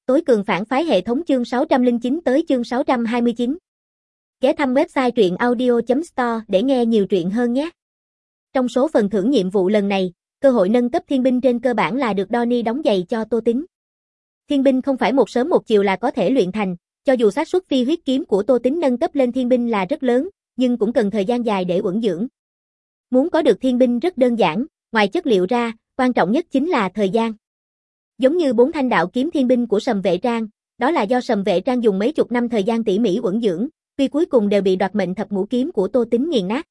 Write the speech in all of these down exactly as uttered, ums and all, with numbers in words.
Tối cường phản phái hệ thống chương sáu trăm lẻ chín tới chương sáu trăm hai mươi chín. Ghé thăm website truyện audio chấm store để nghe nhiều truyện hơn nhé. Trong số phần thưởng nhiệm vụ lần này, cơ hội nâng cấp thiên binh trên cơ bản là được Donnie đóng giày cho Tô Tính. Thiên binh không phải một sớm một chiều là có thể luyện thành, cho dù xác suất phi huyết kiếm của Tô Tính nâng cấp lên thiên binh là rất lớn, nhưng cũng cần thời gian dài để uẩn dưỡng. Muốn có được thiên binh rất đơn giản, ngoài chất liệu ra, quan trọng nhất chính là thời gian. Giống như bốn thanh đạo kiếm thiên binh của Sầm Vệ Trang, đó là do Sầm Vệ Trang dùng mấy chục năm thời gian tỉ mỉ uẩn dưỡng, tuy cuối cùng đều bị đoạt mệnh thập ngũ kiếm của Tô Tính nghiền nát.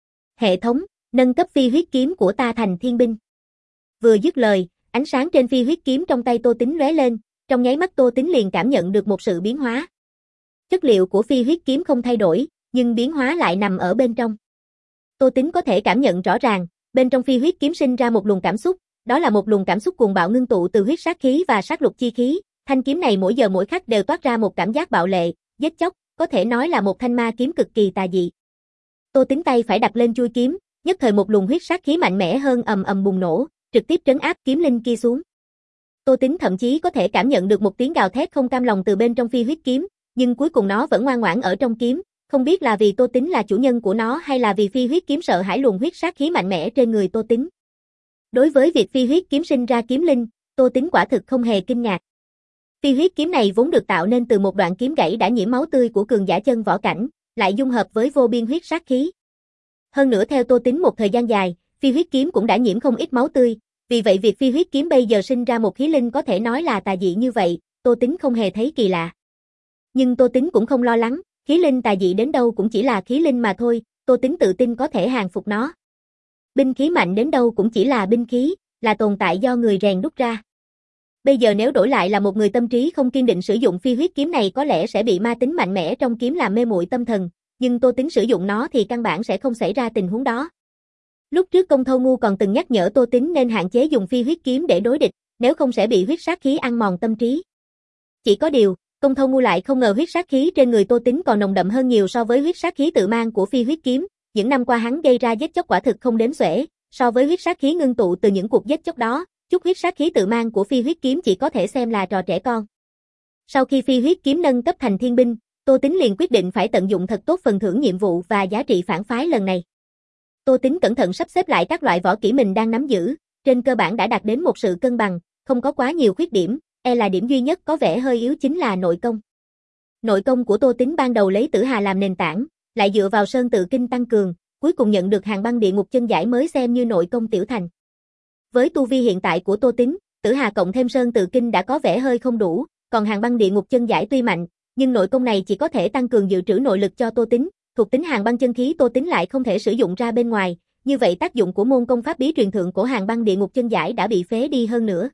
Hệ thống, nâng cấp phi huyết kiếm của ta thành thiên binh. Vừa dứt lời, ánh sáng trên phi huyết kiếm trong tay Tô Tính lóe lên, trong nháy mắt Tô Tính liền cảm nhận được một sự biến hóa. Chất liệu của phi huyết kiếm không thay đổi, nhưng biến hóa lại nằm ở bên trong. Tô Tính có thể cảm nhận rõ ràng, bên trong phi huyết kiếm sinh ra một luồng cảm xúc, đó là một luồng cảm xúc cuồng bạo ngưng tụ từ huyết sát khí và sát lục chi khí, thanh kiếm này mỗi giờ mỗi khắc đều toát ra một cảm giác bạo lệ, giết chóc, có thể nói là một thanh ma kiếm cực kỳ tà dị. Tô Tính tay phải đặt lên chuôi kiếm, nhất thời một luồng huyết sát khí mạnh mẽ hơn ầm ầm bùng nổ, trực tiếp trấn áp kiếm linh kia xuống. Tô Tính thậm chí có thể cảm nhận được một tiếng gào thét không cam lòng từ bên trong phi huyết kiếm, nhưng cuối cùng nó vẫn ngoan ngoãn ở trong kiếm, không biết là vì Tô Tính là chủ nhân của nó hay là vì phi huyết kiếm sợ hãi luồng huyết sát khí mạnh mẽ trên người Tô Tính. Đối với việc phi huyết kiếm sinh ra kiếm linh, Tô Tính quả thực không hề kinh ngạc. Phi huyết kiếm này vốn được tạo nên từ một đoạn kiếm gãy đã nhiễm máu tươi của cường giả chân võ cảnh, lại dung hợp với vô biên huyết sát khí. Hơn nữa theo Tô Tính một thời gian dài, phi huyết kiếm cũng đã nhiễm không ít máu tươi, vì vậy việc phi huyết kiếm bây giờ sinh ra một khí linh có thể nói là tà dị như vậy, Tô Tính không hề thấy kỳ lạ. Nhưng Tô Tính cũng không lo lắng, khí linh tà dị đến đâu cũng chỉ là khí linh mà thôi, Tô Tính tự tin có thể hàng phục nó. Binh khí mạnh đến đâu cũng chỉ là binh khí, là tồn tại do người rèn đúc ra. Bây giờ nếu đổi lại là một người tâm trí không kiên định sử dụng phi huyết kiếm này có lẽ sẽ bị ma tính mạnh mẽ trong kiếm làm mê muội tâm thần, nhưng Tô Tính sử dụng nó thì căn bản sẽ không xảy ra tình huống đó. Lúc trước Công Thâu Ngu còn từng nhắc nhở Tô Tính nên hạn chế dùng phi huyết kiếm để đối địch, nếu không sẽ bị huyết sát khí ăn mòn tâm trí. Chỉ có điều, Công Thâu Ngu lại không ngờ huyết sát khí trên người Tô Tính còn nồng đậm hơn nhiều so với huyết sát khí tự mang của phi huyết kiếm. Những năm qua hắn gây ra giết chóc quả thực không đếm xuể, so với huyết sát khí ngưng tụ từ những cuộc giết chóc đó, chút huyết sát khí tự mang của phi huyết kiếm chỉ có thể xem là trò trẻ con. Sau khi phi huyết kiếm nâng cấp thành thiên binh, Tô Tính liền quyết định phải tận dụng thật tốt phần thưởng nhiệm vụ và giá trị phản phái lần này. Tô Tính cẩn thận sắp xếp lại các loại võ kỹ mình đang nắm giữ, trên cơ bản đã đạt đến một sự cân bằng, không có quá nhiều khuyết điểm, e là điểm duy nhất có vẻ hơi yếu chính là nội công. Nội công của Tô Tính ban đầu lấy Tử Hà làm nền tảng, lại dựa vào Sơn Tự Kinh tăng cường, cuối cùng nhận được Hàn Băng Địa Ngục Chân Giải mới xem như nội công tiểu thành. Với tu vi hiện tại của Tô Tính, Tử Hà cộng thêm Sơn Tự Kinh đã có vẻ hơi không đủ, còn Hàn Băng Địa Ngục Chân Giải tuy mạnh, nhưng nội công này chỉ có thể tăng cường dự trữ nội lực cho Tô Tính, thuộc tính Hàn Băng chân khí Tô Tính lại không thể sử dụng ra bên ngoài, như vậy tác dụng của môn công pháp bí truyền thượng của Hàn Băng Địa Ngục Chân Giải đã bị phế đi hơn nữa.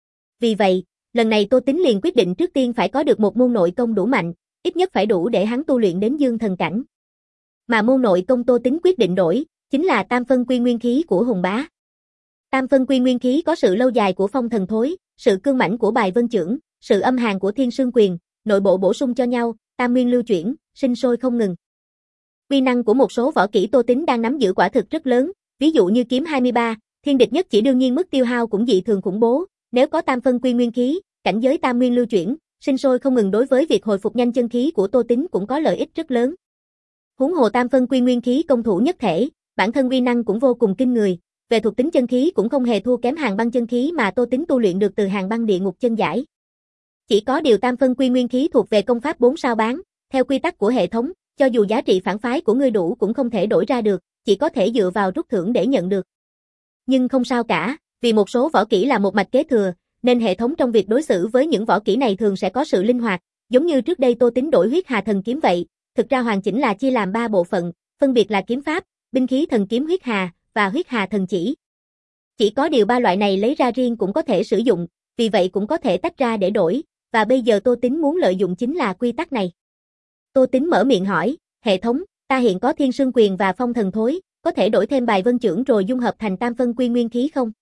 Vì vậy, lần này Tô Tính liền quyết định trước tiên phải có được một môn nội công đủ mạnh, ít nhất phải đủ để hắn tu luyện đến dương thần cảnh. Mà môn nội công Tô Tính quyết định đổi, chính là Tam Phân Quy Nguyên Khí của Hùng Bá. Tam Phân Quy Nguyên Khí có sự lâu dài của Phong Thần Thối, sự cương mãnh của Bài Vân Chưởng, sự âm hàn của Thiên Sương Quyền, nội bộ bổ sung cho nhau, tam nguyên lưu chuyển, sinh sôi không ngừng. Uy năng của một số võ kỹ Tô Tính đang nắm giữ quả thực rất lớn, ví dụ như kiếm hai mươi ba, thiên địch nhất chỉ đương nhiên mức tiêu hao cũng dị thường khủng bố, nếu có Tam Phân Quy Nguyên Khí, cảnh giới tam nguyên lưu chuyển, sinh sôi không ngừng đối với việc hồi phục nhanh chân khí của Tô Tính cũng có lợi ích rất lớn. Huống hồ Tam Phân Quy Nguyên Khí công thủ nhất thể, bản thân uy năng cũng vô cùng kinh người, về thuộc tính chân khí cũng không hề thua kém Hàn Băng chân khí mà Tô Tính tu luyện được từ Hàn Băng Địa Ngục Chân Giải. Chỉ có điều Tam Phân Quy Nguyên Khí thuộc về công pháp bốn sao bán, theo quy tắc của hệ thống, cho dù giá trị phản phái của ngươi đủ cũng không thể đổi ra được, chỉ có thể dựa vào rút thưởng để nhận được. Nhưng không sao cả, vì một số võ kỹ là một mạch kế thừa, nên hệ thống trong việc đối xử với những võ kỹ này thường sẽ có sự linh hoạt, giống như trước đây Tô Tính đổi Huyết Hà Thần Kiếm vậy, thực ra hoàn chỉnh là chia làm ba bộ phận, phân biệt là kiếm pháp, binh khí thần kiếm Huyết Hà và Huyết Hà Thần Chỉ. Chỉ có điều ba loại này lấy ra riêng cũng có thể sử dụng, vì vậy cũng có thể tách ra để đổi, và bây giờ Tô Tính muốn lợi dụng chính là quy tắc này. Tô Tính mở miệng hỏi, hệ thống, ta hiện có Thiên Sương Quyền và Phong Thần Thối, có thể đổi thêm Bài Vân Chưởng rồi dung hợp thành Tam Phân Quy Nguyên Khí không?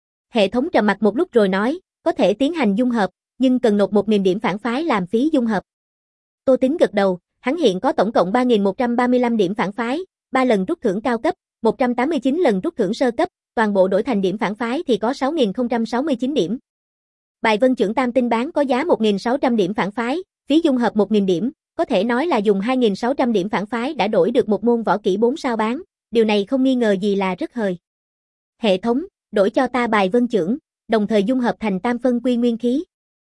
Hệ thống trầm mặc một lúc rồi nói, có thể tiến hành dung hợp, nhưng cần nộp một nghìn điểm phản phái làm phí dung hợp. Tô Tính gật đầu, hắn hiện có tổng cộng ba nghìn một trăm ba mươi lăm điểm phản phái, ba lần rút thưởng cao cấp, một trăm tám mươi chín lần rút thưởng sơ cấp, toàn bộ đổi thành điểm phản phái thì có sáu nghìn không trăm sáu mươi chín điểm. Bài vân trưởng tam tinh bán có giá một nghìn sáu trăm điểm phản phái, phí dung hợp một nghìn điểm, có thể nói là dùng hai nghìn sáu trăm điểm phản phái đã đổi được một môn võ kỹ bốn sao bán, điều này không nghi ngờ gì là rất hời. Hệ thống, đổi cho ta bài vân trưởng, đồng thời dung hợp thành tam phân quy nguyên khí.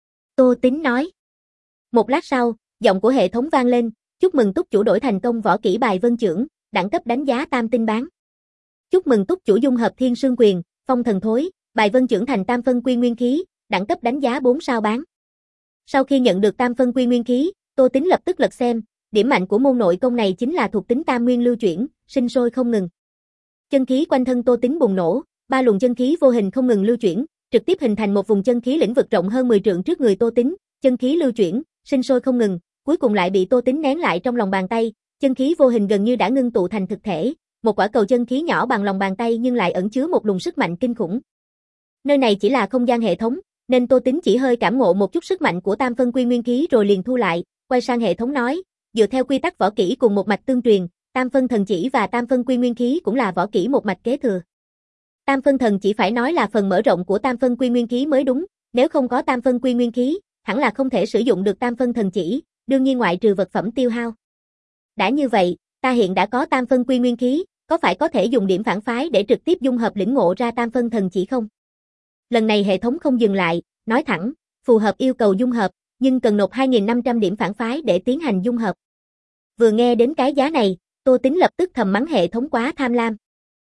Tô Tính nói. Một lát sau, giọng của hệ thống vang lên, chúc mừng túc chủ đổi thành công võ kỹ bài vân trưởng, đẳng cấp đánh giá tam tinh bán. Chúc mừng túc chủ dung hợp thiên sương quyền, phong thần thối, bài vân trưởng thành tam phân quy nguyên khí, đẳng cấp đánh giá bốn sao bán. Sau khi nhận được tam phân quy nguyên khí, Tô Tính lập tức lật xem, điểm mạnh của môn nội công này chính là thuộc tính tam nguyên lưu chuyển, sinh sôi không ngừng. Chân khí quanh thân Tô Tính bùng nổ, ba luồng chân khí vô hình không ngừng lưu chuyển, trực tiếp hình thành một vùng chân khí lĩnh vực rộng hơn mười trượng trước người Tô Tính, chân khí lưu chuyển, sinh sôi không ngừng, cuối cùng lại bị Tô Tính nén lại trong lòng bàn tay, chân khí vô hình gần như đã ngưng tụ thành thực thể, một quả cầu chân khí nhỏ bằng lòng bàn tay nhưng lại ẩn chứa một luồng sức mạnh kinh khủng. Nơi này chỉ là không gian hệ thống, nên Tô Tính chỉ hơi cảm ngộ một chút sức mạnh của tam phân quy nguyên khí rồi liền thu lại, quay sang hệ thống nói, dựa theo quy tắc võ kỹ cùng một mạch tương truyền, tam phân thần chỉ và tam phân quy nguyên khí cũng là võ kỹ một mạch kế thừa. Tam phân thần chỉ phải nói là phần mở rộng của tam phân quy nguyên khí mới đúng, nếu không có tam phân quy nguyên khí, hẳn là không thể sử dụng được tam phân thần chỉ, đương nhiên ngoại trừ vật phẩm tiêu hao. Đã như vậy, ta hiện đã có tam phân quy nguyên khí, có phải có thể dùng điểm phản phái để trực tiếp dung hợp lĩnh ngộ ra tam phân thần chỉ không? Lần này hệ thống không dừng lại, nói thẳng, phù hợp yêu cầu dung hợp, nhưng cần nộp hai nghìn năm trăm điểm phản phái để tiến hành dung hợp. Vừa nghe đến cái giá này, Tô Tính lập tức thầm mắng hệ thống quá tham lam.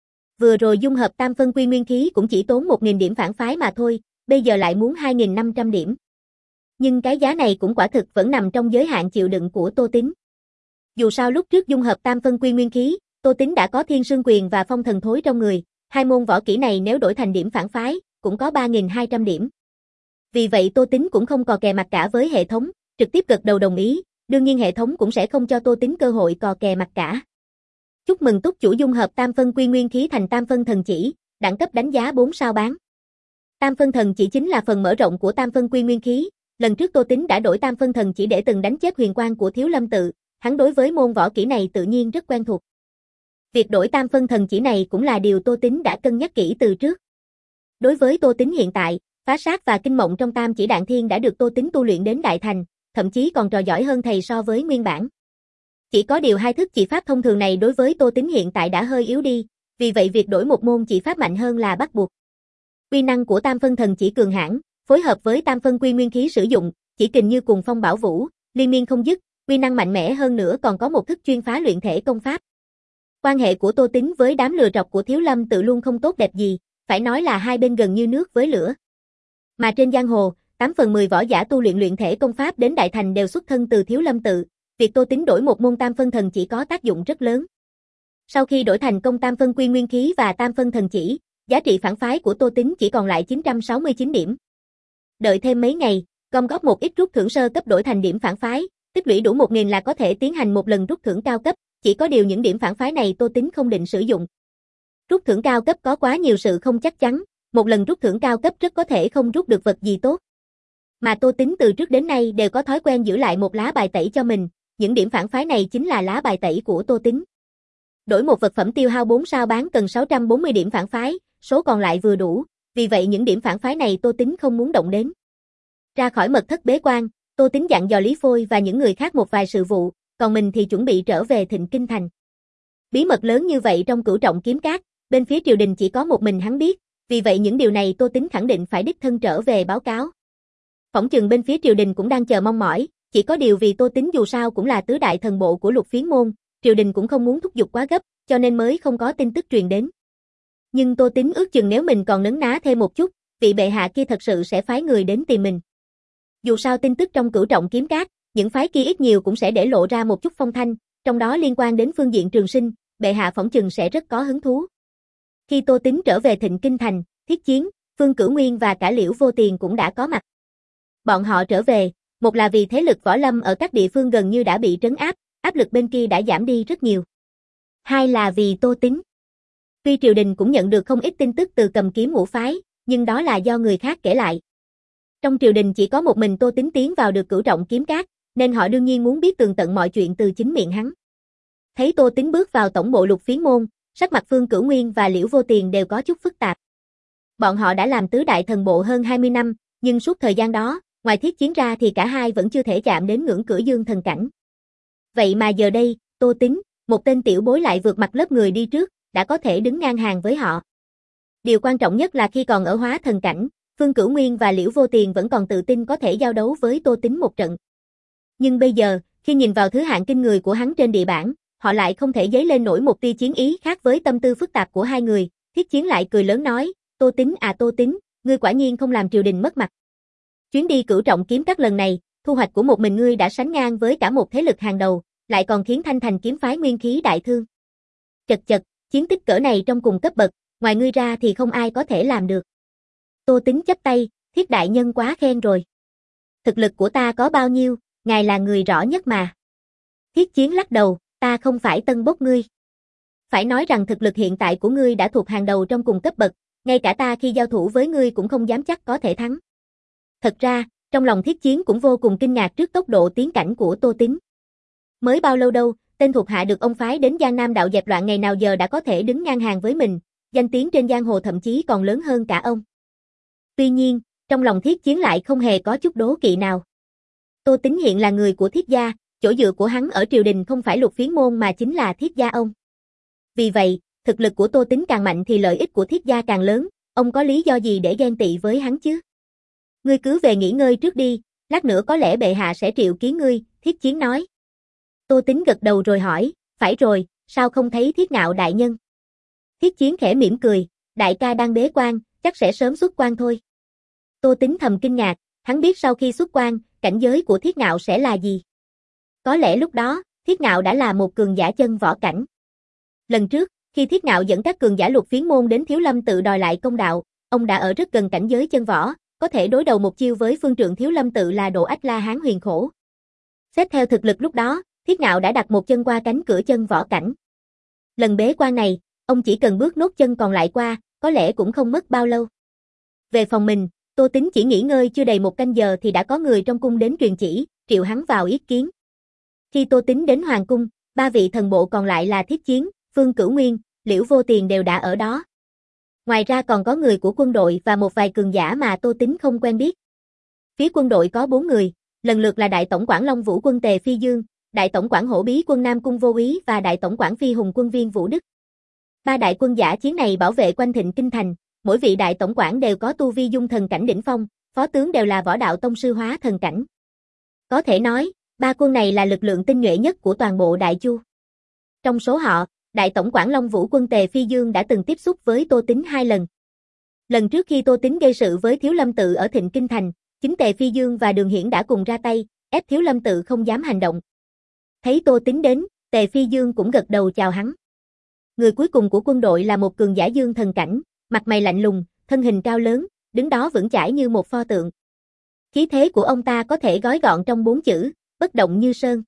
Vừa rồi dung hợp tam phân quy nguyên khí cũng chỉ tốn một nghìn điểm phản phái mà thôi, bây giờ lại muốn hai nghìn năm trăm điểm. Nhưng cái giá này cũng quả thực vẫn nằm trong giới hạn chịu đựng của Tô Tính. Dù sao lúc trước dung hợp tam phân quy nguyên khí, Tô Tính đã có thiên sương quyền và phong thần thối trong người, hai môn võ kỹ này nếu đổi thành điểm phản phái, cũng có ba nghìn hai trăm điểm. Vì vậy Tô Tính cũng không cò kè mặt cả với hệ thống, trực tiếp gật đầu đồng ý, đương nhiên hệ thống cũng sẽ không cho Tô Tính cơ hội cò kè mặt cả. Chúc mừng túc chủ dung hợp tam phân quy nguyên khí thành tam phân thần chỉ, đẳng cấp đánh giá bốn sao bán. Tam phân thần chỉ chính là phần mở rộng của tam phân quy nguyên khí, lần trước Tô Tính đã đổi tam phân thần chỉ để từng đánh chết huyền quang của Thiếu Lâm tự, hắn đối với môn võ kỹ này tự nhiên rất quen thuộc. Việc đổi tam phân thần chỉ này cũng là điều Tô Tính đã cân nhắc kỹ từ trước. Đối với Tô Tính hiện tại, phá sát và kinh mộng trong tam chỉ đạn thiên đã được Tô Tính tu luyện đến đại thành, thậm chí còn trò giỏi hơn thầy so với nguyên bản. Chỉ có điều hai thức chỉ pháp thông thường này đối với Tô Tính hiện tại đã hơi yếu đi, vì vậy việc đổi một môn chỉ pháp mạnh hơn là bắt buộc. Uy năng của tam phân thần chỉ cường hãn, phối hợp với tam phân quy nguyên khí sử dụng, chỉ kình như cùng phong bảo vũ, liên miên không dứt, uy năng mạnh mẽ hơn nữa còn có một thức chuyên phá luyện thể công pháp. Quan hệ của Tô Tính với đám lừa trọc của Thiếu Lâm tự luôn không tốt đẹp gì, phải nói là hai bên gần như nước với lửa. Mà trên giang hồ, tám phần mười võ giả tu luyện luyện thể công pháp đến đại thành đều xuất thân từ Thiếu Lâm tự, việc Tô Tính đổi một môn tam phân thần chỉ có tác dụng rất lớn. Sau khi đổi thành công tam phân quy nguyên khí và tam phân thần chỉ, giá trị phản phái của Tô Tính chỉ còn lại chín trăm sáu mươi chín điểm. Đợi thêm mấy ngày, gom góp một ít rút thưởng sơ cấp đổi thành điểm phản phái, tích lũy đủ một nghìn là có thể tiến hành một lần rút thưởng cao cấp, chỉ có điều những điểm phản phái này Tô Tính không định sử dụng. Rút thưởng cao cấp có quá nhiều sự không chắc chắn, một lần rút thưởng cao cấp rất có thể không rút được vật gì tốt. Mà Tô Tính từ trước đến nay đều có thói quen giữ lại một lá bài tẩy cho mình, những điểm phản phái này chính là lá bài tẩy của Tô Tính. Đổi một vật phẩm tiêu hao bốn sao bán cần sáu trăm bốn mươi điểm phản phái, số còn lại vừa đủ, vì vậy những điểm phản phái này Tô Tính không muốn động đến. Ra khỏi mật thất bế quan, Tô Tính dặn dò Lý Phôi và những người khác một vài sự vụ, còn mình thì chuẩn bị trở về Thịnh Kinh Thành. Bí mật lớn như vậy trong Cửu Trọng Kiếm Các, bên phía triều đình chỉ có một mình hắn biết, vì vậy những điều này Tô Tính khẳng định phải đích thân trở về báo cáo. Phỏng chừng bên phía triều đình cũng đang chờ mong mỏi, chỉ có điều vì Tô Tính dù sao cũng là tứ đại thần bộ của Lục Phiến môn, triều đình cũng không muốn thúc giục quá gấp, cho nên mới không có tin tức truyền đến. Nhưng Tô Tính ước chừng nếu mình còn nấn ná thêm một chút, vị bệ hạ kia thật sự sẽ phái người đến tìm mình. Dù sao tin tức trong Cửu Trọng Kiếm Các, những phái kia ít nhiều cũng sẽ để lộ ra một chút phong thanh, trong đó liên quan đến phương diện trường sinh, bệ hạ phỏng chừng sẽ rất có hứng thú. Khi Tô Tính trở về Thịnh Kinh Thành, Thiết Chiến, Phương Cửu Nguyên và cả Liễu Vô Tiền cũng đã có mặt. Bọn họ trở về, một là vì thế lực võ lâm ở các địa phương gần như đã bị trấn áp, áp lực bên kia đã giảm đi rất nhiều. Hai là vì Tô Tính. Tuy triều đình cũng nhận được không ít tin tức từ Cầm Kiếm ngũ phái, nhưng đó là do người khác kể lại. Trong triều đình chỉ có một mình Tô Tính tiến vào được Cửu Trọng Kiếm Các, nên họ đương nhiên muốn biết tường tận mọi chuyện từ chính miệng hắn. Thấy Tô Tính bước vào tổng bộ Lục Phiến môn, sắc mặt Phương Cửu Nguyên và Liễu Vô Tiền đều có chút phức tạp. Bọn họ đã làm tứ đại thần bộ hơn hai mươi năm, Nhưng suốt thời gian đó, ngoài Thiết Chiến ra thì cả hai vẫn chưa thể chạm đến ngưỡng cửa dương thần cảnh. Vậy mà giờ đây, Tô Tính, một tên tiểu bối lại vượt mặt lớp người đi trước, đã có thể đứng ngang hàng với họ. Điều quan trọng nhất là khi còn ở hóa thần cảnh, Phương Cửu Nguyên và Liễu Vô Tiền vẫn còn tự tin có thể giao đấu với Tô Tính một trận. Nhưng bây giờ, khi nhìn vào thứ hạng kinh người của hắn trên địa bảng, họ lại không thể dấy lên nổi một tia chiến ý. Khác với tâm tư phức tạp của hai người, Thiết Chiến lại cười lớn nói, Tô Tính à Tô Tính, ngươi quả nhiên không làm triều đình mất mặt. Chuyến đi Cửu Trọng Kiếm Các lần này, thu hoạch của một mình ngươi đã sánh ngang với cả một thế lực hàng đầu, lại còn khiến Thanh Thành kiếm phái nguyên khí đại thương. Chật chật, chiến tích cỡ này trong cùng cấp bậc, ngoài ngươi ra thì không ai có thể làm được. Tô Tính chắp tay, Thiết đại nhân quá khen rồi. Thực lực của ta có bao nhiêu, ngài là người rõ nhất mà. Thiết Chiến lắc đầu, ta không phải tân bốc ngươi. Phải nói rằng thực lực hiện tại của ngươi đã thuộc hàng đầu trong cùng cấp bậc, ngay cả ta khi giao thủ với ngươi cũng không dám chắc có thể thắng. Thật ra, trong lòng Thiết Chiến cũng vô cùng kinh ngạc trước tốc độ tiến cảnh của Tô Tính. Mới bao lâu đâu, tên thuộc hạ được ông phái đến Giang Nam đạo dẹp loạn ngày nào giờ đã có thể đứng ngang hàng với mình, danh tiếng trên giang hồ thậm chí còn lớn hơn cả ông. Tuy nhiên, trong lòng Thiết Chiến lại không hề có chút đố kỵ nào. Tô Tính hiện là người của Thiết gia, chỗ dựa của hắn ở triều đình không phải Lục Phiến môn mà chính là Thiết gia ông. Vì vậy, thực lực của Tô Tính càng mạnh thì lợi ích của Thiết gia càng lớn, ông có lý do gì để ghen tị với hắn chứ? Ngươi cứ về nghỉ ngơi trước đi, lát nữa có lẽ bệ hạ sẽ triệu kiến ngươi, Thiết Chiến nói. Tô Tính gật đầu rồi hỏi, phải rồi, sao không thấy Thiết Ngạo đại nhân? Thiết Chiến khẽ mỉm cười, đại ca đang bế quan, chắc sẽ sớm xuất quan thôi. Tô Tính thầm kinh ngạc, hắn biết sau khi xuất quan, cảnh giới của Thiết Ngạo sẽ là gì. Có lẽ lúc đó, Thiết Ngạo đã là một cường giả chân võ cảnh. Lần trước, khi Thiết Ngạo dẫn các cường giả Lục Phiến môn đến Thiếu Lâm tự đòi lại công đạo, ông đã ở rất gần cảnh giới chân võ, có thể đối đầu một chiêu với phương trượng Thiếu Lâm tự là Độ Ách La Hán Huyền Khổ. Xét theo thực lực lúc đó, Thiết Ngạo đã đặt một chân qua cánh cửa chân võ cảnh. Lần bế quan này, ông chỉ cần bước nốt chân còn lại qua, có lẽ cũng không mất bao lâu. Về phòng mình, Tô Tính chỉ nghỉ ngơi chưa đầy một canh giờ thì đã có người trong cung đến truyền chỉ, triệu hắn vào yết kiến. Khi Tô Tính đến hoàng cung, ba vị thần bộ còn lại là Thiết Chiến, Phương Cửu Nguyên, Liễu Vô Tiền đều đã ở đó. Ngoài ra còn có người của quân đội và một vài cường giả mà Tô Tính không quen biết. Phía quân đội có bốn người, lần lượt là Đại tổng quản Long Vũ quân Tề Phi Dương, Đại tổng quản Hổ Bí quân Nam Cung Vô Úy và Đại tổng quản Phi Hùng quân Viên Vũ Đức. Ba đại quân giả chiến này bảo vệ quanh Thịnh Kinh thành, mỗi vị đại tổng quản đều có tu vi dung thần cảnh đỉnh phong, phó tướng đều là võ đạo tông sư hóa thần cảnh. Có thể nói, ba quân này là lực lượng tinh nhuệ nhất của toàn bộ Đại Chu. Trong số họ, Đại tổng quản Long Vũ quân Tề Phi Dương đã từng tiếp xúc với Tô Tính hai lần. Lần trước khi Tô Tính gây sự với Thiếu Lâm tự ở Thịnh Kinh thành, chính Tề Phi Dương và Đường Hiển đã cùng ra tay, ép Thiếu Lâm tự không dám hành động. Thấy Tô Tính đến, Tề Phi Dương cũng gật đầu chào hắn. Người cuối cùng của quân đội là một cường giả dương thần cảnh, mặt mày lạnh lùng, thân hình cao lớn, đứng đó vững chãi như một pho tượng. Khí thế của ông ta có thể gói gọn trong bốn chữ, bất động như sơn.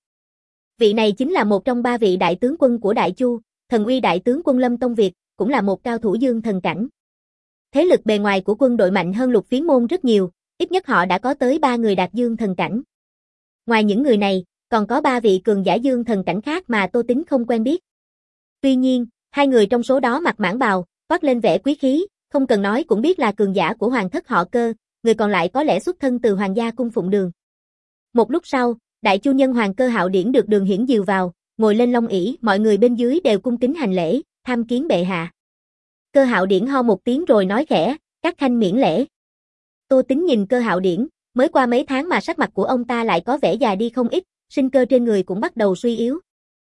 Vị này chính là một trong ba vị đại tướng quân của Đại Chu, Thần Uy đại tướng quân Lâm Tông Việt, cũng là một cao thủ dương thần cảnh. Thế lực bề ngoài của quân đội mạnh hơn Lục Phiến môn rất nhiều, ít nhất họ đã có tới ba người đạt dương thần cảnh. Ngoài những người này, còn có ba vị cường giả dương thần cảnh khác mà Tô Tính không quen biết. Tuy nhiên, hai người trong số đó mặc mãng bào, toát lên vẻ quý khí, không cần nói cũng biết là cường giả của hoàng thất họ Cơ, người còn lại có lẽ xuất thân từ hoàng gia cung Phụng Đường. Một lúc sau, Đại Chu nhân hoàng Cơ Hạo Điển được Đường Hiển dìu vào, ngồi lên long ỷ, mọi người bên dưới đều cung kính hành lễ, tham kiến bệ hạ. Cơ Hạo Điển ho một tiếng rồi nói khẽ, các khanh miễn lễ. Tô Tính nhìn Cơ Hạo Điển, mới qua mấy tháng mà sắc mặt của ông ta lại có vẻ già đi không ít, sinh cơ trên người cũng bắt đầu suy yếu.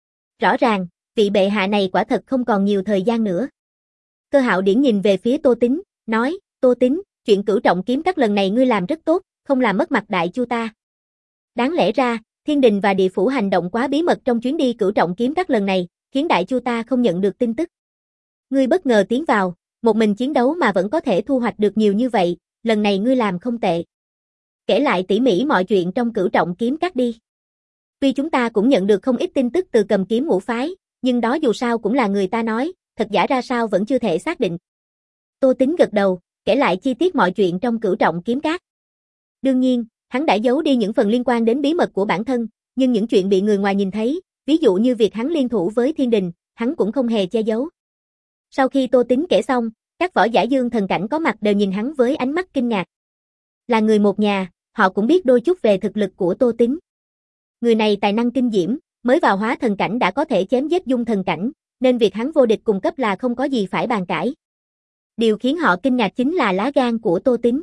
Rõ ràng, vị bệ hạ này quả thật không còn nhiều thời gian nữa. Cơ Hạo Điển nhìn về phía Tô Tính, nói, Tô Tính, chuyện Cửu Trọng Kiếm Các lần này ngươi làm rất tốt, không làm mất mặt Đại Chu ta. Đáng lẽ ra, Thiên Đình và Địa Phủ hành động quá bí mật trong chuyến đi Cửu Trọng Kiếm Các lần này, khiến Đại Chu ta không nhận được tin tức. Ngươi bất ngờ tiến vào, một mình chiến đấu mà vẫn có thể thu hoạch được nhiều như vậy, lần này ngươi làm không tệ. Kể lại tỉ mỉ mọi chuyện trong Cửu Trọng Kiếm Các đi. Tuy chúng ta cũng nhận được không ít tin tức từ Cầm Kiếm ngũ phái, nhưng đó dù sao cũng là người ta nói, thật giả ra sao vẫn chưa thể xác định. Tô Tính gật đầu, kể lại chi tiết mọi chuyện trong Cửu Trọng Kiếm Các. Đương nhiên, hắn đã giấu đi những phần liên quan đến bí mật của bản thân, nhưng những chuyện bị người ngoài nhìn thấy, ví dụ như việc hắn liên thủ với Thiên Đình, hắn cũng không hề che giấu. Sau khi Tô Tính kể xong, các võ giả dương thần cảnh có mặt đều nhìn hắn với ánh mắt kinh ngạc. Là người một nhà, họ cũng biết đôi chút về thực lực của Tô Tín. Người này tài năng kinh diễm, mới vào hóa thần cảnh đã có thể chém giết dung thần cảnh, nên việc hắn vô địch cùng cấp là không có gì phải bàn cãi. Điều khiến họ kinh ngạc chính là lá gan của Tô Tín.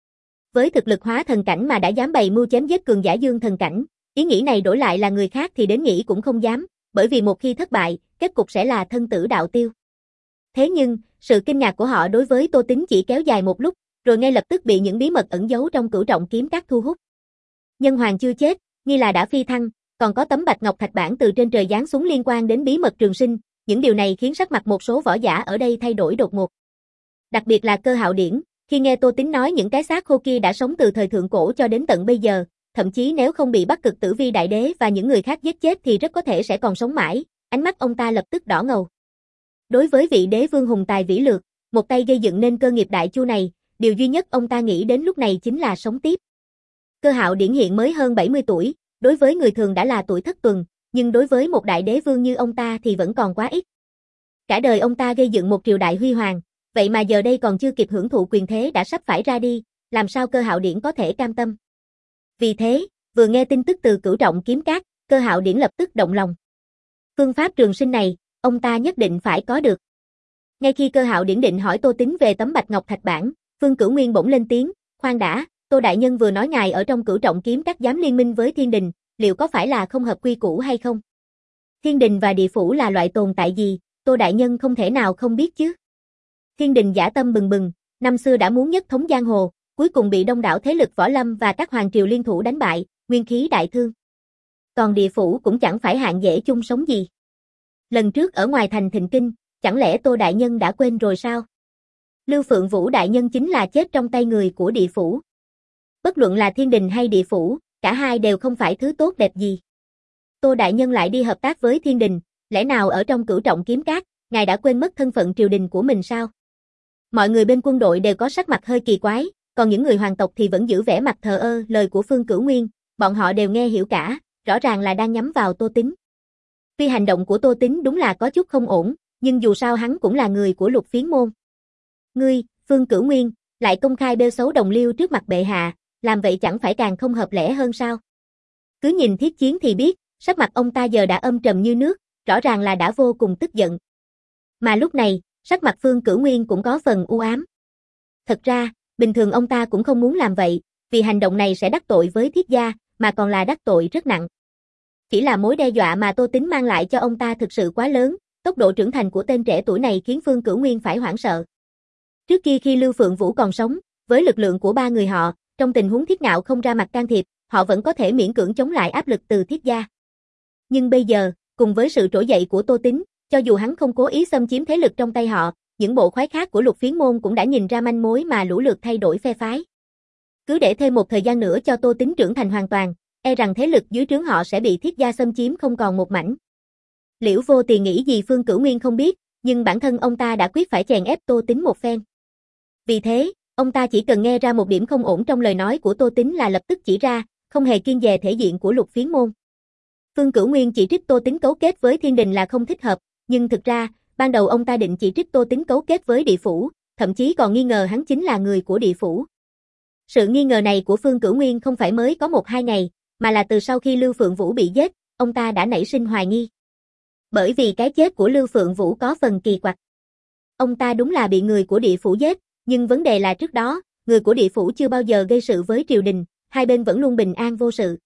Với thực lực hóa thần cảnh mà đã dám bày mưu chém giết cường giả dương thần cảnh, ý nghĩ này đổi lại là người khác thì đến nghĩ cũng không dám, bởi vì một khi thất bại, kết cục sẽ là thân tử đạo tiêu. Thế nhưng, sự kinh ngạc của họ đối với Tô Tín chỉ kéo dài một lúc, rồi ngay lập tức bị những bí mật ẩn giấu trong Cửu Trọng Kiếm Các thu hút. Nhân hoàng chưa chết, nghi là đã phi thăng, còn có tấm bạch ngọc thạch bản từ trên trời giáng xuống liên quan đến bí mật trường sinh, những điều này khiến sắc mặt một số võ giả ở đây thay đổi đột ngột. Đặc biệt là Cơ Hạo Điển, khi nghe Tô Tín nói những cái xác khô kia đã sống từ thời thượng cổ cho đến tận bây giờ, thậm chí nếu không bị Bắc Cực Tử Vi Đại Đế và những người khác giết chết thì rất có thể sẽ còn sống mãi, ánh mắt ông ta lập tức đỏ ngầu. Đối với vị đế vương hùng tài vĩ lược, một tay gây dựng nên cơ nghiệp Đại Chu này, điều duy nhất ông ta nghĩ đến lúc này chính là sống tiếp. Cơ Hạo Điển hiện mới hơn bảy mươi tuổi, đối với người thường đã là tuổi thất tuần, nhưng đối với một đại đế vương như ông ta thì vẫn còn quá ít. Cả đời ông ta gây dựng một triều đại huy hoàng, vậy mà giờ đây còn chưa kịp hưởng thụ quyền thế đã sắp phải ra đi, làm sao Cơ Hạo Điển có thể cam tâm. Vì thế, vừa nghe tin tức từ Cửu Trọng Kiếm Các, Cơ Hạo Điển lập tức động lòng. Phương pháp trường sinh này, ông ta nhất định phải có được. Ngay khi Cơ Hạo Điển định hỏi Tô Tín về tấm bạch ngọc thạch bản, Phương Cửu Nguyên bỗng lên tiếng, khoan đã, Tô đại nhân vừa nói ngài ở trong Cửu Trọng Kiếm Các dám liên minh với Thiên Đình, liệu có phải là không hợp quy củ hay không? Thiên Đình và địa phủ là loại tồn tại gì, Tô đại nhân không thể nào không biết chứ. Thiên Đình dã tâm bừng bừng, năm xưa đã muốn nhất thống giang hồ, cuối cùng bị đông đảo thế lực võ lâm và các hoàng triều liên thủ đánh bại, nguyên khí đại thương. Còn địa phủ cũng chẳng phải hạng dễ chung sống gì. Lần trước ở ngoài thành Thịnh Kinh, chẳng lẽ Tô đại nhân đã quên rồi sao? Lưu Phượng Vũ đại nhân chính là chết trong tay người của địa phủ. Bất luận là Thiên Đình hay địa phủ, cả hai đều không phải thứ tốt đẹp gì. Tô đại nhân lại đi hợp tác với Thiên Đình, lẽ nào ở trong Cửu Trọng Kiếm Các, ngài đã quên mất thân phận triều đình của mình sao? Mọi người bên quân đội đều có sắc mặt hơi kỳ quái, còn những người hoàng tộc thì vẫn giữ vẻ mặt thờ ơ lời của Phương Cửu Nguyên, bọn họ đều nghe hiểu cả, rõ ràng là đang nhắm vào Tô Tín. Tuy hành động của Tô Tín đúng là có chút không ổn, nhưng dù sao hắn cũng là người của Lục Phiến môn. Ngươi, Phương Cửu Nguyên, lại công khai bêu xấu đồng liêu trước mặt bệ hạ, làm vậy chẳng phải càng không hợp lẽ hơn sao? Cứ nhìn Thiết Chiến thì biết, sắc mặt ông ta giờ đã âm trầm như nước, rõ ràng là đã vô cùng tức giận. Mà lúc này, sắc mặt Phương Cửu Nguyên cũng có phần u ám. Thật ra, bình thường ông ta cũng không muốn làm vậy, vì hành động này sẽ đắc tội với Thiết gia, mà còn là đắc tội rất nặng. Chỉ là mối đe dọa mà Tô Tín mang lại cho ông ta thực sự quá lớn, tốc độ trưởng thành của tên trẻ tuổi này khiến Phương Cửu Nguyên phải hoảng sợ. Trước kia khi Lưu Phượng Vũ còn sống, với lực lượng của ba người họ, trong tình huống Thiết Ngạo không ra mặt can thiệp, họ vẫn có thể miễn cưỡng chống lại áp lực từ Thiết gia. Nhưng bây giờ, cùng với sự trỗi dậy của Tô Tín, cho dù hắn không cố ý xâm chiếm thế lực trong tay họ, những bộ khoái khác của Lục Phiến môn cũng đã nhìn ra manh mối mà lũ lượt thay đổi phe phái. Cứ để thêm một thời gian nữa cho Tô Tín trưởng thành hoàn toàn, e rằng thế lực dưới trướng họ sẽ bị Thiết gia xâm chiếm không còn một mảnh. Liễu Vô Tỳ nghĩ gì Phương Cửu Nguyên không biết, nhưng bản thân ông ta đã quyết phải chèn ép Tô Tín một phen. Vì thế, ông ta chỉ cần nghe ra một điểm không ổn trong lời nói của Tô Tín là lập tức chỉ ra, không hề kiêng dè thể diện của Lục Phiến môn. Phương Cửu Nguyên chỉ trích Tô Tín cấu kết với Thiên Đình là không thích hợp, nhưng thực ra, ban đầu ông ta định chỉ trích Tô Tín cấu kết với địa phủ, thậm chí còn nghi ngờ hắn chính là người của địa phủ. Sự nghi ngờ này của Phương Cửu Nguyên không phải mới có một hai ngày, mà là từ sau khi Lưu Phượng Vũ bị giết, ông ta đã nảy sinh hoài nghi. Bởi vì cái chết của Lưu Phượng Vũ có phần kỳ quặc. Ông ta đúng là bị người của địa phủ giết, nhưng vấn đề là trước đó, người của địa phủ chưa bao giờ gây sự với triều đình, hai bên vẫn luôn bình an vô sự.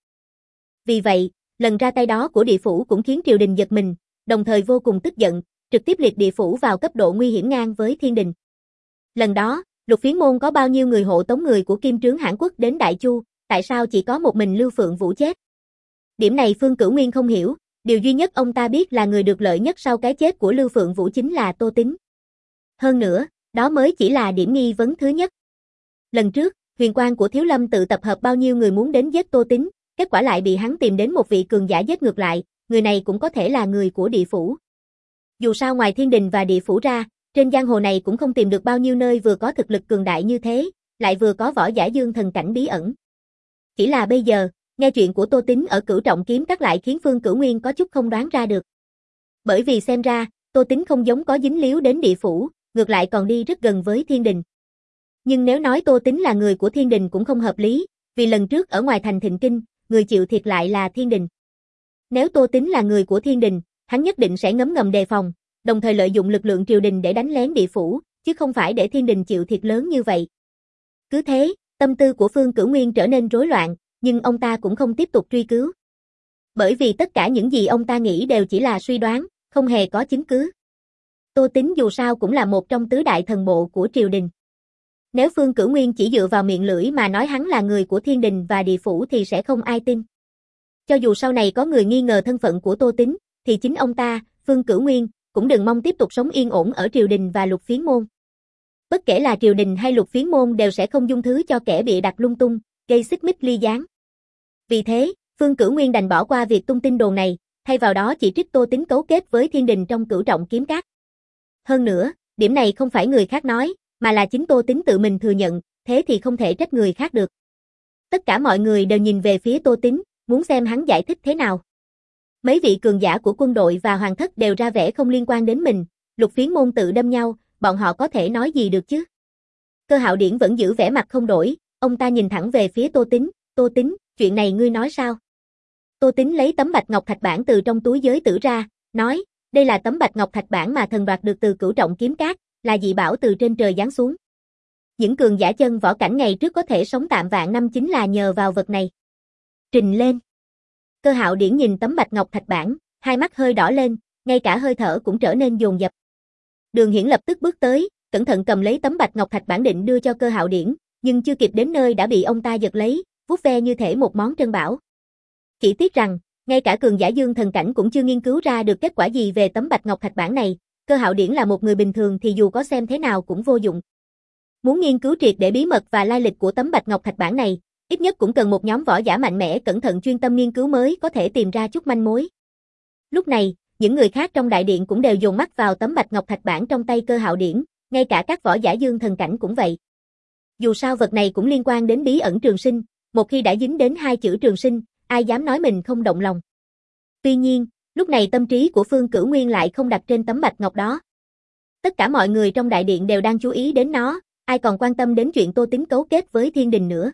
Vì vậy, lần ra tay đó của địa phủ cũng khiến triều đình giật mình, đồng thời vô cùng tức giận, trực tiếp liệt địa phủ vào cấp độ nguy hiểm ngang với Thiên Đình. Lần đó, Lục Phiến môn có bao nhiêu người hộ tống người của Kim Trướng Hãn Quốc đến Đại Chu, tại sao chỉ có một mình Lưu Phượng Vũ chết? Điểm này Phương Cửu Nguyên không hiểu, điều duy nhất ông ta biết là người được lợi nhất sau cái chết của Lưu Phượng Vũ chính là Tô Tín. Hơn nữa, đó mới chỉ là điểm nghi vấn thứ nhất. Lần trước, huyền quan của Thiếu Lâm tự tập hợp bao nhiêu người muốn đến giết Tô Tín, kết quả lại bị hắn tìm đến một vị cường giả giết ngược lại, người này cũng có thể là người của địa phủ. Dù sao ngoài Thiên Đình và địa phủ ra, trên giang hồ này cũng không tìm được bao nhiêu nơi vừa có thực lực cường đại như thế, lại vừa có võ giả dương thần cảnh bí ẩn. Chỉ là bây giờ, nghe chuyện của Tô Tín ở Cửu Trọng Kiếm Các lại khiến Phương Cửu Nguyên có chút không đoán ra được. Bởi vì xem ra, Tô Tín không giống có dính líu đến địa phủ, ngược lại còn đi rất gần với Thiên Đình. Nhưng nếu nói Tô Tính là người của Thiên Đình cũng không hợp lý, vì lần trước ở ngoài thành Thịnh Kinh, người chịu thiệt lại là Thiên Đình. Nếu Tô Tính là người của Thiên Đình, hắn nhất định sẽ ngấm ngầm đề phòng, đồng thời lợi dụng lực lượng triều đình để đánh lén địa phủ, chứ không phải để Thiên Đình chịu thiệt lớn như vậy. Cứ thế, tâm tư của Phương Cửu Nguyên trở nên rối loạn, nhưng ông ta cũng không tiếp tục truy cứu. Bởi vì tất cả những gì ông ta nghĩ đều chỉ là suy đoán, không hề có chứng cứ. Tô Tính dù sao cũng là một trong tứ đại thần bộ của triều đình. Nếu Phương Cửu Nguyên chỉ dựa vào miệng lưỡi mà nói hắn là người của Thiên Đình và địa phủ thì sẽ không ai tin. Cho dù sau này có người nghi ngờ thân phận của Tô Tính, thì chính ông ta, Phương Cửu Nguyên, cũng đừng mong tiếp tục sống yên ổn ở triều đình và Lục Phiến môn. Bất kể là triều đình hay Lục Phiến môn đều sẽ không dung thứ cho kẻ bịa đặt lung tung, gây xích mích ly gián. Vì thế, Phương Cửu Nguyên đành bỏ qua việc tung tin đồn này, thay vào đó chỉ trích Tô Tính cấu kết với Thiên Đình trong Cửu Trọng Kiếm Các. Hơn nữa, điểm này không phải người khác nói, mà là chính Tô Tính tự mình thừa nhận, thế thì không thể trách người khác được. Tất cả mọi người đều nhìn về phía Tô Tính, muốn xem hắn giải thích thế nào. Mấy vị cường giả của quân đội và hoàng thất đều ra vẻ không liên quan đến mình, Lục Phiến môn tự đâm nhau, bọn họ có thể nói gì được chứ? Cơ Hạo Điển vẫn giữ vẻ mặt không đổi, ông ta nhìn thẳng về phía Tô Tính, Tô Tính, chuyện này ngươi nói sao? Tô Tính lấy tấm bạch ngọc thạch bản từ trong túi giới tử ra, nói, đây là tấm bạch ngọc thạch bản mà thần đoạt được từ Cửu Trọng Kiếm Các, là dị bảo từ trên trời giáng xuống. Những cường giả chân võ cảnh ngày trước có thể sống tạm vạn năm chính là nhờ vào vật này. Trình lên. Cơ Hạo Điển nhìn tấm bạch ngọc thạch bản, hai mắt hơi đỏ lên, ngay cả hơi thở cũng trở nên dồn dập. Đường Hiển lập tức bước tới, cẩn thận cầm lấy tấm bạch ngọc thạch bản định đưa cho Cơ Hạo Điển, nhưng chưa kịp đến nơi đã bị ông ta giật lấy, vuốt ve như thể một món trân bảo. Chỉ tiếc rằng, ngay cả cường giả dương thần cảnh cũng chưa nghiên cứu ra được kết quả gì về tấm bạch ngọc thạch bản này, Cơ Hạo Điển là một người bình thường thì dù có xem thế nào cũng vô dụng. Muốn nghiên cứu triệt để bí mật và lai lịch của tấm bạch ngọc thạch bản này, ít nhất cũng cần một nhóm võ giả mạnh mẽ cẩn thận chuyên tâm nghiên cứu mới có thể tìm ra chút manh mối. Lúc này, những người khác trong đại điện cũng đều dồn mắt vào tấm bạch ngọc thạch bản trong tay Cơ Hạo Điển, ngay cả các võ giả dương thần cảnh cũng vậy. Dù sao vật này cũng liên quan đến bí ẩn trường sinh, một khi đã dính đến hai chữ trường sinh, ai dám nói mình không động lòng. Tuy nhiên, lúc này tâm trí của Phương Cửu Nguyên lại không đặt trên tấm bạch ngọc đó. Tất cả mọi người trong đại điện đều đang chú ý đến nó, ai còn quan tâm đến chuyện Tô Tính cấu kết với Thiên Đình nữa.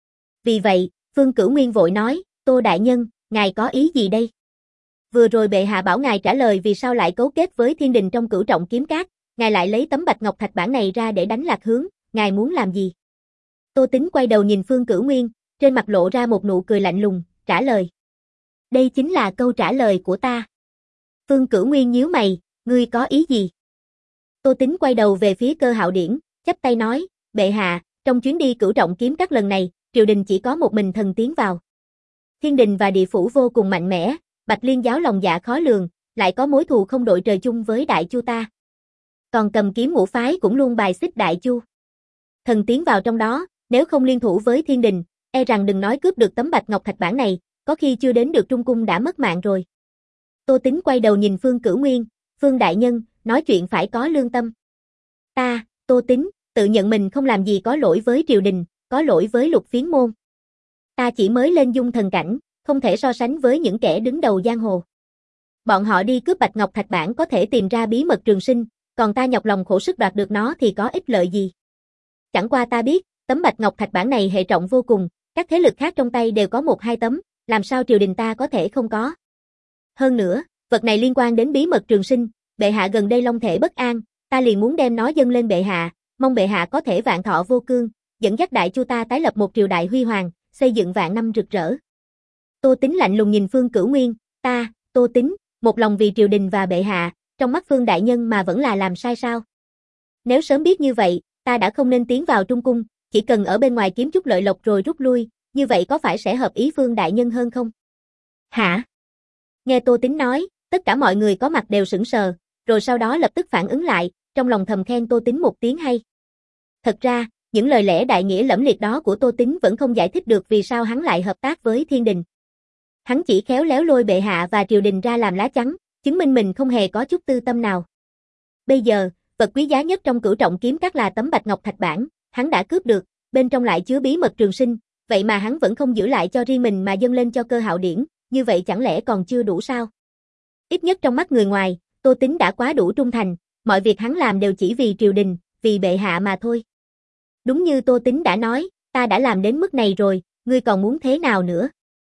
Vì vậy, Phương Cửu Nguyên vội nói, Tô Đại Nhân, ngài có ý gì đây? Vừa rồi bệ hạ bảo ngài trả lời vì sao lại cấu kết với Thiên Đình trong Cửu Trọng Kiếm Các, ngài lại lấy tấm bạch ngọc thạch bản này ra để đánh lạc hướng, ngài muốn làm gì? Tô Tính quay đầu nhìn Phương Cửu Nguyên, trên mặt lộ ra một nụ cười lạnh lùng, trả lời. Đây chính là câu trả lời của ta. Phương Cửu Nguyên nhíu mày, ngươi có ý gì? Tô Tính quay đầu về phía Cơ Hạo Điển, chắp tay nói, bệ hạ, trong chuyến đi Cửu Trọng Kiếm Các lần này, triều đình chỉ có một mình thần tiến vào. Thiên Đình và địa phủ vô cùng mạnh mẽ, Bạch Liên giáo lòng dạ khó lường, lại có mối thù không đội trời chung với Đại Chu ta. Còn Cầm Kiếm ngũ phái cũng luôn bài xích Đại Chu. Thần tiến vào trong đó, nếu không liên thủ với Thiên Đình, e rằng đừng nói cướp được tấm bạch ngọc thạch bản này, có khi chưa đến được Trung Cung đã mất mạng rồi. Tô Tính quay đầu nhìn Phương Cửu Nguyên, Phương Đại Nhân, nói chuyện phải có lương tâm. Ta, Tô Tính, tự nhận mình không làm gì có lỗi với triều đình, có lỗi với Lục Phiến môn. Ta chỉ mới lên dung thần cảnh, không thể so sánh với những kẻ đứng đầu giang hồ. Bọn họ đi cướp bạch ngọc thạch bản có thể tìm ra bí mật trường sinh, còn ta nhọc lòng khổ sức đoạt được nó thì có ích lợi gì. Chẳng qua ta biết, tấm bạch ngọc thạch bản này hệ trọng vô cùng, các thế lực khác trong tay đều có một hai tấm, làm sao triều đình ta có thể không có. Hơn nữa, vật này liên quan đến bí mật trường sinh, bệ hạ gần đây long thể bất an, ta liền muốn đem nó dâng lên bệ hạ, mong bệ hạ có thể vạn thọ vô cương, dẫn dắt Đại Chu ta tái lập một triều đại huy hoàng, xây dựng vạn năm rực rỡ. Tô Tính lạnh lùng nhìn Phương Cửu Nguyên, ta, Tô Tính, một lòng vì triều đình và bệ hạ, trong mắt Phương đại nhân mà vẫn là làm sai sao? Nếu sớm biết như vậy, ta đã không nên tiến vào Trung Cung, chỉ cần ở bên ngoài kiếm chút lợi lộc rồi rút lui, như vậy có phải sẽ hợp ý Phương đại nhân hơn không? Hả? Nghe Tô Tính nói, tất cả mọi người có mặt đều sững sờ, rồi sau đó lập tức phản ứng lại, trong lòng thầm khen Tô Tính một tiếng hay. Thật ra, những lời lẽ đại nghĩa lẫm liệt đó của Tô Tính vẫn không giải thích được vì sao hắn lại hợp tác với Thiên Đình. Hắn chỉ khéo léo lôi bệ hạ và triều đình ra làm lá chắn, chứng minh mình không hề có chút tư tâm nào. Bây giờ, vật quý giá nhất trong Cửu Trọng Kiếm Các là tấm bạch ngọc thạch bản, hắn đã cướp được, bên trong lại chứa bí mật trường sinh, vậy mà hắn vẫn không giữ lại cho riêng mình mà dâng lên cho Cơ Hạo Điển, như vậy chẳng lẽ còn chưa đủ sao? Ít nhất trong mắt người ngoài, Tô Tính đã quá đủ trung thành, mọi việc hắn làm đều chỉ vì triều đình, vì bệ hạ mà thôi. Đúng như Tô Tính đã nói, ta đã làm đến mức này rồi, ngươi còn muốn thế nào nữa?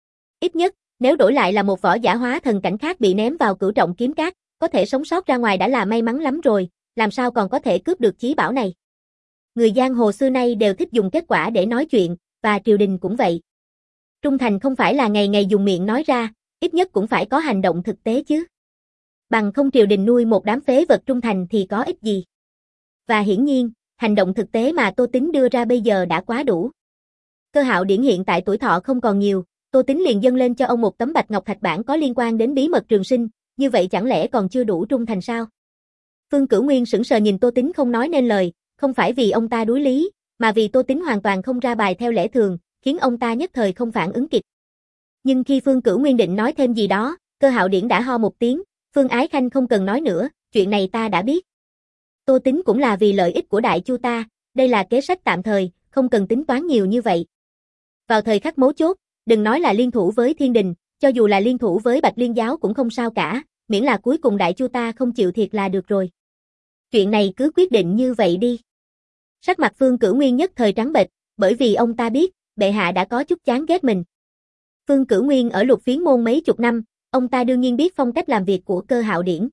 Ít nhất, nếu đổi lại là một võ giả hóa thần cảnh khác bị ném vào cửu trọng kiếm cát, có thể sống sót ra ngoài đã là may mắn lắm rồi, làm sao còn có thể cướp được chí bảo này. Người giang hồ xưa nay đều thích dùng kết quả để nói chuyện, và triều đình cũng vậy. Trung thành không phải là ngày ngày dùng miệng nói ra, ít nhất cũng phải có hành động thực tế chứ. Bằng không triều đình nuôi một đám phế vật trung thành thì có ích gì. Và hiển nhiên, hành động thực tế mà Tô Tính đưa ra bây giờ đã quá đủ. Cơ Hạo Điển hiện tại tuổi thọ không còn nhiều, Tô Tính liền dâng lên cho ông một tấm bạch ngọc thạch bản có liên quan đến bí mật trường sinh, như vậy chẳng lẽ còn chưa đủ trung thành sao? Phương Cửu Nguyên sững sờ nhìn Tô Tính không nói nên lời, không phải vì ông ta đối lý, mà vì Tô Tính hoàn toàn không ra bài theo lẽ thường, khiến ông ta nhất thời không phản ứng kịp. Nhưng khi Phương Cửu Nguyên định nói thêm gì đó, Cơ Hạo Điển đã ho một tiếng, Phương Ái Khanh không cần nói nữa, chuyện này ta đã biết. Tô Tính cũng là vì lợi ích của Đại Chu ta, đây là kế sách tạm thời, không cần tính toán nhiều như vậy. Vào thời khắc mấu chốt, đừng nói là liên thủ với Thiên Đình, cho dù là liên thủ với Bạch Liên Giáo cũng không sao cả, miễn là cuối cùng Đại Chu ta không chịu thiệt là được rồi. Chuyện này cứ quyết định như vậy đi. Sắc mặt Phương Cửu Nguyên nhất thời trắng bệch, bởi vì ông ta biết, bệ hạ đã có chút chán ghét mình. Phương Cửu Nguyên ở Lục Phiến môn mấy chục năm, ông ta đương nhiên biết phong cách làm việc của Cơ Hạo Điển.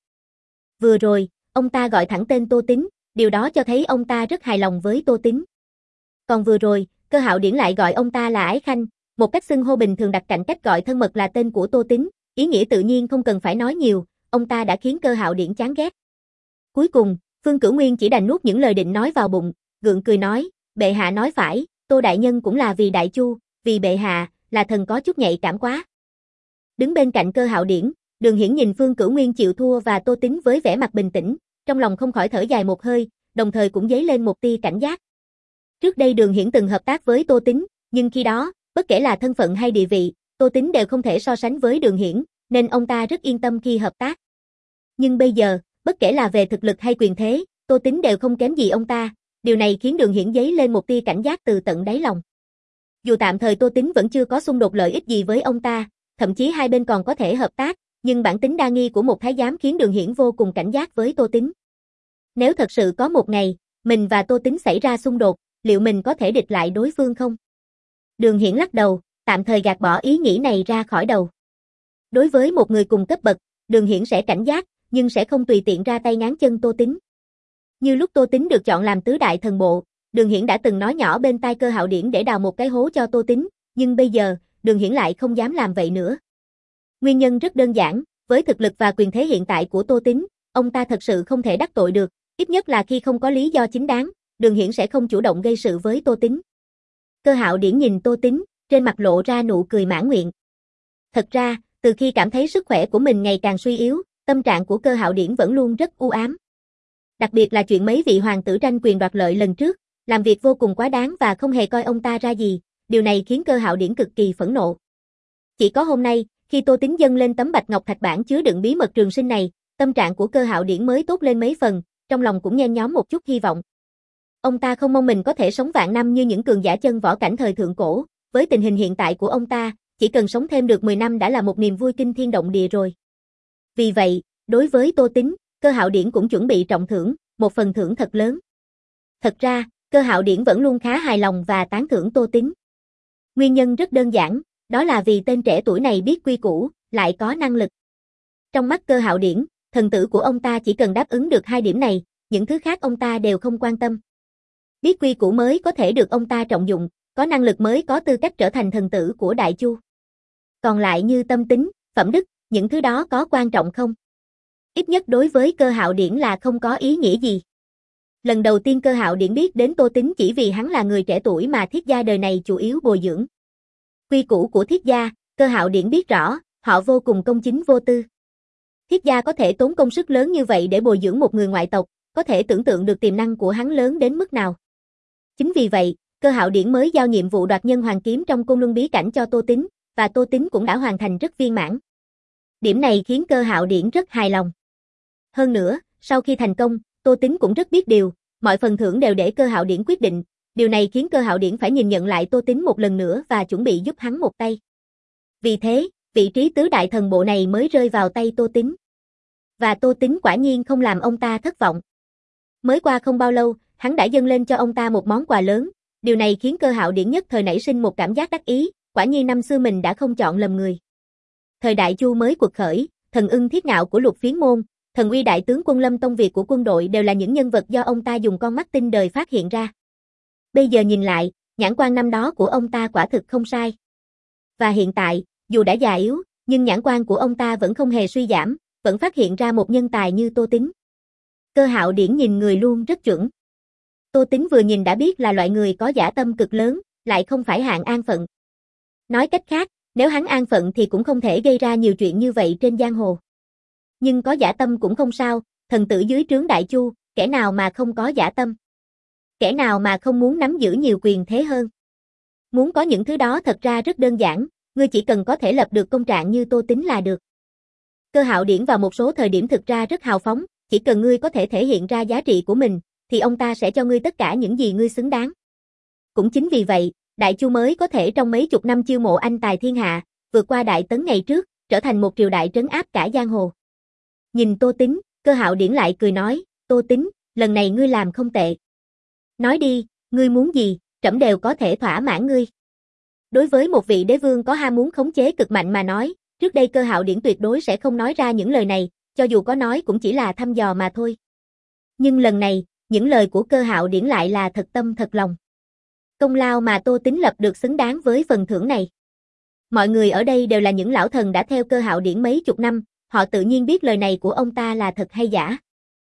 Vừa rồi, ông ta gọi thẳng tên Tô Tính, điều đó cho thấy ông ta rất hài lòng với Tô Tính. Còn vừa rồi, Cơ Hạo Điển lại gọi ông ta là Ái Khanh, một cách xưng hô bình thường đặt cạnh cách gọi thân mật là tên của Tô Tính, ý nghĩa tự nhiên không cần phải nói nhiều, ông ta đã khiến Cơ Hạo Điển chán ghét. Cuối cùng, Phương Cửu Nguyên chỉ đành nuốt những lời định nói vào bụng, gượng cười nói, bệ hạ nói phải, Tô đại nhân cũng là vì Đại Chu, vì bệ hạ, là thần có chút nhạy cảm quá. Đứng bên cạnh Cơ Hạo Điển, Đường Hiển nhìn Phương Cửu Nguyên chịu thua và Tô Tính với vẻ mặt bình tĩnh, trong lòng không khỏi thở dài một hơi, đồng thời cũng dấy lên một tia cảnh giác. Trước đây Đường Hiển từng hợp tác với Tô Tính, nhưng khi đó, bất kể là thân phận hay địa vị, Tô Tính đều không thể so sánh với Đường Hiển, nên ông ta rất yên tâm khi hợp tác. Nhưng bây giờ, bất kể là về thực lực hay quyền thế, Tô Tính đều không kém gì ông ta, điều này khiến Đường Hiển dấy lên một tia cảnh giác từ tận đáy lòng. Dù tạm thời Tô Tính vẫn chưa có xung đột lợi ích gì với ông ta, thậm chí hai bên còn có thể hợp tác, nhưng bản tính đa nghi của một thái giám khiến Đường Hiển vô cùng cảnh giác với Tô Tính. Nếu thật sự có một ngày, mình và Tô Tính xảy ra xung đột, liệu mình có thể địch lại đối phương không? Đường Hiển lắc đầu, tạm thời gạt bỏ ý nghĩ này ra khỏi đầu. Đối với một người cùng cấp bậc, Đường Hiển sẽ cảnh giác, nhưng sẽ không tùy tiện ra tay ngáng chân Tô Tính. Như lúc Tô Tính được chọn làm tứ đại thần bộ, Đường Hiển đã từng nói nhỏ bên tai Cơ Hạo Điển để đào một cái hố cho Tô Tính, nhưng bây giờ, Đường Hiển lại không dám làm vậy nữa. Nguyên nhân rất đơn giản, với thực lực và quyền thế hiện tại của Tô Tính, ông ta thật sự không thể đắc tội được, ít nhất là khi không có lý do chính đáng, Đường Hiển sẽ không chủ động gây sự với Tô Tính. Cơ Hạo Điển nhìn Tô Tính, trên mặt lộ ra nụ cười mãn nguyện. Thật ra, từ khi cảm thấy sức khỏe của mình ngày càng suy yếu, tâm trạng của Cơ Hạo Điển vẫn luôn rất u ám. Đặc biệt là chuyện mấy vị hoàng tử tranh quyền đoạt lợi lần trước, làm việc vô cùng quá đáng và không hề coi ông ta ra gì, điều này khiến Cơ Hạo Điển cực kỳ phẫn nộ. Chỉ có hôm nay, khi Tô Tính dâng lên tấm bạch ngọc thạch bản chứa đựng bí mật trường sinh này, tâm trạng của Cơ Hạo Điển mới tốt lên mấy phần, trong lòng cũng nhen nhóm một chút hy vọng. Ông ta không mong mình có thể sống vạn năm như những cường giả chân võ cảnh thời thượng cổ, với tình hình hiện tại của ông ta, chỉ cần sống thêm được mười năm đã là một niềm vui kinh thiên động địa rồi. Vì vậy, đối với Tô Tính, Cơ Hạo Điển cũng chuẩn bị trọng thưởng, một phần thưởng thật lớn. Thật ra, Cơ Hạo Điển vẫn luôn khá hài lòng và tán thưởng Tô Tính. Nguyên nhân rất đơn giản, đó là vì tên trẻ tuổi này biết quy củ, lại có năng lực. Trong mắt Cơ Hạo Điển, thần tử của ông ta chỉ cần đáp ứng được hai điểm này, những thứ khác ông ta đều không quan tâm. Biết quy củ mới có thể được ông ta trọng dụng, có năng lực mới có tư cách trở thành thần tử của Đại Chu. Còn lại như tâm tính, phẩm đức, những thứ đó có quan trọng không? Ít nhất đối với Cơ Hạo Điển là không có ý nghĩa gì. Lần đầu tiên Cơ Hạo Điển biết đến Tô Tính chỉ vì hắn là người trẻ tuổi mà Thiết gia đời này chủ yếu bồi dưỡng. Quy củ của Thiết gia, Cơ Hạo Điển biết rõ, họ vô cùng công chính vô tư. Thiết gia có thể tốn công sức lớn như vậy để bồi dưỡng một người ngoại tộc, có thể tưởng tượng được tiềm năng của hắn lớn đến mức nào. Chính vì vậy, Cơ Hạo Điển mới giao nhiệm vụ đoạt nhân hoàng kiếm trong Côn Luân bí cảnh cho Tô Tính, và Tô Tính cũng đã hoàn thành rất viên mãn. Điểm này khiến Cơ Hạo Điển rất hài lòng. Hơn nữa, sau khi thành công, Tô Tính cũng rất biết điều, mọi phần thưởng đều để Cơ Hạo Điển quyết định, điều này khiến Cơ Hạo Điển phải nhìn nhận lại Tô Tính một lần nữa và chuẩn bị giúp hắn một tay. Vì thế, vị trí tứ đại thần bộ này mới rơi vào tay Tô Tính. Và Tô Tính quả nhiên không làm ông ta thất vọng. Mới qua không bao lâu, hắn đã dâng lên cho ông ta một món quà lớn, điều này khiến Cơ Hạo Điển nhất thời nảy sinh một cảm giác đắc ý, quả nhiên năm xưa mình đã không chọn lầm người. Thời đại Chu mới quật khởi, thần ưng thiết ngạo của Lục Phiến môn, thần uy đại tướng quân Lâm Tông Việt của quân đội đều là những nhân vật do ông ta dùng con mắt tinh đời phát hiện ra. Bây giờ nhìn lại, nhãn quan năm đó của ông ta quả thực không sai. Và hiện tại, dù đã già yếu, nhưng nhãn quan của ông ta vẫn không hề suy giảm, vẫn phát hiện ra một nhân tài như Tô Tín. Cơ Hạo Điển nhìn người luôn rất chuẩn. Tô Tín vừa nhìn đã biết là loại người có dã tâm cực lớn, lại không phải hạng an phận. Nói cách khác, nếu hắn an phận thì cũng không thể gây ra nhiều chuyện như vậy trên giang hồ. Nhưng có dã tâm cũng không sao, thần tử dưới trướng Đại Chu, kẻ nào mà không có dã tâm? Kẻ nào mà không muốn nắm giữ nhiều quyền thế hơn? Muốn có những thứ đó thật ra rất đơn giản, ngươi chỉ cần có thể lập được công trạng như Tô Tín là được. Cơ Hạo Điển vào một số thời điểm thực ra rất hào phóng, chỉ cần ngươi có thể thể hiện ra giá trị của mình, thì ông ta sẽ cho ngươi tất cả những gì ngươi xứng đáng. Cũng chính vì vậy, Đại Chu mới có thể trong mấy chục năm chiêu mộ anh tài thiên hạ, vượt qua Đại Tấn ngày trước, trở thành một triều đại trấn áp cả giang hồ. Nhìn Tô Tín, Cơ Hạo Điển lại cười nói, Tô Tín, lần này ngươi làm không tệ. Nói đi, ngươi muốn gì, trẫm đều có thể thỏa mãn ngươi. Đối với một vị đế vương có ham muốn khống chế cực mạnh mà nói, trước đây Cơ Hạo Điển tuyệt đối sẽ không nói ra những lời này, cho dù có nói cũng chỉ là thăm dò mà thôi. Nhưng lần này, những lời của Cơ Hạo Điển lại là thật tâm thật lòng. Công lao mà Tô Tín lập được xứng đáng với phần thưởng này. Mọi người ở đây đều là những lão thần đã theo Cơ Hạo Điển mấy chục năm, họ tự nhiên biết lời này của ông ta là thật hay giả.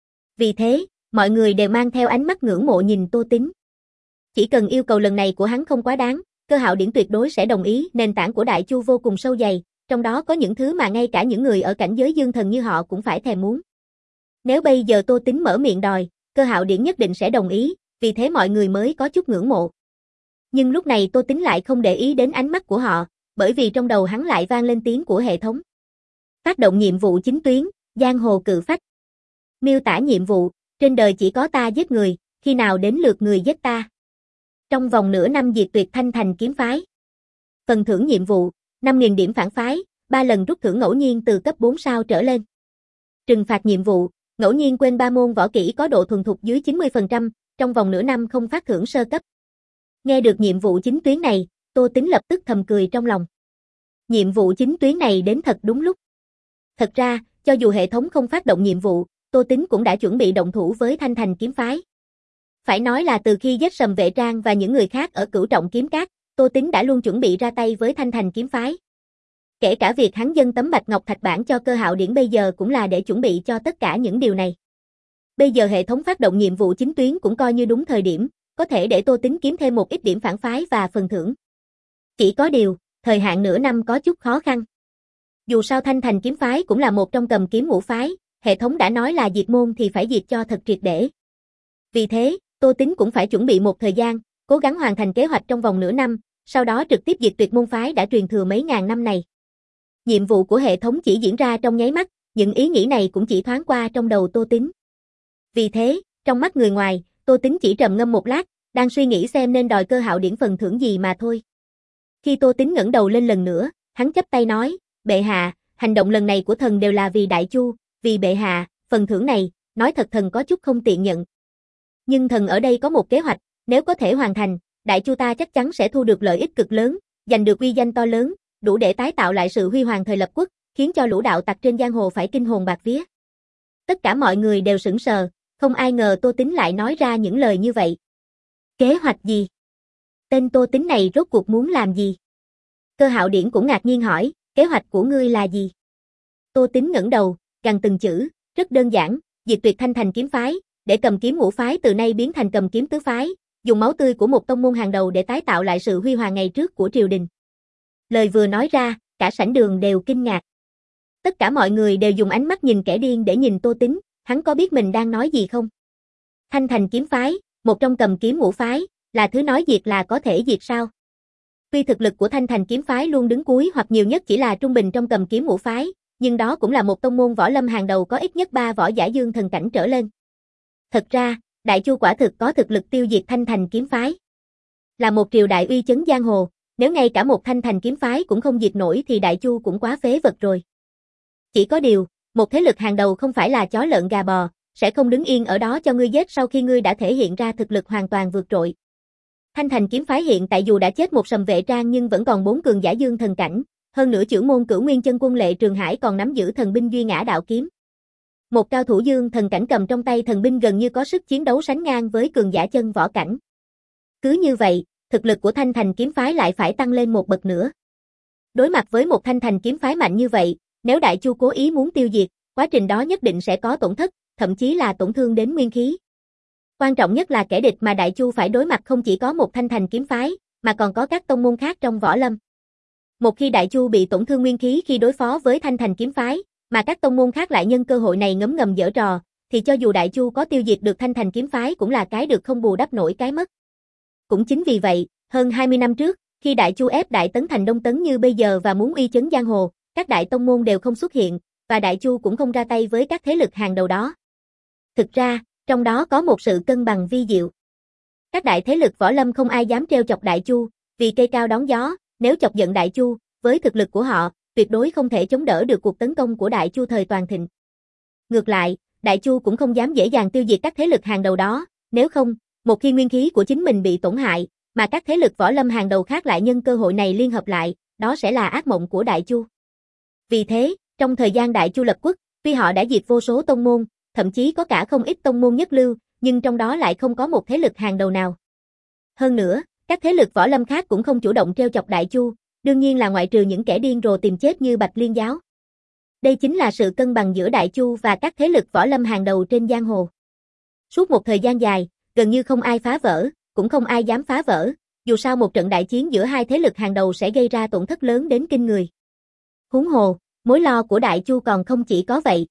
Vì thế, mọi người đều mang theo ánh mắt ngưỡng mộ nhìn Tô Tín. Chỉ cần yêu cầu lần này của hắn không quá đáng, Cơ Hạo Điển tuyệt đối sẽ đồng ý. Nền tảng của Đại Chu vô cùng sâu dày, trong đó có những thứ mà ngay cả những người ở cảnh giới dương thần như họ cũng phải thèm muốn. Nếu bây giờ Tô Tín mở miệng đòi, Cơ Hạo Điển nhất định sẽ đồng ý, vì thế mọi người mới có chút ngưỡng mộ. Nhưng lúc này Tô Tín lại không để ý đến ánh mắt của họ, bởi vì trong đầu hắn lại vang lên tiếng của hệ thống. Phát động nhiệm vụ chính tuyến, giang hồ cự phách. Miêu tả nhiệm vụ, trên đời chỉ có ta giết người, khi nào đến lượt người giết ta. Trong vòng nửa năm diệt tuyệt Thanh Thành kiếm phái. Phần thưởng nhiệm vụ, năm nghìn điểm phản phái, ba lần rút thưởng ngẫu nhiên từ cấp bốn sao trở lên. Trừng phạt nhiệm vụ, ngẫu nhiên quên ba môn võ kỹ có độ thuần thục dưới chín mươi phần trăm, trong vòng nửa năm không phát thưởng sơ cấp. Nghe được nhiệm vụ chính tuyến này, Tô Tín lập tức thầm cười trong lòng. Nhiệm vụ chính tuyến này đến thật đúng lúc. Thật ra, cho dù hệ thống không phát động nhiệm vụ, Tô Tín cũng đã chuẩn bị động thủ với Thanh Thành kiếm phái. Phải nói là từ khi giết Sầm Vệ Trang và những người khác ở Cửu Trọng kiếm các, Tô Tín đã luôn chuẩn bị ra tay với Thanh Thành kiếm phái. Kể cả việc hắn dâng tấm bạch ngọc thạch bản cho Cơ Hạo Điển bây giờ cũng là để chuẩn bị cho tất cả những điều này. Bây giờ hệ thống phát động nhiệm vụ chính tuyến cũng coi như đúng thời điểm, có thể để Tô Tín kiếm thêm một ít điểm phản phái và phần thưởng. Chỉ có điều, thời hạn nửa năm có chút khó khăn. Dù sao Thanh Thành kiếm phái cũng là một trong cầm kiếm ngũ phái, hệ thống đã nói là diệt môn thì phải diệt cho thật triệt để. Vì thế, Tô Tín cũng phải chuẩn bị một thời gian, cố gắng hoàn thành kế hoạch trong vòng nửa năm, sau đó trực tiếp diệt tuyệt môn phái đã truyền thừa mấy ngàn năm này. Nhiệm vụ của hệ thống chỉ diễn ra trong nháy mắt, những ý nghĩ này cũng chỉ thoáng qua trong đầu Tô Tín. Vì thế, trong mắt người ngoài, Tô Tín chỉ trầm ngâm một lát, đang suy nghĩ xem nên đòi Cơ Hạo Điển phần thưởng gì mà thôi. Khi Tô Tín ngẩng đầu lên lần nữa, hắn chắp tay nói, bệ hạ, hành động lần này của thần đều là vì Đại Chu, vì bệ hạ, phần thưởng này, nói thật thần có chút không tiện nhận. Nhưng thần ở đây có một kế hoạch, nếu có thể hoàn thành, Đại Chu ta chắc chắn sẽ thu được lợi ích cực lớn, giành được uy danh to lớn, đủ để tái tạo lại sự huy hoàng thời lập quốc, khiến cho lũ đạo tặc trên giang hồ phải kinh hồn bạt vía. Tất cả mọi người đều sững sờ, không ai ngờ Tô Tín lại nói ra những lời như vậy. Kế hoạch gì? Tên Tô Tín này rốt cuộc muốn làm gì? Cơ Hạo Điển cũng ngạc nhiên hỏi, kế hoạch của ngươi là gì? Tô Tín ngẩng đầu, gằn từng chữ, rất đơn giản, diệt tuyệt Thanh Thành kiếm phái, để cầm kiếm ngũ phái từ nay biến thành cầm kiếm tứ phái, dùng máu tươi của một tông môn hàng đầu để tái tạo lại sự huy hoàng ngày trước của triều đình. Lời vừa nói ra, cả sảnh đường đều kinh ngạc. Tất cả mọi người đều dùng ánh mắt nhìn kẻ điên để nhìn Tô Tín, hắn có biết mình đang nói gì không? Thanh Thành kiếm phái, một trong cầm kiếm ngũ phái, là thứ nói diệt là có thể diệt sao? Tuy thực lực của Thanh Thành kiếm phái luôn đứng cuối hoặc nhiều nhất chỉ là trung bình trong cầm kiếm ngũ phái, nhưng đó cũng là một tông môn võ lâm hàng đầu có ít nhất ba võ giả dương thần cảnh trở lên. Thật ra, Đại Chu quả thực có thực lực tiêu diệt Thanh Thành kiếm phái. Là một triều đại uy chấn giang hồ, nếu ngay cả một Thanh Thành kiếm phái cũng không diệt nổi thì Đại Chu cũng quá phế vật rồi. Chỉ có điều, một thế lực hàng đầu không phải là chó lợn gà bò, sẽ không đứng yên ở đó cho ngươi giết sau khi ngươi đã thể hiện ra thực lực hoàn toàn vượt trội. Thanh Thành kiếm phái hiện tại dù đã chết một sầm vệ trang nhưng vẫn còn bốn cường giả dương thần cảnh, hơn nữa chưởng môn Cửu Nguyên Chân Quân Lệ Trường Hải còn nắm giữ thần binh Duy Ngã Đạo Kiếm. Một cao thủ dương thần cảnh cầm trong tay thần binh gần như có sức chiến đấu sánh ngang với cường giả chân võ cảnh. Cứ như vậy, thực lực của Thanh Thành kiếm phái lại phải tăng lên một bậc nữa. Đối mặt với một Thanh Thành kiếm phái mạnh như vậy, nếu Đại Chu cố ý muốn tiêu diệt, quá trình đó nhất định sẽ có tổn thất, thậm chí là tổn thương đến nguyên khí. Quan trọng nhất là kẻ địch mà Đại Chu phải đối mặt không chỉ có một Thanh Thành kiếm phái, mà còn có các tông môn khác trong võ lâm. Một khi Đại Chu bị tổn thương nguyên khí khi đối phó với Thanh Thành kiếm phái, mà các tông môn khác lại nhân cơ hội này ngấm ngầm giở trò, thì cho dù Đại Chu có tiêu diệt được Thanh Thành kiếm phái cũng là cái được không bù đắp nổi cái mất. Cũng chính vì vậy, hơn hai mươi năm trước, khi Đại Chu ép Đại Tấn thành Đông Tấn như bây giờ và muốn uy chấn giang hồ, các đại tông môn đều không xuất hiện, và Đại Chu cũng không ra tay với các thế lực hàng đầu đó. Thực ra, trong đó có một sự cân bằng vi diệu. Các đại thế lực võ lâm không ai dám trêu chọc Đại Chu, vì cây cao đón gió, nếu chọc giận Đại Chu, với thực lực của họ, tuyệt đối không thể chống đỡ được cuộc tấn công của Đại Chu thời toàn thịnh. Ngược lại, Đại Chu cũng không dám dễ dàng tiêu diệt các thế lực hàng đầu đó, nếu không, một khi nguyên khí của chính mình bị tổn hại, mà các thế lực võ lâm hàng đầu khác lại nhân cơ hội này liên hợp lại, đó sẽ là ác mộng của Đại Chu. Vì thế, trong thời gian Đại Chu lập quốc, tuy họ đã diệt vô số tông môn, thậm chí có cả không ít tông môn nhất lưu, nhưng trong đó lại không có một thế lực hàng đầu nào. Hơn nữa, các thế lực võ lâm khác cũng không chủ động trêu chọc Đại Chu, đương nhiên là ngoại trừ những kẻ điên rồ tìm chết như Bạch Liên giáo. Đây chính là sự cân bằng giữa Đại Chu và các thế lực võ lâm hàng đầu trên giang hồ. Suốt một thời gian dài, gần như không ai phá vỡ, cũng không ai dám phá vỡ, dù sao một trận đại chiến giữa hai thế lực hàng đầu sẽ gây ra tổn thất lớn đến kinh người. Huống hồ, mối lo của Đại Chu còn không chỉ có vậy.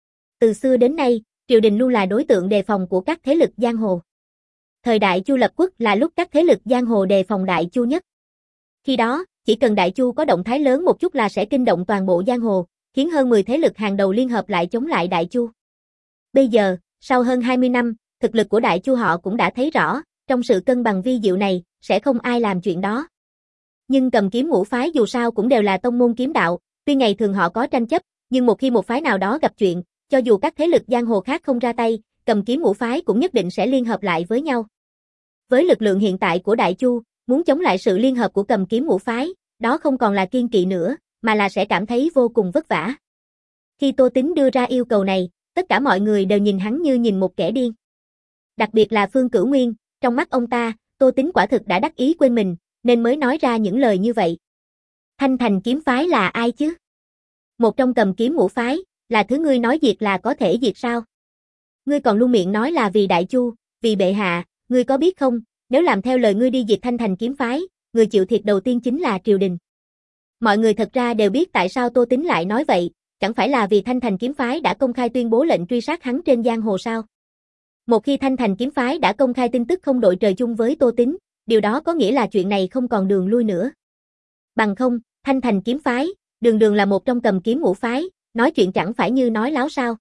Từ xưa đến nay, triều đình luôn là đối tượng đề phòng của các thế lực giang hồ. Thời Đại Chu lập quốc là lúc các thế lực giang hồ đề phòng Đại Chu nhất. Khi đó, chỉ cần Đại Chu có động thái lớn một chút là sẽ kinh động toàn bộ giang hồ, khiến hơn mười thế lực hàng đầu liên hợp lại chống lại Đại Chu. Bây giờ, sau hơn hai mươi năm, thực lực của Đại Chu họ cũng đã thấy rõ, trong sự cân bằng vi diệu này, sẽ không ai làm chuyện đó. Nhưng Cầm Kiếm ngũ phái dù sao cũng đều là tông môn kiếm đạo, tuy ngày thường họ có tranh chấp, nhưng một khi một phái nào đó gặp chuyện, cho dù các thế lực giang hồ khác không ra tay, Cầm Kiếm ngũ phái cũng nhất định sẽ liên hợp lại với nhau. Với lực lượng hiện tại của Đại Chu, muốn chống lại sự liên hợp của Cầm Kiếm ngũ phái, đó không còn là kiên kỵ nữa, mà là sẽ cảm thấy vô cùng vất vả. Khi Tô Tín đưa ra yêu cầu này, tất cả mọi người đều nhìn hắn như nhìn một kẻ điên. Đặc biệt là Phương Cửu Nguyên, trong mắt ông ta, Tô Tín quả thực đã đắc ý quên mình, nên mới nói ra những lời như vậy. Thanh Thành kiếm phái là ai chứ? Một trong Cầm Kiếm ngũ phái, là thứ ngươi nói diệt là có thể diệt sao? Ngươi còn luôn miệng nói là vì Đại Chu, vì bệ hạ, ngươi có biết không, nếu làm theo lời ngươi đi diệt Thanh Thành kiếm phái, người chịu thiệt đầu tiên chính là triều đình. Mọi người thật ra đều biết tại sao Tô Tín lại nói vậy, chẳng phải là vì Thanh Thành kiếm phái đã công khai tuyên bố lệnh truy sát hắn trên giang hồ sao? Một khi Thanh Thành kiếm phái đã công khai tin tức không đội trời chung với Tô Tín, điều đó có nghĩa là chuyện này không còn đường lui nữa. Bằng không, Thanh Thành kiếm phái, đường đường là một trong Cầm Kiếm ngũ phái, nói chuyện chẳng phải như nói láo sao?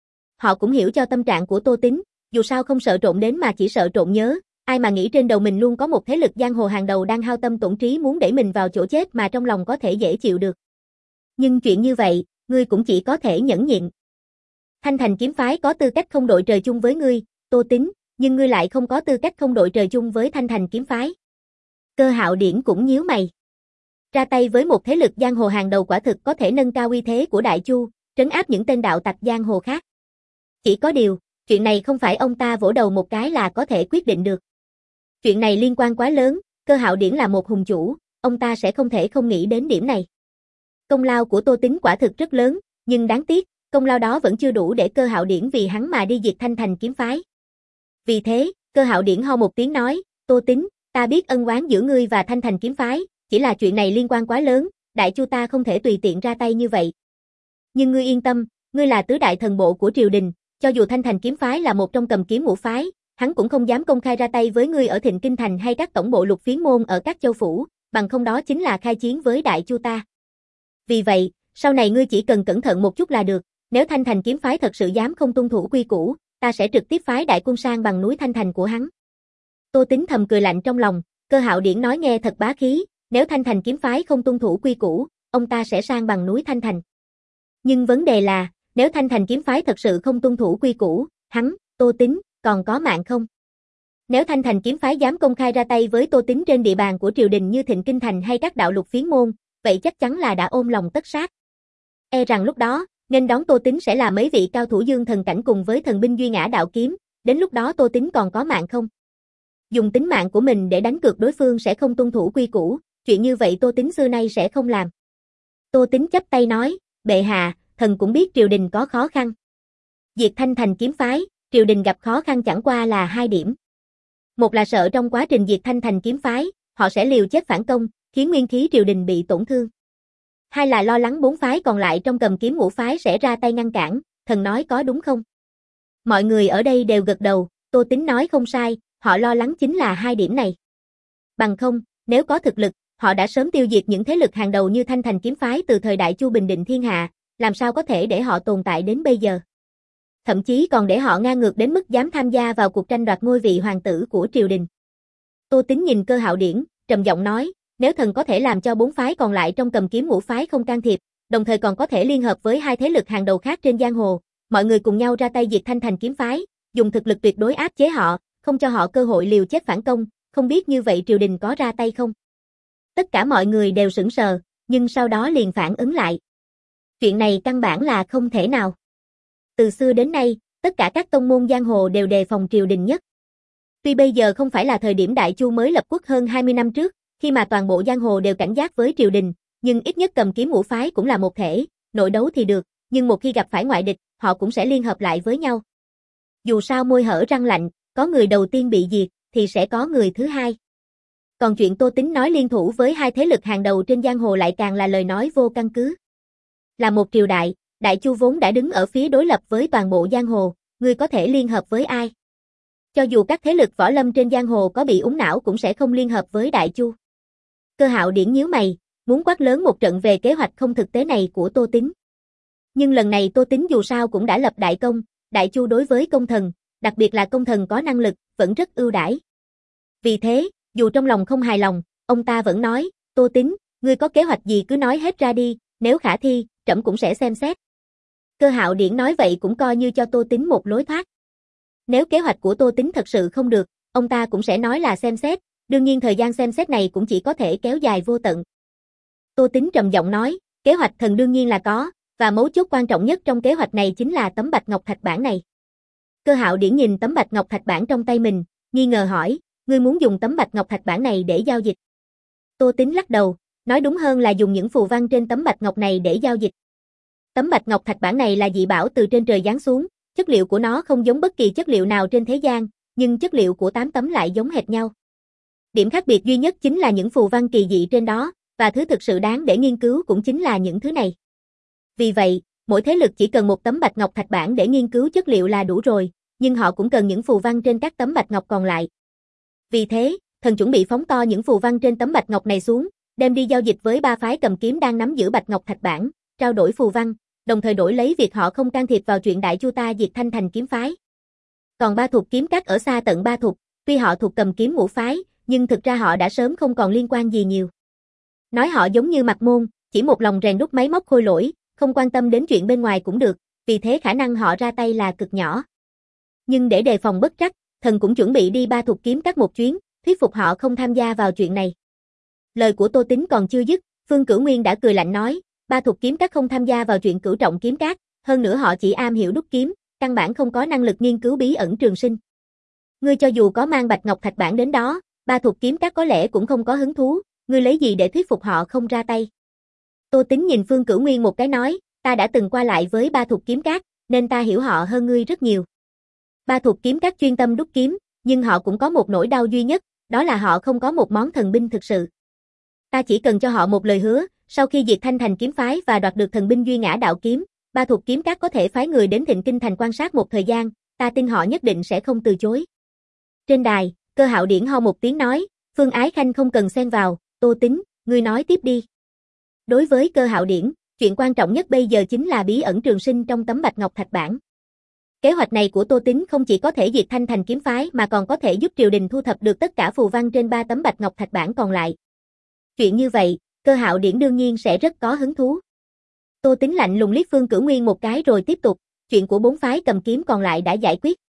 Họ cũng hiểu cho tâm trạng của Tô Tín, dù sao không sợ trộn đến mà chỉ sợ trộn nhớ, ai mà nghĩ trên đầu mình luôn có một thế lực giang hồ hàng đầu đang hao tâm tổn trí muốn đẩy mình vào chỗ chết mà trong lòng có thể dễ chịu được. Nhưng chuyện như vậy, ngươi cũng chỉ có thể nhẫn nhịn. Thanh Thành kiếm phái có tư cách không đội trời chung với ngươi, Tô Tín, nhưng ngươi lại không có tư cách không đội trời chung với Thanh Thành kiếm phái. Cơ Hạo Điển cũng nhíu mày. Ra tay với một thế lực giang hồ hàng đầu quả thực có thể nâng cao uy thế của Đại Chu, trấn áp những tên đạo tặc giang hồ khác. Chỉ có điều, chuyện này không phải ông ta vỗ đầu một cái là có thể quyết định được. Chuyện này liên quan quá lớn, Cơ Hạo Điển là một hùng chủ, ông ta sẽ không thể không nghĩ đến điểm này. Công lao của Tô Tín quả thực rất lớn, nhưng đáng tiếc, công lao đó vẫn chưa đủ để Cơ Hạo Điển vì hắn mà đi diệt Thanh Thành kiếm phái. Vì thế, Cơ Hạo Điển ho một tiếng nói, Tô Tín, ta biết ân oán giữa ngươi và Thanh Thành kiếm phái, chỉ là chuyện này liên quan quá lớn, Đại Chu ta không thể tùy tiện ra tay như vậy. Nhưng ngươi yên tâm, ngươi là tứ đại thần bộ của triều đình, cho dù Thanh Thành kiếm phái là một trong Cầm Kiếm ngũ phái, hắn cũng không dám công khai ra tay với ngươi ở Thịnh Kinh Thành hay các tổng bộ lục phiến môn ở các châu phủ, bằng không đó chính là khai chiến với Đại Chu ta. Vì vậy, sau này ngươi chỉ cần cẩn thận một chút là được, nếu Thanh Thành kiếm phái thật sự dám không tuân thủ quy củ, ta sẽ trực tiếp phái đại quân sang bằng núi Thanh Thành của hắn. Tô Tín thầm cười lạnh trong lòng, Cơ Hạo Điển nói nghe thật bá khí, nếu Thanh Thành kiếm phái không tuân thủ quy củ, ông ta sẽ sang bằng núi Thanh Thành. Nhưng vấn đề là, nếu Thanh Thành kiếm phái thật sự không tuân thủ quy củ, Hắn, Tô Tín, còn có mạng không? Nếu Thanh Thành kiếm phái dám công khai ra tay với Tô Tín trên địa bàn của triều đình như Thịnh Kinh Thành hay các đạo lục phiến môn, vậy chắc chắn là đã ôm lòng tất sát. E rằng lúc đó, nên đón Tô Tín sẽ là mấy vị cao thủ dương thần cảnh cùng với thần binh duy ngã đạo kiếm, đến lúc đó Tô Tín còn có mạng không? Dùng tính mạng của mình để đánh cược đối phương sẽ không tuân thủ quy củ, chuyện như vậy Tô Tín xưa nay sẽ không làm. Tô Tín chắp tay nói, bệ hạ, thần cũng biết triều đình có khó khăn. Diệt Thanh Thành kiếm phái, triều đình gặp khó khăn chẳng qua là hai điểm. Một là sợ trong quá trình diệt Thanh Thành kiếm phái, họ sẽ liều chết phản công, khiến nguyên khí triều đình bị tổn thương. Hai là lo lắng bốn phái còn lại trong Cầm Kiếm Ngũ phái sẽ ra tay ngăn cản, thần nói có đúng không? Mọi người ở đây đều gật đầu, Tô Tín nói không sai, họ lo lắng chính là hai điểm này. Bằng không, nếu có thực lực, họ đã sớm tiêu diệt những thế lực hàng đầu như Thanh Thành kiếm phái từ thời đại Chu bình định thiên hạ, làm sao có thể để họ tồn tại đến bây giờ? Thậm chí còn để họ ngang ngược đến mức dám tham gia vào cuộc tranh đoạt ngôi vị hoàng tử của triều đình. Tô Tín nhìn Cơ Hạo Điển, trầm giọng nói, nếu thần có thể làm cho bốn phái còn lại trong Cầm Kiếm Ngũ phái không can thiệp, đồng thời còn có thể liên hợp với hai thế lực hàng đầu khác trên giang hồ, mọi người cùng nhau ra tay diệt Thanh Thành kiếm phái, dùng thực lực tuyệt đối áp chế họ, không cho họ cơ hội liều chết phản công, không biết như vậy triều đình có ra tay không? Tất cả mọi người đều sững sờ, nhưng sau đó liền phản ứng lại. Chuyện này căn bản là không thể nào. Từ xưa đến nay, tất cả các tông môn giang hồ đều đề phòng triều đình nhất. Tuy bây giờ không phải là thời điểm Đại Chu mới lập quốc hơn hai mươi năm trước, khi mà toàn bộ giang hồ đều cảnh giác với triều đình, nhưng ít nhất Cầm Kiếm Ngũ phái cũng là một thể, nội đấu thì được, nhưng một khi gặp phải ngoại địch, họ cũng sẽ liên hợp lại với nhau. Dù sao môi hở răng lạnh, có người đầu tiên bị diệt, thì sẽ có người thứ hai. Còn chuyện Tô Tín nói liên thủ với hai thế lực hàng đầu trên giang hồ lại càng là lời nói vô căn cứ. Là một triều đại, Đại Chu vốn đã đứng ở phía đối lập với toàn bộ giang hồ, ngươi có thể liên hợp với ai? Cho dù các thế lực võ lâm trên giang hồ có bị úng não cũng sẽ không liên hợp với Đại Chu. Cơ Hạo Điển nhíu mày, muốn quát lớn một trận về kế hoạch không thực tế này của Tô Tín. Nhưng lần này Tô Tín dù sao cũng đã lập đại công, Đại Chu đối với công thần, đặc biệt là công thần có năng lực, vẫn rất ưu đãi. Vì thế, dù trong lòng không hài lòng, ông ta vẫn nói, Tô Tín, ngươi có kế hoạch gì cứ nói hết ra đi, nếu khả thi, trẫm cũng sẽ xem xét. Cơ Hạo Điển nói vậy cũng coi như cho Tô Tín một lối thoát. Nếu kế hoạch của Tô Tín thật sự không được, ông ta cũng sẽ nói là xem xét, đương nhiên thời gian xem xét này cũng chỉ có thể kéo dài vô tận. Tô Tín trầm giọng nói, kế hoạch thần đương nhiên là có, và mấu chốt quan trọng nhất trong kế hoạch này chính là tấm bạch ngọc thạch bản này. Cơ Hạo Điển nhìn tấm bạch ngọc thạch bản trong tay mình, nghi ngờ hỏi, ngươi muốn dùng tấm bạch ngọc thạch bản này để giao dịch? Tô Tín lắc đầu, nói đúng hơn là dùng những phù văn trên tấm bạch ngọc này để giao dịch. Tấm bạch ngọc thạch bản này là dị bảo từ trên trời giáng xuống, chất liệu của nó không giống bất kỳ chất liệu nào trên thế gian, nhưng chất liệu của tám tấm lại giống hệt nhau. Điểm khác biệt duy nhất chính là những phù văn kỳ dị trên đó, và thứ thực sự đáng để nghiên cứu cũng chính là những thứ này. Vì vậy, mỗi thế lực chỉ cần một tấm bạch ngọc thạch bản để nghiên cứu chất liệu là đủ rồi, nhưng họ cũng cần những phù văn trên các tấm bạch ngọc còn lại. Vì thế, thần chuẩn bị phóng to những phù văn trên tấm bạch ngọc này xuống, đem đi giao dịch với ba phái cầm kiếm đang nắm giữ bạch ngọc thạch bản, trao đổi phù văn, đồng thời đổi lấy việc họ không can thiệp vào chuyện Đại Chu ta diệt Thanh Thành kiếm phái. Còn Ba Thục kiếm các ở xa tận Ba Thục, tuy họ thuộc Cầm Kiếm Ngũ phái, nhưng thực ra họ đã sớm không còn liên quan gì nhiều. Nói họ giống như Mạc Môn, chỉ một lòng rèn đúc máy móc khôi lỗi, không quan tâm đến chuyện bên ngoài cũng được, vì thế khả năng họ ra tay là cực nhỏ. Nhưng để đề phòng bất trắc, thần cũng chuẩn bị đi Ba Thục kiếm các một chuyến, thuyết phục họ không tham gia vào chuyện này. Lời của Tô Tín còn chưa dứt, Phương Cửu Nguyên đã cười lạnh nói, Ba Thục kiếm các không tham gia vào chuyện Cửu Trọng kiếm các, hơn nữa họ chỉ am hiểu đúc kiếm, căn bản không có năng lực nghiên cứu bí ẩn trường sinh. Ngươi cho dù có mang bạch ngọc thạch bản đến đó, Ba Thục kiếm các có lẽ cũng không có hứng thú, ngươi lấy gì để thuyết phục họ không ra tay? Tô Tín nhìn Phương Cửu Nguyên một cái nói, ta đã từng qua lại với Ba Thục kiếm các, nên ta hiểu họ hơn ngươi rất nhiều. Ba Thục kiếm các chuyên tâm đúc kiếm, nhưng họ cũng có một nỗi đau duy nhất, đó là họ không có một món thần binh thực sự. Ta chỉ cần cho họ một lời hứa, sau khi diệt Thanh Thành kiếm phái và đoạt được thần binh duy ngã đạo kiếm, Ba Thục kiếm các có thể phái người đến Thịnh Kinh Thành quan sát một thời gian, ta tin họ nhất định sẽ không từ chối. Trên đài, Cơ Hạo Điển ho một tiếng nói, Phương Ái Khanh không cần xen vào, Tô Tín, ngươi nói tiếp đi. Đối với Cơ Hạo Điển, chuyện quan trọng nhất bây giờ chính là bí ẩn trường sinh trong tấm bạch ngọc thạch bản. Kế hoạch này của Tô Tín không chỉ có thể diệt Thanh Thành kiếm phái mà còn có thể giúp triều đình thu thập được tất cả phù văn trên ba tấm bạch ngọc thạch bản còn lại. Chuyện như vậy, Cơ Hạo Điển đương nhiên sẽ rất có hứng thú. Tô Tín lạnh lùng liếc Phương Cửu Nguyên một cái rồi tiếp tục, chuyện của bốn phái cầm kiếm còn lại đã giải quyết.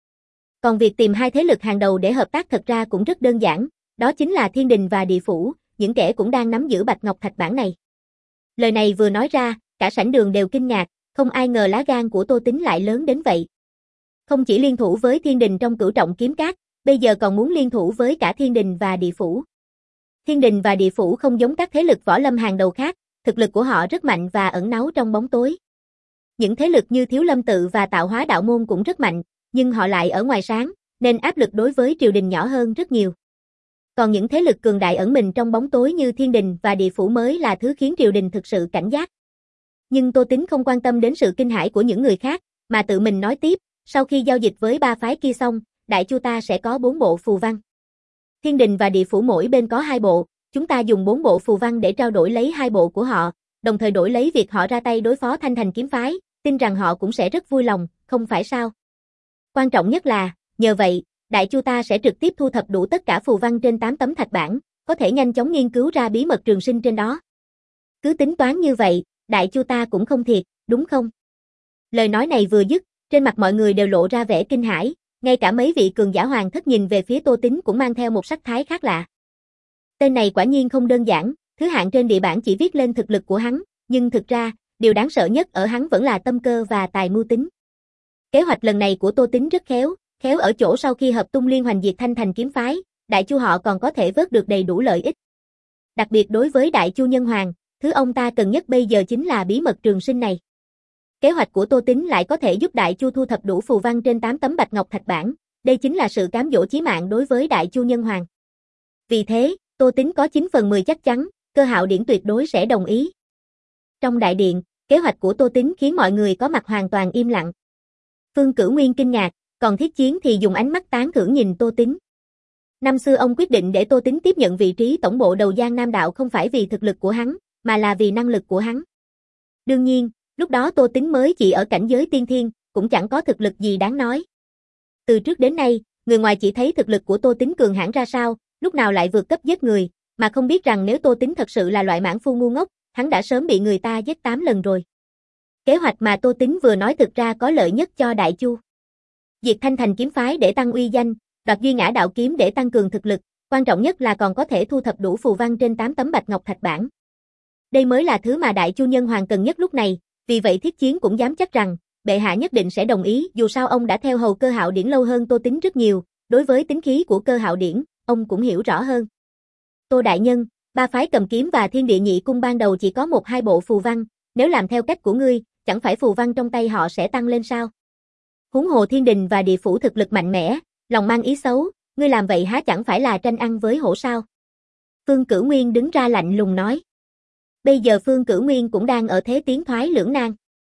Còn việc tìm hai thế lực hàng đầu để hợp tác thật ra cũng rất đơn giản, đó chính là Thiên Đình và Địa Phủ, những kẻ cũng đang nắm giữ Bạch Ngọc Thạch Bản này. Lời này vừa nói ra, cả sảnh đường đều kinh ngạc, không ai ngờ lá gan của Tô Tính lại lớn đến vậy. Không chỉ liên thủ với Thiên Đình trong Cửu Trọng Kiếm Cát, bây giờ còn muốn liên thủ với cả Thiên Đình và Địa Phủ. Thiên Đình và Địa Phủ không giống các thế lực võ lâm hàng đầu khác, thực lực của họ rất mạnh và ẩn náu trong bóng tối. Những thế lực như Thiếu Lâm Tự và Tạo Hóa Đạo Môn cũng rất mạnh, nhưng họ lại ở ngoài sáng, nên áp lực đối với triều đình nhỏ hơn rất nhiều. Còn những thế lực cường đại ẩn mình trong bóng tối như Thiên Đình và Địa Phủ mới là thứ khiến triều đình thực sự cảnh giác. Nhưng Tô Tính không quan tâm đến sự kinh hãi của những người khác, mà tự mình nói tiếp, sau khi giao dịch với ba phái kia xong, Đại Chu ta sẽ có bốn bộ phù văn. Thiên Đình và Địa Phủ mỗi bên có hai bộ, chúng ta dùng bốn bộ phù văn để trao đổi lấy hai bộ của họ, đồng thời đổi lấy việc họ ra tay đối phó Thanh Thành kiếm phái, tin rằng họ cũng sẽ rất vui lòng, không phải sao? Quan trọng nhất là, nhờ vậy, Đại Chu ta sẽ trực tiếp thu thập đủ tất cả phù văn trên tám tấm thạch bản, có thể nhanh chóng nghiên cứu ra bí mật trường sinh trên đó. Cứ tính toán như vậy, Đại Chu ta cũng không thiệt, đúng không? Lời nói này vừa dứt, trên mặt mọi người đều lộ ra vẻ kinh hãi, ngay cả mấy vị cường giả hoàng thất nhìn về phía Tô Tính cũng mang theo một sắc thái khác lạ. Tên này quả nhiên không đơn giản, thứ hạng trên địa bản chỉ viết lên thực lực của hắn, nhưng thực ra, điều đáng sợ nhất ở hắn vẫn là tâm cơ và tài mưu tính. Kế hoạch lần này của Tô Tính rất khéo, khéo ở chỗ sau khi hợp tung liên hoành diệt Thanh Thành kiếm phái, Đại Chu họ còn có thể vớt được đầy đủ lợi ích. Đặc biệt đối với Đại Chu Nhân Hoàng, thứ ông ta cần nhất bây giờ chính là bí mật trường sinh này. Kế hoạch của Tô Tính lại có thể giúp Đại Chu thu thập đủ phù văn trên tám tấm Bạch Ngọc Thạch Bản, đây chính là sự cám dỗ chí mạng đối với Đại Chu Nhân Hoàng. Vì thế, Tô Tính có chín phần mười chắc chắn, Cơ Hạo Điển tuyệt đối sẽ đồng ý. Trong đại điện, kế hoạch của Tô Tính khiến mọi người có mặt hoàn toàn im lặng. Phương Cửu Nguyên kinh ngạc, còn Thiết Chiến thì dùng ánh mắt tán thưởng nhìn Tô Tính. Năm xưa ông quyết định để Tô Tính tiếp nhận vị trí tổng bộ đầu Giang Nam Đạo không phải vì thực lực của hắn, mà là vì năng lực của hắn. Đương nhiên, lúc đó Tô Tính mới chỉ ở cảnh giới tiên thiên, cũng chẳng có thực lực gì đáng nói. Từ trước đến nay, người ngoài chỉ thấy thực lực của Tô Tính cường hãn ra sao, lúc nào lại vượt cấp giết người, mà không biết rằng nếu Tô Tính thật sự là loại mãn phu ngu ngốc, hắn đã sớm bị người ta giết tám lần rồi. Kế hoạch mà Tô Tính vừa nói thực ra có lợi nhất cho Đại Chu. Diệt Thanh Thành kiếm phái để tăng uy danh, đoạt Duy Ngã Đạo kiếm để tăng cường thực lực, quan trọng nhất là còn có thể thu thập đủ phù văn trên tám tấm Bạch Ngọc Thạch Bản. Đây mới là thứ mà Đại Chu Nhân Hoàng cần nhất lúc này, vì vậy Thiết Chiến cũng dám chắc rằng, bệ hạ nhất định sẽ đồng ý, dù sao ông đã theo hầu Cơ Hạo Điển lâu hơn Tô Tính rất nhiều, đối với tính khí của Cơ Hạo Điển, ông cũng hiểu rõ hơn. Tô đại nhân, ba phái Cầm Kiếm và Thiên Địa Nhị Cung ban đầu chỉ có một hai bộ phù văn, nếu làm theo cách của ngươi, chẳng phải phù văn trong tay họ sẽ tăng lên sao? Huống hồ Thiên Đình và Địa Phủ thực lực mạnh mẽ, lòng mang ý xấu, ngươi làm vậy há chẳng phải là tranh ăn với hổ sao? Phương Cửu Nguyên đứng ra lạnh lùng nói. Bây giờ Phương Cửu Nguyên cũng đang ở thế tiến thoái lưỡng nan.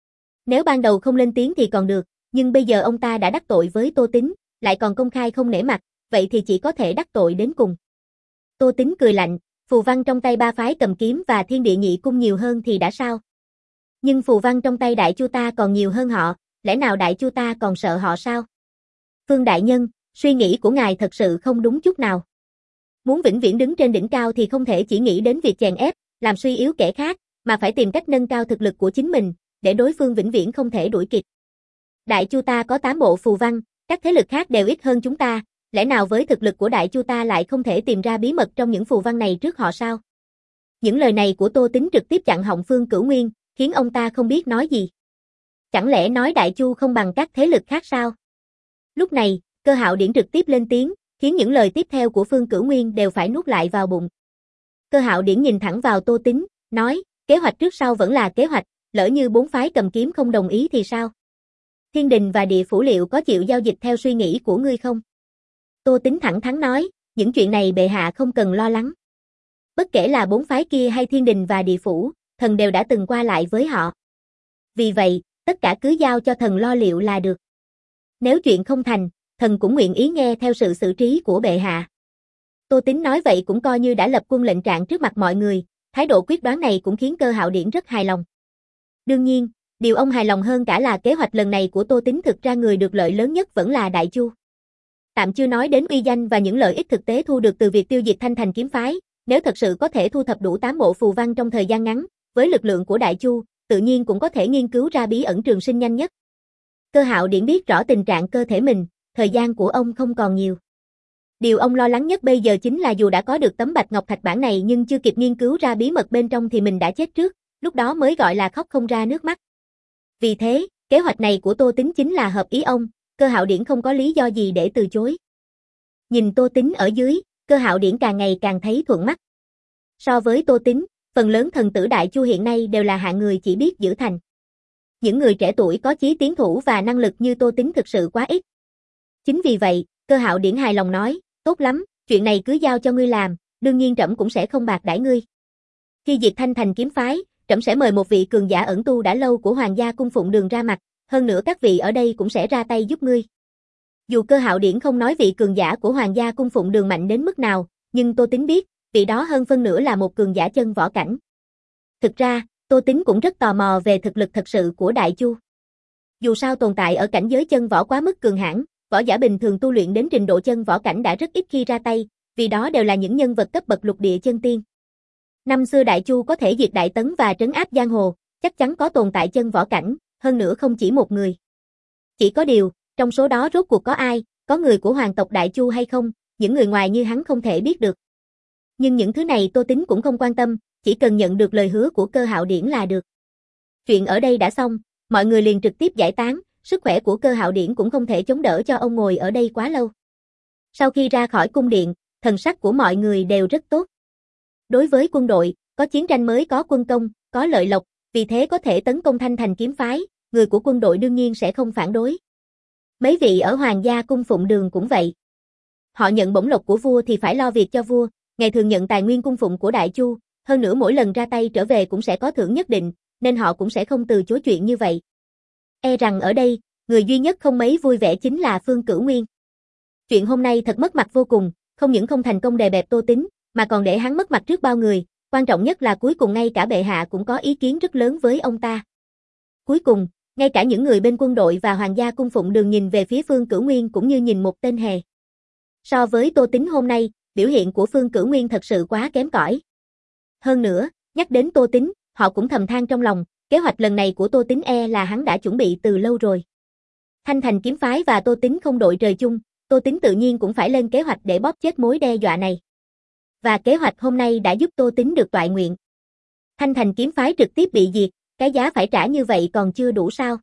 Nếu ban đầu không lên tiếng thì còn được, nhưng bây giờ ông ta đã đắc tội với Tô Tính, lại còn công khai không nể mặt, vậy thì chỉ có thể đắc tội đến cùng. Tô Tính cười lạnh, phù văn trong tay ba phái Cầm Kiếm và Thiên Địa Nhị Cung nhiều hơn thì đã sao? Nhưng phù văn trong tay Đại Chu ta còn nhiều hơn họ, lẽ nào Đại Chu ta còn sợ họ sao? Phương đại nhân, suy nghĩ của ngài thật sự không đúng chút nào. Muốn vĩnh viễn đứng trên đỉnh cao thì không thể chỉ nghĩ đến việc chèn ép, làm suy yếu kẻ khác, mà phải tìm cách nâng cao thực lực của chính mình, để đối phương vĩnh viễn không thể đuổi kịp. Đại Chu ta có tám bộ phù văn, các thế lực khác đều ít hơn chúng ta, lẽ nào với thực lực của Đại Chu ta lại không thể tìm ra bí mật trong những phù văn này trước họ sao? Những lời này của Tô Tính trực tiếp chặn họng Phương Cửu Nguyên, khiến ông ta không biết nói gì. Chẳng lẽ nói Đại Chu không bằng các thế lực khác sao? Lúc này, Cơ Hạo Điển trực tiếp lên tiếng, khiến những lời tiếp theo của Phương Cửu Nguyên đều phải nuốt lại vào bụng. Cơ Hạo Điển nhìn thẳng vào Tô Tính, nói, kế hoạch trước sau vẫn là kế hoạch, lỡ như bốn phái Cầm Kiếm không đồng ý thì sao? Thiên Đình và Địa Phủ liệu có chịu giao dịch theo suy nghĩ của ngươi không? Tô Tính thẳng thắn nói, những chuyện này bệ hạ không cần lo lắng. Bất kể là bốn phái kia hay Thiên Đình và Địa Phủ, thần đều đã từng qua lại với họ. Vì vậy, tất cả cứ giao cho thần lo liệu là được. Nếu chuyện không thành, thần cũng nguyện ý nghe theo sự xử trí của bệ hạ. Tô Tính nói vậy cũng coi như đã lập quân lệnh trạng trước mặt mọi người, thái độ quyết đoán này cũng khiến Cơ Hạo Điển rất hài lòng. Đương nhiên, điều ông hài lòng hơn cả là kế hoạch lần này của Tô Tính thực ra người được lợi lớn nhất vẫn là Đại Chu. Tạm chưa nói đến uy danh và những lợi ích thực tế thu được từ việc tiêu diệt Thanh Thành kiếm phái, nếu thật sự có thể thu thập đủ tám bộ phù văn trong thời gian ngắn, với lực lượng của Đại Chu, tự nhiên cũng có thể nghiên cứu ra bí ẩn trường sinh nhanh nhất. Cơ Hạo Điển biết rõ tình trạng cơ thể mình, thời gian của ông không còn nhiều. Điều ông lo lắng nhất bây giờ chính là dù đã có được tấm bạch ngọc thạch bản này nhưng chưa kịp nghiên cứu ra bí mật bên trong thì mình đã chết trước, lúc đó mới gọi là khóc không ra nước mắt. Vì thế, kế hoạch này của Tô Tính chính là hợp ý ông, Cơ Hạo Điển không có lý do gì để từ chối. Nhìn Tô Tính ở dưới, Cơ Hạo Điển càng ngày càng thấy thuận mắt. So với Tô Tính, phần lớn thần tử Đại Chu hiện nay đều là hạng người chỉ biết giữ thành. Những người trẻ tuổi có chí tiến thủ và năng lực như Tô Tính thực sự quá ít. Chính vì vậy, Cơ Hạo Điển hài lòng nói, tốt lắm, chuyện này cứ giao cho ngươi làm, đương nhiên trẫm cũng sẽ không bạc đãi ngươi. Khi diệt Thanh Thành kiếm phái, trẫm sẽ mời một vị cường giả ẩn tu đã lâu của Hoàng gia cung phụng Đường ra mặt, hơn nữa các vị ở đây cũng sẽ ra tay giúp ngươi. Dù Cơ Hạo Điển không nói vị cường giả của Hoàng gia cung phụng Đường mạnh đến mức nào, nhưng Tô Tính biết, vị đó hơn phân nửa là một cường giả chân võ cảnh. Thực ra, Tô Tính cũng rất tò mò về thực lực thật sự của Đại Chu. Dù sao tồn tại ở cảnh giới chân võ quá mức cường hãn, võ giả bình thường tu luyện đến trình độ chân võ cảnh đã rất ít khi ra tay, vì đó đều là những nhân vật cấp bậc lục địa chân tiên. Năm xưa Đại Chu có thể diệt Đại Tấn và trấn áp giang hồ, chắc chắn có tồn tại chân võ cảnh, hơn nữa không chỉ một người. Chỉ có điều, trong số đó rốt cuộc có ai, có người của hoàng tộc Đại Chu hay không, những người ngoài như hắn không thể biết được. Nhưng những thứ này Tô Tính cũng không quan tâm, chỉ cần nhận được lời hứa của Cơ Hạo Điển là được. Chuyện ở đây đã xong, mọi người liền trực tiếp giải tán, sức khỏe của Cơ Hạo Điển cũng không thể chống đỡ cho ông ngồi ở đây quá lâu. Sau khi ra khỏi cung điện, thần sắc của mọi người đều rất tốt. Đối với quân đội, có chiến tranh mới có quân công, có lợi lộc, vì thế có thể tấn công Thanh Thành kiếm phái, người của quân đội đương nhiên sẽ không phản đối. Mấy vị ở Hoàng gia cung phụng Đường cũng vậy. Họ nhận bổng lộc của vua thì phải lo việc cho vua, ngày thường nhận tài nguyên cung phụng của Đại Chu, hơn nữa mỗi lần ra tay trở về cũng sẽ có thưởng nhất định, nên họ cũng sẽ không từ chối chuyện như vậy. E rằng ở đây, người duy nhất không mấy vui vẻ chính là Phương Cửu Nguyên. Chuyện hôm nay thật mất mặt vô cùng, không những không thành công đè bẹp Tô Tính, mà còn để hắn mất mặt trước bao người, quan trọng nhất là cuối cùng ngay cả bệ hạ cũng có ý kiến rất lớn với ông ta. Cuối cùng, ngay cả những người bên quân đội và Hoàng gia cung phụng Đường nhìn về phía Phương Cửu Nguyên cũng như nhìn một tên hề. So với Tô Tính hôm nay, biểu hiện của Phương Cửu Nguyên thật sự quá kém cỏi. Hơn nữa, nhắc đến Tô Tính, họ cũng thầm than trong lòng, kế hoạch lần này của Tô Tính e là hắn đã chuẩn bị từ lâu rồi. Thanh Thành kiếm phái và Tô Tính không đội trời chung, Tô Tính tự nhiên cũng phải lên kế hoạch để bóp chết mối đe dọa này. Và kế hoạch hôm nay đã giúp Tô Tính được toại nguyện. Thanh Thành kiếm phái trực tiếp bị diệt, cái giá phải trả như vậy còn chưa đủ sao?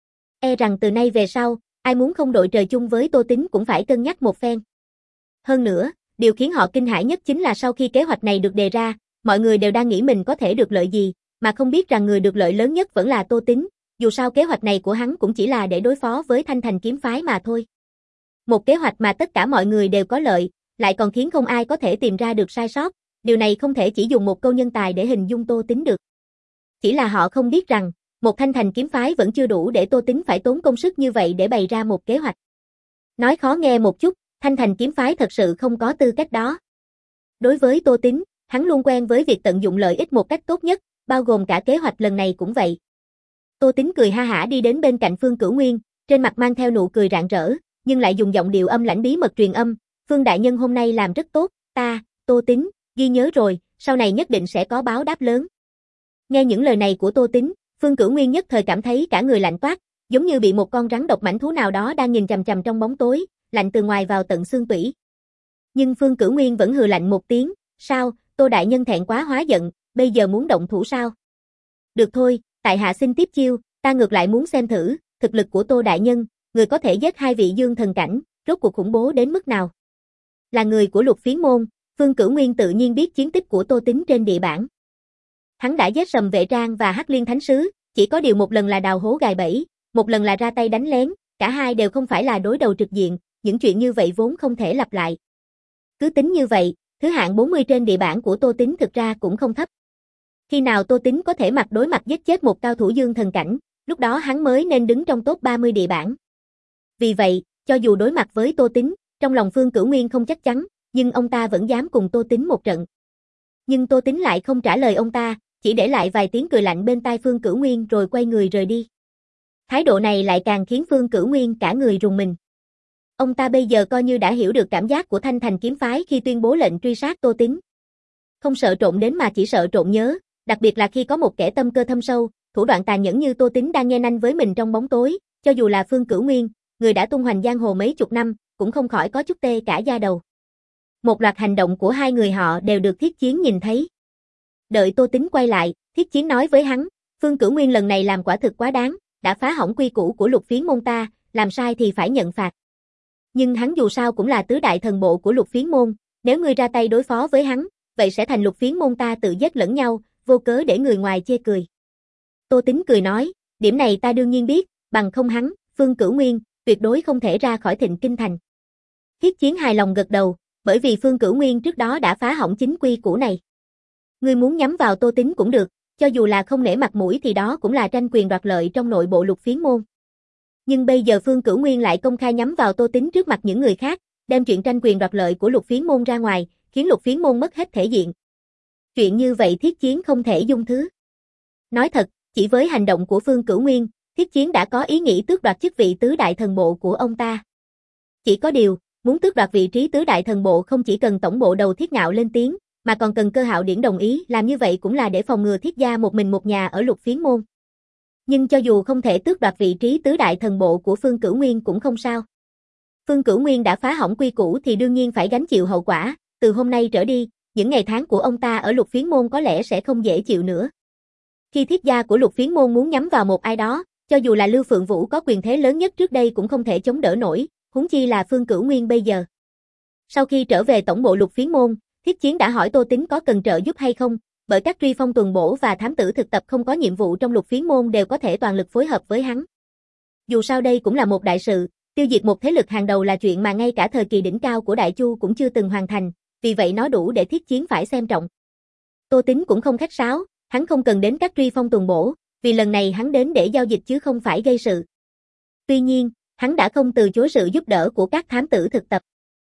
E rằng từ nay về sau, ai muốn không đội trời chung với Tô Tính cũng phải cân nhắc một phen. Hơn nữa, điều khiến họ kinh hãi nhất chính là sau khi kế hoạch này được đề ra, mọi người đều đang nghĩ mình có thể được lợi gì, mà không biết rằng người được lợi lớn nhất vẫn là Tô Tính, dù sao kế hoạch này của hắn cũng chỉ là để đối phó với Thanh Thành kiếm phái mà thôi. Một kế hoạch mà tất cả mọi người đều có lợi, lại còn khiến không ai có thể tìm ra được sai sót, điều này không thể chỉ dùng một câu nhân tài để hình dung Tô Tính được. Chỉ là họ không biết rằng, một Thanh Thành kiếm phái vẫn chưa đủ để Tô Tính phải tốn công sức như vậy để bày ra một kế hoạch. Nói khó nghe một chút, Thanh Thành kiếm phái thật sự không có tư cách đó. Đối với Tô Tính, hắn luôn quen với việc tận dụng lợi ích một cách tốt nhất, bao gồm cả kế hoạch lần này cũng vậy. Tô Tính cười ha hả đi đến bên cạnh Phương Cửu Nguyên, trên mặt mang theo nụ cười rạng rỡ, nhưng lại dùng giọng điệu âm lãnh bí mật truyền âm, Phương đại nhân hôm nay làm rất tốt, ta, Tô Tính, ghi nhớ rồi, sau này nhất định sẽ có báo đáp lớn. Nghe những lời này của Tô Tính, Phương Cửu Nguyên nhất thời cảm thấy cả người lạnh toát, giống như bị một con rắn độc mãnh thú nào đó đang nhìn chằm chằm trong bóng tối, lạnh từ ngoài vào tận xương tủy. Nhưng Phương Cửu Nguyên vẫn hừ lạnh một tiếng, sao, Tô đại nhân thẹn quá hóa giận, bây giờ muốn động thủ sao? Được thôi, tại hạ xin tiếp chiêu, ta ngược lại muốn xem thử, thực lực của Tô đại nhân, người có thể giết hai vị dương thần cảnh, rốt cuộc khủng bố đến mức nào? Là người của Lục Phiến môn, Phương Cửu Nguyên tự nhiên biết chiến tích của Tô Tính trên địa bản. Hắn đã giết Sầm Vệ Trang và Hắc Liên Thánh Sứ, chỉ có điều một lần là đào hố gài bẫy, một lần là ra tay đánh lén, cả hai đều không phải là đối đầu trực diện, những chuyện như vậy vốn không thể lặp lại. Cứ tính như vậy, thứ hạng bốn mươi trên địa bản của Tô Tính thực ra cũng không thấp. Khi nào Tô Tính có thể mặt đối mặt giết chết một cao thủ dương thần cảnh, lúc đó hắn mới nên đứng trong top ba mươi địa bản. Vì vậy, cho dù đối mặt với Tô Tính, trong lòng Phương Cửu Nguyên không chắc chắn, nhưng ông ta vẫn dám cùng Tô Tính một trận. Nhưng Tô Tính lại không trả lời ông ta, chỉ để lại vài tiếng cười lạnh bên tai Phương Cửu Nguyên rồi quay người rời đi. Thái độ này lại càng khiến Phương Cửu Nguyên cả người rùng mình. Ông ta bây giờ coi như đã hiểu được cảm giác của Thanh Thành kiếm phái khi tuyên bố lệnh truy sát Tô Tính. Không sợ trộn đến mà chỉ sợ trộn nhớ, đặc biệt là khi có một kẻ tâm cơ thâm sâu, thủ đoạn tàn nhẫn như Tô Tính đang nhe nanh với mình trong bóng tối, cho dù là Phương Cửu Nguyên, người đã tung hoành giang hồ mấy chục năm, cũng không khỏi có chút tê cả da đầu. Một loạt hành động của hai người họ đều được Thiết Chiến nhìn thấy. Đợi Tô Tính quay lại, Thiết Chiến nói với hắn, Phương Cửu Nguyên lần này làm quả thực quá đáng, đã phá hỏng quy củ của Lục Phiến môn ta, làm sai thì phải nhận phạt. Nhưng hắn dù sao cũng là tứ đại thần bộ của Lục Phiến môn, nếu ngươi ra tay đối phó với hắn, vậy sẽ thành Lục Phiến môn ta tự giết lẫn nhau, vô cớ để người ngoài chê cười. Tô Tính cười nói, điểm này ta đương nhiên biết, bằng không hắn, Phương Cửu Nguyên, tuyệt đối không thể ra khỏi Thịnh Kinh thành. Thiết Chiến hài lòng gật đầu, bởi vì Phương Cửu Nguyên trước đó đã phá hỏng chính quy cũ này. Ngươi muốn nhắm vào Tô Tính cũng được, cho dù là không nể mặt mũi thì đó cũng là tranh quyền đoạt lợi trong nội bộ Lục Phiến môn. Nhưng bây giờ Phương Cửu Nguyên lại công khai nhắm vào Tô Tính trước mặt những người khác, đem chuyện tranh quyền đoạt lợi của Lục Phiến môn ra ngoài, khiến Lục Phiến môn mất hết thể diện. Chuyện như vậy Thiết Chiến không thể dung thứ. Nói thật, chỉ với hành động của Phương Cửu Nguyên, Thiết Chiến đã có ý nghĩ tước đoạt chức vị tứ đại thần bộ của ông ta. Chỉ có điều, muốn tước đoạt vị trí tứ đại thần bộ không chỉ cần tổng bộ đầu Thiết Ngạo lên tiếng, mà còn cần Cơ Hạo Điển đồng ý, làm như vậy cũng là để phòng ngừa Thiết gia một mình một nhà ở Lục Phiến môn. Nhưng cho dù không thể tước đoạt vị trí tứ đại thần bộ của Phương Cửu Nguyên cũng không sao. Phương Cửu Nguyên đã phá hỏng quy củ thì đương nhiên phải gánh chịu hậu quả, từ hôm nay trở đi, những ngày tháng của ông ta ở Lục Phiến môn có lẽ sẽ không dễ chịu nữa. Khi Thiết gia của Lục Phiến môn muốn nhắm vào một ai đó, cho dù là Lưu Phượng Vũ có quyền thế lớn nhất trước đây cũng không thể chống đỡ nổi, huống chi là Phương Cửu Nguyên bây giờ. Sau khi trở về tổng bộ Lục Phiến môn, Thiết Chiến đã hỏi Tô Tính có cần trợ giúp hay không, bởi các truy phong tuần bổ và thám tử thực tập không có nhiệm vụ trong Lục Phiến môn đều có thể toàn lực phối hợp với hắn. Dù sao đây cũng là một đại sự, tiêu diệt một thế lực hàng đầu là chuyện mà ngay cả thời kỳ đỉnh cao của Đại Chu cũng chưa từng hoàn thành, vì vậy nó đủ để Thiết Chiến phải xem trọng. Tô Tính cũng không khách sáo, hắn không cần đến các truy phong tuần bổ, vì lần này hắn đến để giao dịch chứ không phải gây sự. Tuy nhiên, hắn đã không từ chối sự giúp đỡ của các thám tử thực tập.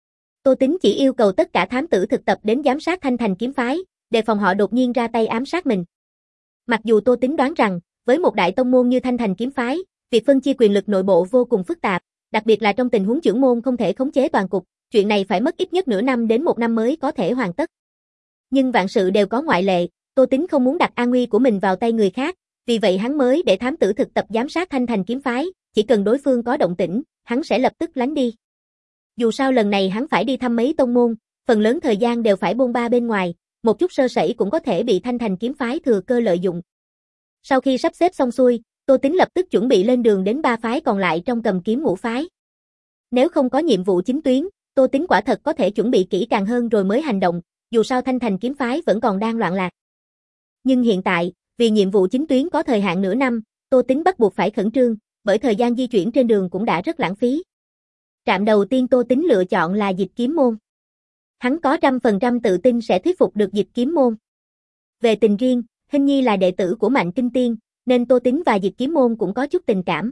Tô Tính chỉ yêu cầu tất cả thám tử thực tập đến giám sát Thanh Thành kiếm phái, đề phòng họ đột nhiên ra tay ám sát mình. Mặc dù Tô Tính đoán rằng, với một đại tông môn như Thanh Thành kiếm phái, việc phân chia quyền lực nội bộ vô cùng phức tạp, đặc biệt là trong tình huống trưởng môn không thể khống chế toàn cục, chuyện này phải mất ít nhất nửa năm đến một năm mới có thể hoàn tất. Nhưng vạn sự đều có ngoại lệ, Tô Tính không muốn đặt an nguy của mình vào tay người khác, vì vậy hắn mới để thám tử thực tập giám sát Thanh Thành kiếm phái, chỉ cần đối phương có động tĩnh, hắn sẽ lập tức lánh đi. Dù sao lần này hắn phải đi thăm mấy tông môn, phần lớn thời gian đều phải bôn ba bên ngoài, một chút sơ sẩy cũng có thể bị Thanh Thành kiếm phái thừa cơ lợi dụng. Sau khi sắp xếp xong xuôi, Tô Tính lập tức chuẩn bị lên đường đến ba phái còn lại trong Cầm Kiếm Ngũ phái. Nếu không có nhiệm vụ chính tuyến, Tô Tính quả thật có thể chuẩn bị kỹ càng hơn rồi mới hành động, dù sao Thanh Thành kiếm phái vẫn còn đang loạn lạc. Nhưng hiện tại, vì nhiệm vụ chính tuyến có thời hạn nửa năm, Tô Tính bắt buộc phải khẩn trương, bởi thời gian di chuyển trên đường cũng đã rất lãng phí. Trạm đầu tiên Tô Tính lựa chọn là Dịch Kiếm môn. Hắn có trăm phần trăm tự tin sẽ thuyết phục được Dịch Kiếm môn. Về tình riêng, Hình Nhi là đệ tử của Mạnh Kinh Tiên, nên Tô Tính và Dịch Kiếm môn cũng có chút tình cảm.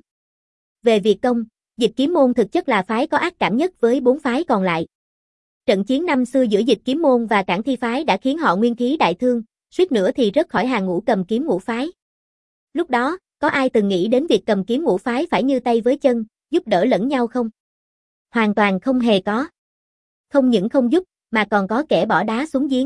Về việc công, Dịch Kiếm môn thực chất là phái có ác cảm nhất với bốn phái còn lại. Trận chiến năm xưa giữa Dịch Kiếm môn và Cảng Thi phái đã khiến họ nguyên khí đại thương, suýt nữa thì rớt khỏi hàng ngũ Cầm Kiếm Ngũ phái. Lúc đó, có ai từng nghĩ đến việc Cầm Kiếm Ngũ phái phải như tay với chân, giúp đỡ lẫn nhau không? Hoàn toàn không hề có. Không những không giúp, mà còn có kẻ bỏ đá xuống giếng.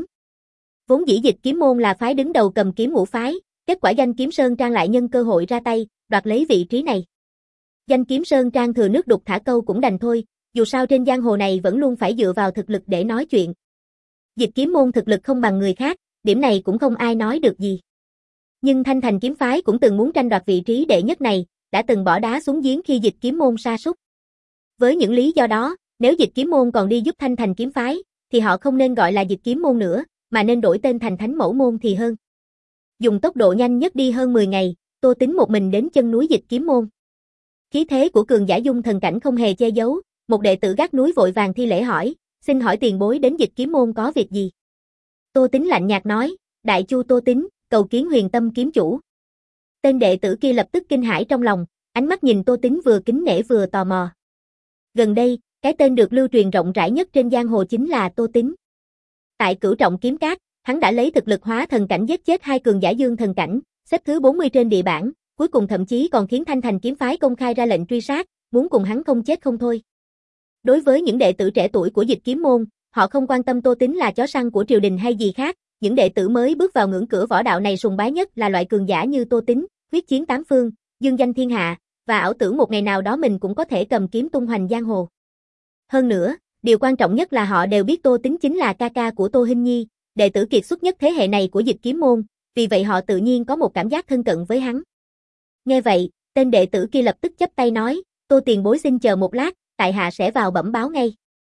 Vốn dĩ Dịch Kiếm môn là phái đứng đầu Cầm Kiếm Ngũ phái, kết quả Danh Kiếm Sơn Trang lại nhân cơ hội ra tay, đoạt lấy vị trí này. Danh Kiếm Sơn Trang thừa nước đục thả câu cũng đành thôi, dù sao trên giang hồ này vẫn luôn phải dựa vào thực lực để nói chuyện. Dịch Kiếm môn thực lực không bằng người khác, điểm này cũng không ai nói được gì. Nhưng Thanh Thành kiếm phái cũng từng muốn tranh đoạt vị trí đệ nhất này, đã từng bỏ đá xuống giếng khi Dịch Kiếm môn sa sút. Với những lý do đó, nếu Dịch Kiếm môn còn đi giúp Thanh Thành kiếm phái, thì họ không nên gọi là Dịch Kiếm môn nữa, mà nên đổi tên thành Thánh Mẫu môn thì hơn. Dùng tốc độ nhanh nhất đi hơn mười ngày, Tô Tính một mình đến chân núi Dịch Kiếm môn. Khí thế của cường giả dung thần cảnh không hề che giấu, một đệ tử gác núi vội vàng thi lễ hỏi, xin hỏi tiền bối đến Dịch Kiếm môn có việc gì? Tô Tính lạnh nhạt nói, Đại Chu Tô Tính, cầu kiến Huyền Tâm kiếm chủ. Tên đệ tử kia lập tức kinh hãi trong lòng, ánh mắt nhìn Tô Tính vừa kính nể vừa tò mò. Gần đây, cái tên được lưu truyền rộng rãi nhất trên giang hồ chính là Tô Tính. Tại Cửu Trọng Kiếm Cát, hắn đã lấy thực lực hóa thần cảnh giết chết hai cường giả dương thần cảnh, xếp thứ bốn mươi trên địa bảng, cuối cùng thậm chí còn khiến Thanh Thành kiếm phái công khai ra lệnh truy sát, muốn cùng hắn không chết không thôi. Đối với những đệ tử trẻ tuổi của Dịch Kiếm môn, họ không quan tâm Tô Tính là chó săn của triều đình hay gì khác, những đệ tử mới bước vào ngưỡng cửa võ đạo này sùng bái nhất là loại cường giả như Tô Tính, huyết chiến tám phương, dương danh thiên hạ, và ảo tưởng một ngày nào đó mình cũng có thể cầm kiếm tung hoành giang hồ. Hơn nữa, điều quan trọng nhất là họ đều biết Tô Tính chính là ca ca của Tô Hinh Nhi, đệ tử kiệt xuất nhất thế hệ này của Dịch Kiếm môn, vì vậy họ tự nhiên có một cảm giác thân cận với hắn. Nghe vậy, tên đệ tử kia lập tức chắp tay nói, Tô tiền bối xin chờ một lát, tại hạ sẽ vào bẩm báo ngay.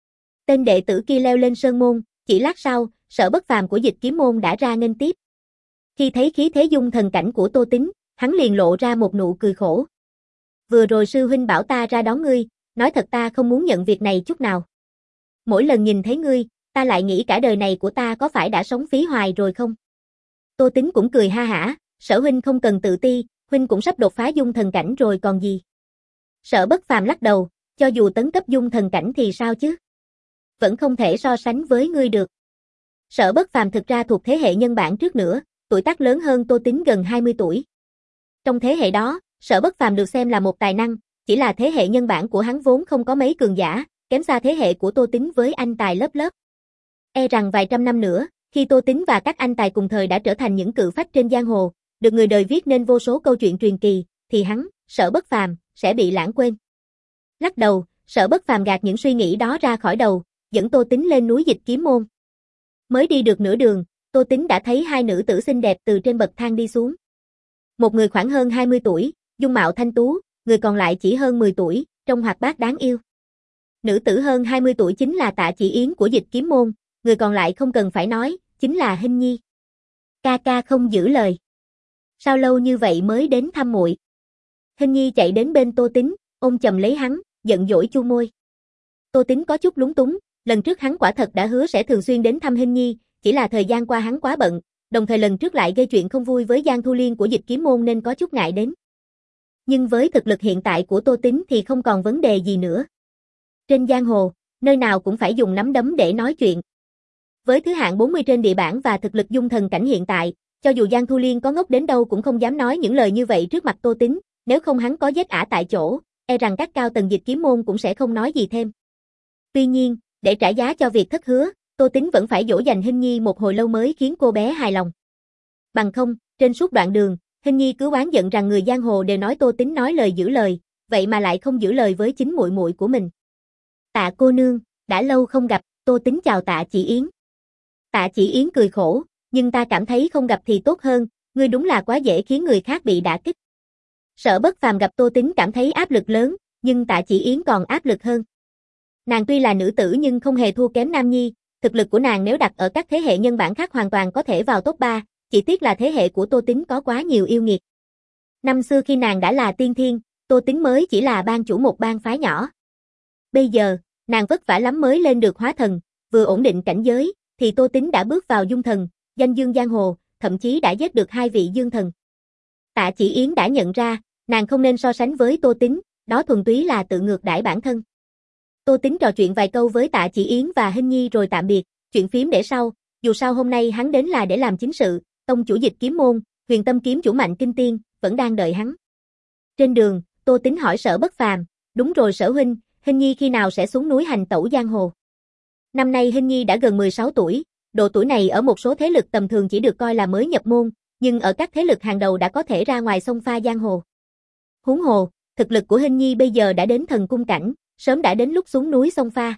Tên đệ tử kia leo lên sơn môn, chỉ lát sau, Sở Bất Phàm của Dịch Kiếm môn đã ra nghênh tiếp. Khi thấy khí thế dung thần cảnh của Tô Tính, hắn liền lộ ra một nụ cười khổ. Vừa rồi sư huynh bảo ta ra đón ngươi, nói thật ta không muốn nhận việc này chút nào. Mỗi lần nhìn thấy ngươi, ta lại nghĩ cả đời này của ta có phải đã sống phí hoài rồi không? Tô Tính cũng cười ha hả, Sở huynh không cần tự ti, huynh cũng sắp đột phá dung thần cảnh rồi còn gì. Sở Bất Phàm lắc đầu, cho dù tấn cấp dung thần cảnh thì sao chứ? Vẫn không thể so sánh với ngươi được. Sở Bất Phàm thực ra thuộc thế hệ nhân bản trước nữa, tuổi tác lớn hơn Tô Tính gần hai mươi tuổi. Trong thế hệ đó, Sở Bất Phàm được xem là một tài năng, chỉ là thế hệ nhân bản của hắn vốn không có mấy cường giả, kém xa thế hệ của Tô Tính với anh tài lớp lớp. E rằng vài trăm năm nữa, khi Tô Tính và các anh tài cùng thời đã trở thành những cự phách trên giang hồ, được người đời viết nên vô số câu chuyện truyền kỳ, thì hắn, Sở Bất Phàm, sẽ bị lãng quên. Lắc đầu, Sở Bất Phàm gạt những suy nghĩ đó ra khỏi đầu, dẫn Tô Tính lên núi Dịch Kiếm môn. Mới đi được nửa đường, Tô Tính đã thấy hai nữ tử xinh đẹp từ trên bậc thang đi xuống. Một người khoảng hơn hai mươi tuổi, dung mạo thanh tú, người còn lại chỉ hơn mười tuổi, trông hoạt bát đáng yêu. Nữ tử hơn hai mươi tuổi chính là Tạ Chỉ Yến của Dịch Kiếm môn, người còn lại không cần phải nói, chính là Hinh Nhi. Ca ca không giữ lời. Sao lâu như vậy mới đến thăm muội? Hinh Nhi chạy đến bên Tô Tính, ôm chầm lấy hắn, giận dỗi chu môi. Tô Tính có chút lúng túng, lần trước hắn quả thật đã hứa sẽ thường xuyên đến thăm Hinh Nhi, chỉ là thời gian qua hắn quá bận, đồng thời lần trước lại gây chuyện không vui với Giang Thu Liên của Dịch Kiếm môn nên có chút ngại đến. Nhưng với thực lực hiện tại của Tô Tính thì không còn vấn đề gì nữa. Trên giang hồ, nơi nào cũng phải dùng nắm đấm để nói chuyện. Với thứ hạng bốn mươi trên địa bảng và thực lực dung thần cảnh hiện tại, cho dù Giang Thu Liên có ngốc đến đâu cũng không dám nói những lời như vậy trước mặt Tô Tính, nếu không hắn có giết ả tại chỗ, e rằng các cao tầng Dịch Kiếm môn cũng sẽ không nói gì thêm. Tuy nhiên, để trả giá cho việc thất hứa, Tô Tính vẫn phải dỗ dành Hinh Nhi một hồi lâu mới khiến cô bé hài lòng. Bằng không, trên suốt đoạn đường, Hinh Nhi cứ oán giận rằng người giang hồ đều nói Tô Tính nói lời giữ lời, vậy mà lại không giữ lời với chính muội muội của mình. Tạ cô nương, đã lâu không gặp, Tô Tính chào Tạ Chỉ Yến. Tạ Chỉ Yến cười khổ, nhưng ta cảm thấy không gặp thì tốt hơn, ngươi đúng là quá dễ khiến người khác bị đả kích. Sở Bất Phàm gặp Tô Tính cảm thấy áp lực lớn, nhưng Tạ Chỉ Yến còn áp lực hơn. Nàng tuy là nữ tử nhưng không hề thua kém Nam Nhi, thực lực của nàng nếu đặt ở các thế hệ nhân bản khác hoàn toàn có thể vào top ba, chỉ tiếc là thế hệ của Tô Tính có quá nhiều yêu nghiệt. Năm xưa khi nàng đã là tiên thiên, Tô Tính mới chỉ là ban chủ một bang phái nhỏ. Bây giờ, nàng vất vả lắm mới lên được hóa thần, vừa ổn định cảnh giới, thì Tô Tính đã bước vào dung thần, danh dương giang hồ, thậm chí đã giết được hai vị dương thần. Tạ Chỉ Yến đã nhận ra, nàng không nên so sánh với Tô Tính, đó thuần túy là tự ngược đãi bản thân. Tô Tính trò chuyện vài câu với Tạ Chỉ Yến và Hinh Nhi rồi tạm biệt, chuyện phím để sau, dù sao hôm nay hắn đến là để làm chính sự, tông chủ Dịch Kiếm môn, Huyền Tâm kiếm chủ Mạnh Kinh Tiên, vẫn đang đợi hắn. Trên đường, Tô Tính hỏi Sở Bất Phàm, đúng rồi Sở huynh, Hinh Nhi khi nào sẽ xuống núi hành tẩu giang hồ? Năm nay Hinh Nhi đã gần mười sáu tuổi, độ tuổi này ở một số thế lực tầm thường chỉ được coi là mới nhập môn, nhưng ở các thế lực hàng đầu đã có thể ra ngoài xông pha giang hồ. Huống hồ, thực lực của Hinh Nhi bây giờ đã đến thần cung cảnh, sớm đã đến lúc xuống núi xông pha.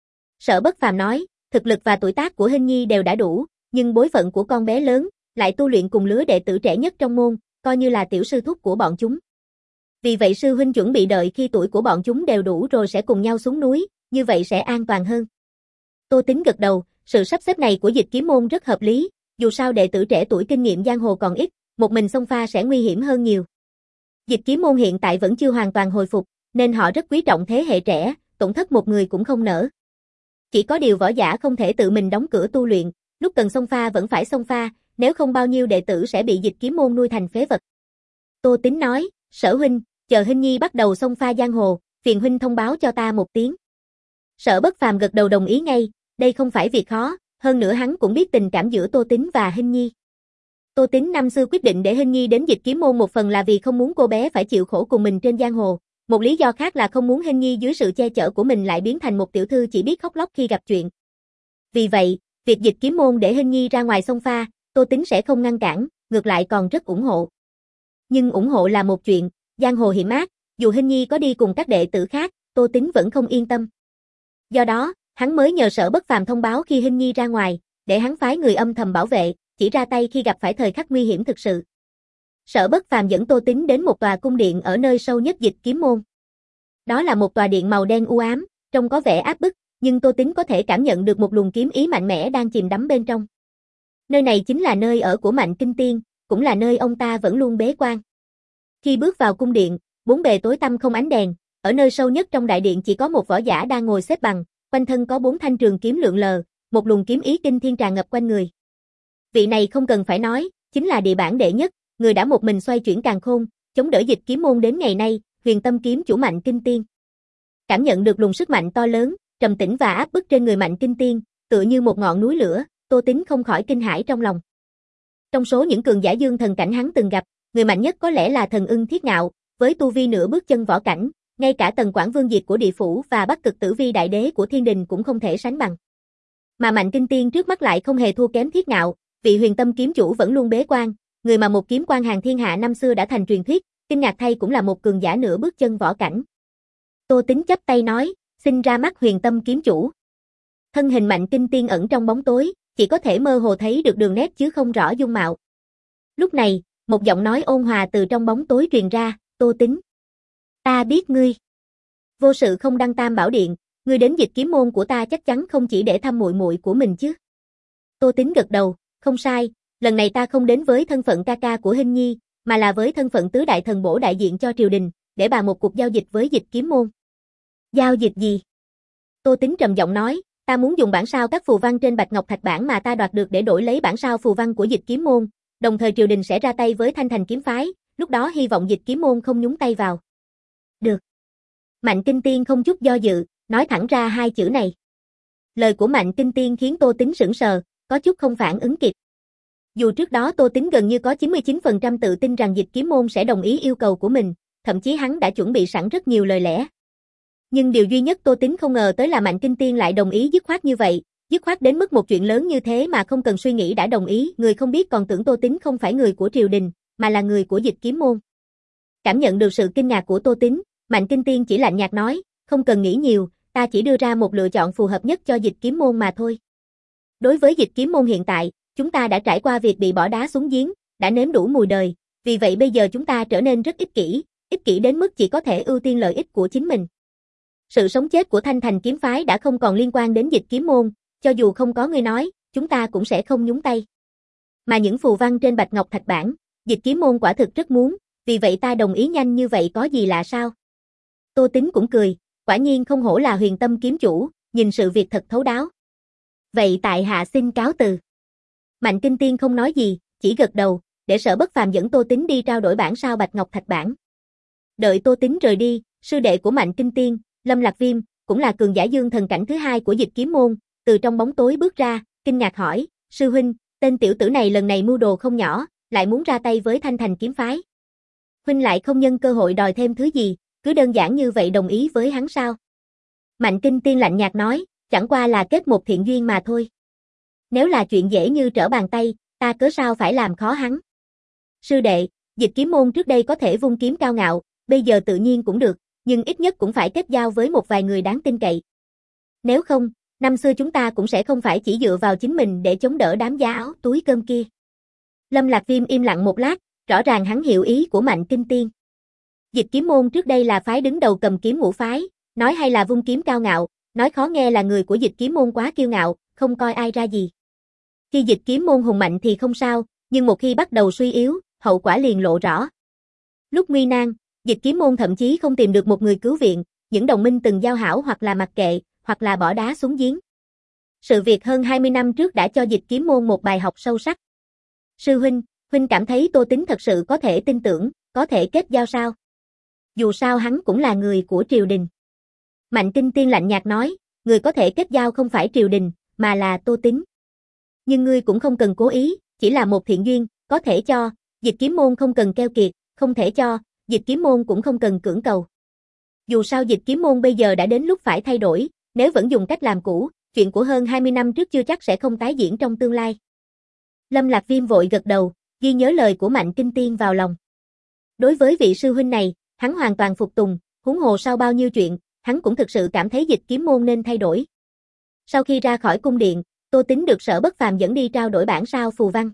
Sở Bất Phàm nói, thực lực và tuổi tác của Hinh Nhi đều đã đủ, nhưng bối phận của con bé lớn, lại tu luyện cùng lứa đệ tử trẻ nhất trong môn, coi như là tiểu sư thúc của bọn chúng. Vì vậy sư huynh chuẩn bị đợi khi tuổi của bọn chúng đều đủ rồi sẽ cùng nhau xuống núi, như vậy sẽ an toàn hơn. Tô Tính gật đầu, sự sắp xếp này của Dịch Kiếm môn rất hợp lý, dù sao đệ tử trẻ tuổi kinh nghiệm giang hồ còn ít, một mình xông pha sẽ nguy hiểm hơn nhiều. Dịch Kiếm môn hiện tại vẫn chưa hoàn toàn hồi phục, nên họ rất quý trọng thế hệ trẻ, tổn thất một người cũng không nỡ. Chỉ có điều võ giả không thể tự mình đóng cửa tu luyện, lúc cần xông pha vẫn phải xông pha, nếu không bao nhiêu đệ tử sẽ bị Dịch Kiếm môn nuôi thành phế vật. Tô Tính nói, Sở huynh, chờ Hinh Nhi bắt đầu xông pha giang hồ, phiền huynh thông báo cho ta một tiếng. Sở Bất Phàm gật đầu đồng ý ngay, đây không phải việc khó, hơn nữa hắn cũng biết tình cảm giữa Tô Tính và Hinh Nhi. Tô Tính năm xưa quyết định để Hinh Nhi đến Dịch Kiếm môn một phần là vì không muốn cô bé phải chịu khổ cùng mình trên giang hồ, một lý do khác là không muốn Hinh Nhi dưới sự che chở của mình lại biến thành một tiểu thư chỉ biết khóc lóc khi gặp chuyện. Vì vậy, việc Dịch Kiếm môn để Hinh Nhi ra ngoài xông pha, Tô Tính sẽ không ngăn cản, ngược lại còn rất ủng hộ. Nhưng ủng hộ là một chuyện, giang hồ hiểm ác, Dù Hinh Nhi có đi cùng các đệ tử khác, Tô Tính vẫn không yên tâm. Do đó, hắn mới nhờ Sở Bất Phàm thông báo khi Hinh Nhi ra ngoài, để hắn phái người âm thầm bảo vệ, chỉ ra tay khi gặp phải thời khắc nguy hiểm thực sự. Sở Bất Phàm dẫn Tô Tính đến một tòa cung điện ở nơi sâu nhất Dịch Kiếm môn. Đó là một tòa điện màu đen u ám, trông có vẻ áp bức, nhưng Tô Tính có thể cảm nhận được một luồng kiếm ý mạnh mẽ đang chìm đắm bên trong. Nơi này chính là nơi ở của Mạnh Kinh Tiên, cũng là nơi ông ta vẫn luôn bế quan. Khi bước vào cung điện, bốn bề tối tăm không ánh đèn, ở nơi sâu nhất trong đại điện chỉ có một võ giả đang ngồi xếp bằng, quanh thân có bốn thanh trường kiếm lượn lờ, một luồng kiếm ý kinh thiên tràn ngập quanh người. Vị này không cần phải nói, chính là địa bản đệ nhất, người đã một mình xoay chuyển càn khôn, chống đỡ Dịch Kiếm môn đến ngày nay, Huyền Tâm kiếm chủ Mạnh Kinh Tiên. Cảm nhận được luồng sức mạnh to lớn, trầm tĩnh và áp bức trên người Mạnh Kinh Tiên, tựa như một ngọn núi lửa, Tô Tính không khỏi kinh hãi trong lòng. Trong số những cường giả dương thần cảnh hắn từng gặp, người mạnh nhất có lẽ là Thần Ưng Thiết Ngạo, với tu vi nửa bước chân võ cảnh, ngay cả Tần Quảng Vương Diệt của địa phủ và Bắc Cực Tử Vi đại đế của thiên đình cũng không thể sánh bằng. Mà Mạnh Kinh Tiên trước mắt lại không hề thua kém Thiết Ngạo, vị Huyền Tâm kiếm chủ vẫn luôn bế quan, người mà một kiếm quan hàng thiên hạ năm xưa đã thành truyền thuyết, kinh ngạc thay cũng là một cường giả nửa bước chân võ cảnh. Tô Tính chắp tay nói, xin ra mắt Huyền Tâm kiếm chủ. Thân hình Mạnh Kinh Tiên ẩn trong bóng tối, chỉ có thể mơ hồ thấy được đường nét chứ không rõ dung mạo. Lúc này, một giọng nói ôn hòa từ trong bóng tối truyền ra, Tô Tính. Ta biết ngươi. Vô sự không đăng tam bảo điện, ngươi đến Dịch Kiếm môn của ta chắc chắn không chỉ để thăm muội muội của mình chứ. Tô Tính gật đầu, không sai, lần này ta không đến với thân phận ca ca của Hinh Nhi, mà là với thân phận tứ đại thần bổ đại diện cho triều đình, để bàn một cuộc giao dịch với Dịch Kiếm môn. Giao dịch gì? Tô Tính trầm giọng nói, ta muốn dùng bản sao các phù văn trên bạch ngọc thạch bản mà ta đoạt được để đổi lấy bản sao phù văn của Dịch Kiếm môn, đồng thời triều đình sẽ ra tay với Thanh Thành kiếm phái, lúc đó hy vọng Dịch Kiếm môn không nhúng tay vào. Được. Mạnh Kinh Tiên không chút do dự, nói thẳng ra hai chữ này. Lời của Mạnh Kinh Tiên khiến Tô Tính sững sờ, có chút không phản ứng kịp. Dù trước đó Tô Tính gần như có chín mươi chín phần trăm tự tin rằng Dịch Kiếm môn sẽ đồng ý yêu cầu của mình, thậm chí hắn đã chuẩn bị sẵn rất nhiều lời lẽ. Nhưng điều duy nhất Tô Tính không ngờ tới là Mạnh Kinh Tiên lại đồng ý dứt khoát như vậy, dứt khoát đến mức một chuyện lớn như thế mà không cần suy nghĩ đã đồng ý, người không biết còn tưởng Tô Tính không phải người của triều đình, mà là người của Dịch Kiếm môn. Cảm nhận được sự kinh ngạc của Tô Tính, Mạnh Kinh Tiên chỉ lạnh nhạt nói, không cần nghĩ nhiều, ta chỉ đưa ra một lựa chọn phù hợp nhất cho Dịch Kiếm môn mà thôi. Đối với Dịch Kiếm môn hiện tại, chúng ta đã trải qua việc bị bỏ đá xuống giếng, đã nếm đủ mùi đời, vì vậy bây giờ chúng ta trở nên rất ích kỷ, ích kỷ đến mức chỉ có thể ưu tiên lợi ích của chính mình. Sự sống chết của Thanh Thành kiếm phái đã không còn liên quan đến Dịch Kiếm môn, cho dù không có người nói, chúng ta cũng sẽ không nhúng tay. Mà những phù văn trên bạch ngọc thạch bản, Dịch Kiếm môn quả thực rất muốn, vì vậy ta đồng ý nhanh như vậy có gì lạ sao? Tô Tính cũng cười, quả nhiên không hổ là Huyền Tâm kiếm chủ, nhìn sự việc thật thấu đáo. Vậy tại hạ xin cáo từ. Mạnh Kinh Tiên không nói gì, chỉ gật đầu, để Sở Bất Phàm dẫn Tô Tính đi trao đổi bản sao bạch ngọc thạch bản. Đợi Tô Tính rời đi, sư đệ của Mạnh Kinh Tiên, Lâm Lạc Viêm, cũng là cường giả dương thần cảnh thứ hai của Dịch Kiếm môn, từ trong bóng tối bước ra, kinh ngạc hỏi, sư huynh, tên tiểu tử này lần này mưu đồ không nhỏ, lại muốn ra tay với Thanh Thành kiếm phái. Huynh lại không nhân cơ hội đòi thêm thứ gì, cứ đơn giản như vậy đồng ý với hắn sao? Mạnh Kinh Tiên lạnh nhạt nói, chẳng qua là kết một thiện duyên mà thôi. Nếu là chuyện dễ như trở bàn tay, ta cớ sao phải làm khó hắn? Sư đệ, Dịch Kiếm môn trước đây có thể vung kiếm cao ngạo, bây giờ tự nhiên cũng được, nhưng ít nhất cũng phải kết giao với một vài người đáng tin cậy. Nếu không, năm xưa chúng ta cũng sẽ không phải chỉ dựa vào chính mình để chống đỡ đám giá áo túi cơm kia. Lâm Lạc Viêm im lặng một lát, rõ ràng hắn hiểu ý của Mạnh Kinh Tiên. Dịch Kiếm môn trước đây là phái đứng đầu cầm kiếm ngũ phái, nói hay là vung kiếm cao ngạo, nói khó nghe là người của Dịch Kiếm môn quá kiêu ngạo, không coi ai ra gì. Khi Dịch Kiếm môn hùng mạnh thì không sao, nhưng một khi bắt đầu suy yếu, hậu quả liền lộ rõ. Lúc nguy nan, Dịch Kiếm môn thậm chí không tìm được một người cứu viện, những đồng minh từng giao hảo hoặc là mặc kệ, hoặc là bỏ đá xuống giếng. Sự việc hơn hai mươi năm trước đã cho Dịch Kiếm môn một bài học sâu sắc. Sư huynh, huynh cảm thấy Tô Tính thật sự có thể tin tưởng, có thể kết giao sao? Dù sao hắn cũng là người của triều đình. Mạnh Kinh Tiên lạnh nhạt nói, người có thể kết giao không phải triều đình, mà là Tô Tính. Nhưng ngươi cũng không cần cố ý, chỉ là một thiện duyên, có thể cho, Dịch Kiếm môn không cần keo kiệt, không thể cho, Dịch Kiếm môn cũng không cần cưỡng cầu. Dù sao Dịch Kiếm môn bây giờ đã đến lúc phải thay đổi, nếu vẫn dùng cách làm cũ, chuyện của hơn hai mươi năm trước chưa chắc sẽ không tái diễn trong tương lai. Lâm Lạc Viêm vội gật đầu, ghi nhớ lời của Mạnh Kinh Tiên vào lòng. Đối với vị sư huynh này, Hắn hoàn toàn phục tùng, huống hồ sau bao nhiêu chuyện, hắn cũng thực sự cảm thấy Dịch Kiếm Môn nên thay đổi. Sau khi ra khỏi cung điện, Tô Tính được Sở Bất Phàm dẫn đi trao đổi bản sao phù văn.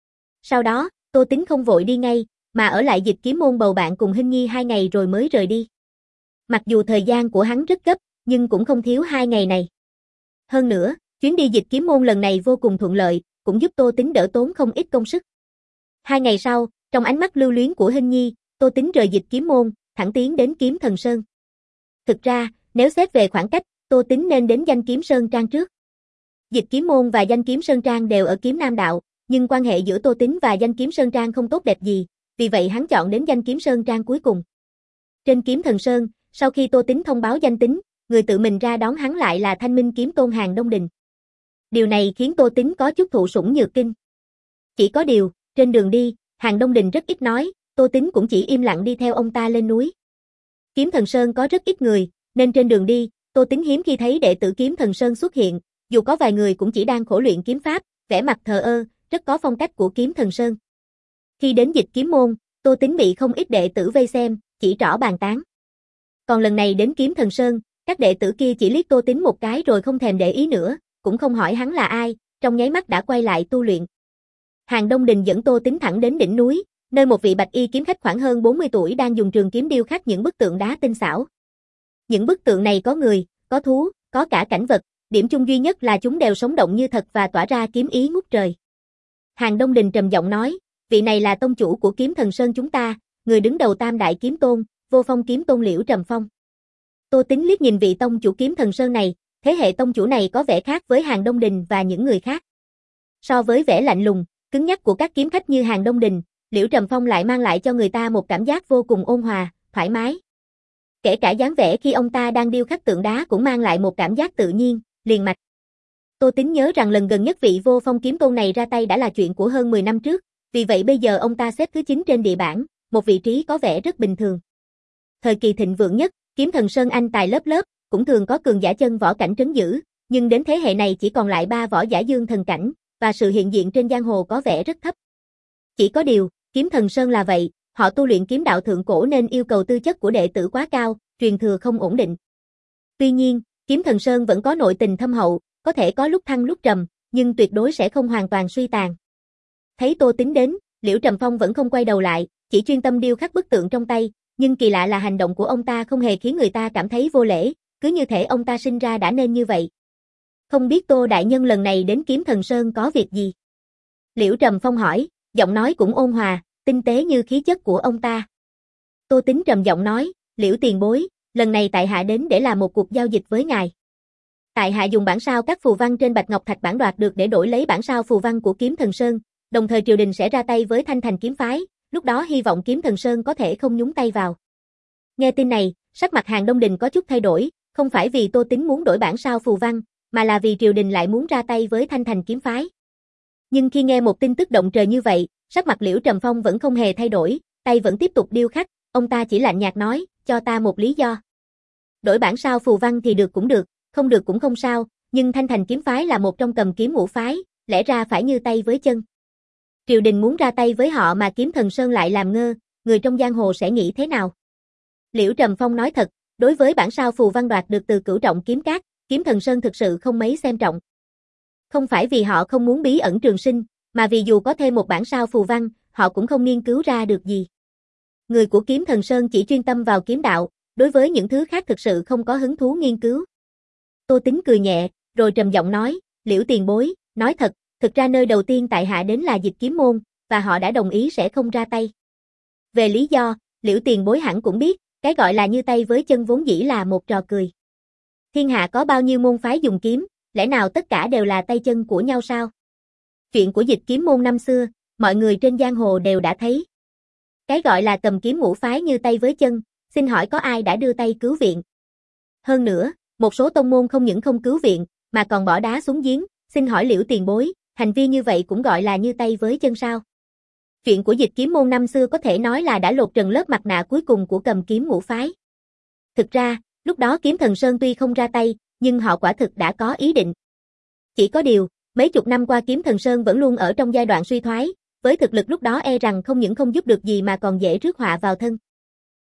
Sau đó, Tô Tính không vội đi ngay, mà ở lại Dịch Kiếm Môn bầu bạn cùng Hinh Nhi hai ngày rồi mới rời đi. Mặc dù thời gian của hắn rất gấp, nhưng cũng không thiếu hai ngày này. Hơn nữa, chuyến đi Dịch Kiếm Môn lần này vô cùng thuận lợi, cũng giúp Tô Tính đỡ tốn không ít công sức. Hai ngày sau, trong ánh mắt lưu luyến của Hinh Nhi, Tô Tính rời Dịch Kiếm Môn, thẳng tiến đến Kiếm Thần Sơn. Thực ra, nếu xét về khoảng cách, Tô Tính nên đến Danh Kiếm Sơn Trang trước. Dịch Kiếm Môn và Danh Kiếm Sơn Trang đều ở Kiếm Nam Đạo, nhưng quan hệ giữa Tô Tính và Danh Kiếm Sơn Trang không tốt đẹp gì, vì vậy hắn chọn đến Danh Kiếm Sơn Trang cuối cùng. Trên Kiếm Thần Sơn, sau khi Tô Tính thông báo danh tính, người tự mình ra đón hắn lại là Thanh Minh Kiếm Tôn Hàn Đông Đình. Điều này khiến Tô Tính có chút thụ sủng nhược kinh. Chỉ có điều, trên đường đi, Hàn Đông Đình rất ít nói, Tô Tính cũng chỉ im lặng đi theo ông ta lên núi. Kiếm Thần Sơn có rất ít người, nên trên đường đi, Tô Tính hiếm khi thấy đệ tử Kiếm Thần Sơn xuất hiện, dù có vài người cũng chỉ đang khổ luyện kiếm pháp, vẻ mặt thờ ơ, rất có phong cách của Kiếm Thần Sơn. Khi đến Dịch Kiếm Môn, Tô Tính bị không ít đệ tử vây xem, chỉ trỏ bàn tán. Còn lần này đến Kiếm Thần Sơn, các đệ tử kia chỉ liếc Tô Tính một cái rồi không thèm để ý nữa, cũng không hỏi hắn là ai, trong nháy mắt đã quay lại tu luyện. Hàn Đông Đình dẫn Tô Tính thẳng đến đỉnh núi, nơi một vị bạch y kiếm khách khoảng hơn bốn mươi tuổi đang dùng trường kiếm điêu khắc những bức tượng đá tinh xảo. Những bức tượng này có người, có thú, có cả cảnh vật, điểm chung duy nhất là chúng đều sống động như thật và tỏa ra kiếm ý ngút trời. Hàn Đông Đình trầm giọng nói, vị này là tông chủ của Kiếm Thần Sơn chúng ta, người đứng đầu Tam Đại Kiếm Tôn, Vô Phong Kiếm Tôn Liễu Trầm Phong. Tô Tính liếc nhìn vị tông chủ Kiếm Thần Sơn này, thế hệ tông chủ này có vẻ khác với Hàn Đông Đình và những người khác. So với vẻ lạnh lùng, cứng nhắc của các kiếm khách như Hàn Đông Đình, Liễu Trầm Phong lại mang lại cho người ta một cảm giác vô cùng ôn hòa, thoải mái. Kể cả dáng vẻ khi ông ta đang điêu khắc tượng đá cũng mang lại một cảm giác tự nhiên, liền mạch. Tô Tính nhớ rằng lần gần nhất vị Vô Phong Kiếm Tôn này ra tay đã là chuyện của hơn mười năm trước, vì vậy bây giờ ông ta xếp thứ chín trên địa bảng, một vị trí có vẻ rất bình thường. Thời kỳ thịnh vượng nhất, Kiếm Thần Sơn anh tài lớp lớp, cũng thường có cường giả chân võ cảnh trấn giữ, nhưng đến thế hệ này chỉ còn lại ba võ giả dương thần cảnh, và sự hiện diện trên giang hồ có vẻ rất thấp. Chỉ có điều, Kiếm Thần Sơn là vậy, họ tu luyện kiếm đạo thượng cổ nên yêu cầu tư chất của đệ tử quá cao, truyền thừa không ổn định. Tuy nhiên, Kiếm Thần Sơn vẫn có nội tình thâm hậu, có thể có lúc thăng lúc trầm, nhưng tuyệt đối sẽ không hoàn toàn suy tàn. Thấy Tô Tính đến, Liễu Trầm Phong vẫn không quay đầu lại, chỉ chuyên tâm điêu khắc bức tượng trong tay, nhưng kỳ lạ là hành động của ông ta không hề khiến người ta cảm thấy vô lễ, cứ như thể ông ta sinh ra đã nên như vậy. Không biết Tô đại nhân lần này đến Kiếm Thần Sơn có việc gì? Liễu Trầm Phong hỏi, giọng nói cũng ôn hòa, tinh tế như khí chất của ông ta. Tô Tính trầm giọng nói, Liễu tiền bối, lần này tại hạ đến để làm một cuộc giao dịch với ngài. Tại hạ dùng bản sao các phù văn trên bạch ngọc thạch bản đoạt được để đổi lấy bản sao phù văn của Kiếm Thần Sơn, đồng thời triều đình sẽ ra tay với Thanh Thành kiếm phái, lúc đó hy vọng Kiếm Thần Sơn có thể không nhúng tay vào. Nghe tin này, sắc mặt Hàn Đông Đình có chút thay đổi, không phải vì Tô Tính muốn đổi bản sao phù văn, mà là vì triều đình lại muốn ra tay với Thanh Thành kiếm phái. Nhưng khi nghe một tin tức động trời như vậy, sắc mặt Liễu Trầm Phong vẫn không hề thay đổi, tay vẫn tiếp tục điêu khắc, ông ta chỉ lạnh nhạt nói, cho ta một lý do. Đổi bản sao phù văn thì được cũng được, không được cũng không sao, nhưng Thanh Thành kiếm phái là một trong cầm kiếm ngũ phái, lẽ ra phải như tay với chân. Triều đình muốn ra tay với họ mà Kiếm Thần Sơn lại làm ngơ, người trong giang hồ sẽ nghĩ thế nào? Liễu Trầm Phong nói thật, đối với bản sao phù văn đoạt được từ Cửu Trọng kiếm cát, Kiếm Thần Sơn thực sự không mấy xem trọng. Không phải vì họ không muốn bí ẩn trường sinh, mà vì dù có thêm một bản sao phù văn, họ cũng không nghiên cứu ra được gì. Người của Kiếm Thần Sơn chỉ chuyên tâm vào kiếm đạo, đối với những thứ khác thực sự không có hứng thú nghiên cứu. Tô Tính cười nhẹ, rồi trầm giọng nói, Liễu tiền bối, nói thật, thực ra nơi đầu tiên tại hạ đến là Dịch Kiếm Môn, và họ đã đồng ý sẽ không ra tay. Về lý do, Liễu tiền bối hẳn cũng biết, cái gọi là như tay với chân vốn dĩ là một trò cười. Thiên hạ có bao nhiêu môn phái dùng kiếm, lẽ nào tất cả đều là tay chân của nhau sao? Chuyện của Dịch Kiếm Môn năm xưa, mọi người trên giang hồ đều đã thấy. Cái gọi là cầm kiếm ngũ phái như tay với chân, xin hỏi có ai đã đưa tay cứu viện? Hơn nữa, một số tông môn không những không cứu viện, mà còn bỏ đá xuống giếng, xin hỏi Liễu tiền bối, hành vi như vậy cũng gọi là như tay với chân sao? Chuyện của Dịch Kiếm Môn năm xưa có thể nói là đã lột trần lớp mặt nạ cuối cùng của cầm kiếm ngũ phái. Thực ra, lúc đó Kiếm Thần Sơn tuy không ra tay, nhưng họ quả thực đã có ý định. Chỉ có điều, mấy chục năm qua Kiếm Thần Sơn vẫn luôn ở trong giai đoạn suy thoái, với thực lực lúc đó e rằng không những không giúp được gì mà còn dễ rước họa vào thân.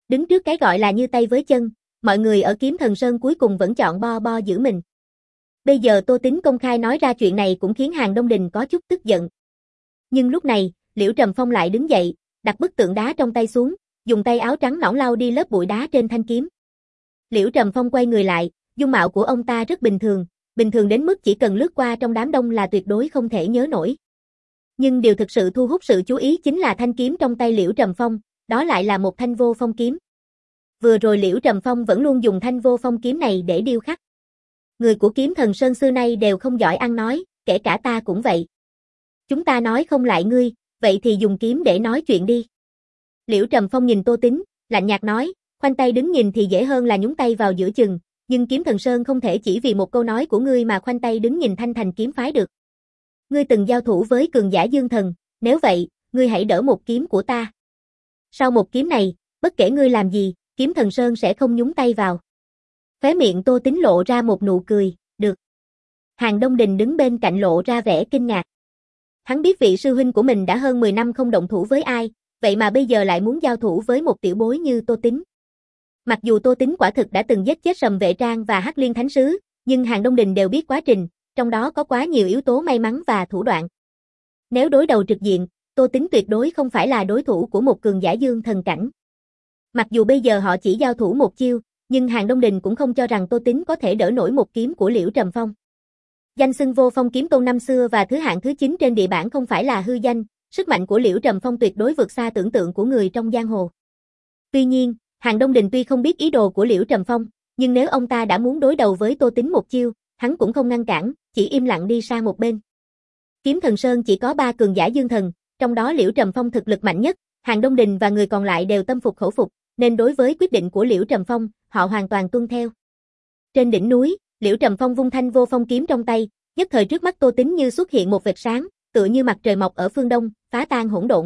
Đứng trước cái gọi là như tay với chân, mọi người ở Kiếm Thần Sơn cuối cùng vẫn chọn bo bo giữ mình. Bây giờ Tô Tín công khai nói ra chuyện này cũng khiến Hàng Đông Đình có chút tức giận. Nhưng lúc này, Liễu Trầm Phong lại đứng dậy, đặt bức tượng đá trong tay xuống, dùng tay áo trắng nõn lau đi lớp bụi đá trên thanh kiếm. Liễu Trầm Phong quay người lại, dung mạo của ông ta rất bình thường, bình thường đến mức chỉ cần lướt qua trong đám đông là tuyệt đối không thể nhớ nổi. Nhưng điều thực sự thu hút sự chú ý chính là thanh kiếm trong tay Liễu Trầm Phong, đó lại là một thanh vô phong kiếm. Vừa rồi Liễu Trầm Phong vẫn luôn dùng thanh vô phong kiếm này để điêu khắc. Người của Kiếm Thần Sơn xưa nay đều không giỏi ăn nói, kể cả ta cũng vậy. Chúng ta nói không lại ngươi, vậy thì dùng kiếm để nói chuyện đi. Liễu Trầm Phong nhìn Tô Tín, lạnh nhạt nói, khoanh tay đứng nhìn thì dễ hơn là nhúng tay vào giữa chừng, nhưng Kiếm Thần Sơn không thể chỉ vì một câu nói của ngươi mà khoanh tay đứng nhìn Thanh Thành kiếm phái được. Ngươi từng giao thủ với cường giả Dương Thần, nếu vậy, ngươi hãy đỡ một kiếm của ta. Sau một kiếm này, bất kể ngươi làm gì, Kiếm Thần Sơn sẽ không nhúng tay vào. Khóe miệng Tô Tín lộ ra một nụ cười, được. Hàng Đông Đình đứng bên cạnh lộ ra vẻ kinh ngạc. Hắn biết vị sư huynh của mình đã hơn mười năm không động thủ với ai, vậy mà bây giờ lại muốn giao thủ với một tiểu bối như Tô Tín. Mặc dù Tô Tín quả thực đã từng giết chết Sầm Vệ Trang và Hắc Liên Thánh Sứ, nhưng Hàng Đông Đình đều biết quá trình, trong đó có quá nhiều yếu tố may mắn và thủ đoạn. Nếu đối đầu trực diện, Tô Tín tuyệt đối không phải là đối thủ của một cường giả Dương Thần cảnh. Mặc dù bây giờ họ chỉ giao thủ một chiêu, nhưng Hàng Đông Đình cũng không cho rằng Tô Tín có thể đỡ nổi một kiếm của Liễu Trầm Phong. Danh xưng vô phong kiếm tôn năm xưa và thứ hạng thứ chín trên địa bản không phải là hư danh, sức mạnh của Liễu Trầm Phong tuyệt đối vượt xa tưởng tượng của người trong giang hồ. Tuy nhiên, Hàng Đông Đình tuy không biết ý đồ của Liễu Trầm Phong, nhưng nếu ông ta đã muốn đối đầu với Tô Tín một chiêu, hắn cũng không ngăn cản, chỉ im lặng đi sang một bên. Kiếm Thần Sơn chỉ có ba cường giả Dương Thần, trong đó Liễu Trầm Phong thực lực mạnh nhất, Hàng Đông Đình và người còn lại đều tâm phục khẩu phục, nên đối với quyết định của Liễu Trầm Phong, họ hoàn toàn tuân theo. Trên đỉnh núi, Liễu Trầm Phong vung thanh vô phong kiếm trong tay, nhất thời trước mắt Tô Tín như xuất hiện một vệt sáng, tựa như mặt trời mọc ở phương đông, phá tan hỗn độn.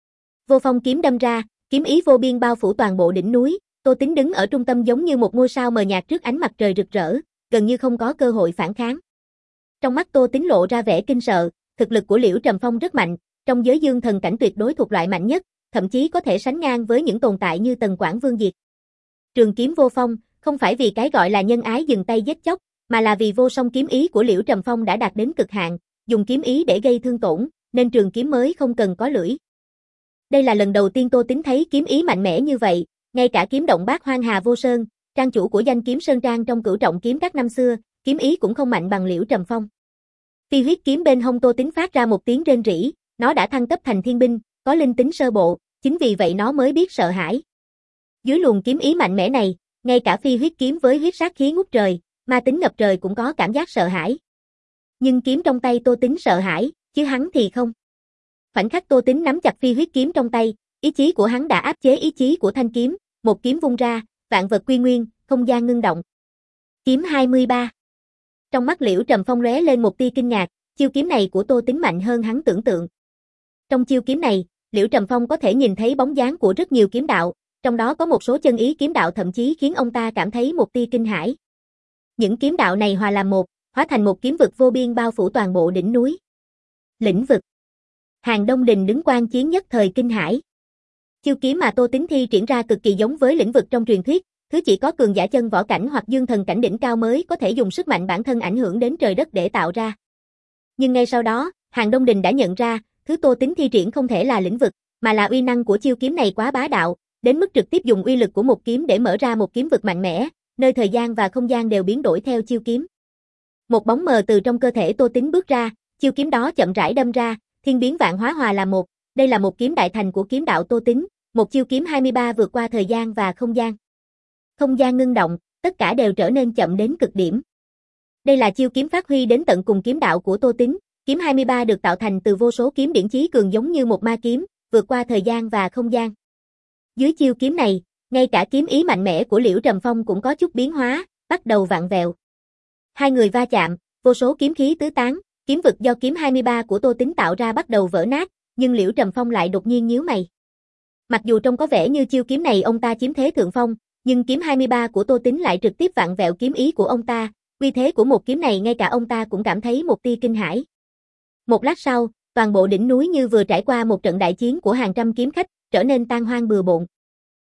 Vô phong kiếm đâm ra, kiếm ý vô biên bao phủ toàn bộ đỉnh núi, Tô Tín đứng ở trung tâm giống như một ngôi sao mờ nhạt trước ánh mặt trời rực rỡ, gần như không có cơ hội phản kháng. Trong mắt Tô Tín lộ ra vẻ kinh sợ, thực lực của Liễu Trầm Phong rất mạnh, trong giới Dương Thần cảnh tuyệt đối thuộc loại mạnh nhất, thậm chí có thể sánh ngang với những tồn tại như Tần Quảng Vương Diệt. Trường kiếm vô phong, không phải vì cái gọi là nhân ái dừng tay giết chóc, mà là vì vô song kiếm ý của Liễu Trầm Phong đã đạt đến cực hạn, dùng kiếm ý để gây thương tổn, nên trường kiếm mới không cần có lưỡi. Đây là lần đầu tiên Tô Tín thấy kiếm ý mạnh mẽ như vậy, ngay cả kiếm động Bát Hoang Hà Vô Sơn, trang chủ của danh kiếm Sơn Trang trong Cửu Trọng kiếm các năm xưa, kiếm ý cũng không mạnh bằng Liễu Trầm Phong. Phi huyết kiếm bên hông Tô Tín phát ra một tiếng rên rỉ, nó đã thăng cấp thành thiên binh, có linh tính sơ bộ, chính vì vậy nó mới biết sợ hãi. Dưới luồng kiếm ý mạnh mẽ này, ngay cả phi huyết kiếm với huyết sát khí ngút trời, ma tính ngập trời cũng có cảm giác sợ hãi. Nhưng kiếm trong tay Tô Tín sợ hãi, chứ hắn thì không. Khoảnh khắc Tô Tín nắm chặt phi huyết kiếm trong tay, ý chí của hắn đã áp chế ý chí của thanh kiếm, một kiếm vung ra, vạn vật quy nguyên, không gian ngưng động. Kiếm hai mươi ba. Trong mắt Liễu Trầm Phong lóe lên một tia kinh ngạc, chiêu kiếm này của Tô Tín mạnh hơn hắn tưởng tượng. Trong chiêu kiếm này, Liễu Trầm Phong có thể nhìn thấy bóng dáng của rất nhiều kiếm đạo, trong đó có một số chân ý kiếm đạo thậm chí khiến ông ta cảm thấy một tia kinh hãi. Những kiếm đạo này hòa làm một, hóa thành một kiếm vực vô biên bao phủ toàn bộ đỉnh núi. Lĩnh vực. Hàng Đông Đình đứng quan chiến nhất thời kinh hãi. Chiêu kiếm mà Tô Tín thi triển ra cực kỳ giống với lĩnh vực trong truyền thuyết, thứ chỉ có cường giả chân võ cảnh hoặc Dương Thần cảnh đỉnh cao mới có thể dùng sức mạnh bản thân ảnh hưởng đến trời đất để tạo ra. Nhưng ngay sau đó, Hàng Đông Đình đã nhận ra, thứ Tô Tín thi triển không thể là lĩnh vực, mà là uy năng của chiêu kiếm này quá bá đạo, đến mức trực tiếp dùng uy lực của một kiếm để mở ra một kiếm vực mạnh mẽ, nơi thời gian và không gian đều biến đổi theo chiêu kiếm. Một bóng mờ từ trong cơ thể Tô Tín bước ra, chiêu kiếm đó chậm rãi đâm ra, thiên biến vạn hóa hòa là một, đây là một kiếm đại thành của kiếm đạo Tô Tín, một chiêu kiếm hai mươi ba vượt qua thời gian và không gian. Không gian ngưng động, tất cả đều trở nên chậm đến cực điểm. Đây là chiêu kiếm phát huy đến tận cùng kiếm đạo của Tô Tín, kiếm hai mươi ba được tạo thành từ vô số kiếm điển chí cường giống như một ma kiếm, vượt qua thời gian và không gian. Dưới chiêu kiếm này, ngay cả kiếm ý mạnh mẽ của Liễu Trầm Phong cũng có chút biến hóa, bắt đầu vặn vẹo. Hai người va chạm, vô số kiếm khí tứ tán, kiếm vực do kiếm hai mươi ba của Tô Tín tạo ra bắt đầu vỡ nát, nhưng Liễu Trầm Phong lại đột nhiên nhíu mày. Mặc dù trông có vẻ như chiêu kiếm này ông ta chiếm thế thượng phong, nhưng kiếm hai mươi ba của Tô Tín lại trực tiếp vặn vẹo kiếm ý của ông ta, uy thế của một kiếm này ngay cả ông ta cũng cảm thấy một tia kinh hãi. Một lát sau, toàn bộ đỉnh núi như vừa trải qua một trận đại chiến của hàng trăm kiếm khách, trở nên tan hoang bừa bộn.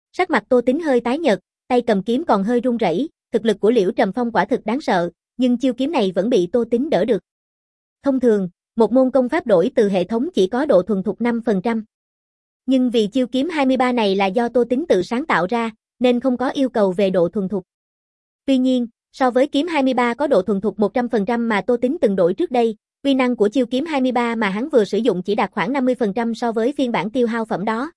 Sắc mặt Tô Tính hơi tái nhợt, tay cầm kiếm còn hơi run rẩy, thực lực của Liễu Trầm Phong quả thực đáng sợ, nhưng chiêu kiếm này vẫn bị Tô Tính đỡ được. Thông thường, một môn công pháp đổi từ hệ thống chỉ có độ thuần thục năm phần trăm. Nhưng vì chiêu kiếm hai mươi ba này là do Tô Tính tự sáng tạo ra, nên không có yêu cầu về độ thuần thục. Tuy nhiên, so với kiếm hai mươi ba có độ thuần thục một trăm phần trăm mà Tô Tính từng đổi trước đây, uy năng của chiêu kiếm hai mươi ba mà hắn vừa sử dụng chỉ đạt khoảng năm mươi phần trăm so với phiên bản tiêu hao phẩm đó.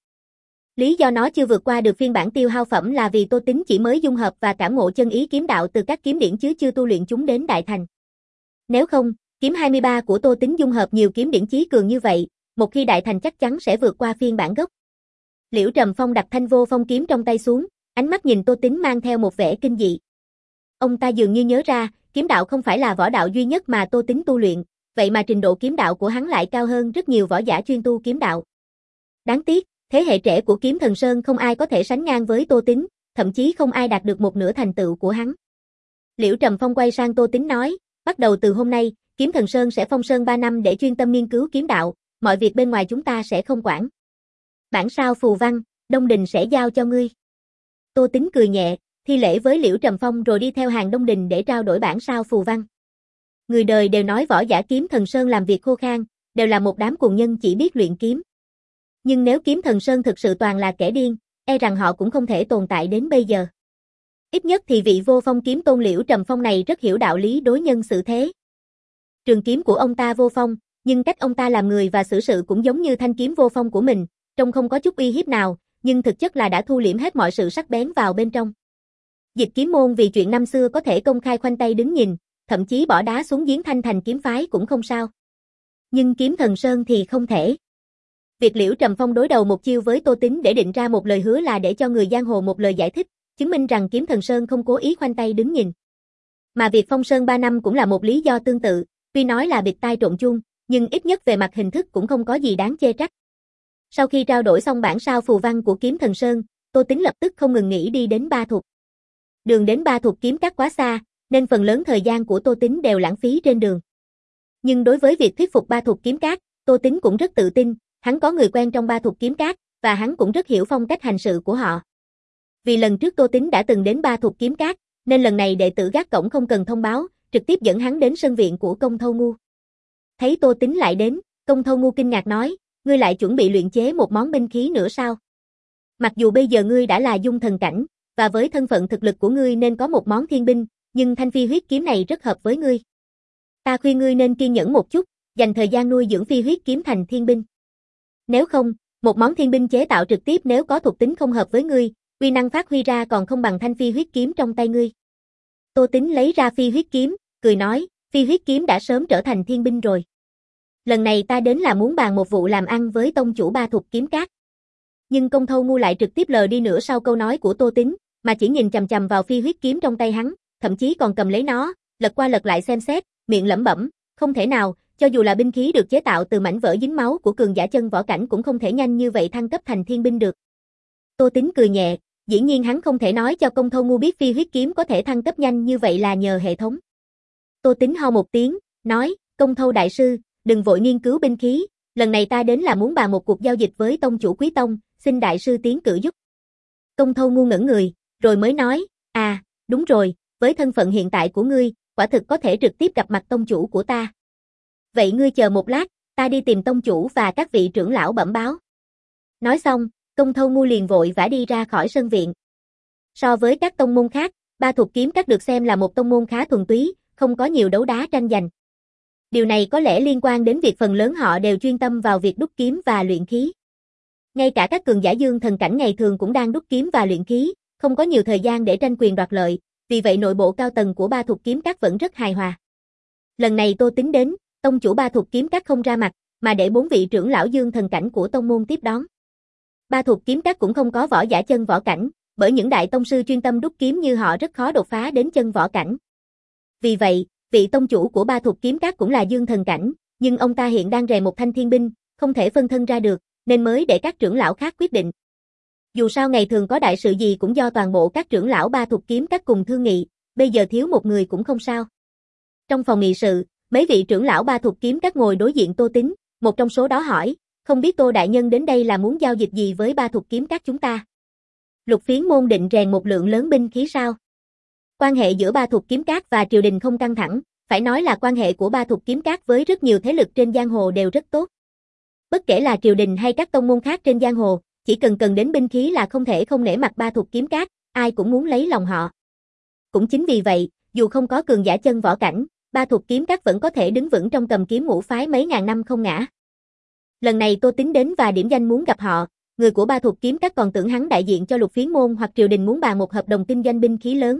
Lý do nó chưa vượt qua được phiên bản tiêu hao phẩm là vì Tô Tính chỉ mới dung hợp và cảm ngộ chân ý kiếm đạo từ các kiếm điển chứ chưa tu luyện chúng đến đại thành. Nếu không, kiếm hai mươi ba của Tô Tính dung hợp nhiều kiếm điển chí cường như vậy, một khi đại thành chắc chắn sẽ vượt qua phiên bản gốc. Liễu Trầm Phong đặt thanh vô phong kiếm trong tay xuống, ánh mắt nhìn Tô Tính mang theo một vẻ kinh dị. Ông ta dường như nhớ ra, kiếm đạo không phải là võ đạo duy nhất mà Tô Tính tu luyện, vậy mà trình độ kiếm đạo của hắn lại cao hơn rất nhiều võ giả chuyên tu kiếm đạo. Đáng tiếc, thế hệ trẻ của Kiếm Thần Sơn không ai có thể sánh ngang với Tô Tính, thậm chí không ai đạt được một nửa thành tựu của hắn. Liễu Trầm Phong quay sang Tô Tính nói, bắt đầu từ hôm nay, Kiếm Thần Sơn sẽ phong sơn ba năm để chuyên tâm nghiên cứu kiếm đạo, mọi việc bên ngoài chúng ta sẽ không quản. Bản sao phù văn, Đông Đình sẽ giao cho ngươi. Tô Tính cười nhẹ, thi lễ với Liễu Trầm Phong rồi đi theo hàng Đông Đình để trao đổi bản sao phù văn. Người đời đều nói võ giả Kiếm Thần Sơn làm việc khô khan, đều là một đám cuồng nhân chỉ biết luyện kiếm. Nhưng nếu Kiếm Thần Sơn thực sự toàn là kẻ điên, e rằng họ cũng không thể tồn tại đến bây giờ. Ít nhất thì vị vô phong kiếm tôn Liễu Trầm Phong này rất hiểu đạo lý đối nhân xử thế. Trường kiếm của ông ta vô phong, nhưng cách ông ta làm người và xử sự cũng giống như thanh kiếm vô phong của mình, trông không có chút uy hiếp nào, nhưng thực chất là đã thu liễm hết mọi sự sắc bén vào bên trong. Dịch Kiếm môn vì chuyện năm xưa có thể công khai khoanh tay đứng nhìn, thậm chí bỏ đá xuống giếng Thanh Thành kiếm phái cũng không sao. Nhưng Kiếm Thần Sơn thì không thể. Việc Liễu Trầm Phong đối đầu một chiêu với Tô Tính để định ra một lời hứa là để cho người giang hồ một lời giải thích, chứng minh rằng Kiếm Thần Sơn không cố ý khoanh tay đứng nhìn. Mà việc phong sơn ba năm cũng là một lý do tương tự, tuy nói là bịt tai trộn chung, nhưng ít nhất về mặt hình thức cũng không có gì đáng chê trách. Sau khi trao đổi xong bản sao phù văn của Kiếm Thần Sơn, Tô Tính lập tức không ngừng nghĩ đi đến Ba Thục. Đường đến Ba Thục kiếm các quá xa, nên phần lớn thời gian của Tô Tính đều lãng phí trên đường. Nhưng đối với việc thuyết phục Ba Thục kiếm các, Tô Tính cũng rất tự tin, hắn có người quen trong Ba Thục kiếm các, và hắn cũng rất hiểu phong cách hành sự của họ. Vì lần trước Tô Tính đã từng đến Ba Thục kiếm các, nên lần này đệ tử gác cổng không cần thông báo, trực tiếp dẫn hắn đến sân viện của Công Thâu Ngu. Thấy Tô Tính lại đến, Công Thâu Ngu kinh ngạc nói, ngươi lại chuẩn bị luyện chế một món binh khí nữa sao? Mặc dù bây giờ ngươi đã là dung thần cảnh, và với thân phận thực lực của ngươi nên có một món thiên binh, nhưng thanh phi huyết kiếm này rất hợp với ngươi. Ta khuyên ngươi nên kiên nhẫn một chút, dành thời gian nuôi dưỡng phi huyết kiếm thành thiên binh. Nếu không, một món thiên binh chế tạo trực tiếp nếu có thuộc tính không hợp với ngươi, uy năng phát huy ra còn không bằng thanh phi huyết kiếm trong tay ngươi. Tô Tính lấy ra phi huyết kiếm, cười nói, phi huyết kiếm đã sớm trở thành thiên binh rồi. Lần này ta đến là muốn bàn một vụ làm ăn với tông chủ Ba Thục kiếm các. Nhưng Công Thâu Ngu lại trực tiếp lờ đi nửa sau câu nói của Tô Tính, mà chỉ nhìn chằm chằm vào phi huyết kiếm trong tay hắn, thậm chí còn cầm lấy nó, lật qua lật lại xem xét, miệng lẩm bẩm, không thể nào, cho dù là binh khí được chế tạo từ mảnh vỡ dính máu của cường giả chân võ cảnh cũng không thể nhanh như vậy thăng cấp thành thiên binh được. Tô Tính cười nhẹ, dĩ nhiên hắn không thể nói cho Công Thâu Ngu biết phi huyết kiếm có thể thăng cấp nhanh như vậy là nhờ hệ thống. Tô Tính ho một tiếng, nói, Công Thâu đại sư, đừng vội nghiên cứu binh khí, lần này ta đến là muốn bàn một cuộc giao dịch với tông chủ Quý Tông, xin đại sư tiến cử giúp. Công Thâu ngu ngẩn người, rồi mới nói, à, đúng rồi, với thân phận hiện tại của ngươi, quả thực có thể trực tiếp gặp mặt tông chủ của ta. Vậy ngươi chờ một lát, ta đi tìm tông chủ và các vị trưởng lão bẩm báo. Nói xong, Công Thâu ngu liền vội vã đi ra khỏi sân viện. So với các tông môn khác, Ba Thục kiếm các được xem là một tông môn khá thuần túy, không có nhiều đấu đá tranh giành. Điều này có lẽ liên quan đến việc phần lớn họ đều chuyên tâm vào việc đúc kiếm và luyện khí. Ngay cả các cường giả dương thần cảnh ngày thường cũng đang đúc kiếm và luyện khí, không có nhiều thời gian để tranh quyền đoạt lợi, vì vậy nội bộ cao tầng của Ba Thục kiếm các vẫn rất hài hòa. Lần này Tô Tính đến, tông chủ Ba Thục kiếm các không ra mặt, mà để bốn vị trưởng lão dương thần cảnh của tông môn tiếp đón. Ba Thục kiếm các cũng không có võ giả chân võ cảnh, bởi những đại tông sư chuyên tâm đúc kiếm như họ rất khó đột phá đến chân võ cảnh. Vì vậy, vị tông chủ của Ba Thục kiếm các cũng là dương thần cảnh, nhưng ông ta hiện đang rè một thanh thiên binh, không thể phân thân ra được, nên mới để các trưởng lão khác quyết định. Dù sao ngày thường có đại sự gì cũng do toàn bộ các trưởng lão Ba Thục kiếm các cùng thương nghị, bây giờ thiếu một người cũng không sao. Trong phòng nghị sự, mấy vị trưởng lão Ba Thục kiếm các ngồi đối diện Tô Tính, một trong số đó hỏi, không biết Tô đại nhân đến đây là muốn giao dịch gì với Ba Thục kiếm các chúng ta. Lục Phiến môn định rèn một lượng lớn binh khí sao? Quan hệ giữa Ba Thục Kiếm Các và triều đình không căng thẳng, phải nói là quan hệ của Ba Thục Kiếm Các với rất nhiều thế lực trên giang hồ đều rất tốt. Bất kể là triều đình hay các tông môn khác trên giang hồ, chỉ cần cần đến binh khí là không thể không nể mặt Ba Thục Kiếm Các, ai cũng muốn lấy lòng họ. Cũng chính vì vậy, dù không có cường giả chân võ cảnh, Ba Thục Kiếm Các vẫn có thể đứng vững trong cầm kiếm ngũ phái mấy ngàn năm không ngã. Lần này Tô Tính đến và điểm danh muốn gặp họ, người của Ba Thục Kiếm Các còn tưởng hắn đại diện cho Lục Phiến môn hoặc triều đình muốn bàn một hợp đồng kinh doanh binh khí lớn.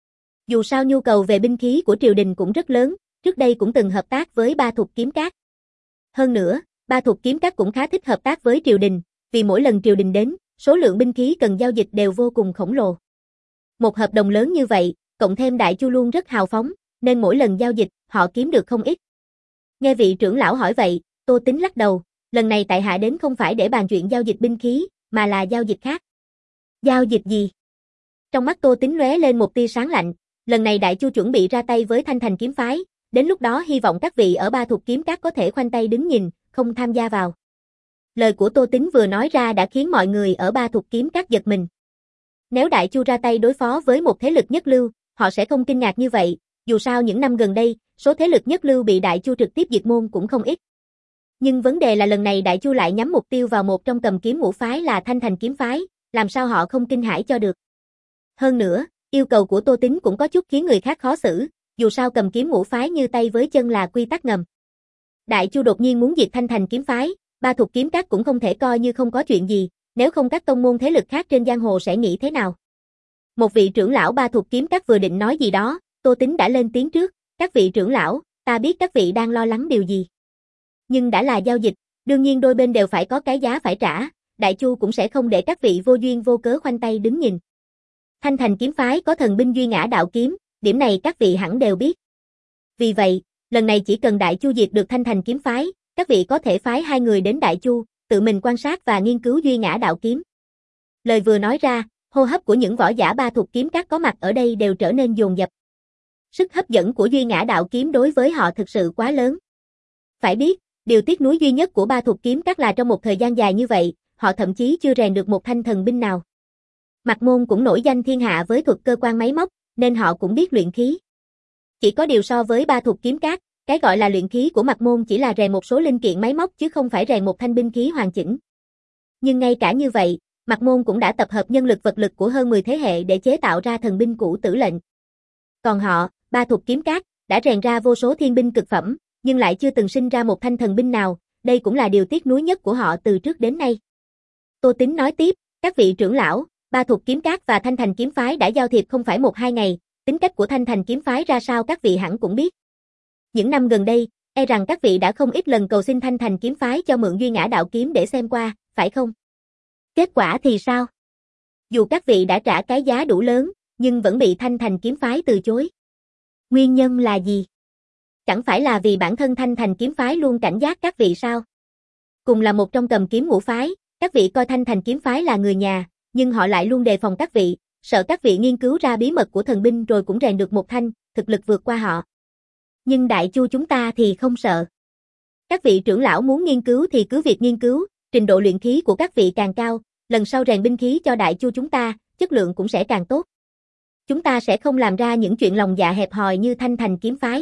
Dù sao nhu cầu về binh khí của triều đình cũng rất lớn, trước đây cũng từng hợp tác với Ba Thục Kiếm Các. Hơn nữa, Ba Thục Kiếm Các cũng khá thích hợp tác với triều đình, vì mỗi lần triều đình đến, số lượng binh khí cần giao dịch đều vô cùng khổng lồ. Một hợp đồng lớn như vậy, cộng thêm Đại Chu luôn rất hào phóng, nên mỗi lần giao dịch, họ kiếm được không ít. Nghe vị trưởng lão hỏi vậy, Tô Tính lắc đầu, lần này tại hạ đến không phải để bàn chuyện giao dịch binh khí, mà là giao dịch khác. Giao dịch gì? Trong mắt Tô Tính lóe lên một tia sáng lạnh, lần này Đại Chu chuẩn bị ra tay với Thanh Thành kiếm phái, đến lúc đó hy vọng các vị ở Ba Thục Kiếm Các có thể khoanh tay đứng nhìn, không tham gia vào. Lời của Tô Tính vừa nói ra đã khiến mọi người ở Ba Thục Kiếm Các giật mình. Nếu Đại Chu ra tay đối phó với một thế lực nhất lưu, họ sẽ không kinh ngạc như vậy, dù sao những năm gần đây, số thế lực nhất lưu bị Đại Chu trực tiếp diệt môn cũng không ít. Nhưng vấn đề là lần này Đại Chu lại nhắm mục tiêu vào một trong cầm kiếm ngũ phái là Thanh Thành kiếm phái, làm sao họ không kinh hãi cho được. Hơn nữa, yêu cầu của Tô Tính cũng có chút khiến người khác khó xử, dù sao cầm kiếm ngũ phái như tay với chân là quy tắc ngầm. Đại Chu đột nhiên muốn diệt Thanh Thành kiếm phái, Ba Thục Kiếm Các cũng không thể coi như không có chuyện gì, nếu không các tông môn thế lực khác trên giang hồ sẽ nghĩ thế nào. Một vị trưởng lão Ba Thục Kiếm Các vừa định nói gì đó, Tô Tính đã lên tiếng trước, các vị trưởng lão, ta biết các vị đang lo lắng điều gì. Nhưng đã là giao dịch, đương nhiên đôi bên đều phải có cái giá phải trả, Đại Chu cũng sẽ không để các vị vô duyên vô cớ khoanh tay đứng nhìn. Thanh Thành kiếm phái có thần binh duy ngã đạo kiếm, điểm này các vị hẳn đều biết. Vì vậy, lần này chỉ cần Đại Chu diệt được Thanh Thành kiếm phái, các vị có thể phái hai người đến Đại Chu, tự mình quan sát và nghiên cứu duy ngã đạo kiếm. Lời vừa nói ra, hô hấp của những võ giả Ba Thục Kiếm Các có mặt ở đây đều trở nên dồn dập. Sức hấp dẫn của duy ngã đạo kiếm đối với họ thực sự quá lớn. Phải biết, điều tiếc nuối duy nhất của Ba Thục Kiếm Các là trong một thời gian dài như vậy, họ thậm chí chưa rèn được một thanh thần binh nào. Mạc Môn cũng nổi danh thiên hạ với thuật cơ quan máy móc, nên họ cũng biết luyện khí. Chỉ có điều so với Ba Thục Kiếm Các, cái gọi là luyện khí của Mạc Môn chỉ là rèn một số linh kiện máy móc chứ không phải rèn một thanh binh khí hoàn chỉnh. Nhưng ngay cả như vậy, Mạc Môn cũng đã tập hợp nhân lực vật lực của hơn mười thế hệ để chế tạo ra thần binh cũ Tử Lệnh. Còn họ, Ba Thục Kiếm Các, đã rèn ra vô số thiên binh cực phẩm, nhưng lại chưa từng sinh ra một thanh thần binh nào, đây cũng là điều tiếc nuối nhất của họ từ trước đến nay. Tô Tính nói tiếp, các vị trưởng lão, Ba Thục Kiếm Các và Thanh Thành kiếm phái đã giao thiệp không phải một hai ngày, tính cách của Thanh Thành kiếm phái ra sao các vị hẳn cũng biết. Những năm gần đây, e rằng các vị đã không ít lần cầu xin Thanh Thành kiếm phái cho mượn duy ngã đạo kiếm để xem qua, phải không? Kết quả thì sao? Dù các vị đã trả cái giá đủ lớn, nhưng vẫn bị Thanh Thành kiếm phái từ chối. Nguyên nhân là gì? Chẳng phải là vì bản thân Thanh Thành kiếm phái luôn cảnh giác các vị sao? Cùng là một trong cầm kiếm ngũ phái, các vị coi Thanh Thành kiếm phái là người nhà, nhưng họ lại luôn đề phòng các vị, sợ các vị nghiên cứu ra bí mật của thần binh rồi cũng rèn được một thanh, thực lực vượt qua họ. Nhưng Đại Chu chúng ta thì không sợ. Các vị trưởng lão muốn nghiên cứu thì cứ việc nghiên cứu, trình độ luyện khí của các vị càng cao, lần sau rèn binh khí cho Đại Chu chúng ta, chất lượng cũng sẽ càng tốt. Chúng ta sẽ không làm ra những chuyện lòng dạ hẹp hòi như Thanh Thành kiếm phái.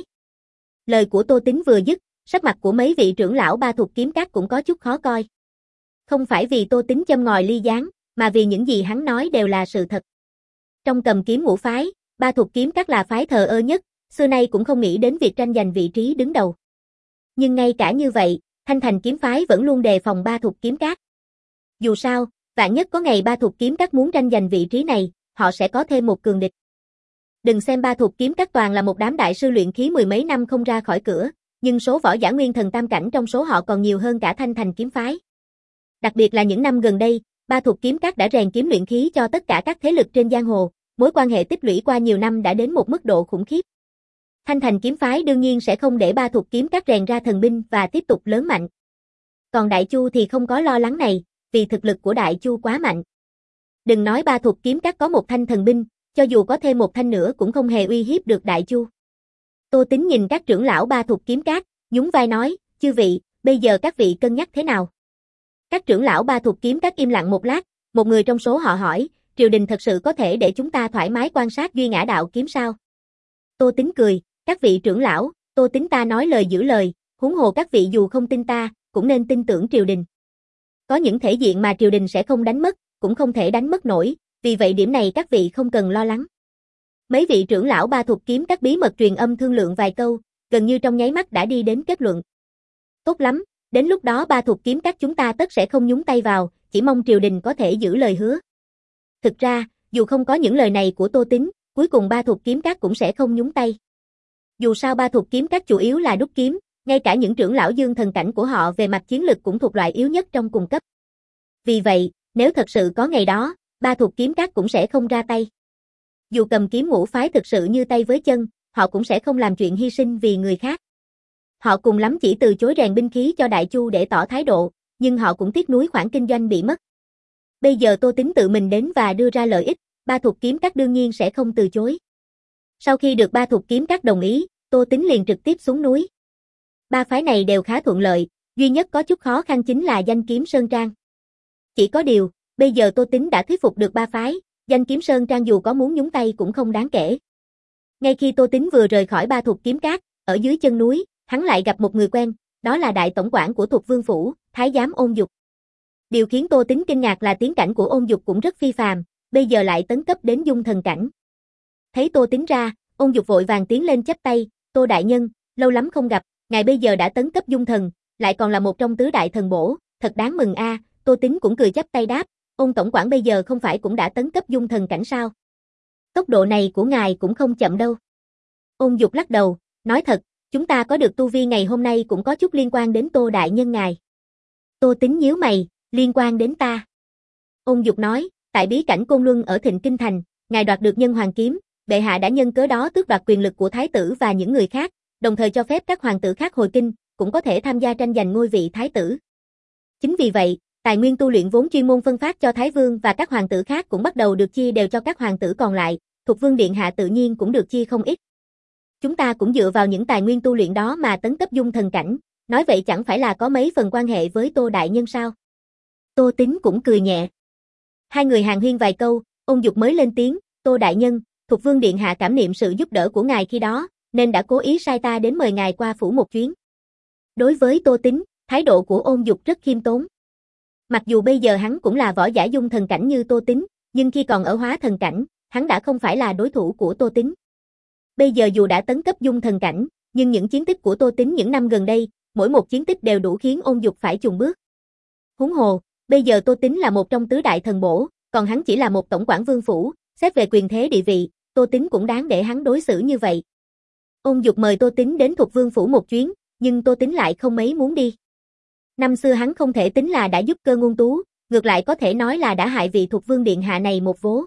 Lời của Tô Tính vừa dứt, sắc mặt của mấy vị trưởng lão Ba Thục Kiếm Các cũng có chút khó coi. Không phải vì Tô Tính châm ngòi ly gián, mà vì những gì hắn nói đều là sự thật. Trong cầm kiếm ngũ phái, Ba Thục Kiếm Các là phái thờ ơ nhất, xưa nay cũng không nghĩ đến việc tranh giành vị trí đứng đầu. Nhưng ngay cả như vậy, Thanh Thành kiếm phái vẫn luôn đề phòng Ba Thục Kiếm Các. Dù sao, vạn nhất có ngày Ba Thục Kiếm Các muốn tranh giành vị trí này, họ sẽ có thêm một cường địch. Đừng xem Ba Thục Kiếm Các toàn là một đám đại sư luyện khí mười mấy năm không ra khỏi cửa, nhưng số võ giả nguyên thần tam cảnh trong số họ còn nhiều hơn cả Thanh Thành kiếm phái. Đặc biệt là những năm gần đây, Ba Thục Kiếm Các đã rèn kiếm luyện khí cho tất cả các thế lực trên giang hồ, mối quan hệ tích lũy qua nhiều năm đã đến một mức độ khủng khiếp. Thanh Thành kiếm phái đương nhiên sẽ không để Ba Thục Kiếm Các rèn ra thần binh và tiếp tục lớn mạnh. Còn Đại Chu thì không có lo lắng này, vì thực lực của Đại Chu quá mạnh. Đừng nói Ba Thục Kiếm Các có một thanh thần binh, cho dù có thêm một thanh nữa cũng không hề uy hiếp được Đại Chu. Tô Tính nhìn các trưởng lão Ba Thục Kiếm Các, nhún vai nói, chư vị, bây giờ các vị cân nhắc thế nào? Các trưởng lão Ba Thục Kiếm Các im lặng một lát, một người trong số họ hỏi, triều đình thật sự có thể để chúng ta thoải mái quan sát duy ngã đạo kiếm sao? Tô Tính cười, các vị trưởng lão, Tô Tính ta nói lời giữ lời, huống hồ các vị dù không tin ta, cũng nên tin tưởng triều đình. Có những thể diện mà triều đình sẽ không đánh mất, cũng không thể đánh mất nổi, vì vậy điểm này các vị không cần lo lắng. Mấy vị trưởng lão Ba Thục Kiếm Các bí mật truyền âm thương lượng vài câu, gần như trong nháy mắt đã đi đến kết luận. Tốt lắm, đến lúc đó Ba Thục Kiếm Các chúng ta tất sẽ không nhúng tay vào, chỉ mong triều đình có thể giữ lời hứa. Thực ra, dù không có những lời này của Tô Tính, cuối cùng Ba Thục Kiếm Các cũng sẽ không nhúng tay. Dù sao Ba Thục Kiếm Các chủ yếu là đúc kiếm, ngay cả những trưởng lão dương thần cảnh của họ về mặt chiến lực cũng thuộc loại yếu nhất trong cùng cấp. Vì vậy, nếu thật sự có ngày đó, Ba Thục Kiếm Các cũng sẽ không ra tay. Dù cầm kiếm ngũ phái thực sự như tay với chân, họ cũng sẽ không làm chuyện hy sinh vì người khác. Họ cùng lắm chỉ từ chối rèn binh khí cho Đại Chu để tỏ thái độ, nhưng họ cũng tiếc nuối khoản kinh doanh bị mất. Bây giờ Tô Tính tự mình đến và đưa ra lợi ích, Ba Thục Kiếm Các đương nhiên sẽ không từ chối. Sau khi được Ba Thục Kiếm Các đồng ý, Tô Tính liền trực tiếp xuống núi. Ba phái này đều khá thuận lợi, duy nhất có chút khó khăn chính là Danh Kiếm Sơn Trang. Chỉ có điều, bây giờ Tô Tính đã thuyết phục được ba phái, Danh Kiếm Sơn Trang dù có muốn nhúng tay cũng không đáng kể. Ngay khi Tô Tính vừa rời khỏi Ba Thục Kiếm Các, ở dưới chân núi, hắn lại gặp một người quen, đó là đại tổng quản của Thục Vương Phủ, Thái giám Ôn Dục. Điều khiến Tô Tính kinh ngạc là tiến cảnh của Ôn Dục cũng rất phi phàm, bây giờ lại tấn cấp đến dung thần cảnh. Thấy Tô Tính ra, Ôn Dục vội vàng tiến lên chắp tay, Tô đại nhân, lâu lắm không gặp, ngài bây giờ đã tấn cấp dung thần, lại còn là một trong tứ đại thần bổ, thật đáng mừng a. Tô Tính cũng cười chắp tay đáp, Ôn tổng quản bây giờ không phải cũng đã tấn cấp dung thần cảnh sao? Tốc độ này của ngài cũng không chậm đâu. Ôn Dục lắc đầu, nói thật, chúng ta có được tu vi ngày hôm nay cũng có chút liên quan đến Tô đại nhân ngài. Tô Tính nhíu mày, liên quan đến ta. Ôn Dục nói, tại bí cảnh Côn Luân ở Thịnh Kinh Thành, ngài đoạt được Nhân Hoàng kiếm, bệ hạ đã nhân cớ đó tước đoạt quyền lực của thái tử và những người khác, đồng thời cho phép các hoàng tử khác hồi kinh, cũng có thể tham gia tranh giành ngôi vị thái tử. Chính vì vậy, tài nguyên tu luyện vốn chuyên môn phân phát cho Thái Vương và các hoàng tử khác cũng bắt đầu được chia đều cho các hoàng tử còn lại, Thục Vương điện hạ tự nhiên cũng được chia không ít. Chúng ta cũng dựa vào những tài nguyên tu luyện đó mà tấn cấp dung thần cảnh, nói vậy chẳng phải là có mấy phần quan hệ với Tô đại nhân sao? Tô Tính cũng cười nhẹ. Hai người hàn huyên vài câu, Ôn Dục mới lên tiếng, Tô đại nhân, Thục Vương điện hạ cảm niệm sự giúp đỡ của ngài khi đó, nên đã cố ý sai ta đến mời ngài qua phủ một chuyến. Đối với Tô Tính, thái độ của Ôn Dục rất khiêm tốn. Mặc dù bây giờ hắn cũng là võ giả dung thần cảnh như Tô Tính, nhưng khi còn ở hóa thần cảnh, hắn đã không phải là đối thủ của Tô Tính. Bây giờ dù đã tấn cấp dung thần cảnh, nhưng những chiến tích của Tô Tính những năm gần đây, mỗi một chiến tích đều đủ khiến Ôn Dục phải chùng bước. Huống hồ, bây giờ Tô Tính là một trong tứ đại thần bổ, còn hắn chỉ là một tổng quản vương phủ, xét về quyền thế địa vị, Tô Tính cũng đáng để hắn đối xử như vậy. Ôn Dục mời Tô Tính đến Thục Vương Phủ một chuyến, nhưng Tô Tính lại không mấy muốn đi. Năm xưa hắn không thể tính là đã giúp Cơ Ngôn Tú, ngược lại có thể nói là đã hại vị Thục Vương điện hạ này một vố.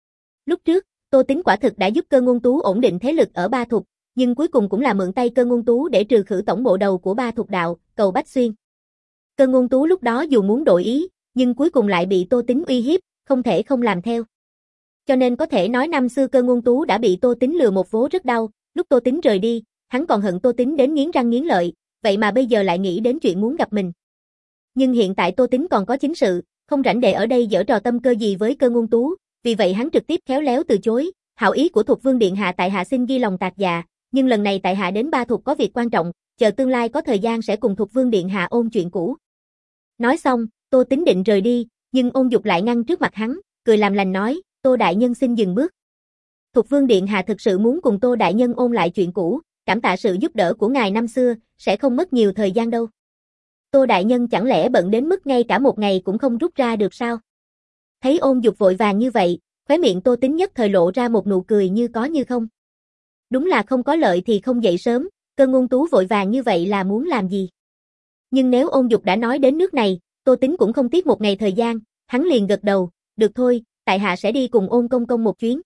Lúc trước, Tô Tính quả thực đã giúp Cơ Ngôn Tú ổn định thế lực ở Ba Thục, nhưng cuối cùng cũng là mượn tay Cơ Ngôn Tú để trừ khử tổng bộ đầu của Ba Thục đạo, Cầu Bách Xuyên. Cơ Ngôn Tú lúc đó dù muốn đổi ý, nhưng cuối cùng lại bị Tô Tính uy hiếp, không thể không làm theo. Cho nên có thể nói năm xưa Cơ Ngôn Tú đã bị Tô Tính lừa một vố rất đau, lúc Tô Tính rời đi, hắn còn hận Tô Tính đến nghiến răng nghiến lợi, vậy mà bây giờ lại nghĩ đến chuyện muốn gặp mình. Nhưng hiện tại Tô Tính còn có chính sự, không rảnh để ở đây giở trò tâm cơ gì với Cơ Ngôn Tú, vì vậy hắn trực tiếp khéo léo từ chối, hảo ý của Thục Vương điện hạ tại hạ xin ghi lòng tạc dạ, nhưng lần này tại hạ đến Ba Thục có việc quan trọng, chờ tương lai có thời gian sẽ cùng Thục Vương điện hạ ôn chuyện cũ. Nói xong, Tô Tính định rời đi, nhưng Ôn Dục lại ngăn trước mặt hắn, cười làm lành nói, Tô đại nhân xin dừng bước. Thục Vương điện hạ thực sự muốn cùng Tô đại nhân ôn lại chuyện cũ, cảm tạ sự giúp đỡ của ngài năm xưa, sẽ không mất nhiều thời gian đâu. Tô đại nhân chẳng lẽ bận đến mức ngay cả một ngày cũng không rút ra được sao? Thấy Ôn Dục vội vàng như vậy, khóe miệng Tô Tính nhất thời lộ ra một nụ cười như có như không. Đúng là không có lợi thì không dậy sớm, Cơ Ngôn Tú vội vàng như vậy là muốn làm gì? Nhưng nếu Ôn Dục đã nói đến nước này, Tô Tính cũng không tiếc một ngày thời gian, hắn liền gật đầu, được thôi, tại hạ sẽ đi cùng Ôn công công một chuyến.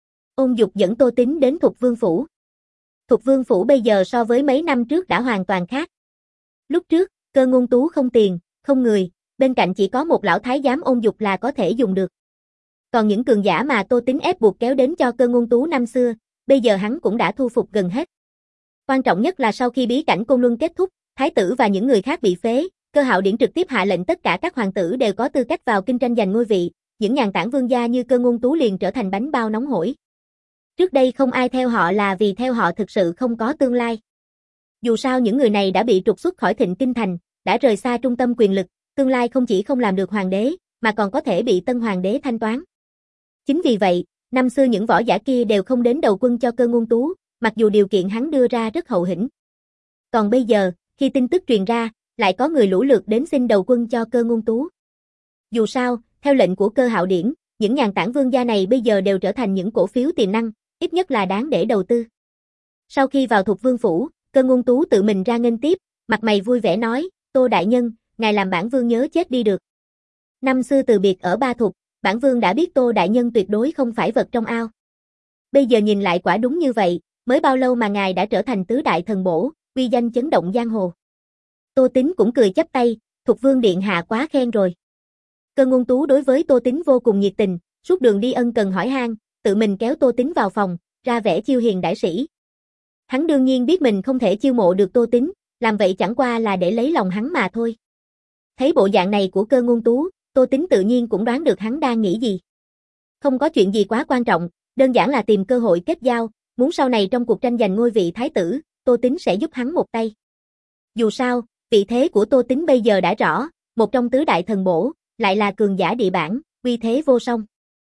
Ôn Dục dẫn Tô Tính đến Thục Vương Phủ. Thục Vương Phủ bây giờ so với mấy năm trước đã hoàn toàn khác. Lúc trước, Cơ Ngôn Tú không tiền, không người, bên cạnh chỉ có một lão thái giám Ôn Dục là có thể dùng được. Còn những cường giả mà Tô Tính ép buộc kéo đến cho Cơ Ngôn Tú năm xưa, bây giờ hắn cũng đã thu phục gần hết. Quan trọng nhất là sau khi bí cảnh Côn Luân kết thúc, thái tử và những người khác bị phế, Cơ Hạo Điển trực tiếp hạ lệnh tất cả các hoàng tử đều có tư cách vào kinh tranh giành ngôi vị, những nhàn tản vương gia như Cơ Ngôn Tú liền trở thành bánh bao nóng hổi. Trước đây không ai theo họ là vì theo họ thực sự không có tương lai. Dù sao những người này đã bị trục xuất khỏi Thịnh Kinh Thành, đã rời xa trung tâm quyền lực, tương lai không chỉ không làm được hoàng đế, mà còn có thể bị tân hoàng đế thanh toán. Chính vì vậy, năm xưa những võ giả kia đều không đến đầu quân cho Cơ Ngôn Tú, mặc dù điều kiện hắn đưa ra rất hậu hĩnh. Còn bây giờ, khi tin tức truyền ra, lại có người lũ lượt đến xin đầu quân cho Cơ Ngôn Tú. Dù sao, theo lệnh của Cơ Hạo Điển, những nhàn tản vương gia này bây giờ đều trở thành những cổ phiếu tiềm năng, ít nhất là đáng để đầu tư. Sau khi vào Thục Vương phủ, Cơ Ngôn Tú tự mình ra nghênh tiếp, mặt mày vui vẻ nói, Tô đại nhân, ngài làm bản vương nhớ chết đi được. Năm xưa từ biệt ở Ba Thục, bản vương đã biết Tô đại nhân tuyệt đối không phải vật trong ao. Bây giờ nhìn lại quả đúng như vậy, mới bao lâu mà ngài đã trở thành tứ đại thần bổ, uy danh chấn động giang hồ. Tô Tín cũng cười chắp tay, Thục Vương điện hạ quá khen rồi. Cơ Ngôn Tú đối với Tô Tín vô cùng nhiệt tình, suốt đường đi ân cần hỏi han, tự mình kéo Tô Tín vào phòng, ra vẻ chiêu hiền đãi sĩ. Hắn đương nhiên biết mình không thể chiêu mộ được Tô Tín, làm vậy chẳng qua là để lấy lòng hắn mà thôi. Thấy bộ dạng này của Cơ Ngôn Tú, Tô Tín tự nhiên cũng đoán được hắn đang nghĩ gì. Không có chuyện gì quá quan trọng, đơn giản là tìm cơ hội kết giao, muốn sau này trong cuộc tranh giành ngôi vị thái tử, Tô Tín sẽ giúp hắn một tay. Dù sao, vị thế của Tô Tín bây giờ đã rõ, một trong tứ đại thần bổ, lại là cường giả địa bản, uy thế vô song.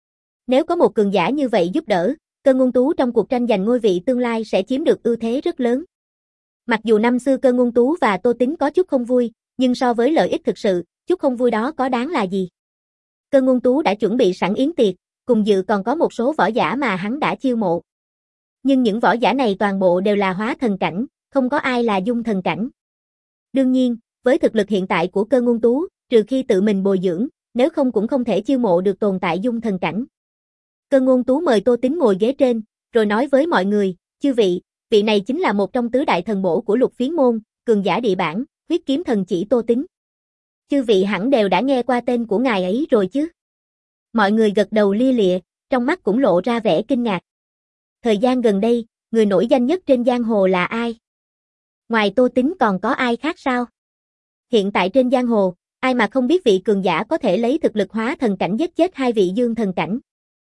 Nếu có một cường giả như vậy giúp đỡ, Cơ Ngôn Tú trong cuộc tranh giành ngôi vị tương lai sẽ chiếm được ưu thế rất lớn. Mặc dù năm xưa Cơ Ngôn Tú và Tô Tín có chút không vui, nhưng so với lợi ích thực sự, chút không vui đó có đáng là gì. Cơ Ngôn Tú đã chuẩn bị sẵn yến tiệc, cùng dự còn có một số võ giả mà hắn đã chiêu mộ. Nhưng những võ giả này toàn bộ đều là hóa thần cảnh, không có ai là dung thần cảnh. Đương nhiên, với thực lực hiện tại của Cơ Ngôn Tú, trừ khi tự mình bồi dưỡng, nếu không cũng không thể chiêu mộ được tồn tại dung thần cảnh. Cơ Ngôn Tú mời Tô Tín ngồi ghế trên, rồi nói với mọi người, chư vị, vị này chính là một trong tứ đại thần bổ của Lục Phiến môn, cường giả địa bản, huyết kiếm thần chỉ Tô Tín. Chư vị hẳn đều đã nghe qua tên của ngài ấy rồi chứ? Mọi người gật đầu lia lịa, trong mắt cũng lộ ra vẻ kinh ngạc. Thời gian gần đây, người nổi danh nhất trên giang hồ là ai? Ngoài Tô Tín còn có ai khác sao? Hiện tại trên giang hồ, ai mà không biết vị cường giả có thể lấy thực lực hóa thần cảnh giết chết hai vị dương thần cảnh.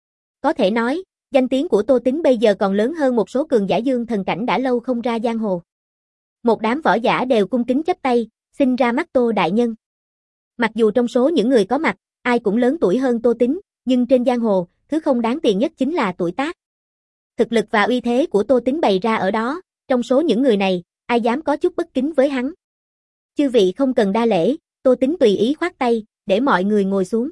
Có thể nói, danh tiếng của Tô Tín bây giờ còn lớn hơn một số cường giả dương thần cảnh đã lâu không ra giang hồ. Một đám võ giả đều cung kính chắp tay, xin ra mắt Tô đại nhân. Mặc dù trong số những người có mặt, ai cũng lớn tuổi hơn Tô Tín, nhưng trên giang hồ, thứ không đáng tiền nhất chính là tuổi tác. Thực lực và uy thế của Tô Tín bày ra ở đó, trong số những người này, ai dám có chút bất kính với hắn. Chư vị không cần đa lễ, Tô Tín tùy ý khoát tay, để mọi người ngồi xuống.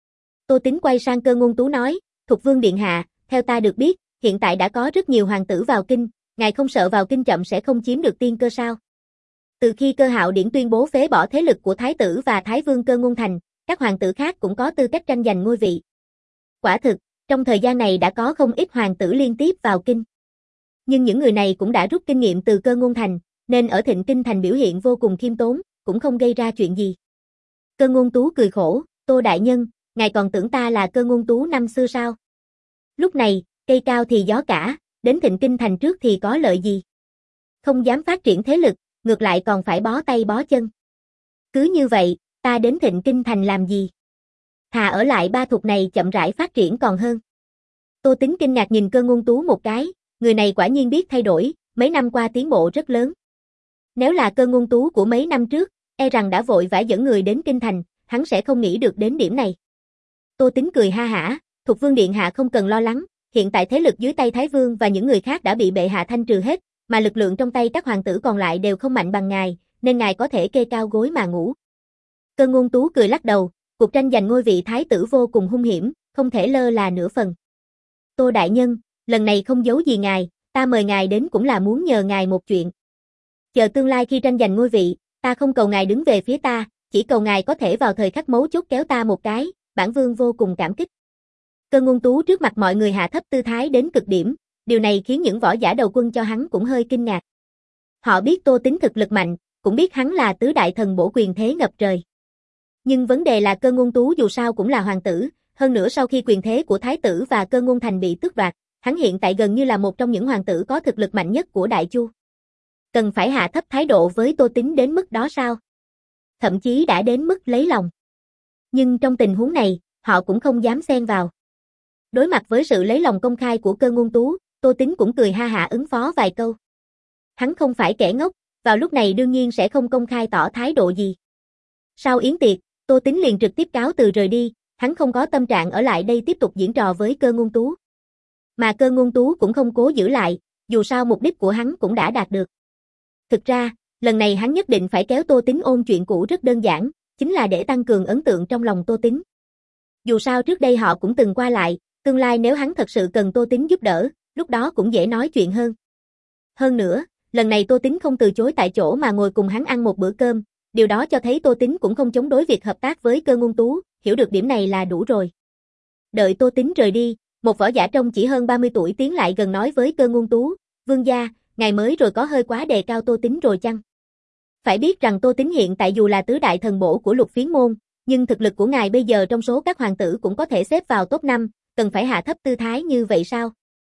Tô Tín quay sang Cơ Ngôn Tú nói, Thục Vương điện hạ, theo ta được biết, hiện tại đã có rất nhiều hoàng tử vào kinh, ngài không sợ vào kinh chậm sẽ không chiếm được tiên cơ sao? Từ khi Cơ Hạo Điển tuyên bố phế bỏ thế lực của thái tử và thái vương Cơ Ngôn Thành, các hoàng tử khác cũng có tư cách tranh giành ngôi vị. Quả thực, trong thời gian này đã có không ít hoàng tử liên tiếp vào kinh. Nhưng những người này cũng đã rút kinh nghiệm từ Cơ Ngôn Thành, nên ở Thịnh Kinh Thành biểu hiện vô cùng khiêm tốn, cũng không gây ra chuyện gì. Cơ Ngôn Tú cười khổ, Tô đại nhân, ngài còn tưởng ta là Cơ Ngôn Tú năm xưa sao? Lúc này, cây cao thì gió cả, đến Thịnh Kinh Thành trước thì có lợi gì? Không dám phát triển thế lực, ngược lại còn phải bó tay bó chân. Cứ như vậy, ta đến Thịnh Kinh Thành làm gì? Thà ở lại Ba Thục này chậm rãi phát triển còn hơn. Tô Tín kinh ngạc nhìn Cơ Ngôn Tú một cái, người này quả nhiên biết thay đổi, mấy năm qua tiến bộ rất lớn. Nếu là Cơ Ngôn Tú của mấy năm trước, e rằng đã vội vã dẫn người đến Kinh Thành, hắn sẽ không nghĩ được đến điểm này. Tô Tín cười ha hả, Thục Vương điện hạ không cần lo lắng, hiện tại thế lực dưới tay Thái Vương và những người khác đã bị bệ hạ thanh trừ hết, mà lực lượng trong tay các hoàng tử còn lại đều không mạnh bằng ngài, nên ngài có thể kê cao gối mà ngủ. Cơ Ngôn Tú cười lắc đầu, cuộc tranh giành ngôi vị thái tử vô cùng hung hiểm, không thể lơ là nửa phần. Tô đại nhân, lần này không giấu gì ngài, ta mời ngài đến cũng là muốn nhờ ngài một chuyện. Chờ tương lai khi tranh giành ngôi vị, ta không cầu ngài đứng về phía ta, chỉ cầu ngài có thể vào thời khắc mấu chốt kéo ta một cái, bản vương vô cùng cảm kích. Cơ Ngôn Tú trước mặt mọi người hạ thấp tư thái đến cực điểm, điều này khiến những võ giả đầu quân cho hắn cũng hơi kinh ngạc. Họ biết Tô Tín thực lực mạnh, cũng biết hắn là tứ đại thần bổ quyền thế ngập trời. Nhưng vấn đề là Cơ Ngôn Tú dù sao cũng là hoàng tử, hơn nữa sau khi quyền thế của thái tử và Cơ Ngôn Thành bị tước đoạt, hắn hiện tại gần như là một trong những hoàng tử có thực lực mạnh nhất của Đại Chu. Cần phải hạ thấp thái độ với Tô Tín đến mức đó sao? Thậm chí đã đến mức lấy lòng. Nhưng trong tình huống này, họ cũng không dám xen vào. Đối mặt với sự lấy lòng công khai của Cơ Ngôn Tú, Tô Tín cũng cười ha hả ứng phó vài câu. Hắn không phải kẻ ngốc, vào lúc này đương nhiên sẽ không công khai tỏ thái độ gì. Sau yến tiệc, Tô Tín liền trực tiếp cáo từ rời đi, hắn không có tâm trạng ở lại đây tiếp tục diễn trò với Cơ Ngôn Tú. Mà Cơ Ngôn Tú cũng không cố giữ lại, dù sao mục đích của hắn cũng đã đạt được. Thực ra, lần này hắn nhất định phải kéo Tô Tín ôn chuyện cũ rất đơn giản, chính là để tăng cường ấn tượng trong lòng Tô Tín. Dù sao trước đây họ cũng từng qua lại, tương lai nếu hắn thật sự cần Tô Tín giúp đỡ, lúc đó cũng dễ nói chuyện hơn. Hơn nữa, lần này Tô Tín không từ chối tại chỗ mà ngồi cùng hắn ăn một bữa cơm, điều đó cho thấy Tô Tín cũng không chống đối việc hợp tác với Cơ Ngôn Tú, hiểu được điểm này là đủ rồi. Đợi Tô Tín rời đi, một võ giả trông chỉ hơn ba mươi tuổi tiến lại gần nói với Cơ Ngôn Tú, "Vương gia, ngài mới rồi có hơi quá đề cao Tô Tín rồi chăng? Phải biết rằng Tô Tín hiện tại dù là tứ đại thần bổ của Lục Phiến môn, nhưng thực lực của ngài bây giờ trong số các hoàng tử cũng có thể xếp vào top năm, cần phải hạ thấp tư thái như vậy sao?"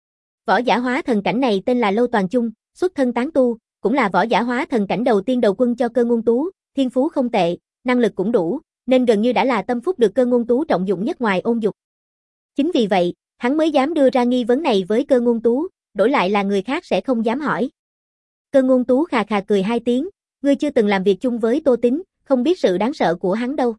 Võ giả hóa thần cảnh này tên là Lâu Toàn Chung, xuất thân tán tu, cũng là võ giả hóa thần cảnh đầu tiên đầu quân cho Cơ Ngôn Tú, thiên phú không tệ, năng lực cũng đủ, nên gần như đã là tâm phúc được Cơ Ngôn Tú trọng dụng nhất ngoài ôn dục. Chính vì vậy, hắn mới dám đưa ra nghi vấn này với Cơ Ngôn Tú, đổi lại là người khác sẽ không dám hỏi. Cơ Ngôn Tú khà khà cười hai tiếng, "Ngươi chưa từng làm việc chung với Tô Tín, không biết sự đáng sợ của hắn đâu.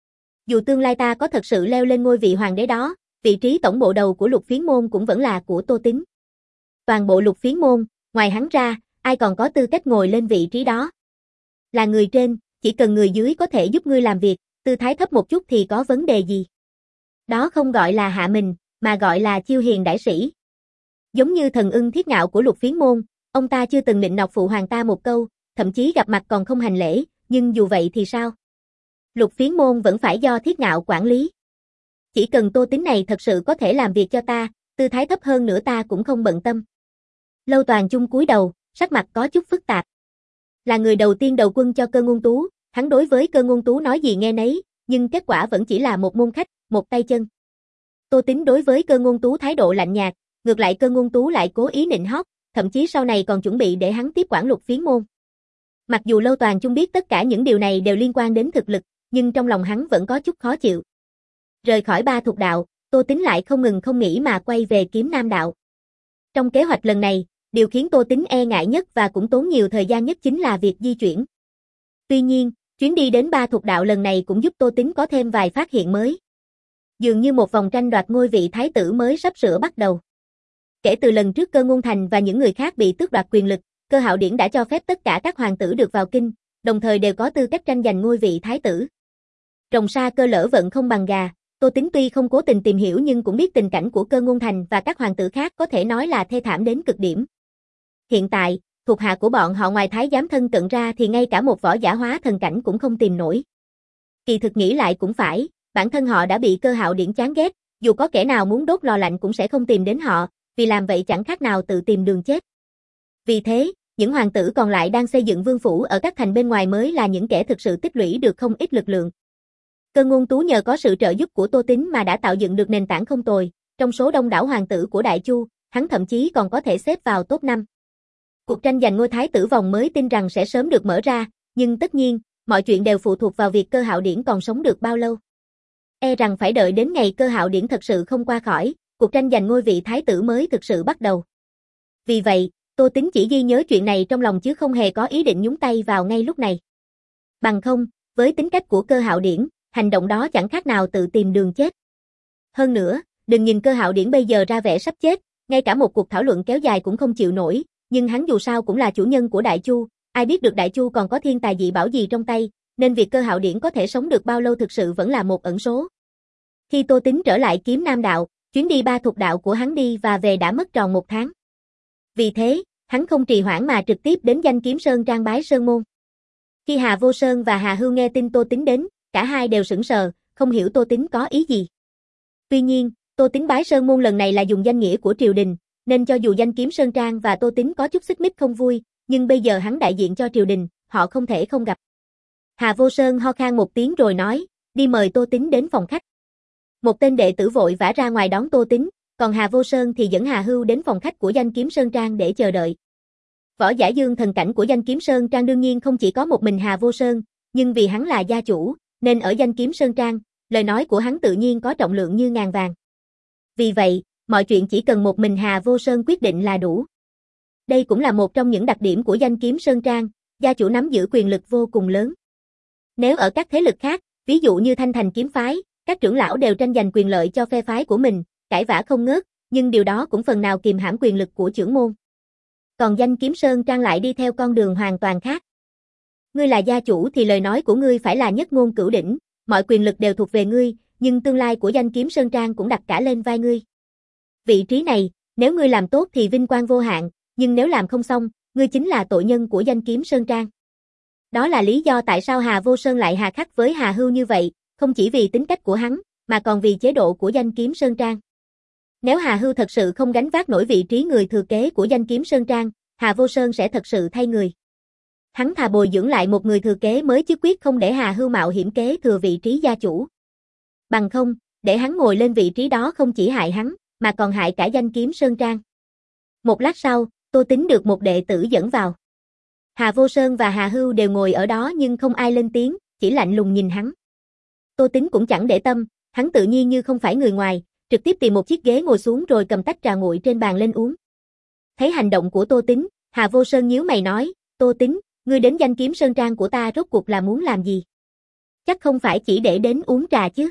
Dù tương lai ta có thật sự leo lên ngôi vị hoàng đế đó, vị trí tổng bộ đầu của Lục Phiến môn cũng vẫn là của Tô Tín. Toàn bộ Lục Phiến môn, ngoài hắn ra, ai còn có tư cách ngồi lên vị trí đó. Là người trên, chỉ cần người dưới có thể giúp ngươi làm việc, tư thái thấp một chút thì có vấn đề gì. Đó không gọi là hạ mình, mà gọi là chiêu hiền đãi sĩ. Giống như Thần Ưng Thiết Ngạo của Lục Phiến môn, ông ta chưa từng nịnh nọt phụ hoàng ta một câu, thậm chí gặp mặt còn không hành lễ, nhưng dù vậy thì sao? Lục Phiến môn vẫn phải do Thiết Ngạo quản lý. Chỉ cần Tô Tín này thật sự có thể làm việc cho ta, tư thái thấp hơn nữa ta cũng không bận tâm." Lâu Toàn Chung cúi đầu, sắc mặt có chút phức tạp. Là người đầu tiên đầu quân cho Cơ Ngôn Tú, hắn đối với Cơ Ngôn Tú nói gì nghe nấy, nhưng kết quả vẫn chỉ là một môn khách, một tay chân. Tô Tín đối với Cơ Ngôn Tú thái độ lạnh nhạt, ngược lại Cơ Ngôn Tú lại cố ý nịnh hót, thậm chí sau này còn chuẩn bị để hắn tiếp quản Lục Phiến môn. Mặc dù Lâu Toàn Chung biết tất cả những điều này đều liên quan đến thực lực, nhưng trong lòng hắn vẫn có chút khó chịu. Rời khỏi Ba Thục đạo, Tô Tín lại không ngừng không nghỉ mà quay về Kiếm Nam đạo. Trong kế hoạch lần này, điều khiến Tô Tín e ngại nhất và cũng tốn nhiều thời gian nhất chính là việc di chuyển. Tuy nhiên, chuyến đi đến Ba Thục đạo lần này cũng giúp Tô Tín có thêm vài phát hiện mới. Dường như một vòng tranh đoạt ngôi vị thái tử mới sắp sửa bắt đầu. Kể từ lần trước Cơ Ngôn Thành và những người khác bị tước đoạt quyền lực, Cơ Hạo Điển đã cho phép tất cả các hoàng tử được vào kinh, đồng thời đều có tư cách tranh giành ngôi vị thái tử. Rồng sa cơ lỡ vận không bằng gà, Tô Tín tuy không cố tình tìm hiểu nhưng cũng biết tình cảnh của Cơ Ngôn Thành và các hoàng tử khác có thể nói là thê thảm đến cực điểm. Hiện tại, thuộc hạ của bọn họ ngoài thái giám thân cận ra thì ngay cả một võ giả hóa thần cảnh cũng không tìm nổi. Kỳ thực nghĩ lại cũng phải, bản thân họ đã bị Cơ Hạo Điển chán ghét, dù có kẻ nào muốn đốt lò lạnh cũng sẽ không tìm đến họ, vì làm vậy chẳng khác nào tự tìm đường chết. Vì thế, những hoàng tử còn lại đang xây dựng vương phủ ở các thành bên ngoài mới là những kẻ thực sự tích lũy được không ít lực lượng. Cơ Ngôn Tú nhờ có sự trợ giúp của Tô Tín mà đã tạo dựng được nền tảng không tồi, trong số đông đảo hoàng tử của Đại Chu, hắn thậm chí còn có thể xếp vào top năm. Cuộc tranh giành ngôi thái tử vòng mới tin rằng sẽ sớm được mở ra, nhưng tất nhiên, mọi chuyện đều phụ thuộc vào việc Cơ Hạo Điển còn sống được bao lâu. E rằng phải đợi đến ngày Cơ Hạo Điển thật sự không qua khỏi, cuộc tranh giành ngôi vị thái tử mới thực sự bắt đầu. Vì vậy, Tô Tín chỉ ghi nhớ chuyện này trong lòng chứ không hề có ý định nhúng tay vào ngay lúc này. Bằng không, với tính cách của Cơ Hạo Điển, hành động đó chẳng khác nào tự tìm đường chết. Hơn nữa, đừng nhìn Cơ Hạo Điển bây giờ ra vẻ sắp chết, ngay cả một cuộc thảo luận kéo dài cũng không chịu nổi, nhưng hắn dù sao cũng là chủ nhân của Đại Chu, ai biết được Đại Chu còn có thiên tài dị bảo gì trong tay, nên việc Cơ Hạo Điển có thể sống được bao lâu thực sự vẫn là một ẩn số. Khi Tô Tín trở lại Kiếm Nam đạo, chuyến đi Ba Thục đạo của hắn đi và về đã mất tròn một tháng. Vì thế, hắn không trì hoãn mà trực tiếp đến Danh Kiếm Sơn trang bái sơn môn. Khi Hà Vô Sơn và Hà Hưu nghe tin Tô Tín đến, cả hai đều sững sờ, không hiểu Tô Tín có ý gì. Tuy nhiên, Tô Tín bái sơn môn lần này là dùng danh nghĩa của triều đình, nên cho dù Danh Kiếm Sơn trang và Tô Tín có chút xích mích không vui, nhưng bây giờ hắn đại diện cho triều đình, họ không thể không gặp. Hà Vô Sơn ho khan một tiếng rồi nói, đi mời Tô Tín đến phòng khách. Một tên đệ tử vội vã ra ngoài đón Tô Tín, còn Hà Vô Sơn thì dẫn Hà Hưu đến phòng khách của Danh Kiếm Sơn trang để chờ đợi. Võ giả dương thần cảnh của Danh Kiếm Sơn trang đương nhiên không chỉ có một mình Hà Vô Sơn, nhưng vì hắn là gia chủ, nên ở Danh Kiếm Sơn trang, lời nói của hắn tự nhiên có trọng lượng như ngàn vàng. Vì vậy, mọi chuyện chỉ cần một mình Hà Vô Sơn quyết định là đủ. Đây cũng là một trong những đặc điểm của danh kiếm Sơn Trang, gia chủ nắm giữ quyền lực vô cùng lớn. Nếu ở các thế lực khác, ví dụ như Thanh Thành kiếm phái, các trưởng lão đều tranh giành quyền lợi cho phe phái của mình, cãi vã không ngớt, nhưng điều đó cũng phần nào kìm hãm quyền lực của trưởng môn. Còn danh kiếm Sơn Trang lại đi theo con đường hoàn toàn khác. Ngươi là gia chủ thì lời nói của ngươi phải là nhất ngôn cửu đỉnh, mọi quyền lực đều thuộc về ngươi, nhưng tương lai của danh kiếm Sơn Trang cũng đặt cả lên vai ngươi. Vị trí này, nếu ngươi làm tốt thì vinh quang vô hạn, nhưng nếu làm không xong, ngươi chính là tội nhân của danh kiếm Sơn Trang. Đó là lý do tại sao Hà Vô Sơn lại hà khắc với Hà Hưu như vậy, không chỉ vì tính cách của hắn, mà còn vì chế độ của danh kiếm Sơn Trang. Nếu Hà Hưu thật sự không gánh vác nổi vị trí người thừa kế của danh kiếm Sơn Trang, Hà Vô Sơn sẽ thật sự thay người. Hắn thà bồi dưỡng lại một người thừa kế mới chứ quyết không để Hà Hưu mạo hiểm kế thừa vị trí gia chủ. Bằng không, để hắn ngồi lên vị trí đó không chỉ hại hắn, mà còn hại cả danh kiếm Sơn Trang. Một lát sau, Tô Tính được một đệ tử dẫn vào. Hà Vô Sơn và Hà Hưu đều ngồi ở đó nhưng không ai lên tiếng, chỉ lạnh lùng nhìn hắn. Tô Tính cũng chẳng để tâm, hắn tự nhiên như không phải người ngoài, trực tiếp tìm một chiếc ghế ngồi xuống rồi cầm tách trà nguội trên bàn lên uống. Thấy hành động của Tô Tính, Hà Vô Sơn nhíu mày nói, Tô Tính, ngươi đến danh kiếm Sơn Trang của ta rốt cuộc là muốn làm gì? Chắc không phải chỉ để đến uống trà chứ?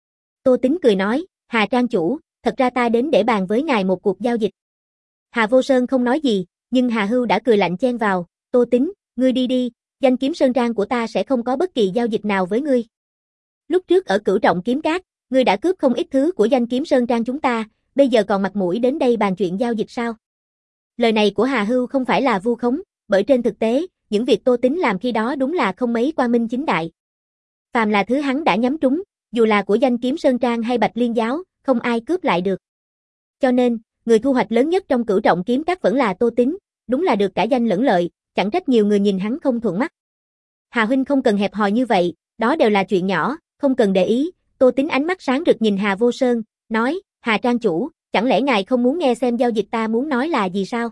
Tô Tính cười nói, Hà Trang chủ, thật ra ta đến để bàn với ngài một cuộc giao dịch. Hà Vô Sơn không nói gì, nhưng Hà Hưu đã cười lạnh chen vào, Tô Tính, ngươi đi đi, danh kiếm Sơn Trang của ta sẽ không có bất kỳ giao dịch nào với ngươi. Lúc trước ở Cửu Trọng Kiếm Các, ngươi đã cướp không ít thứ của danh kiếm Sơn Trang chúng ta, bây giờ còn mặt mũi đến đây bàn chuyện giao dịch sao? Lời này của Hà Hưu không phải là vu khống, bởi trên thực tế, những việc Tô Tính làm khi đó đúng là không mấy quang minh chính đại. Phàm là thứ hắn đã nhắm trúng, dù là của danh kiếm Sơn Trang hay Bạch Liên Giáo, không ai cướp lại được. Cho nên, người thu hoạch lớn nhất trong Cửu Trọng Kiếm Các vẫn là Tô Tính, đúng là được cả danh lẫn lợi, chẳng trách nhiều người nhìn hắn không thuận mắt. Hà huynh không cần hẹp hòi như vậy, đó đều là chuyện nhỏ, không cần để ý. Tô Tính ánh mắt sáng rực nhìn Hà Vô Sơn, nói, Hà Trang chủ, chẳng lẽ ngài không muốn nghe xem giao dịch ta muốn nói là gì sao?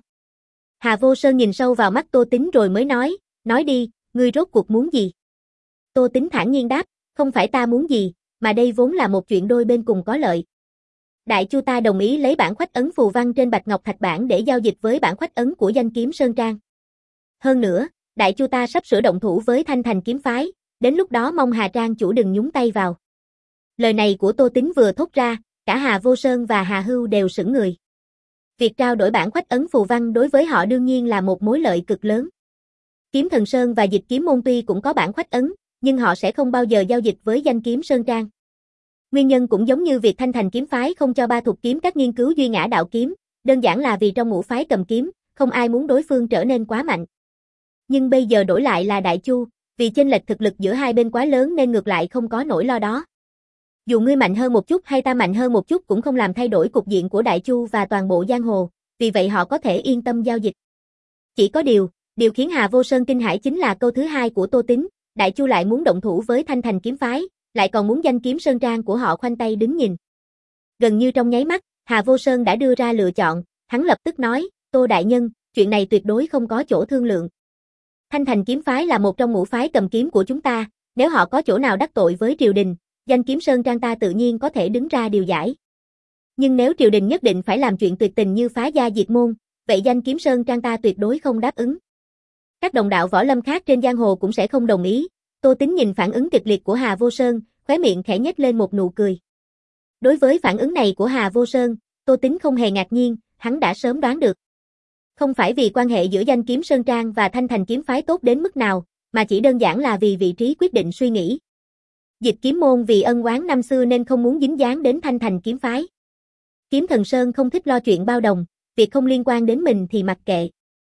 Hà Vô Sơn nhìn sâu vào mắt Tô Tính rồi mới nói, nói đi, ngươi rốt cuộc muốn gì? Tô Tính thản nhiên đáp, không phải ta muốn gì, mà đây vốn là một chuyện đôi bên cùng có lợi. Đại Chu ta đồng ý lấy bản khoách ấn phù văn trên Bạch Ngọc Thạch Bản để giao dịch với bản khoách ấn của danh kiếm Sơn Trang. Hơn nữa, Đại Chu ta sắp sửa động thủ với Thanh Thành kiếm phái, đến lúc đó mong Hà Trang chủ đừng nhúng tay vào. Lời này của Tô Tính vừa thốt ra, cả Hà Vô Sơn và Hà Hưu đều sững người. Việc trao đổi bản khoách ấn phù văn đối với họ đương nhiên là một mối lợi cực lớn. Kiếm Thần Sơn và Dịch Kiếm Môn tuy cũng có bản khoách ấn, nhưng họ sẽ không bao giờ giao dịch với danh kiếm Sơn Trang. Nguyên nhân cũng giống như việc Thanh Thành kiếm phái không cho Ba Thục kiếm các nghiên cứu duy ngã đạo kiếm, đơn giản là vì trong ngũ phái cầm kiếm, không ai muốn đối phương trở nên quá mạnh. Nhưng bây giờ đổi lại là Đại Chu, vì chênh lệch thực lực giữa hai bên quá lớn nên ngược lại không có nỗi lo đó. Dù ngươi mạnh hơn một chút hay ta mạnh hơn một chút cũng không làm thay đổi cục diện của Đại Chu và toàn bộ giang hồ, vì vậy họ có thể yên tâm giao dịch. Chỉ có điều, điều khiến Hà Vô Sơn kinh hãi chính là câu thứ hai của Tô Tính, Đại Chu lại muốn động thủ với Thanh Thành kiếm phái, lại còn muốn danh kiếm Sơn Trang của họ khoanh tay đứng nhìn. Gần như trong nháy mắt, Hà Vô Sơn đã đưa ra lựa chọn, hắn lập tức nói, Tô đại nhân, chuyện này tuyệt đối không có chỗ thương lượng. Thanh Thành kiếm phái là một trong ngũ phái cầm kiếm của chúng ta, nếu họ có chỗ nào đắc tội với triều đình, danh kiếm Sơn Trang ta tự nhiên có thể đứng ra điều giải. Nhưng nếu triều đình nhất định phải làm chuyện tuyệt tình như phá gia diệt môn, vậy danh kiếm Sơn Trang ta tuyệt đối không đáp ứng. Các đồng đạo võ lâm khác trên giang hồ cũng sẽ không đồng ý. Tô Tính nhìn phản ứng kịch liệt của Hà Vô Sơn, khóe miệng khẽ nhếch lên một nụ cười. Đối với phản ứng này của Hà Vô Sơn, Tô Tính không hề ngạc nhiên, hắn đã sớm đoán được. Không phải vì quan hệ giữa danh kiếm Sơn Trang và Thanh Thành kiếm phái tốt đến mức nào, mà chỉ đơn giản là vì vị trí quyết định suy nghĩ. Dịch Kiếm Môn vì ân oán năm xưa nên không muốn dính dáng đến Thanh Thành kiếm phái. Kiếm Thần Sơn không thích lo chuyện bao đồng, việc không liên quan đến mình thì mặc kệ.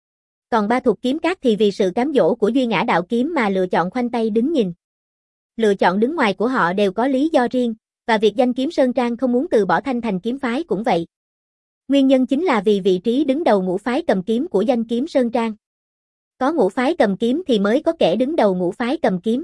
Còn Ba Thục kiếm các thì vì sự cám dỗ của duy ngã đạo kiếm mà lựa chọn khoanh tay đứng nhìn. Lựa chọn đứng ngoài của họ đều có lý do riêng, và việc danh kiếm Sơn Trang không muốn từ bỏ Thanh Thành kiếm phái cũng vậy. Nguyên nhân chính là vì vị trí đứng đầu ngũ phái cầm kiếm của danh kiếm Sơn Trang. Có ngũ phái cầm kiếm thì mới có kẻ đứng đầu ngũ phái cầm kiếm.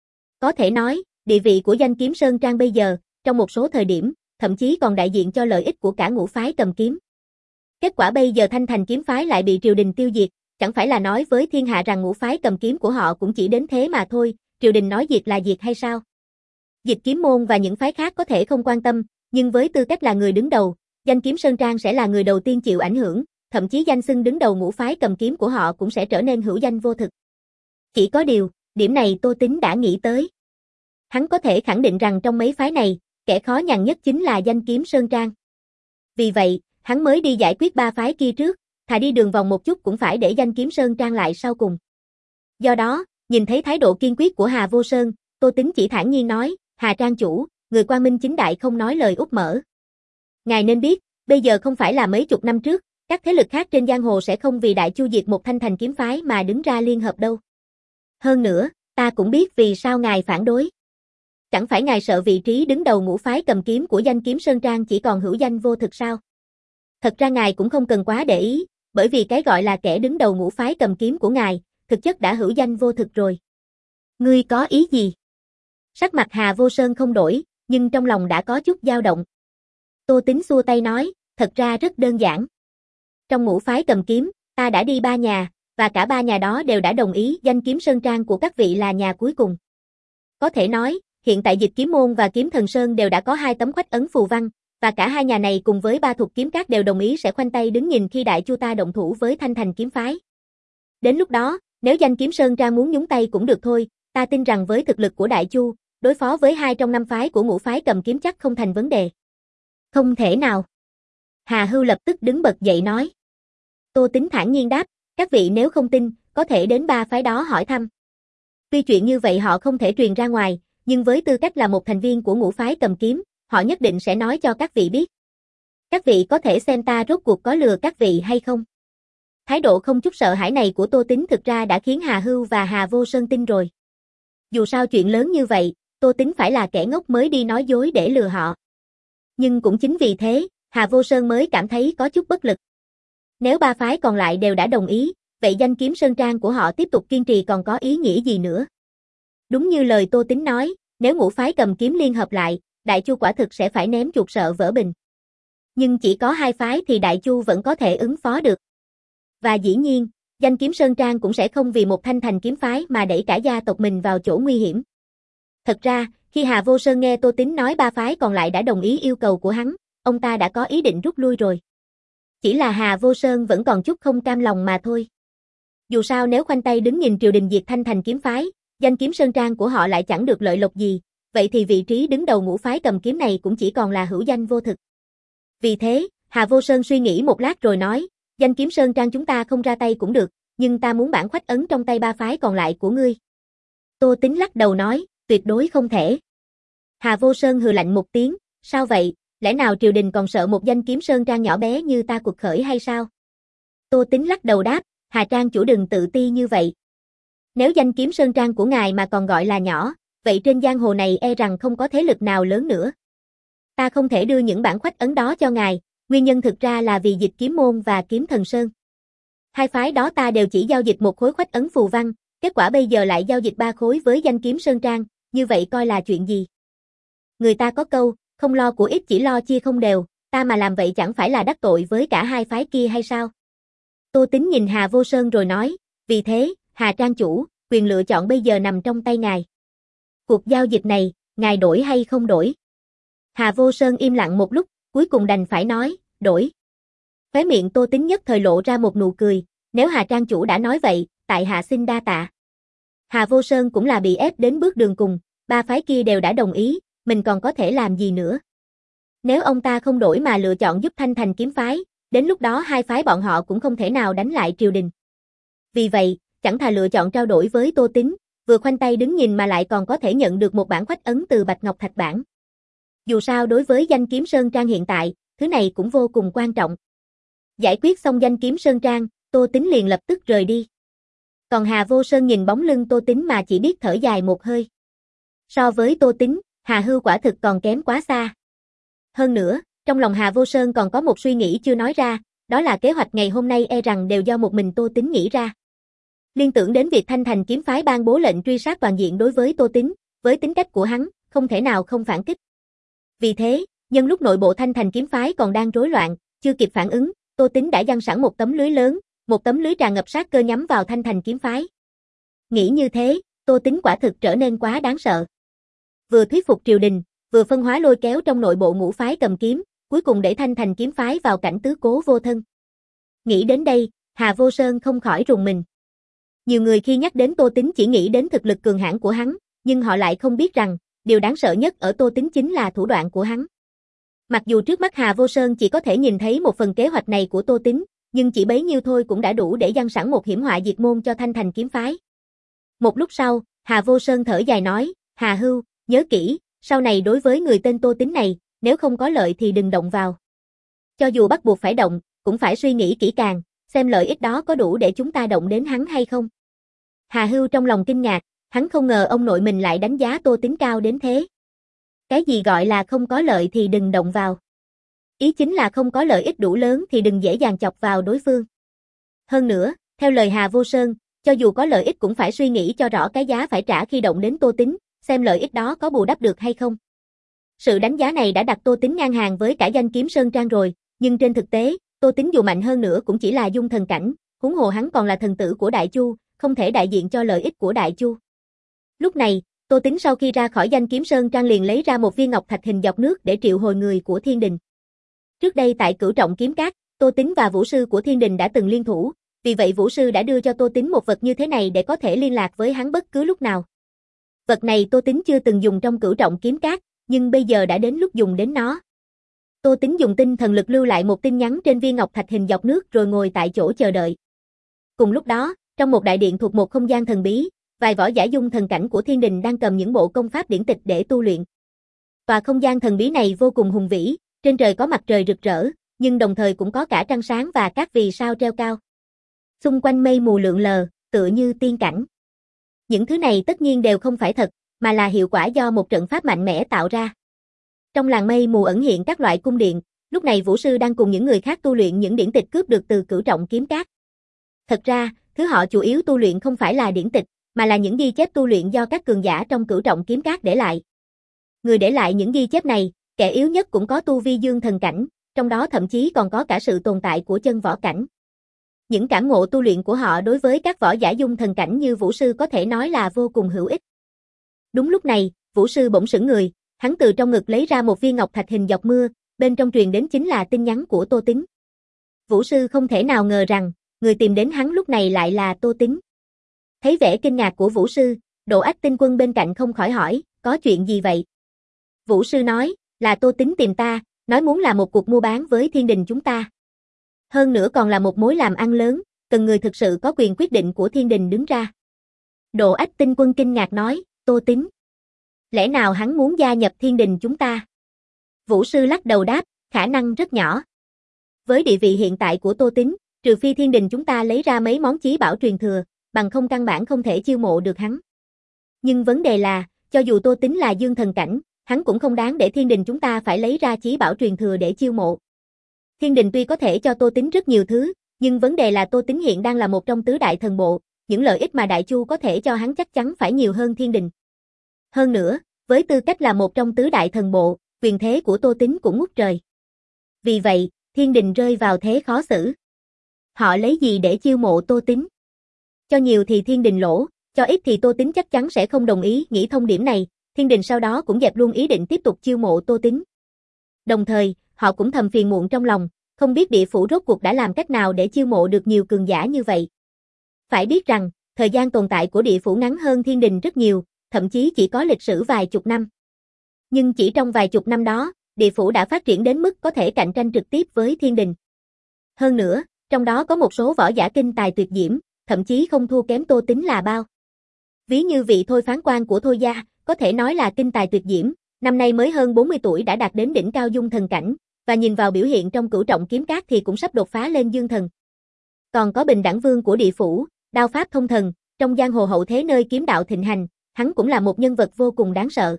Có thể nói, địa vị của danh kiếm Sơn Trang bây giờ, trong một số thời điểm, thậm chí còn đại diện cho lợi ích của cả ngũ phái cầm kiếm. Kết quả bây giờ Thanh Thành kiếm phái lại bị triều đình tiêu diệt, chẳng phải là nói với thiên hạ rằng ngũ phái cầm kiếm của họ cũng chỉ đến thế mà thôi, triều đình nói diệt là diệt hay sao? Dịch Kiếm môn và những phái khác có thể không quan tâm, nhưng với tư cách là người đứng đầu, danh kiếm Sơn Trang sẽ là người đầu tiên chịu ảnh hưởng, thậm chí danh xưng đứng đầu ngũ phái cầm kiếm của họ cũng sẽ trở nên hữu danh vô thực. Chỉ có điều, điểm này Tô Tín đã nghĩ tới. Hắn có thể khẳng định rằng trong mấy phái này, kẻ khó nhằn nhất chính là danh kiếm Sơn Trang. Vì vậy, hắn mới đi giải quyết ba phái kia trước, thà đi đường vòng một chút cũng phải để danh kiếm Sơn Trang lại sau cùng. Do đó, nhìn thấy thái độ kiên quyết của Hà Vô Sơn, Tô Tín chỉ thản nhiên nói, Hà Trang chủ, người quang minh chính đại không nói lời úp mở. Ngài nên biết, bây giờ không phải là mấy chục năm trước, các thế lực khác trên giang hồ sẽ không vì Đại Chu diệt một Thanh Thành kiếm phái mà đứng ra liên hợp đâu. Hơn nữa, ta cũng biết vì sao ngài phản đối. Chẳng phải ngài sợ vị trí đứng đầu ngũ phái cầm kiếm của danh kiếm Sơn Trang chỉ còn hữu danh vô thực sao? Thật ra ngài cũng không cần quá để ý, bởi vì cái gọi là kẻ đứng đầu ngũ phái cầm kiếm của ngài, thực chất đã hữu danh vô thực rồi. Ngươi có ý gì? Sắc mặt Hà Vô Sơn không đổi, nhưng trong lòng đã có chút dao động. Tô Tín xua tay nói, thật ra rất đơn giản. Trong ngũ phái cầm kiếm, ta đã đi ba nhà, và cả ba nhà đó đều đã đồng ý danh kiếm Sơn Trang của các vị là nhà cuối cùng. Có thể nói, hiện tại Dịch Kiếm môn và Kiếm Thần Sơn đều đã có hai tấm khoách ấn phù văn, và cả hai nhà này cùng với ba thuộc kiếm các đều đồng ý sẽ khoanh tay đứng nhìn khi Đại Chu ta động thủ với Thanh Thành kiếm phái. Đến lúc đó, nếu danh kiếm Sơn Trang muốn nhúng tay cũng được thôi, ta tin rằng với thực lực của Đại Chu, đối phó với hai trong năm phái của ngũ phái cầm kiếm chắc không thành vấn đề. Không thể nào. Hà Hưu lập tức đứng bật dậy nói. Tô Tín thản nhiên đáp, các vị nếu không tin, có thể đến ba phái đó hỏi thăm. Tuy chuyện như vậy họ không thể truyền ra ngoài, nhưng với tư cách là một thành viên của ngũ phái cầm kiếm, họ nhất định sẽ nói cho các vị biết. Các vị có thể xem ta rốt cuộc có lừa các vị hay không. Thái độ không chút sợ hãi này của Tô Tín thực ra đã khiến Hà Hưu và Hà Vô Sơn tin rồi. Dù sao chuyện lớn như vậy, Tô Tín phải là kẻ ngốc mới đi nói dối để lừa họ. Nhưng cũng chính vì thế, Hà Vô Sơn mới cảm thấy có chút bất lực. Nếu ba phái còn lại đều đã đồng ý, vậy danh kiếm Sơn Trang của họ tiếp tục kiên trì còn có ý nghĩa gì nữa? Đúng như lời Tô Tín nói, nếu ngũ phái cầm kiếm liên hợp lại, Đại Chu quả thực sẽ phải ném chuột sợ vỡ bình. Nhưng chỉ có hai phái thì Đại Chu vẫn có thể ứng phó được. Và dĩ nhiên, danh kiếm Sơn Trang cũng sẽ không vì một Thanh Thành kiếm phái mà đẩy cả gia tộc mình vào chỗ nguy hiểm. Thật ra, khi Hà Vô Sơn nghe Tô Tín nói ba phái còn lại đã đồng ý yêu cầu của hắn, ông ta đã có ý định rút lui rồi. Chỉ là Hà Vô Sơn vẫn còn chút không cam lòng mà thôi. Dù sao nếu khoanh tay đứng nhìn triều đình diệt Thanh Thành kiếm phái, danh kiếm Sơn Trang của họ lại chẳng được lợi lộc gì, vậy thì vị trí đứng đầu ngũ phái cầm kiếm này cũng chỉ còn là hữu danh vô thực. Vì thế, Hà Vô Sơn suy nghĩ một lát rồi nói, danh kiếm Sơn Trang chúng ta không ra tay cũng được, nhưng ta muốn bản khoách ấn trong tay ba phái còn lại của ngươi. Tô Tín lắc đầu nói, tuyệt đối không thể. Hà Vô Sơn hừ lạnh một tiếng, sao vậy, lẽ nào triều đình còn sợ một danh kiếm Sơn Trang nhỏ bé như ta cuộc khởi hay sao? Tô Tín lắc đầu đáp, Hà Trang chủ đừng tự ti như vậy. Nếu danh kiếm Sơn Trang của ngài mà còn gọi là nhỏ, vậy trên giang hồ này e rằng không có thế lực nào lớn nữa. Ta không thể đưa những bản khoách ấn đó cho ngài, nguyên nhân thực ra là vì Dịch Kiếm môn và Kiếm Thần Sơn. Hai phái đó ta đều chỉ giao dịch một khối khoách ấn phù văn, kết quả bây giờ lại giao dịch ba khối với danh kiếm Sơn Trang, như vậy coi là chuyện gì? Người ta có câu, không lo của ít chỉ lo chia không đều, ta mà làm vậy chẳng phải là đắc tội với cả hai phái kia hay sao? Tô Tín nhìn Hà Vô Sơn rồi nói, vì thế, Hà Trang chủ, quyền lựa chọn bây giờ nằm trong tay ngài. Cuộc giao dịch này, ngài đổi hay không đổi? Hà Vô Sơn im lặng một lúc, cuối cùng đành phải nói, đổi. Khóe miệng Tô Tín nhất thời lộ ra một nụ cười, nếu Hà Trang chủ đã nói vậy, tại hạ xin đa tạ. Hà Vô Sơn cũng là bị ép đến bước đường cùng, ba phái kia đều đã đồng ý, mình còn có thể làm gì nữa. Nếu ông ta không đổi mà lựa chọn giúp Thanh Thành kiếm phái, đến lúc đó hai phái bọn họ cũng không thể nào đánh lại triều đình. Vì vậy, chẳng thà lựa chọn trao đổi với Tô Tín, vừa khoanh tay đứng nhìn mà lại còn có thể nhận được một bản khoách ấn từ Bạch Ngọc Thạch Bản. Dù sao đối với danh kiếm Sơn Trang hiện tại, thứ này cũng vô cùng quan trọng. Giải quyết xong danh kiếm Sơn Trang, Tô Tín liền lập tức rời đi. Còn Hà Vô Sơn nhìn bóng lưng Tô Tín mà chỉ biết thở dài một hơi. So với Tô Tín, Hà Hưu quả thực còn kém quá xa. Hơn nữa, trong lòng Hà Vô Sơn còn có một suy nghĩ chưa nói ra, đó là kế hoạch ngày hôm nay e rằng đều do một mình Tô Tín nghĩ ra. Liên tưởng đến việc Thanh Thành kiếm phái ban bố lệnh truy sát toàn diện đối với Tô Tín, với tính cách của hắn, không thể nào không phản kích. Vì thế, nhân lúc nội bộ Thanh Thành kiếm phái còn đang rối loạn, chưa kịp phản ứng, Tô Tín đã giăng sẵn một tấm lưới lớn, một tấm lưới tràn ngập sát cơ nhắm vào Thanh Thành kiếm phái. Nghĩ như thế, Tô Tín quả thực trở nên quá đáng sợ. Vừa thuyết phục triều đình, vừa phân hóa lôi kéo trong nội bộ ngũ phái cầm kiếm, cuối cùng đẩy Thanh Thành kiếm phái vào cảnh tứ cố vô thân. Nghĩ đến đây, Hà Vô Sơn không khỏi rùng mình. Nhiều người khi nhắc đến Tô Tín chỉ nghĩ đến thực lực cường hãn của hắn, nhưng họ lại không biết rằng, điều đáng sợ nhất ở Tô Tín chính là thủ đoạn của hắn. Mặc dù trước mắt Hà Vô Sơn chỉ có thể nhìn thấy một phần kế hoạch này của Tô Tín, nhưng chỉ bấy nhiêu thôi cũng đã đủ để giăng sẵn một hiểm họa diệt môn cho Thanh Thành kiếm phái. Một lúc sau, Hà Vô Sơn thở dài nói, Hà Hưu, nhớ kỹ, sau này đối với người tên Tô Tín này, nếu không có lợi thì đừng động vào. Cho dù bắt buộc phải động, cũng phải suy nghĩ kỹ càng, xem lợi ích đó có đủ để chúng ta động đến hắn hay không. Hà Hưu trong lòng kinh ngạc, hắn không ngờ ông nội mình lại đánh giá Tô Tín cao đến thế. Cái gì gọi là không có lợi thì đừng động vào? Ý chính là không có lợi ích đủ lớn thì đừng dễ dàng chọc vào đối phương. Hơn nữa, theo lời Hà Vô Sơn, cho dù có lợi ích cũng phải suy nghĩ cho rõ cái giá phải trả khi động đến Tô Tín, xem lợi ích đó có bù đắp được hay không. Sự đánh giá này đã đặt Tô Tín ngang hàng với cả danh kiếm Sơn Trang rồi, nhưng trên thực tế, Tô Tín dù mạnh hơn nữa cũng chỉ là dung thần cảnh, huống hồ hắn còn là thần tử của Đại Chu, không thể đại diện cho lợi ích của Đại Chu. Lúc này, Tô Tín sau khi ra khỏi danh kiếm Sơn Trang liền lấy ra một viên ngọc thạch hình dọc nước để triệu hồi người của Thiên Đình. Trước đây tại Cửu Trọng Kiếm Các, Tô Tín và Vũ Sư của Thiên Đình đã từng liên thủ, vì vậy Vũ Sư đã đưa cho Tô Tín một vật như thế này để có thể liên lạc với hắn bất cứ lúc nào. Vật này Tô Tín chưa từng dùng trong Cửu Trọng Kiếm Các, nhưng bây giờ đã đến lúc dùng đến nó. Tô Tín dùng tinh thần lực lưu lại một tin nhắn trên viên ngọc thạch hình dọc nước rồi ngồi tại chỗ chờ đợi. Cùng lúc đó, trong một đại điện thuộc một không gian thần bí, vài võ giả dung thần cảnh của Thiên Đình đang cầm những bộ công pháp điển tịch để tu luyện. Tòa không gian thần bí này vô cùng hùng vĩ, trên trời có mặt trời rực rỡ, nhưng đồng thời cũng có cả trăng sáng và các vì sao treo cao. Xung quanh mây mù lượn lờ, tựa như tiên cảnh. Những thứ này tất nhiên đều không phải thật, mà là hiệu quả do một trận pháp mạnh mẽ tạo ra. Trong làng mây mù ẩn hiện các loại cung điện, lúc này Vũ Sư đang cùng những người khác tu luyện những điển tịch cướp được từ Cửu Trọng Kiếm Các. Thật ra, thứ họ chủ yếu tu luyện không phải là điển tịch, mà là những ghi chép tu luyện do các cường giả trong Cửu Trọng Kiếm Các để lại. Người để lại những ghi chép này, kẻ yếu nhất cũng có tu vi dương thần cảnh, trong đó thậm chí còn có cả sự tồn tại của chân võ cảnh. Những cảm ngộ tu luyện của họ đối với các võ giả dung thần cảnh như Vũ Sư có thể nói là vô cùng hữu ích. Đúng lúc này, Vũ Sư bỗng sững người, hắn từ trong ngực lấy ra một viên ngọc thạch hình giọt mưa, bên trong truyền đến chính là tin nhắn của Tô Tín. Vũ Sư không thể nào ngờ rằng, người tìm đến hắn lúc này lại là Tô Tín. Thấy vẻ kinh ngạc của Vũ Sư, Độ Ách Tinh Quân bên cạnh không khỏi hỏi, có chuyện gì vậy? Vũ Sư nói, là Tô Tín tìm ta, nói muốn làm một cuộc mua bán với Thiên Đình chúng ta. Hơn nữa còn là một mối làm ăn lớn, cần người thực sự có quyền quyết định của Thiên Đình đứng ra. Độ Ách Tinh Quân kinh ngạc nói, Tô Tín. Lẽ nào hắn muốn gia nhập Thiên Đình chúng ta? Vũ Sư lắc đầu đáp, khả năng rất nhỏ. Với địa vị hiện tại của Tô Tín, trừ phi Thiên Đình chúng ta lấy ra mấy món chí bảo truyền thừa, bằng không căn bản không thể chiêu mộ được hắn. Nhưng vấn đề là, cho dù Tô Tín là dương thần cảnh, hắn cũng không đáng để Thiên Đình chúng ta phải lấy ra chí bảo truyền thừa để chiêu mộ. Thiên Đình tuy có thể cho Tô Tín rất nhiều thứ, nhưng vấn đề là Tô Tín hiện đang là một trong tứ đại thần bộ, những lợi ích mà Đại Chu có thể cho hắn chắc chắn phải nhiều hơn Thiên Đình. Hơn nữa, với tư cách là một trong tứ đại thần bộ, quyền thế của Tô Tín cũng ngút trời. Vì vậy, Thiên Đình rơi vào thế khó xử. Họ lấy gì để chiêu mộ Tô Tín? Cho nhiều thì Thiên Đình lỗ, cho ít thì Tô Tín chắc chắn sẽ không đồng ý. Nghĩ thông điểm này, Thiên Đình sau đó cũng dẹp luôn ý định tiếp tục chiêu mộ Tô Tín. Đồng thời, họ cũng thầm phiền muộn trong lòng, không biết địa phủ rốt cuộc đã làm cách nào để chiêu mộ được nhiều cường giả như vậy. Phải biết rằng, thời gian tồn tại của địa phủ ngắn hơn Thiên Đình rất nhiều, thậm chí chỉ có lịch sử vài chục năm. Nhưng chỉ trong vài chục năm đó, địa phủ đã phát triển đến mức có thể cạnh tranh trực tiếp với Thiên Đình. Hơn nữa, trong đó có một số võ giả kinh tài tuyệt diễm, thậm chí không thua kém Tô Tín là bao. Ví như vị Thôi Phán Quan của Thôi gia, có thể nói là kinh tài tuyệt diễm, năm nay mới hơn bốn mươi tuổi đã đạt đến đỉnh cao dung thần cảnh, và nhìn vào biểu hiện trong Cửu Trọng Kiếm Các thì cũng sắp đột phá lên dương thần. Còn có Bình Đẳng Vương của địa phủ, đao pháp thông thần, trong giang hồ hậu thế nơi kiếm đạo thịnh hành, hắn cũng là một nhân vật vô cùng đáng sợ.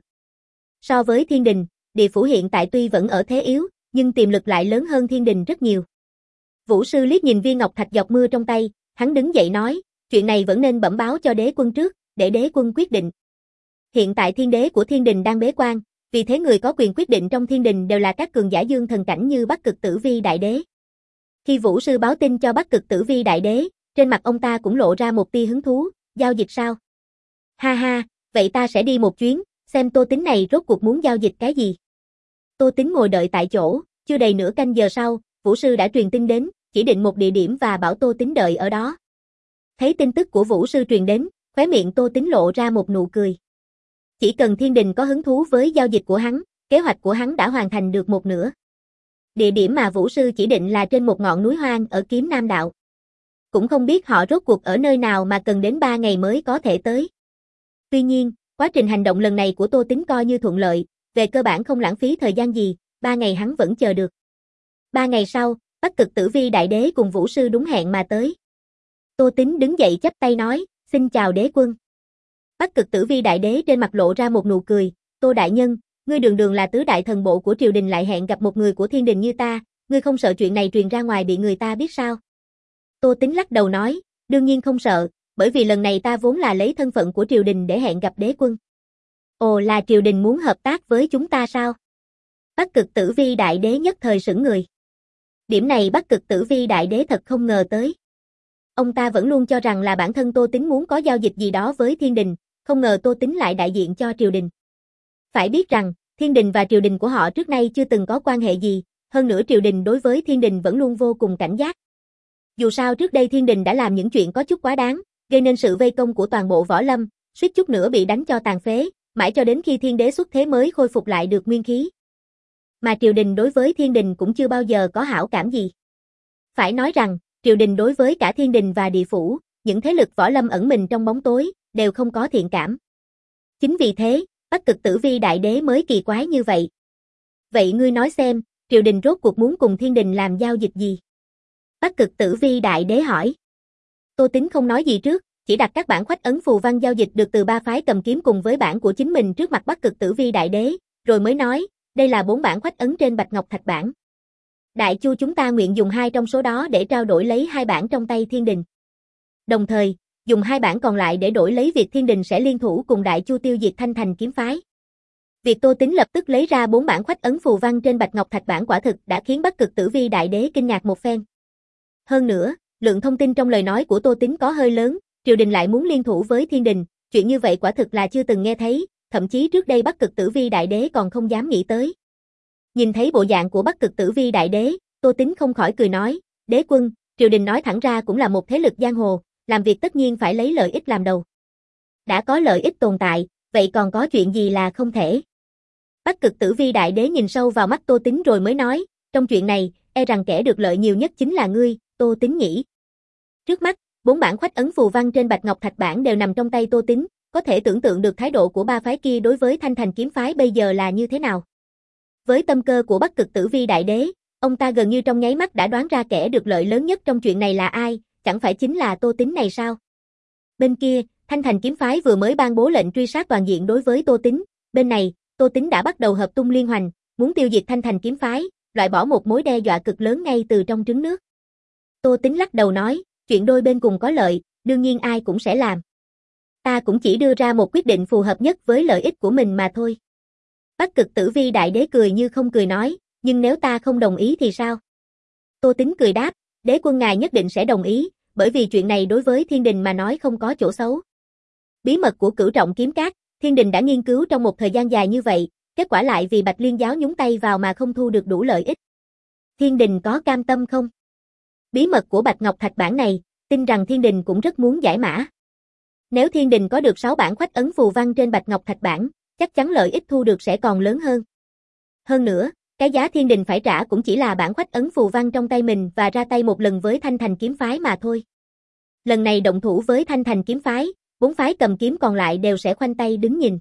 So với Thiên Đình, địa phủ hiện tại tuy vẫn ở thế yếu, nhưng tiềm lực lại lớn hơn Thiên Đình rất nhiều. Vũ Sư liếc nhìn viên ngọc thạch giọt mưa trong tay, hắn đứng dậy nói, chuyện này vẫn nên bẩm báo cho đế quân trước, để đế quân quyết định. Hiện tại thiên đế của Thiên Đình đang bế quan, vì thế người có quyền quyết định trong Thiên Đình đều là các cường giả dương thần cảnh như Bắc Cực Tử Vi Đại Đế. Khi Vũ Sư báo tin cho Bắc Cực Tử Vi Đại Đế, trên mặt ông ta cũng lộ ra một tia hứng thú, giao dịch sao? Ha ha, vậy ta sẽ đi một chuyến, xem Tô Tính này rốt cuộc muốn giao dịch cái gì. Tô Tính ngồi đợi tại chỗ, chưa đầy nửa canh giờ sau, Vũ sư đã truyền tin đến, chỉ định một địa điểm và bảo Tô Tính đợi ở đó. Thấy tin tức của Vũ sư truyền đến, khóe miệng Tô Tính lộ ra một nụ cười. Chỉ cần Thiên Đình có hứng thú với giao dịch của hắn, kế hoạch của hắn đã hoàn thành được một nửa. Địa điểm mà Vũ sư chỉ định là trên một ngọn núi hoang ở Kiếm Nam Đạo. Cũng không biết họ rốt cuộc ở nơi nào mà cần đến ba ngày mới có thể tới. Tuy nhiên, quá trình hành động lần này của Tô Tính coi như thuận lợi, về cơ bản không lãng phí thời gian gì, ba ngày hắn vẫn chờ được. Ba ngày sau, Bắc Cực Tử Vi Đại Đế cùng Vũ sư đúng hẹn mà tới. Tô Tính đứng dậy chắp tay nói, xin chào đế quân. Bắc Cực Tử Vi Đại Đế trên mặt lộ ra một nụ cười, Tô đại nhân, ngươi đường đường là tứ đại thần bộ của triều đình lại hẹn gặp một người của thiên đình như ta, ngươi không sợ chuyện này truyền ra ngoài bị người ta biết sao? Tô Tính lắc đầu nói, đương nhiên không sợ, bởi vì lần này ta vốn là lấy thân phận của triều đình để hẹn gặp đế quân. Ồ, là triều đình muốn hợp tác với chúng ta sao? Bắc Cực Tử Vi Đại Đế nhất thời sững người. Điểm này Bắc Cực Tử Vi Đại Đế thật không ngờ tới. Ông ta vẫn luôn cho rằng là bản thân Tô Tính muốn có giao dịch gì đó với thiên đình, không ngờ Tô Tính lại đại diện cho triều đình. Phải biết rằng, thiên đình và triều đình của họ trước nay chưa từng có quan hệ gì, hơn nữa triều đình đối với thiên đình vẫn luôn vô cùng cảnh giác. Dù sao trước đây thiên đình đã làm những chuyện có chút quá đáng, gây nên sự vây công của toàn bộ võ lâm, suýt chút nữa bị đánh cho tàn phế, mãi cho đến khi thiên đế xuất thế mới khôi phục lại được nguyên khí. Mà triều đình đối với thiên đình cũng chưa bao giờ có hảo cảm gì. Phải nói rằng, triều đình đối với cả thiên đình và địa phủ, những thế lực võ lâm ẩn mình trong bóng tối, đều không có thiện cảm. Chính vì thế, Bắc Cực Tử Vi Đại Đế mới kỳ quái như vậy. Vậy ngươi nói xem, triều đình rốt cuộc muốn cùng thiên đình làm giao dịch gì? Bắc Cực Tử Vi Đại Đế hỏi. Tô Tính không nói gì trước, chỉ đặt các bản khoách ấn phù văn giao dịch được từ ba phái cầm kiếm cùng với bản của chính mình trước mặt Bắc Cực Tử Vi Đại Đế, rồi mới nói, đây là bốn bản khoách ấn trên bạch ngọc thạch bản. Đại Chu chúng ta nguyện dùng hai trong số đó để trao đổi lấy hai bản trong tay thiên đình. Đồng thời, dùng hai bản còn lại để đổi lấy việc thiên đình sẽ liên thủ cùng Đại Chu tiêu diệt Thanh Thành kiếm phái. Việc Tô Tính lập tức lấy ra bốn bản khoách ấn phù văn trên bạch ngọc thạch bản quả thực đã khiến Bắc Cực Tử Vi Đại Đế kinh ngạc một phen. Hơn nữa, lượng thông tin trong lời nói của Tô Tính có hơi lớn, triều đình lại muốn liên thủ với thiên đình, chuyện như vậy quả thực là chưa từng nghe thấy, thậm chí trước đây Bắc Cực Tử Vi Đại Đế còn không dám nghĩ tới. Nhìn thấy bộ dạng của Bắc Cực Tử Vi Đại Đế, Tô Tính không khỏi cười nói, đế quân, triều đình nói thẳng ra cũng là một thế lực giang hồ, làm việc tất nhiên phải lấy lợi ích làm đầu. Đã có lợi ích tồn tại, vậy còn có chuyện gì là không thể? Bắc Cực Tử Vi Đại Đế nhìn sâu vào mắt Tô Tính rồi mới nói, trong chuyện này, e rằng kẻ được lợi nhiều nhất chính là ngươi, Tô Tính nghĩ. Trước mắt, bốn bản khoách ấn phù văn trên bạch ngọc thạch bản đều nằm trong tay Tô Tính, có thể tưởng tượng được thái độ của ba phái kia đối với Thanh Thành kiếm phái bây giờ là như thế nào. Với tâm cơ của Bắc Cực Tử Vi Đại Đế, ông ta gần như trong nháy mắt đã đoán ra kẻ được lợi lớn nhất trong chuyện này là ai, chẳng phải chính là Tô Tính này sao? Bên kia, Thanh Thành kiếm phái vừa mới ban bố lệnh truy sát toàn diện đối với Tô Tính, bên này, Tô Tính đã bắt đầu hợp tung liên hoành, muốn tiêu diệt Thanh Thành kiếm phái, loại bỏ một mối đe dọa cực lớn ngay từ trong trứng nước. Tô Tính lắc đầu nói, chuyện đôi bên cùng có lợi, đương nhiên ai cũng sẽ làm. Ta cũng chỉ đưa ra một quyết định phù hợp nhất với lợi ích của mình mà thôi. Bắc Cực Tử Vi Đại Đế cười như không cười nói, nhưng nếu ta không đồng ý thì sao? Tô Tính cười đáp, đế quân ngài nhất định sẽ đồng ý, bởi vì chuyện này đối với thiên đình mà nói không có chỗ xấu. Bí mật của Cửu Trọng kiếm cát, thiên đình đã nghiên cứu trong một thời gian dài như vậy, kết quả lại vì Bạch Liên giáo nhúng tay vào mà không thu được đủ lợi ích. Thiên đình có cam tâm không? Bí mật của Bạch Ngọc Thạch bản này, tin rằng thiên đình cũng rất muốn giải mã. Nếu thiên đình có được sáu bản khoách ấn phù văn trên Bạch Ngọc Thạch bản, chắc chắn lợi ích thu được sẽ còn lớn hơn. Hơn nữa, cái giá thiên đình phải trả cũng chỉ là bản khoách ấn phù văn trong tay mình và ra tay một lần với Thanh Thành kiếm phái mà thôi. Lần này động thủ với Thanh Thành kiếm phái, bốn phái cầm kiếm còn lại đều sẽ khoanh tay đứng nhìn.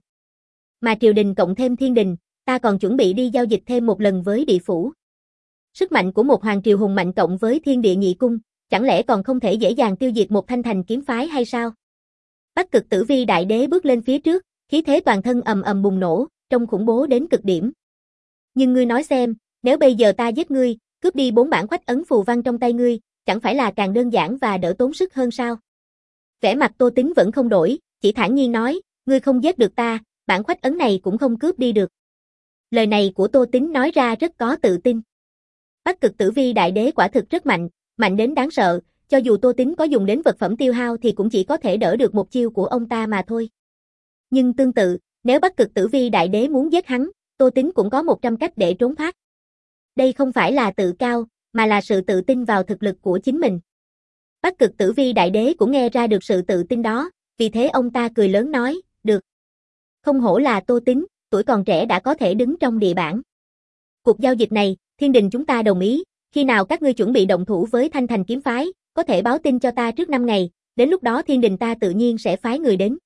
Mà triều đình cộng thêm thiên đình, ta còn chuẩn bị đi giao dịch thêm một lần với địa phủ. Sức mạnh của một hoàng triều hùng mạnh cộng với thiên địa nhị cung, chẳng lẽ còn không thể dễ dàng tiêu diệt một Thanh Thành kiếm phái hay sao? Bắc Cực Tử Vi Đại Đế bước lên phía trước, khí thế toàn thân ầm ầm bùng nổ, trông khủng bố đến cực điểm. Nhưng ngươi nói xem, nếu bây giờ ta giết ngươi, cướp đi bốn bản khoách ấn phù văn trong tay ngươi, chẳng phải là càng đơn giản và đỡ tốn sức hơn sao? Vẻ mặt Tô Tính vẫn không đổi, chỉ thản nhiên nói, ngươi không giết được ta, bản khoách ấn này cũng không cướp đi được. Lời này của Tô Tính nói ra rất có tự tin. Bắc Cực Tử Vi Đại Đế quả thực rất mạnh, mạnh đến đáng sợ, cho dù Tô Tính có dùng đến vật phẩm tiêu hao thì cũng chỉ có thể đỡ được một chiêu của ông ta mà thôi. Nhưng tương tự, Nếu Bắc Cực Tử Vi Đại Đế muốn giết hắn, Tô Tín cũng có một trăm cách để trốn thoát. Đây không phải là tự cao, mà là sự tự tin vào thực lực của chính mình. Bắc Cực Tử Vi Đại Đế cũng nghe ra được sự tự tin đó, vì thế ông ta cười lớn nói, được. Không hổ là Tô Tín, tuổi còn trẻ đã có thể đứng trong địa bảng. Cuộc giao dịch này, Thiên Đình chúng ta đồng ý, khi nào các ngươi chuẩn bị động thủ với Thanh Thành kiếm phái, có thể báo tin cho ta trước năm ngày, đến lúc đó Thiên Đình ta tự nhiên sẽ phái người đến.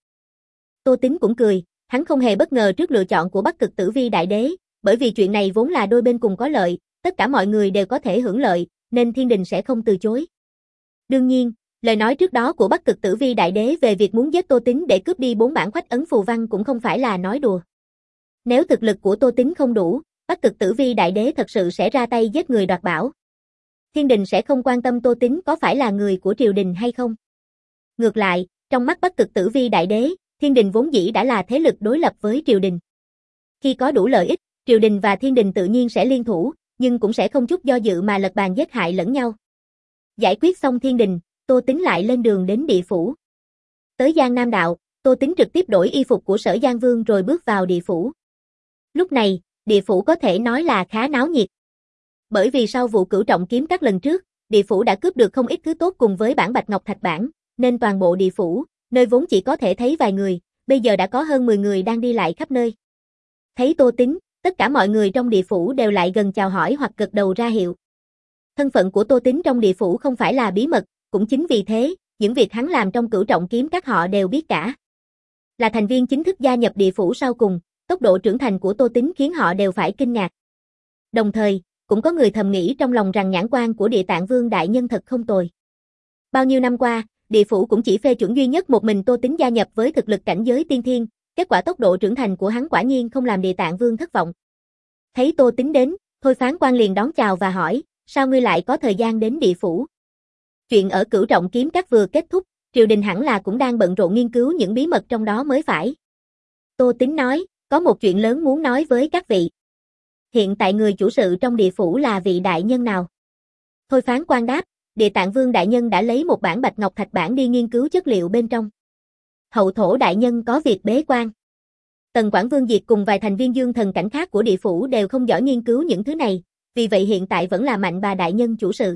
Tô Tín cũng cười, hắn không hề bất ngờ trước lựa chọn của Bắc Cực Tử Vi Đại Đế, bởi vì chuyện này vốn là đôi bên cùng có lợi, tất cả mọi người đều có thể hưởng lợi, nên Thiên Đình sẽ không từ chối. Đương nhiên, lời nói trước đó của Bắc Cực Tử Vi Đại Đế về việc muốn giết Tô Tín để cướp đi bốn bản khoách ấn phù văn cũng không phải là nói đùa. Nếu thực lực của Tô Tín không đủ, Bắc Cực Tử Vi Đại Đế thật sự sẽ ra tay giết người đoạt bảo. Thiên Đình sẽ không quan tâm Tô Tín có phải là người của triều đình hay không. Ngược lại, trong mắt Bắc Cực Tử Vi Đại Đế, Thiên Đình vốn dĩ đã là thế lực đối lập với triều đình. Khi có đủ lợi ích, triều đình và Thiên Đình tự nhiên sẽ liên thủ, nhưng cũng sẽ không chút do dự mà lật bàn giết hại lẫn nhau. Giải quyết xong Thiên Đình, Tô Tín lại lên đường đến địa phủ. Tới Giang Nam Đạo, Tô Tín trực tiếp đổi y phục của Sở Giang Vương rồi bước vào địa phủ. Lúc này, địa phủ có thể nói là khá náo nhiệt. Bởi vì sau vụ Cửu Trọng kiếm các lần trước, địa phủ đã cướp được không ít thứ tốt cùng với bản Bạch Ngọc Thạch bản, nên toàn bộ địa phủ, nơi vốn chỉ có thể thấy vài người, bây giờ đã có hơn mười người đang đi lại khắp nơi. Thấy Tô Tín, tất cả mọi người trong địa phủ đều lại gần chào hỏi hoặc gật đầu ra hiệu. Thân phận của Tô Tín trong địa phủ không phải là bí mật, cũng chính vì thế, những việc hắn làm trong Cửu Trọng kiếm các họ đều biết cả. Là thành viên chính thức gia nhập địa phủ sau cùng, tốc độ trưởng thành của Tô Tín khiến họ đều phải kinh ngạc. Đồng thời, cũng có người thầm nghĩ trong lòng rằng nhãn quan của Địa Tạng Vương đại nhân thật không tồi. Bao nhiêu năm qua, địa phủ cũng chỉ phê chuẩn duy nhất một mình Tô Tín gia nhập với thực lực cảnh giới tiên thiên, kết quả tốc độ trưởng thành của hắn quả nhiên không làm Địa Tạng Vương thất vọng. Thấy Tô Tín đến, Thôi Phán Quan liền đón chào và hỏi, sao ngươi lại có thời gian đến địa phủ? Chuyện ở Cửu Trọng kiếm các vừa kết thúc, triều đình hẳn là cũng đang bận rộn nghiên cứu những bí mật trong đó mới phải. Tô Tín nói, có một chuyện lớn muốn nói với các vị. Hiện tại người chủ sự trong địa phủ là vị đại nhân nào? Thôi Phán Quan đáp, Địa Tạng Vương đại nhân đã lấy một bản Bạch Ngọc Thạch bản đi nghiên cứu chất liệu bên trong. Hậu Thổ đại nhân có việc bế quan. Tần Quảng Vương Diệt cùng vài thành viên dương thần cảnh khác của địa phủ đều không giỏi nghiên cứu những thứ này, vì vậy hiện tại vẫn là Mạnh Bà đại nhân chủ sự.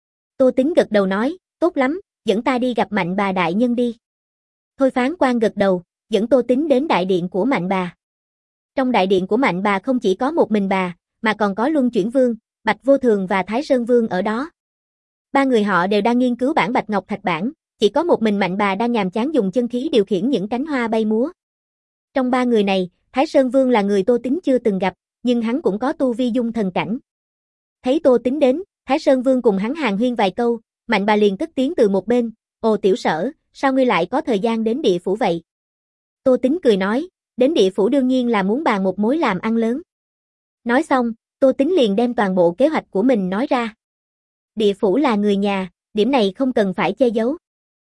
Tô Tín gật đầu nói, tốt lắm, dẫn ta đi gặp Mạnh Bà đại nhân đi. Thôi Phán Quan gật đầu, dẫn Tô Tín đến đại điện của Mạnh Bà. Trong đại điện của Mạnh Bà không chỉ có một mình bà, mà còn có Luân Chuyển Vương, Bạch Vô Thường và Thái Sơn Vương ở đó. Ba người họ đều đang nghiên cứu bản Bạch Ngọc Thạch bản, chỉ có một mình Mạnh Bà đang nhàm chán dùng chân khí điều khiển những cánh hoa bay múa. Trong ba người này, Thái Sơn Vương là người Tô Tín chưa từng gặp, nhưng hắn cũng có tu vi dung thần cảnh. Thấy Tô Tín đến, Thái Sơn Vương cùng hắn hàn huyên vài câu, Mạnh Bà liền cất tiếng từ một bên, ồ tiểu Sở, sao ngươi lại có thời gian đến địa phủ vậy? Tô Tín cười nói, đến địa phủ đương nhiên là muốn bàn một mối làm ăn lớn. Nói xong, Tô Tín liền đem toàn bộ kế hoạch của mình nói ra. Địa phủ là người nhà, điểm này không cần phải che giấu.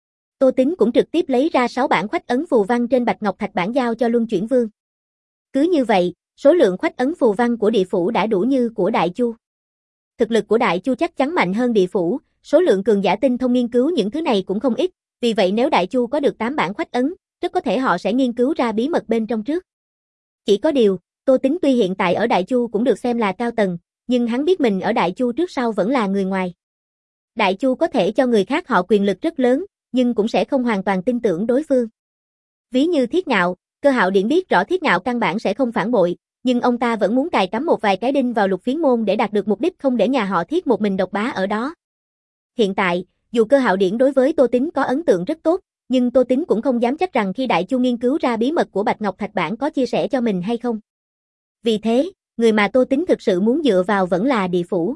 Tô Tín cũng trực tiếp lấy ra sáu bản khoách ấn phù văn trên Bạch Ngọc Thạch bản giao cho Luân Chuyển Vương. Cứ như vậy, số lượng khoách ấn phù văn của địa phủ đã đủ như của Đại Chu. Thực lực của Đại Chu chắc chắn mạnh hơn địa phủ, số lượng cường giả tinh thông nghiên cứu những thứ này cũng không ít, vì vậy nếu Đại Chu có được tám bản khoách ấn, rất có thể họ sẽ nghiên cứu ra bí mật bên trong trước. Chỉ có điều, Tô Tín tuy hiện tại ở Đại Chu cũng được xem là cao tầng, nhưng hắn biết mình ở Đại Chu trước sau vẫn là người ngoài. Đại Chu có thể cho người khác họ quyền lực rất lớn, nhưng cũng sẽ không hoàn toàn tin tưởng đối phương. Ví như Thiết Ngạo, Cơ Hạo Điển biết rõ Thiết Ngạo căn bản sẽ không phản bội, nhưng ông ta vẫn muốn cài cắm một vài cái đinh vào Lục Phiến môn để đạt được mục đích không để nhà họ Thiết một mình độc bá ở đó. Hiện tại, dù Cơ Hạo Điển đối với Tô Tín có ấn tượng rất tốt, nhưng Tô Tín cũng không dám chắc rằng khi Đại Chu nghiên cứu ra bí mật của Bạch Ngọc Thạch bản có chia sẻ cho mình hay không. Vì thế, người mà Tô Tín thực sự muốn dựa vào vẫn là địa phủ.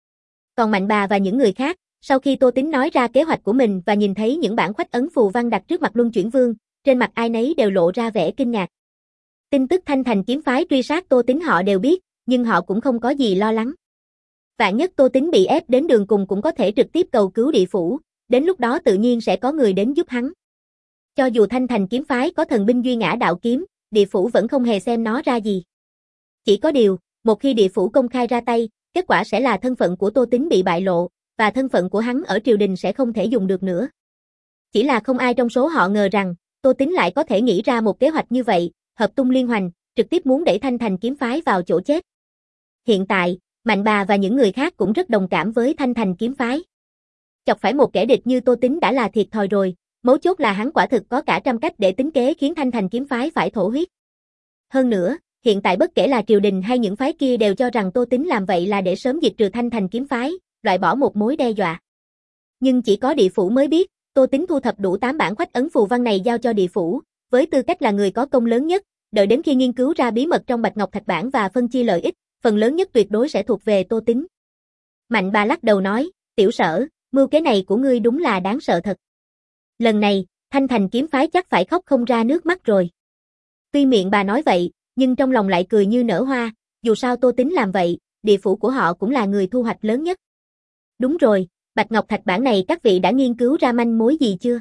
Còn Mạnh Bà và những người khác, sau khi Tô Tín nói ra kế hoạch của mình và nhìn thấy những bản khoách ấn phù văn đặt trước mặt Luân Chuyển Vương, trên mặt ai nấy đều lộ ra vẻ kinh ngạc. Tin tức Thanh Thành kiếm phái truy sát Tô Tín họ đều biết, nhưng họ cũng không có gì lo lắng. Vạn nhất Tô Tín bị ép đến đường cùng cũng có thể trực tiếp cầu cứu địa phủ, đến lúc đó tự nhiên sẽ có người đến giúp hắn. Cho dù Thanh Thành kiếm phái có thần binh Duy Ngã Đạo kiếm, địa phủ vẫn không hề xem nó ra gì. Chỉ có điều, một khi địa phủ công khai ra tay, kết quả sẽ là thân phận của Tô Tín bị bại lộ, và thân phận của hắn ở triều đình sẽ không thể dùng được nữa. Chỉ là không ai trong số họ ngờ rằng, Tô Tín lại có thể nghĩ ra một kế hoạch như vậy, hợp tung liên hoành, trực tiếp muốn đẩy Thanh Thành kiếm phái vào chỗ chết. Hiện tại, Mạnh Bà và những người khác cũng rất đồng cảm với Thanh Thành kiếm phái. Chọc phải một kẻ địch như Tô Tín đã là thiệt thòi rồi, mấu chốt là hắn quả thực có cả trăm cách để tính kế khiến Thanh Thành kiếm phái phải thổ huyết. Hơn nữa, hiện tại bất kể là triều đình hay những phái kia đều cho rằng Tô Tín làm vậy là để sớm diệt trừ Thanh Thành kiếm phái, loại bỏ một mối đe dọa. Nhưng chỉ có địa phủ mới biết, Tô Tín thu thập đủ tám bản khoách ấn phù văn này giao cho địa phủ, với tư cách là người có công lớn nhất, đợi đến khi nghiên cứu ra bí mật trong Bạch Ngọc Thạch bản và phân chia lợi ích, phần lớn nhất tuyệt đối sẽ thuộc về Tô Tín. Mạnh Bà lắc đầu nói, tiểu Sở, mưu kế này của ngươi đúng là đáng sợ thật. Lần này, Thanh Thành kiếm phái chắc phải khóc không ra nước mắt rồi. Tuy miệng bà nói vậy, nhưng trong lòng lại cười như nở hoa, dù sao Tô Tín làm vậy, địa phủ của họ cũng là người thu hoạch lớn nhất. Đúng rồi, Bạch Ngọc Thạch bản này các vị đã nghiên cứu ra manh mối gì chưa?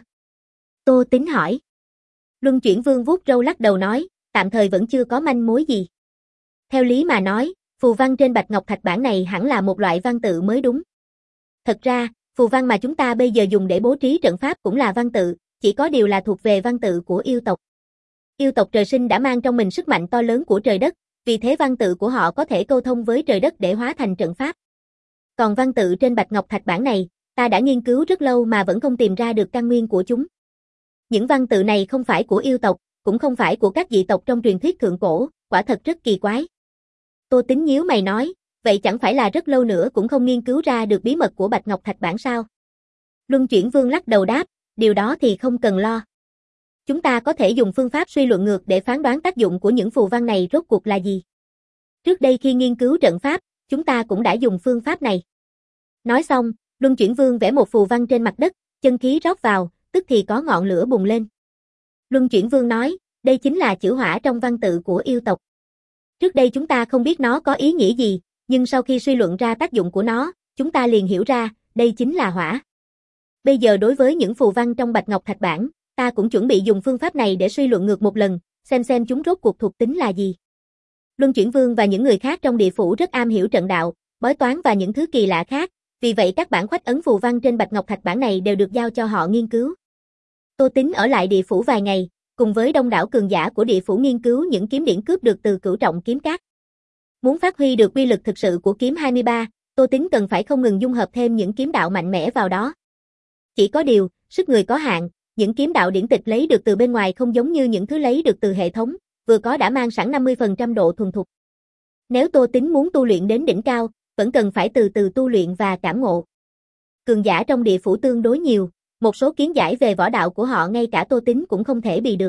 Tô Tín hỏi. Luân Chuyển Vương vuốt râu lắc đầu nói, tạm thời vẫn chưa có manh mối gì. Theo lý mà nói, phù văn trên Bạch Ngọc Thạch bản này hẳn là một loại văn tự mới đúng. Thật ra, phù văn mà chúng ta bây giờ dùng để bố trí trận pháp cũng là văn tự, chỉ có điều là thuộc về văn tự của yêu tộc. Yêu tộc trời sinh đã mang trong mình sức mạnh to lớn của trời đất, vì thế văn tự của họ có thể câu thông với trời đất để hóa thành trận pháp. Còn văn tự trên Bạch Ngọc Thạch bản này, ta đã nghiên cứu rất lâu mà vẫn không tìm ra được căn nguyên của chúng. Những văn tự này không phải của yêu tộc, cũng không phải của các dị tộc trong truyền thuyết thượng cổ, quả thật rất kỳ quái. Tô Tín nhíu mày nói, vậy chẳng phải là rất lâu nữa cũng không nghiên cứu ra được bí mật của Bạch Ngọc Thạch bản sao? Luân Chuyển Vương lắc đầu đáp, điều đó thì không cần lo. Chúng ta có thể dùng phương pháp suy luận ngược để phán đoán tác dụng của những phù văn này rốt cuộc là gì. Trước đây khi nghiên cứu trận pháp, chúng ta cũng đã dùng phương pháp này. Nói xong, Luân Chuyển Vương vẽ một phù văn trên mặt đất, chân khí rót vào, tức thì có ngọn lửa bùng lên. Luân Chuyển Vương nói, đây chính là chữ hỏa trong văn tự của yêu tộc. Trước đây chúng ta không biết nó có ý nghĩa gì, nhưng sau khi suy luận ra tác dụng của nó, chúng ta liền hiểu ra, đây chính là hỏa. Bây giờ đối với những phù văn trong Bạch Ngọc Thạch bản, ta cũng chuẩn bị dùng phương pháp này để suy luận ngược một lần, xem xem chúng rốt cuộc thuộc tính là gì. Luân Chuyển Vương và những người khác trong địa phủ rất am hiểu trận đạo, bói toán và những thứ kỳ lạ khác, vì vậy các bản khoách ấn phù văn trên Bạch Ngọc Thạch bản này đều được giao cho họ nghiên cứu. Tô Tín ở lại địa phủ vài ngày, cùng với đông đảo cường giả của địa phủ nghiên cứu những kiếm điển cướp được từ Cửu Trọng kiếm cát. Muốn phát huy được uy lực thực sự của kiếm hai mươi ba, Tô Tín cần phải không ngừng dung hợp thêm những kiếm đạo mạnh mẽ vào đó. Chỉ có điều, sức người có hạn, những kiếm đạo điển tịch lấy được từ bên ngoài không giống như những thứ lấy được từ hệ thống, vừa có đã mang sẵn năm mươi phần trăm độ thuần thục. Nếu Tô Tín muốn tu luyện đến đỉnh cao, vẫn cần phải từ từ tu luyện và cảm ngộ. Cường giả trong địa phủ tương đối nhiều, một số kiến giải về võ đạo của họ ngay cả Tô Tín cũng không thể bì được.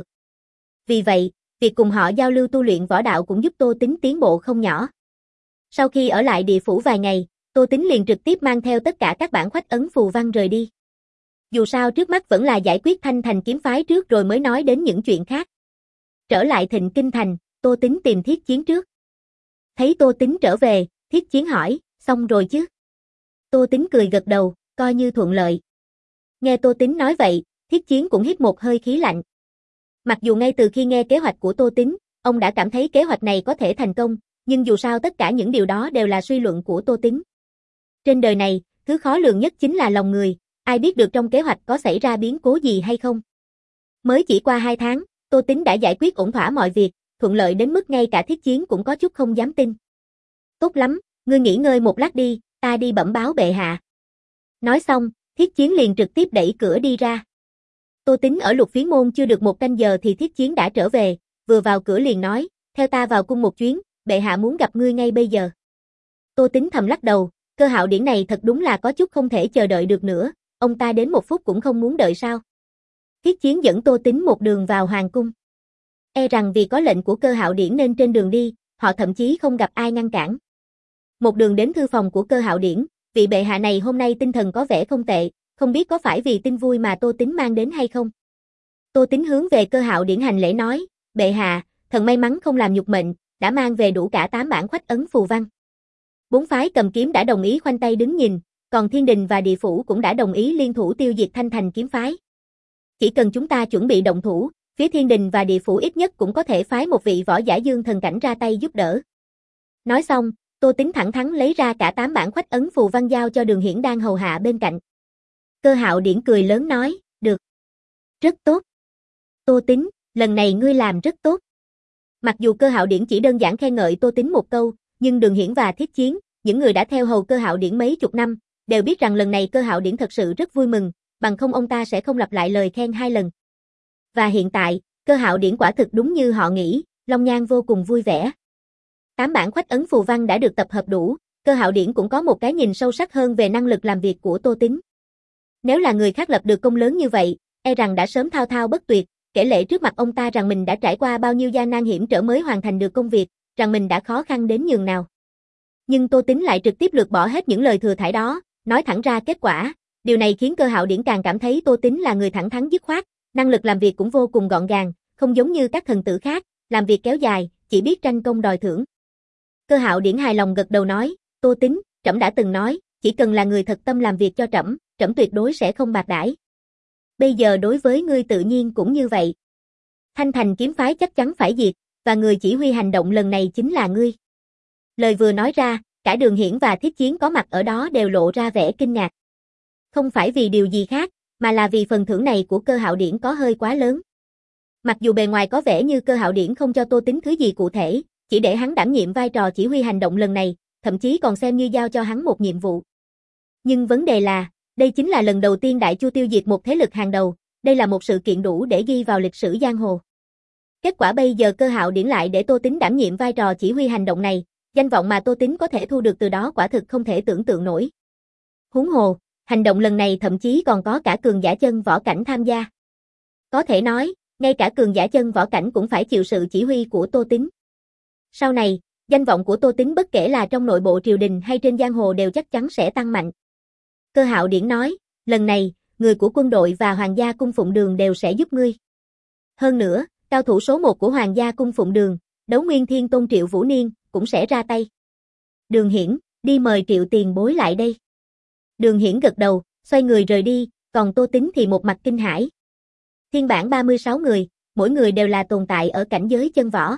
Vì vậy, việc cùng họ giao lưu tu luyện võ đạo cũng giúp Tô Tín tiến bộ không nhỏ. Sau khi ở lại địa phủ vài ngày, Tô Tín liền trực tiếp mang theo tất cả các bản khoách ấn phù văn rời đi. Dù sao trước mắt vẫn là giải quyết Thanh Thành kiếm phái trước rồi mới nói đến những chuyện khác. Trở lại Thịnh Kinh Thành, Tô Tín tìm Thiết Chiến trước. Thấy Tô Tín trở về, Thiết Chiến hỏi, xong rồi chứ? Tô Tín cười gật đầu, coi như thuận lợi. Nghe Tô Tín nói vậy, Thiết Chiến cũng hít một hơi khí lạnh. Mặc dù ngay từ khi nghe kế hoạch của Tô Tín, ông đã cảm thấy kế hoạch này có thể thành công, nhưng dù sao tất cả những điều đó đều là suy luận của Tô Tín. Trên đời này, thứ khó lường nhất chính là lòng người, ai biết được trong kế hoạch có xảy ra biến cố gì hay không. Mới chỉ qua hai tháng, Tô Tín đã giải quyết ổn thỏa mọi việc, thuận lợi đến mức ngay cả Thiết Chiến cũng có chút không dám tin. Tốt lắm, ngươi nghỉ ngơi một lát đi, ta đi bẩm báo bệ hạ. Nói xong, Thiết Chiến liền trực tiếp đẩy cửa đi ra. Tô Tín ở Lục Phiến Môn chưa được một canh giờ thì Thiết Chiến đã trở về, vừa vào cửa liền nói, theo ta vào cung một chuyến, bệ hạ muốn gặp ngươi ngay bây giờ. Tô Tín thầm lắc đầu, Cơ Hạo Điển này thật đúng là có chút không thể chờ đợi được nữa, ông ta đến một phút cũng không muốn đợi sao. Thiết Chiến dẫn Tô Tín một đường vào hoàng cung. E rằng vì có lệnh của Cơ Hạo Điển nên trên đường đi, họ thậm chí không gặp ai ngăn cản. Một đường đến thư phòng của Cơ Hạo Điển, vị bệ hạ này hôm nay tinh thần có vẻ không tệ, không biết có phải vì tin vui mà Tô Tín mang đến hay không. Tô Tín hướng về Cơ Hạo Điển hành lễ nói, bệ hạ, thần may mắn không làm nhục mệnh, đã mang về đủ cả tám bản khoách ấn phù văn. Bốn phái cầm kiếm đã đồng ý khoanh tay đứng nhìn, còn Thiên Đình và Địa Phủ cũng đã đồng ý liên thủ tiêu diệt Thanh Thành kiếm phái. Chỉ cần chúng ta chuẩn bị động thủ, phía Thiên Đình và Địa Phủ ít nhất cũng có thể phái một vị võ giả dương thần cảnh ra tay giúp đỡ. Nói xong, Tô Tín thẳng thắn lấy ra cả tám bản khoách ấn phù văn giao cho Đường Hiển đang hầu hạ bên cạnh. Cơ Hạo Điển cười lớn nói, được. Rất tốt. Tô Tín, lần này ngươi làm rất tốt. Mặc dù Cơ Hạo Điển chỉ đơn giản khen ngợi Tô Tín một câu, nhưng Đường Hiển và Thiết Chiến, những người đã theo hầu Cơ Hạo Điển mấy chục năm, đều biết rằng lần này Cơ Hạo Điển thật sự rất vui mừng, bằng không ông ta sẽ không lặp lại lời khen hai lần. Và hiện tại, Cơ Hạo Điển quả thực đúng như họ nghĩ, Long Nhan vô cùng vui vẻ. Tám bản khoách ấn phù văn đã được tập hợp đủ, Cơ Hạo Điển cũng có một cái nhìn sâu sắc hơn về năng lực làm việc của Tô Tín. Nếu là người khác lập được công lớn như vậy, e rằng đã sớm thao thao bất tuyệt, kể lể trước mặt ông ta rằng mình đã trải qua bao nhiêu gian nan hiểm trở mới hoàn thành được công việc, rằng mình đã khó khăn đến nhường nào. Nhưng Tô Tín lại trực tiếp lược bỏ hết những lời thừa thãi đó, nói thẳng ra kết quả. Điều này khiến Cơ Hạo Điển càng cảm thấy Tô Tín là người thẳng thắn dứt khoát, năng lực làm việc cũng vô cùng gọn gàng, không giống như các thần tử khác, làm việc kéo dài, chỉ biết tranh công đòi thưởng. Cơ Hạo Điển hài lòng gật đầu nói, Tô Tín, trẫm đã từng nói, chỉ cần là người thật tâm làm việc cho trẫm, trẫm tuyệt đối sẽ không bạc đãi. Bây giờ đối với ngươi tự nhiên cũng như vậy. Thanh Thành kiếm phái chắc chắn phải diệt, và người chỉ huy hành động lần này chính là ngươi. Lời vừa nói ra, cả Đường Hiển và Thiết Chiến có mặt ở đó đều lộ ra vẻ kinh ngạc. Không phải vì điều gì khác, mà là vì phần thưởng này của Cơ Hạo Điển có hơi quá lớn. Mặc dù bề ngoài có vẻ như Cơ Hạo Điển không cho Tô Tín thứ gì cụ thể, chỉ để hắn đảm nhiệm vai trò chỉ huy hành động lần này, thậm chí còn xem như giao cho hắn một nhiệm vụ. Nhưng vấn đề là, đây chính là lần đầu tiên Đại Chu tiêu diệt một thế lực hàng đầu, đây là một sự kiện đủ để ghi vào lịch sử giang hồ. Kết quả bây giờ Cơ Hạo Điển lại để Tô Tín đảm nhiệm vai trò chỉ huy hành động này, danh vọng mà Tô Tín có thể thu được từ đó quả thực không thể tưởng tượng nổi. Huống hồ, hành động lần này thậm chí còn có cả cường giả chân võ cảnh tham gia. Có thể nói, ngay cả cường giả chân võ cảnh cũng phải chịu sự chỉ huy của Tô Tín. Sau này, danh vọng của Tô Tín bất kể là trong nội bộ triều đình hay trên giang hồ đều chắc chắn sẽ tăng mạnh. Cơ Hạo Điển nói, lần này, người của quân đội và Hoàng gia cung Phụng Đường đều sẽ giúp ngươi. Hơn nữa, cao thủ số một của Hoàng gia cung Phụng Đường, Đấu Nguyên Thiên Tôn Triệu Vũ Niên, cũng sẽ ra tay. Đường Hiển, đi mời Triệu tiền bối lại đây. Đường Hiển gật đầu, xoay người rời đi, còn Tô Tín thì một mặt kinh hãi. Thiên bản ba mươi sáu người, mỗi người đều là tồn tại ở cảnh giới chân võ.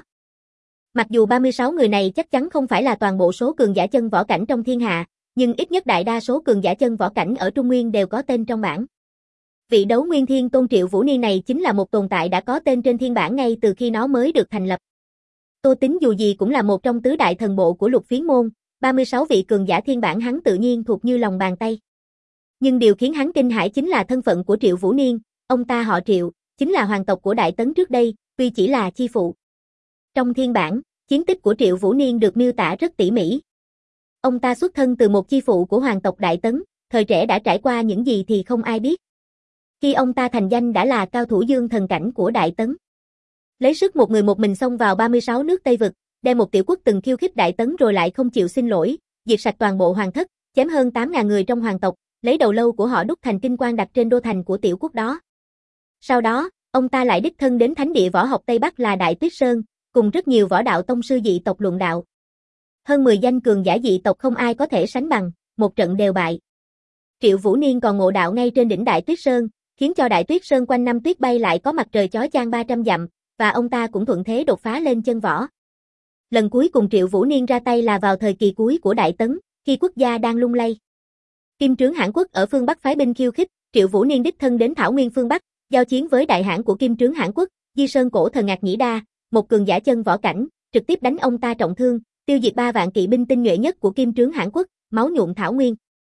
Mặc dù ba mươi sáu người này chắc chắn không phải là toàn bộ số cường giả chân võ cảnh trong thiên hạ, nhưng ít nhất đại đa số cường giả chân võ cảnh ở Trung Nguyên đều có tên trong bảng. Vị Đấu Nguyên Thiên Tôn Triệu Vũ Niên này chính là một tồn tại đã có tên trên thiên bảng ngay từ khi nó mới được thành lập. Tô Tín dù gì cũng là một trong tứ đại thần bộ của Lục Phiến môn, ba mươi sáu vị cường giả thiên bảng hắn tự nhiên thuộc như lòng bàn tay. Nhưng điều khiến hắn kinh hãi chính là thân phận của Triệu Vũ Niên, ông ta họ Triệu, chính là hoàng tộc của Đại Tấn trước đây, tuy chỉ là chi phụ. Trong thiên bảng, chiến tích của Triệu Vũ Niên được miêu tả rất tỉ mỉ. Ông ta xuất thân từ một chi phụ của hoàng tộc Đại Tấn, thời trẻ đã trải qua những gì thì không ai biết. Khi ông ta thành danh đã là cao thủ dương thần cảnh của Đại Tấn. Lấy sức một người một mình xông vào ba mươi sáu nước Tây Vực, đem một tiểu quốc từng khiêu khích Đại Tấn rồi lại không chịu xin lỗi, diệt sạch toàn bộ hoàng thất, chém hơn tám nghìn người trong hoàng tộc, lấy đầu lâu của họ đúc thành kinh quan đặt trên đô thành của tiểu quốc đó. Sau đó, ông ta lại đích thân đến thánh địa võ học Tây Bắc là Đại Tuyết Sơn, cùng rất nhiều võ đạo tông sư dị tộc luận đạo. Hơn mười danh cường giả dị tộc không ai có thể sánh bằng, một trận đều bại. Triệu Vũ Niên còn ngộ đạo ngay trên đỉnh Đại Tuyết Sơn, khiến cho Đại Tuyết Sơn quanh năm tuyết bay lại có mặt trời chói chang ba trăm dặm, và ông ta cũng thuận thế đột phá lên chân võ. Lần cuối cùng Triệu Vũ Niên ra tay là vào thời kỳ cuối của Đại Tấn, khi quốc gia đang lung lay. Kim Trướng Hãn Quốc ở phương Bắc phái binh khiêu khích, Triệu Vũ Niên đích thân đến Thảo Nguyên phương Bắc, giao chiến với đại hãn của Kim Trướng Hãn Quốc, Di Sơn Cổ Thần Ngạc Nhĩ Đa, một cường giả chân võ cảnh, trực tiếp đánh ông ta trọng thương, tiêu diệt ba vạn kỵ binh tinh nhuệ nhất của Kim Trướng Hãn Quốc, máu nhuộm Thảo Nguyên.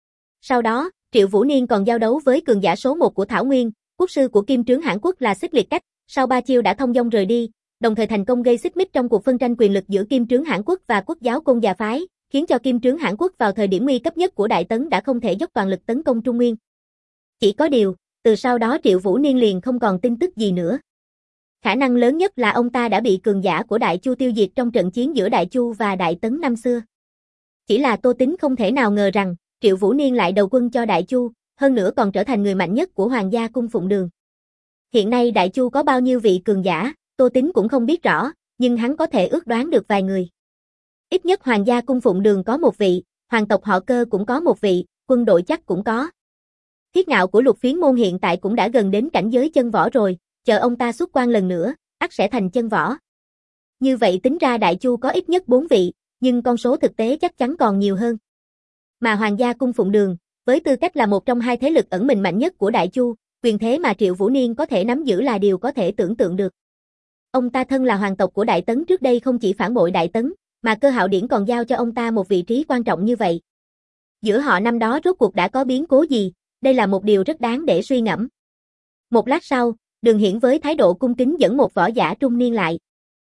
Sau đó, Triệu Vũ Niên còn giao đấu với cường giả số một của Thảo Nguyên, quốc sư của Kim Trướng Hãn Quốc là Xích Liệt Cách, sau ba chiêu đã thông dong rời đi, đồng thời thành công gây xích mích trong cuộc phân tranh quyền lực giữa Kim Trướng Hãn Quốc và Quốc giáo Côn Già phái, khiến cho Kim Trướng Hãn Quốc vào thời điểm nguy cấp nhất của Đại Tấn đã không thể dốc toàn lực tấn công Trung Nguyên. Chỉ có điều, từ sau đó Triệu Vũ Niên liền không còn tin tức gì nữa. Khả năng lớn nhất là ông ta đã bị cường giả của Đại Chu tiêu diệt trong trận chiến giữa Đại Chu và Đại Tấn năm xưa. Chỉ là Tô Tín không thể nào ngờ rằng, Triệu Vũ Niên lại đầu quân cho Đại Chu, hơn nữa còn trở thành người mạnh nhất của Hoàng gia cung Phụng Đường. Hiện nay Đại Chu có bao nhiêu vị cường giả, Tô Tín cũng không biết rõ, nhưng hắn có thể ước đoán được vài người. Ít nhất Hoàng gia cung Phụng Đường có một vị, hoàng tộc họ Cơ cũng có một vị, quân đội chắc cũng có. Thiết Ngạo của Lục Phiến môn hiện tại cũng đã gần đến cảnh giới chân võ rồi, chờ ông ta xuất quan lần nữa, ắt sẽ thành chân võ. Như vậy tính ra Đại Chu có ít nhất bốn vị, nhưng con số thực tế chắc chắn còn nhiều hơn. Mà Hoàng gia cung Phụng Đường, với tư cách là một trong hai thế lực ẩn mình mạnh nhất của Đại Chu, quyền thế mà Triệu Vũ Niên có thể nắm giữ là điều có thể tưởng tượng được. Ông ta thân là hoàng tộc của Đại Tấn trước đây không chỉ phản bội Đại Tấn, mà Cơ Hạo Điển còn giao cho ông ta một vị trí quan trọng như vậy. Giữa họ năm đó rốt cuộc đã có biến cố gì, đây là một điều rất đáng để suy ngẫm. Một lát sau, Đường Hiển với thái độ cung kính dẫn một võ giả trung niên lại.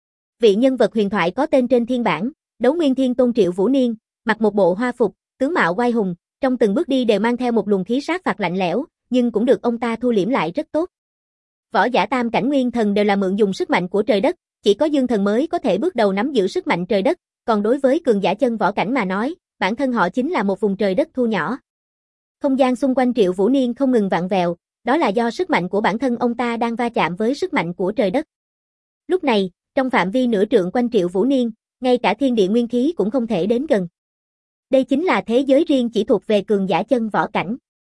Vị nhân vật huyền thoại có tên trên thiên bản, Đấu Nguyên Thiên Tôn Triệu Vũ Niên, mặc một bộ hoa phục, tướng mạo oai hùng, trong từng bước đi đều mang theo một luồng khí sát phạt lạnh lẽo, nhưng cũng được ông ta thu liễm lại rất tốt. Võ giả tam cảnh nguyên thần đều là mượn dùng sức mạnh của trời đất, chỉ có dương thần mới có thể bước đầu nắm giữ sức mạnh trời đất, còn đối với cường giả chân võ cảnh mà nói, bản thân họ chính là một vùng trời đất thu nhỏ. Không gian xung quanh Triệu Vũ Niên không ngừng vặn vẹo, đó là do sức mạnh của bản thân ông ta đang va chạm với sức mạnh của trời đất. Lúc này, trong phạm vi nửa trượng quanh Triệu Vũ Niên, ngay cả thiên địa nguyên khí cũng không thể đến gần. Đây chính là thế giới riêng chỉ thuộc về cường giả chân võ cảnh.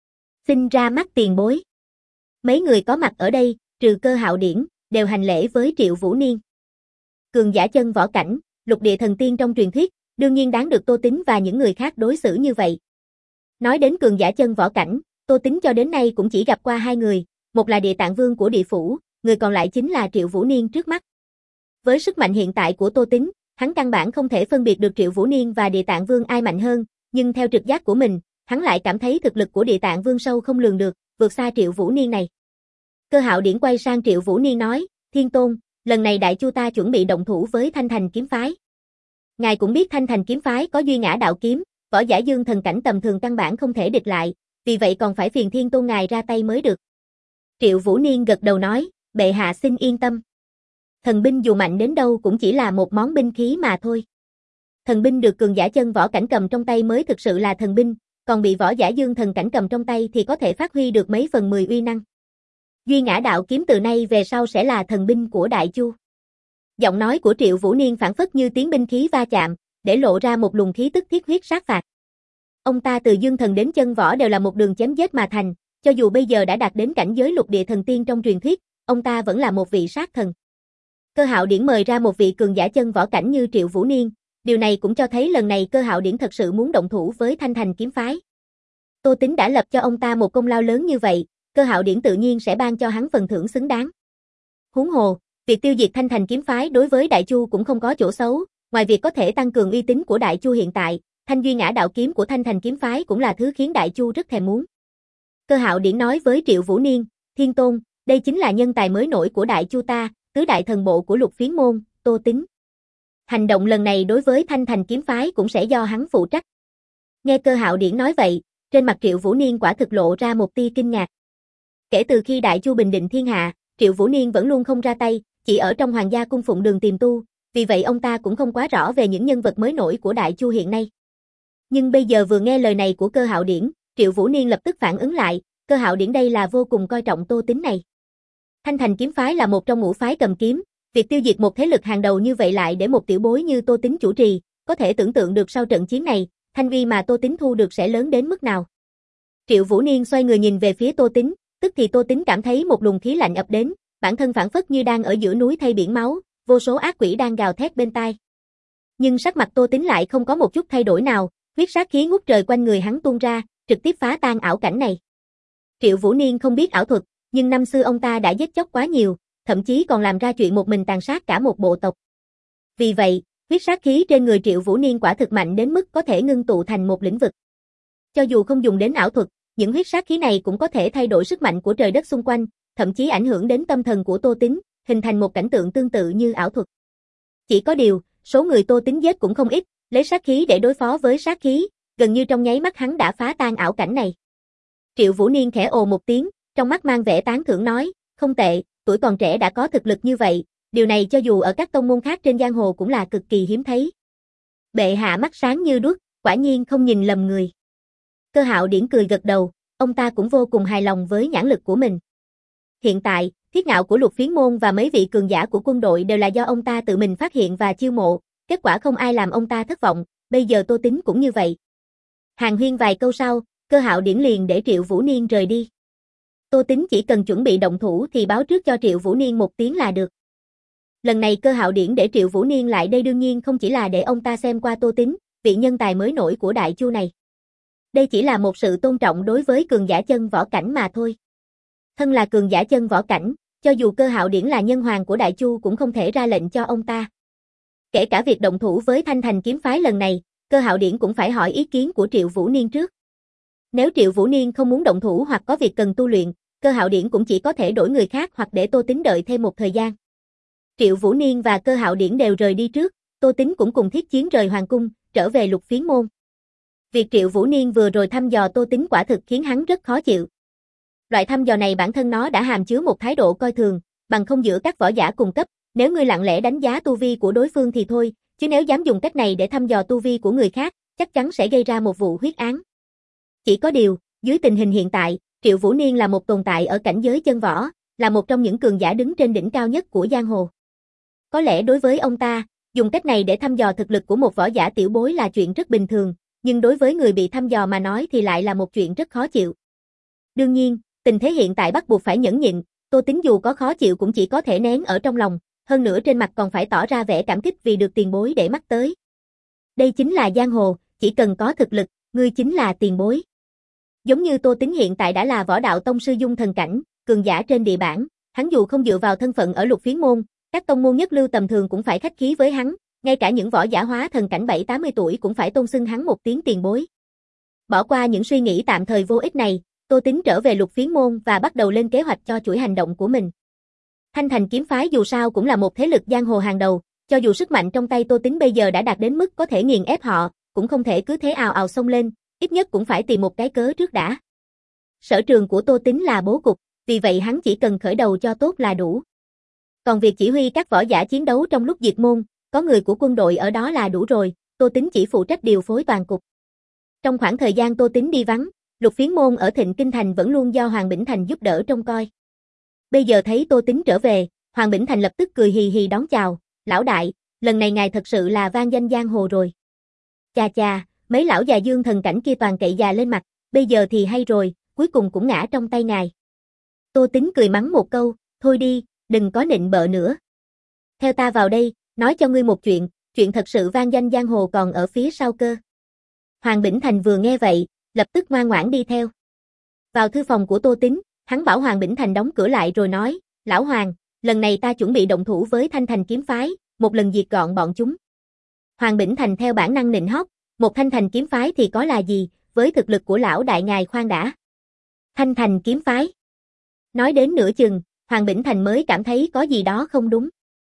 Xin ra mắt tiền bối. Mấy người có mặt ở đây, trừ Cơ Hạo Điển, đều hành lễ với Triệu Vũ Niên. Cường giả chân võ cảnh, lục địa thần tiên trong truyền thuyết, đương nhiên đáng được Tô Tín và những người khác đối xử như vậy. Nói đến cường giả chân võ cảnh, Tô Tín cho đến nay cũng chỉ gặp qua hai người, một là Địa Tạng Vương của địa phủ, người còn lại chính là Triệu Vũ Niên trước mắt. Với sức mạnh hiện tại của Tô Tín, hắn căn bản không thể phân biệt được Triệu Vũ Niên và Địa Tạng Vương ai mạnh hơn, nhưng theo trực giác của mình, hắn lại cảm thấy thực lực của Địa Tạng Vương sâu không lường được, vượt xa Triệu Vũ Niên này. Cơ Hạo Điển quay sang Triệu Vũ Niên nói, Thiên Tôn, lần này Đại Chu ta chuẩn bị động thủ với Thanh Thành kiếm phái. Ngài cũng biết Thanh Thành kiếm phái có Duy Ngã đạo kiếm, võ giả dương thần cảnh tầm thường căn bản không thể địch lại, vì vậy còn phải phiền Thiên Tôn ngài ra tay mới được. Triệu Vũ Niên gật đầu nói, bệ hạ xin yên tâm. Thần binh dù mạnh đến đâu cũng chỉ là một món binh khí mà thôi. Thần binh được cường giả chân võ cảnh cầm trong tay mới thực sự là thần binh, còn bị võ giả dương thần cảnh cầm trong tay thì có thể phát huy được mấy phần mười uy năng. Duy Ngã đạo kiếm từ nay về sau sẽ là thần binh của Đại Chu. Giọng nói của Triệu Vũ Niên phảng phất như tiếng binh khí va chạm, để lộ ra một luồng khí tức thiết huyết sát phạt. Ông ta từ dương thần đến chân võ đều là một đường chém giết mà thành, cho dù bây giờ đã đạt đến cảnh giới lục địa thần tiên trong truyền thuyết, ông ta vẫn là một vị sát thần. Cơ Hạo Điển mời ra một vị cường giả chân võ cảnh như Triệu Vũ Niên, điều này cũng cho thấy lần này Cơ Hạo Điển thật sự muốn động thủ với Thanh Thành kiếm phái. Tô Tín đã lập cho ông ta một công lao lớn như vậy, Cơ Hạo Điển tự nhiên sẽ ban cho hắn phần thưởng xứng đáng. Huống hồ, việc tiêu diệt Thanh Thành kiếm phái đối với Đại Chu cũng không có chỗ xấu, ngoài việc có thể tăng cường uy tín của Đại Chu hiện tại, Thanh Duy Ngã đạo kiếm của Thanh Thành kiếm phái cũng là thứ khiến Đại Chu rất thèm muốn. Cơ Hạo Điển nói với Triệu Vũ Niên, Thiên Tôn, đây chính là nhân tài mới nổi của Đại Chu ta, tứ đại thần bộ của Lục Phiến môn, Tô Tín. Hành động lần này đối với Thanh Thành kiếm phái cũng sẽ do hắn phụ trách. Nghe Cơ Hạo Điển nói vậy, trên mặt Triệu Vũ Niên quả thực lộ ra một tia kinh ngạc. Kể từ khi Đại Chu bình định thiên hạ, Triệu Vũ Niên vẫn luôn không ra tay, chỉ ở trong Hoàng gia cung phụng đường tìm tu, vì vậy ông ta cũng không quá rõ về những nhân vật mới nổi của Đại Chu hiện nay. Nhưng bây giờ vừa nghe lời này của Cơ Hạo Điển, Triệu Vũ Niên lập tức phản ứng lại, Cơ Hạo Điển đây là vô cùng coi trọng Tô Tín này. Thanh Thành kiếm phái là một trong ngũ phái cầm kiếm, việc tiêu diệt một thế lực hàng đầu như vậy lại để một tiểu bối như Tô Tín chủ trì, có thể tưởng tượng được sau trận chiến này, thanh uy mà Tô Tín thu được sẽ lớn đến mức nào. Triệu Vũ Niên xoay người nhìn về phía Tô Tín, tức thì Tô Tín cảm thấy một luồng khí lạnh ập đến, bản thân phảng phất như đang ở giữa núi thay biển máu, vô số ác quỷ đang gào thét bên tai. Nhưng sắc mặt Tô Tín lại không có một chút thay đổi nào, huyết sát khí ngút trời quanh người hắn tuôn ra, trực tiếp phá tan ảo cảnh này. Triệu Vũ Niên không biết ảo thuật, nhưng năm xưa ông ta đã giết chóc quá nhiều, thậm chí còn làm ra chuyện một mình tàn sát cả một bộ tộc. Vì vậy, huyết sát khí trên người Triệu Vũ Niên quả thực mạnh đến mức có thể ngưng tụ thành một lĩnh vực. Cho dù không dùng đến ảo thuật, những huyết sát khí này cũng có thể thay đổi sức mạnh của trời đất xung quanh, thậm chí ảnh hưởng đến tâm thần của Tô Tín, hình thành một cảnh tượng tương tự như ảo thuật. Chỉ có điều, số người Tô Tín giết cũng không ít, lấy sát khí để đối phó với sát khí, gần như trong nháy mắt hắn đã phá tan ảo cảnh này. Triệu Vũ Niên khẽ ồ một tiếng, trong mắt mang vẻ tán thưởng nói, không tệ, tuổi còn trẻ đã có thực lực như vậy, điều này cho dù ở các tông môn khác trên giang hồ cũng là cực kỳ hiếm thấy. Bệ hạ mắt sáng như đuốc, quả nhiên không nhìn lầm người. Cơ Hạo Điển cười gật đầu, ông ta cũng vô cùng hài lòng với nhãn lực của mình. Hiện tại, Thiết Ngạo của Lục Phiến môn và mấy vị cường giả của quân đội đều là do ông ta tự mình phát hiện và chiêu mộ, kết quả không ai làm ông ta thất vọng, bây giờ Tô Tín cũng như vậy. Hàn huyên vài câu sau, Cơ Hạo Điển liền để Triệu Vũ Niên rời đi. Tô Tín chỉ cần chuẩn bị động thủ thì báo trước cho Triệu Vũ Niên một tiếng là được. Lần này Cơ Hạo Điển để Triệu Vũ Niên lại đây đương nhiên không chỉ là để ông ta xem qua Tô Tín, vị nhân tài mới nổi của Đại Chu này. Đây chỉ là một sự tôn trọng đối với cường giả chân võ cảnh mà thôi. Thân là cường giả chân võ cảnh, cho dù Cơ Hạo Điển là nhân hoàng của Đại Chu cũng không thể ra lệnh cho ông ta. Kể cả việc động thủ với Thanh Thành kiếm phái lần này, Cơ Hạo Điển cũng phải hỏi ý kiến của Triệu Vũ Niên trước. Nếu Triệu Vũ Niên không muốn động thủ hoặc có việc cần tu luyện, Cơ Hạo Điển cũng chỉ có thể đổi người khác hoặc để Tô Tín đợi thêm một thời gian. Triệu Vũ Niên và Cơ Hạo Điển đều rời đi trước, Tô Tín cũng cùng Thiết Chiến rời hoàng cung, trở về Lục Phiến môn. Việc Triệu Vũ Niên vừa rồi thăm dò Tô Tín quả thực khiến hắn rất khó chịu. Loại thăm dò này bản thân nó đã hàm chứa một thái độ coi thường, bằng không giữa các võ giả cùng cấp, nếu ngươi lặng lẽ đánh giá tu vi của đối phương thì thôi, chứ nếu dám dùng cách này để thăm dò tu vi của người khác, chắc chắn sẽ gây ra một vụ huyết án. Chỉ có điều, dưới tình hình hiện tại, Triệu Vũ Niên là một tồn tại ở cảnh giới chân võ, là một trong những cường giả đứng trên đỉnh cao nhất của giang hồ. Có lẽ đối với ông ta, dùng cách này để thăm dò thực lực của một võ giả tiểu bối là chuyện rất bình thường, nhưng đối với người bị thăm dò mà nói thì lại là một chuyện rất khó chịu. Đương nhiên, tình thế hiện tại bắt buộc phải nhẫn nhịn, Tô Tín dù có khó chịu cũng chỉ có thể nén ở trong lòng, hơn nữa trên mặt còn phải tỏ ra vẻ cảm kích vì được tiền bối để mắt tới. Đây chính là giang hồ, chỉ cần có thực lực, ngươi chính là tiền bối. Giống như Tô Tín hiện tại đã là võ đạo tông sư dung thần cảnh, cường giả trên địa bản, hắn dù không dựa vào thân phận ở Lục Phiến môn, các tông môn nhất lưu tầm thường cũng phải khách khí với hắn, ngay cả những võ giả hóa thần cảnh bảy tám mươi tuổi cũng phải tôn xưng hắn một tiếng tiền bối. Bỏ qua những suy nghĩ tạm thời vô ích này, Tô Tín trở về Lục Phiến môn và bắt đầu lên kế hoạch cho chuỗi hành động của mình. Thanh Thành kiếm phái dù sao cũng là một thế lực giang hồ hàng đầu, cho dù sức mạnh trong tay Tô Tín bây giờ đã đạt đến mức có thể nghiền ép họ, cũng không thể cứ thế ào ào xông lên, ít nhất cũng phải tìm một cái cớ trước đã. Sở trường của Tô Tín là bố cục, vì vậy hắn chỉ cần khởi đầu cho tốt là đủ. Còn việc chỉ huy các võ giả chiến đấu trong lúc diệt môn, có người của quân đội ở đó là đủ rồi, Tô Tín chỉ phụ trách điều phối toàn cục. Trong khoảng thời gian Tô Tín đi vắng, Lục Phiến môn ở Thịnh Kinh Thành vẫn luôn do Hoàng Bỉnh Thành giúp đỡ trông coi. Bây giờ thấy Tô Tín trở về, Hoàng Bỉnh Thành lập tức cười hì hì đón chào, lão đại, lần này ngài thật sự là vang danh giang hồ rồi. Chà chà, mấy lão già dương thần cảnh kia toàn cậy già lên mặt, bây giờ thì hay rồi, cuối cùng cũng ngã trong tay ngài. Tô Tín cười mắng một câu, thôi đi, đừng có nịnh bợ nữa. Theo ta vào đây, nói cho ngươi một chuyện, chuyện thật sự vang danh giang hồ còn ở phía sau cơ. Hoàng Bỉnh Thành vừa nghe vậy, lập tức ngoan ngoãn đi theo. Vào thư phòng của Tô Tín, hắn bảo Hoàng Bỉnh Thành đóng cửa lại rồi nói, lão Hoàng, lần này ta chuẩn bị động thủ với Thanh Thành kiếm phái, một lần diệt gọn bọn chúng. Hoàng Bỉnh Thành theo bản năng nịnh hót, một Thanh Thành kiếm phái thì có là gì, với thực lực của lão đại ngài khoan đã. Thanh Thành kiếm phái. Nói đến nửa chừng, Hoàng Bỉnh Thành mới cảm thấy có gì đó không đúng.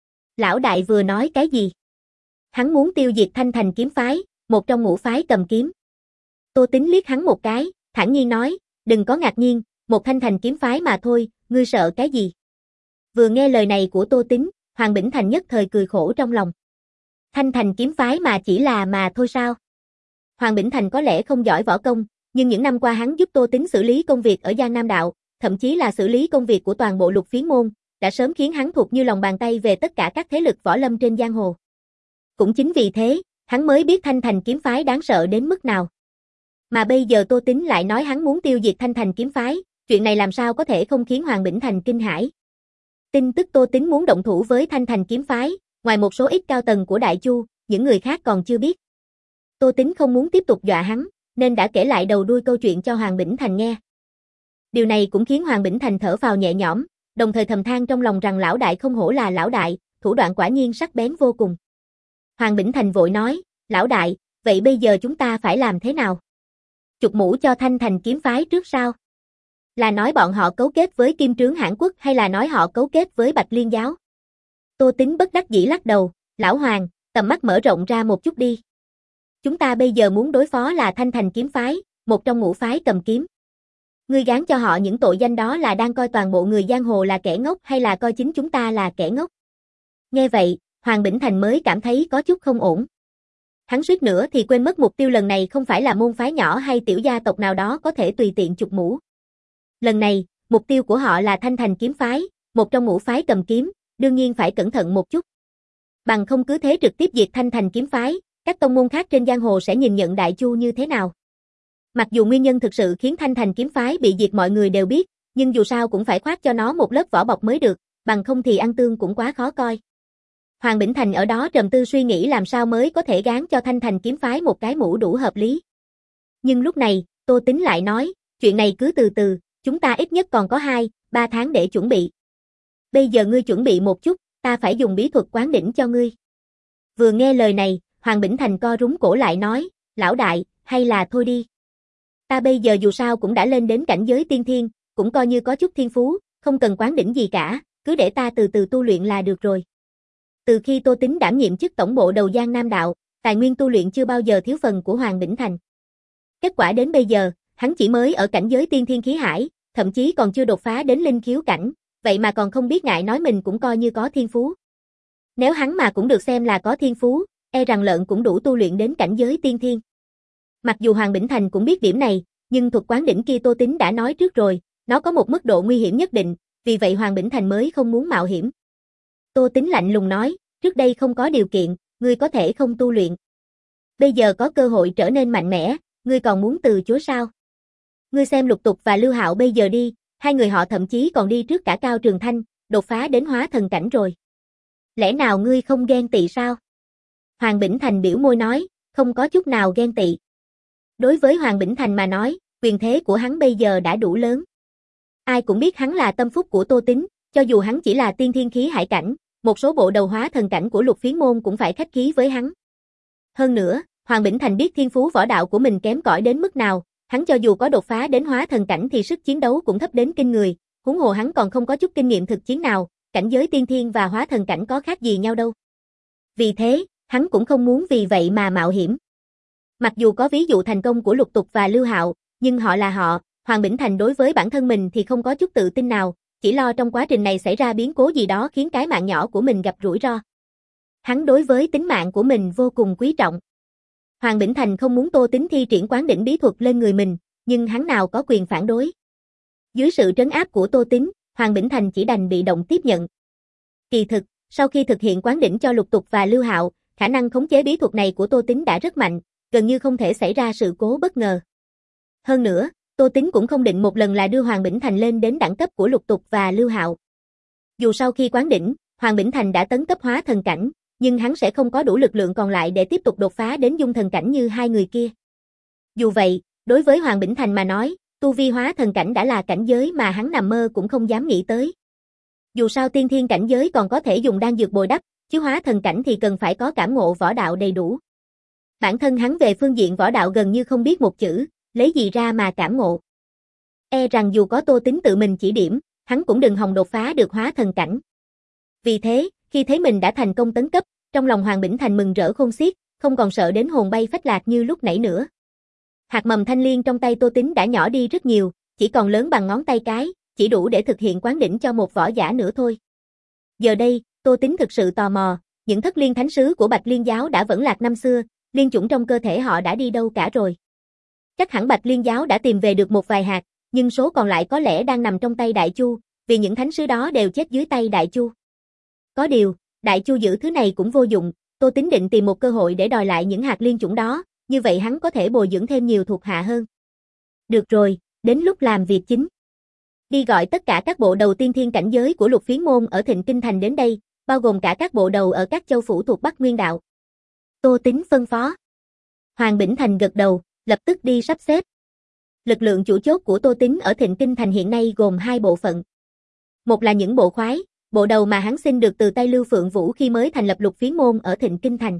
Lão đại vừa nói cái gì? Hắn muốn tiêu diệt Thanh Thành kiếm phái, một trong ngũ phái cầm kiếm. Tô Tín liếc hắn một cái, thản nhiên nói, đừng có ngạc nhiên, một Thanh Thành kiếm phái mà thôi, ngươi sợ cái gì? Vừa nghe lời này của Tô Tín, Hoàng Bỉnh Thành nhất thời cười khổ trong lòng. Thanh Thành kiếm phái mà chỉ là mà thôi sao? Hoàng Bỉnh Thành có lẽ không giỏi võ công, nhưng những năm qua hắn giúp Tô Tín xử lý công việc ở Giang Nam Đạo, thậm chí là xử lý công việc của toàn bộ Lục Phiến môn, đã sớm khiến hắn thuộc như lòng bàn tay về tất cả các thế lực võ lâm trên giang hồ. Cũng chính vì thế, hắn mới biết Thanh Thành kiếm phái đáng sợ đến mức nào. Mà bây giờ Tô Tín lại nói hắn muốn tiêu diệt Thanh Thành kiếm phái, chuyện này làm sao có thể không khiến Hoàng Bỉnh Thành kinh hãi. Tin tức Tô Tín muốn động thủ với Thanh Thành kiếm phái, ngoài một số ít cao tầng của Đại Chu, những người khác còn chưa biết. Tô Tín không muốn tiếp tục dọa hắn, nên đã kể lại đầu đuôi câu chuyện cho Hoàng Bỉnh Thành nghe. Điều này cũng khiến Hoàng Bỉnh Thành thở phào nhẹ nhõm, đồng thời thầm than trong lòng rằng lão đại không hổ là lão đại, thủ đoạn quả nhiên sắc bén vô cùng. Hoàng Bỉnh Thành vội nói, lão đại, vậy bây giờ chúng ta phải làm thế nào? Chụp mũ cho Thanh Thành kiếm phái trước sao? Là nói bọn họ cấu kết với Kim Trướng Hãn Quốc hay là nói họ cấu kết với Bạch Liên giáo? Tô Tín bất đắc dĩ lắc đầu, lão Hoàng, tầm mắt mở rộng ra một chút đi. Chúng ta bây giờ muốn đối phó là Thanh Thành kiếm phái, một trong ngũ phái cầm kiếm. Ngươi gán cho họ những tội danh đó là đang coi toàn bộ người giang hồ là kẻ ngốc hay là coi chính chúng ta là kẻ ngốc? Nghe vậy, Hoàng Bỉnh Thành mới cảm thấy có chút không ổn. Hắn suýt nữa thì quên mất mục tiêu lần này không phải là môn phái nhỏ hay tiểu gia tộc nào đó có thể tùy tiện chụp mũ. Lần này, mục tiêu của họ là Thanh Thành kiếm phái, một trong ngũ phái cầm kiếm, đương nhiên phải cẩn thận một chút. Bằng không cứ thế trực tiếp diệt Thanh Thành kiếm phái, các tông môn khác trên giang hồ sẽ nhìn nhận Đại Chu như thế nào? Mặc dù nguyên nhân thực sự khiến Thanh Thành kiếm phái bị diệt mọi người đều biết, nhưng dù sao cũng phải khoác cho nó một lớp vỏ bọc mới được, bằng không thì ăn tương cũng quá khó coi. Hoàng Bỉnh Thành ở đó trầm tư suy nghĩ làm sao mới có thể gán cho Thanh Thành kiếm phái một cái mũ đủ hợp lý. Nhưng lúc này, Tô Tín lại nói, chuyện này cứ từ từ, chúng ta ít nhất còn có hai, ba tháng để chuẩn bị. Bây giờ ngươi chuẩn bị một chút, ta phải dùng bí thuật quán đỉnh cho ngươi. Vừa nghe lời này, Hoàng Bỉnh Thành co rúm cổ lại nói, lão đại, hay là thôi đi. Ta bây giờ dù sao cũng đã lên đến cảnh giới tiên thiên, cũng coi như có chút thiên phú, không cần quán đỉnh gì cả, cứ để ta từ từ tu luyện là được rồi. Từ khi Tô Tính đảm nhiệm chức tổng bộ đầu Giang Nam Đạo, tài nguyên tu luyện chưa bao giờ thiếu phần của Hoàng Bỉnh Thành. Kết quả đến bây giờ, hắn chỉ mới ở cảnh giới tiên thiên khí hải, thậm chí còn chưa đột phá đến linh khiếu cảnh, vậy mà còn không biết ngại nói mình cũng coi như có thiên phú. Nếu hắn mà cũng được xem là có thiên phú, e rằng lợn cũng đủ tu luyện đến cảnh giới tiên thiên. Mặc dù Hoàng Bỉnh Thành cũng biết điểm này, nhưng thuật quán đỉnh kia Tô Tính đã nói trước rồi, nó có một mức độ nguy hiểm nhất định, vì vậy Hoàng Bỉnh Thành mới không muốn mạo hiểm. Tô Tính lạnh lùng nói, trước đây không có điều kiện, ngươi có thể không tu luyện. Bây giờ có cơ hội trở nên mạnh mẽ, ngươi còn muốn từ chối sao? Ngươi xem Lục Tục và Lưu Hạo bây giờ đi, hai người họ thậm chí còn đi trước cả Cao Trường Thanh, đột phá đến hóa thần cảnh rồi. Lẽ nào ngươi không ghen tị sao? Hoàng Bỉnh Thành biểu môi nói, không có chút nào ghen tị. Đối với Hoàng Bỉnh Thành mà nói, quyền thế của hắn bây giờ đã đủ lớn. Ai cũng biết hắn là tâm phúc của Tô Tính, cho dù hắn chỉ là tiên thiên khí hải cảnh, một số bộ đầu hóa thần cảnh của Lục Phiến môn cũng phải khách khí với hắn. Hơn nữa, Hoàng Bỉnh Thành biết thiên phú võ đạo của mình kém cỏi đến mức nào, hắn cho dù có đột phá đến hóa thần cảnh thì sức chiến đấu cũng thấp đến kinh người, huống hồ hắn còn không có chút kinh nghiệm thực chiến nào, cảnh giới tiên thiên và hóa thần cảnh có khác gì nhau đâu. Vì thế, hắn cũng không muốn vì vậy mà mạo hiểm. Mặc dù có ví dụ thành công của Lục Tục và Lưu Hạo, nhưng họ là họ, Hoàng Bỉnh Thành đối với bản thân mình thì không có chút tự tin nào, chỉ lo trong quá trình này xảy ra biến cố gì đó khiến cái mạng nhỏ của mình gặp rủi ro. Hắn đối với tính mạng của mình vô cùng quý trọng. Hoàng Bỉnh Thành không muốn Tô Tính thi triển quán đỉnh bí thuật lên người mình, nhưng hắn nào có quyền phản đối. Dưới sự trấn áp của Tô Tính, Hoàng Bỉnh Thành chỉ đành bị động tiếp nhận. Kỳ thực, sau khi thực hiện quán đỉnh cho Lục Tục và Lưu Hạo, khả năng khống chế bí thuật này của Tô Tính đã rất mạnh, gần như không thể xảy ra sự cố bất ngờ. Hơn nữa, Tô Tính cũng không định một lần là đưa Hoàng Bỉnh Thành lên đến đẳng cấp của Lục Tục và Lưu Hạo. Dù sau khi quán đỉnh, Hoàng Bỉnh Thành đã tấn cấp hóa thần cảnh, nhưng hắn sẽ không có đủ lực lượng còn lại để tiếp tục đột phá đến dung thần cảnh như hai người kia. Dù vậy, đối với Hoàng Bỉnh Thành mà nói, tu vi hóa thần cảnh đã là cảnh giới mà hắn nằm mơ cũng không dám nghĩ tới. Dù sao tiên thiên cảnh giới còn có thể dùng đan dược bồi đắp, chứ hóa thần cảnh thì cần phải có cảm ngộ võ đạo đầy đủ. Bản thân hắn về phương diện võ đạo gần như không biết một chữ, lấy gì ra mà cảm ngộ. E rằng dù có Tô Tính tự mình chỉ điểm, hắn cũng đừng hòng đột phá được hóa thần cảnh. Vì thế, khi thấy mình đã thành công tấn cấp, trong lòng Hoàng Bỉnh Thành mừng rỡ khôn xiết, không còn sợ đến hồn bay phách lạc như lúc nãy nữa. Hạt mầm thanh liên trong tay Tô Tính đã nhỏ đi rất nhiều, chỉ còn lớn bằng ngón tay cái, chỉ đủ để thực hiện quán đỉnh cho một võ giả nữa thôi. Giờ đây, Tô Tính thực sự tò mò, những thất liên thánh sứ của Bạch Liên giáo đã vẫn lạc năm xưa, liên chủng trong cơ thể họ đã đi đâu cả rồi. Chắc hẳn Bạch Liên giáo đã tìm về được một vài hạt, nhưng số còn lại có lẽ đang nằm trong tay Đại Chu, vì những thánh sứ đó đều chết dưới tay Đại Chu. Có điều, Đại Chu giữ thứ này cũng vô dụng, Tô Tính định tìm một cơ hội để đòi lại những hạt liên chủng đó, như vậy hắn có thể bồi dưỡng thêm nhiều thuộc hạ hơn. Được rồi, đến lúc làm việc chính. Đi gọi tất cả các bộ đầu tiên thiên cảnh giới của Lục Phiến môn ở Thịnh Kinh Thành đến đây, bao gồm cả các bộ đầu ở các châu phủ thuộc Bắc Nguyên Đạo. Tô Tính phân phó. Hoàng Bỉnh Thành gật đầu, lập tức đi sắp xếp. Lực lượng chủ chốt của Tô Tính ở Thịnh Kinh Thành hiện nay gồm hai bộ phận. Một là những bộ khoái, bộ đầu mà hắn xin được từ tay Lưu Phượng Vũ khi mới thành lập Lục Phiến môn ở Thịnh Kinh Thành.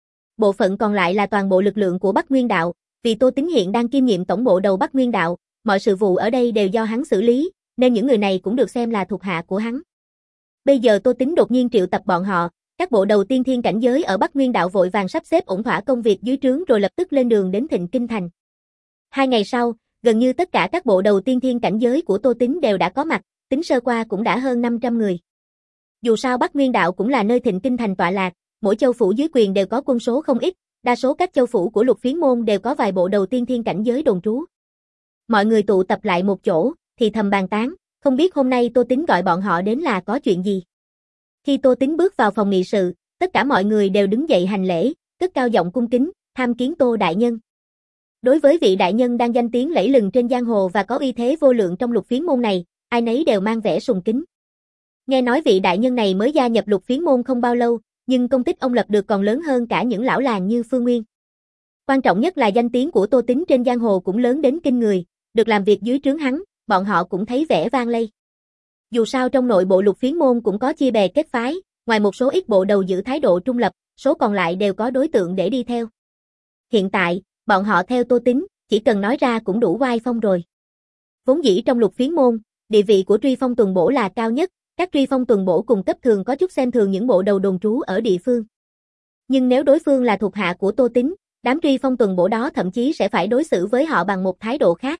Bộ phận còn lại là toàn bộ lực lượng của Bắc Nguyên Đạo, vì Tô Tính hiện đang kiêm nhiệm tổng bộ đầu Bắc Nguyên Đạo, mọi sự vụ ở đây đều do hắn xử lý, nên những người này cũng được xem là thuộc hạ của hắn. Bây giờ Tô Tính đột nhiên triệu tập bọn họ, các bộ đầu tiên thiên cảnh giới ở Bắc Nguyên Đạo vội vàng sắp xếp ổn thỏa công việc dưới trướng rồi lập tức lên đường đến Thịnh Kinh Thành. Hai ngày sau, gần như tất cả các bộ đầu tiên thiên cảnh giới của Tô Tính đều đã có mặt, tính sơ qua cũng đã hơn năm trăm người. Dù sao Bắc Nguyên Đạo cũng là nơi Thịnh Kinh Thành tọa lạc, mỗi châu phủ dưới quyền đều có quân số không ít, đa số các châu phủ của Lục Phiến môn đều có vài bộ đầu tiên thiên cảnh giới đồn trú. Mọi người tụ tập lại một chỗ, thì thầm bàn tán, không biết hôm nay Tô Tính gọi bọn họ đến là có chuyện gì. Khi Tô Tính bước vào phòng nghị sự, tất cả mọi người đều đứng dậy hành lễ, cất cao giọng cung kính, tham kiến Tô đại nhân. Đối với vị đại nhân đang danh tiếng lẫy lừng trên giang hồ và có uy thế vô lượng trong Lục Phiến môn này, ai nấy đều mang vẻ sùng kính. Nghe nói vị đại nhân này mới gia nhập Lục Phiến môn không bao lâu, nhưng công tích ông lập được còn lớn hơn cả những lão làng như Phương Nguyên. Quan trọng nhất là danh tiếng của Tô Tính trên giang hồ cũng lớn đến kinh người, được làm việc dưới trướng hắn, bọn họ cũng thấy vẻ vang lây. Dù sao trong nội bộ Lục Phiến môn cũng có chia bè kết phái, ngoài một số ít bộ đầu giữ thái độ trung lập, số còn lại đều có đối tượng để đi theo. Hiện tại, bọn họ theo Tô Tín, chỉ cần nói ra cũng đủ oai phong rồi. Vốn dĩ trong Lục Phiến môn, địa vị của Truy Phong Tuần Bổ là cao nhất, các Truy Phong Tuần Bổ cùng cấp thường có chút xem thường những bộ đầu đồn trú ở địa phương. Nhưng nếu đối phương là thuộc hạ của Tô Tín, đám Truy Phong Tuần Bổ đó thậm chí sẽ phải đối xử với họ bằng một thái độ khác.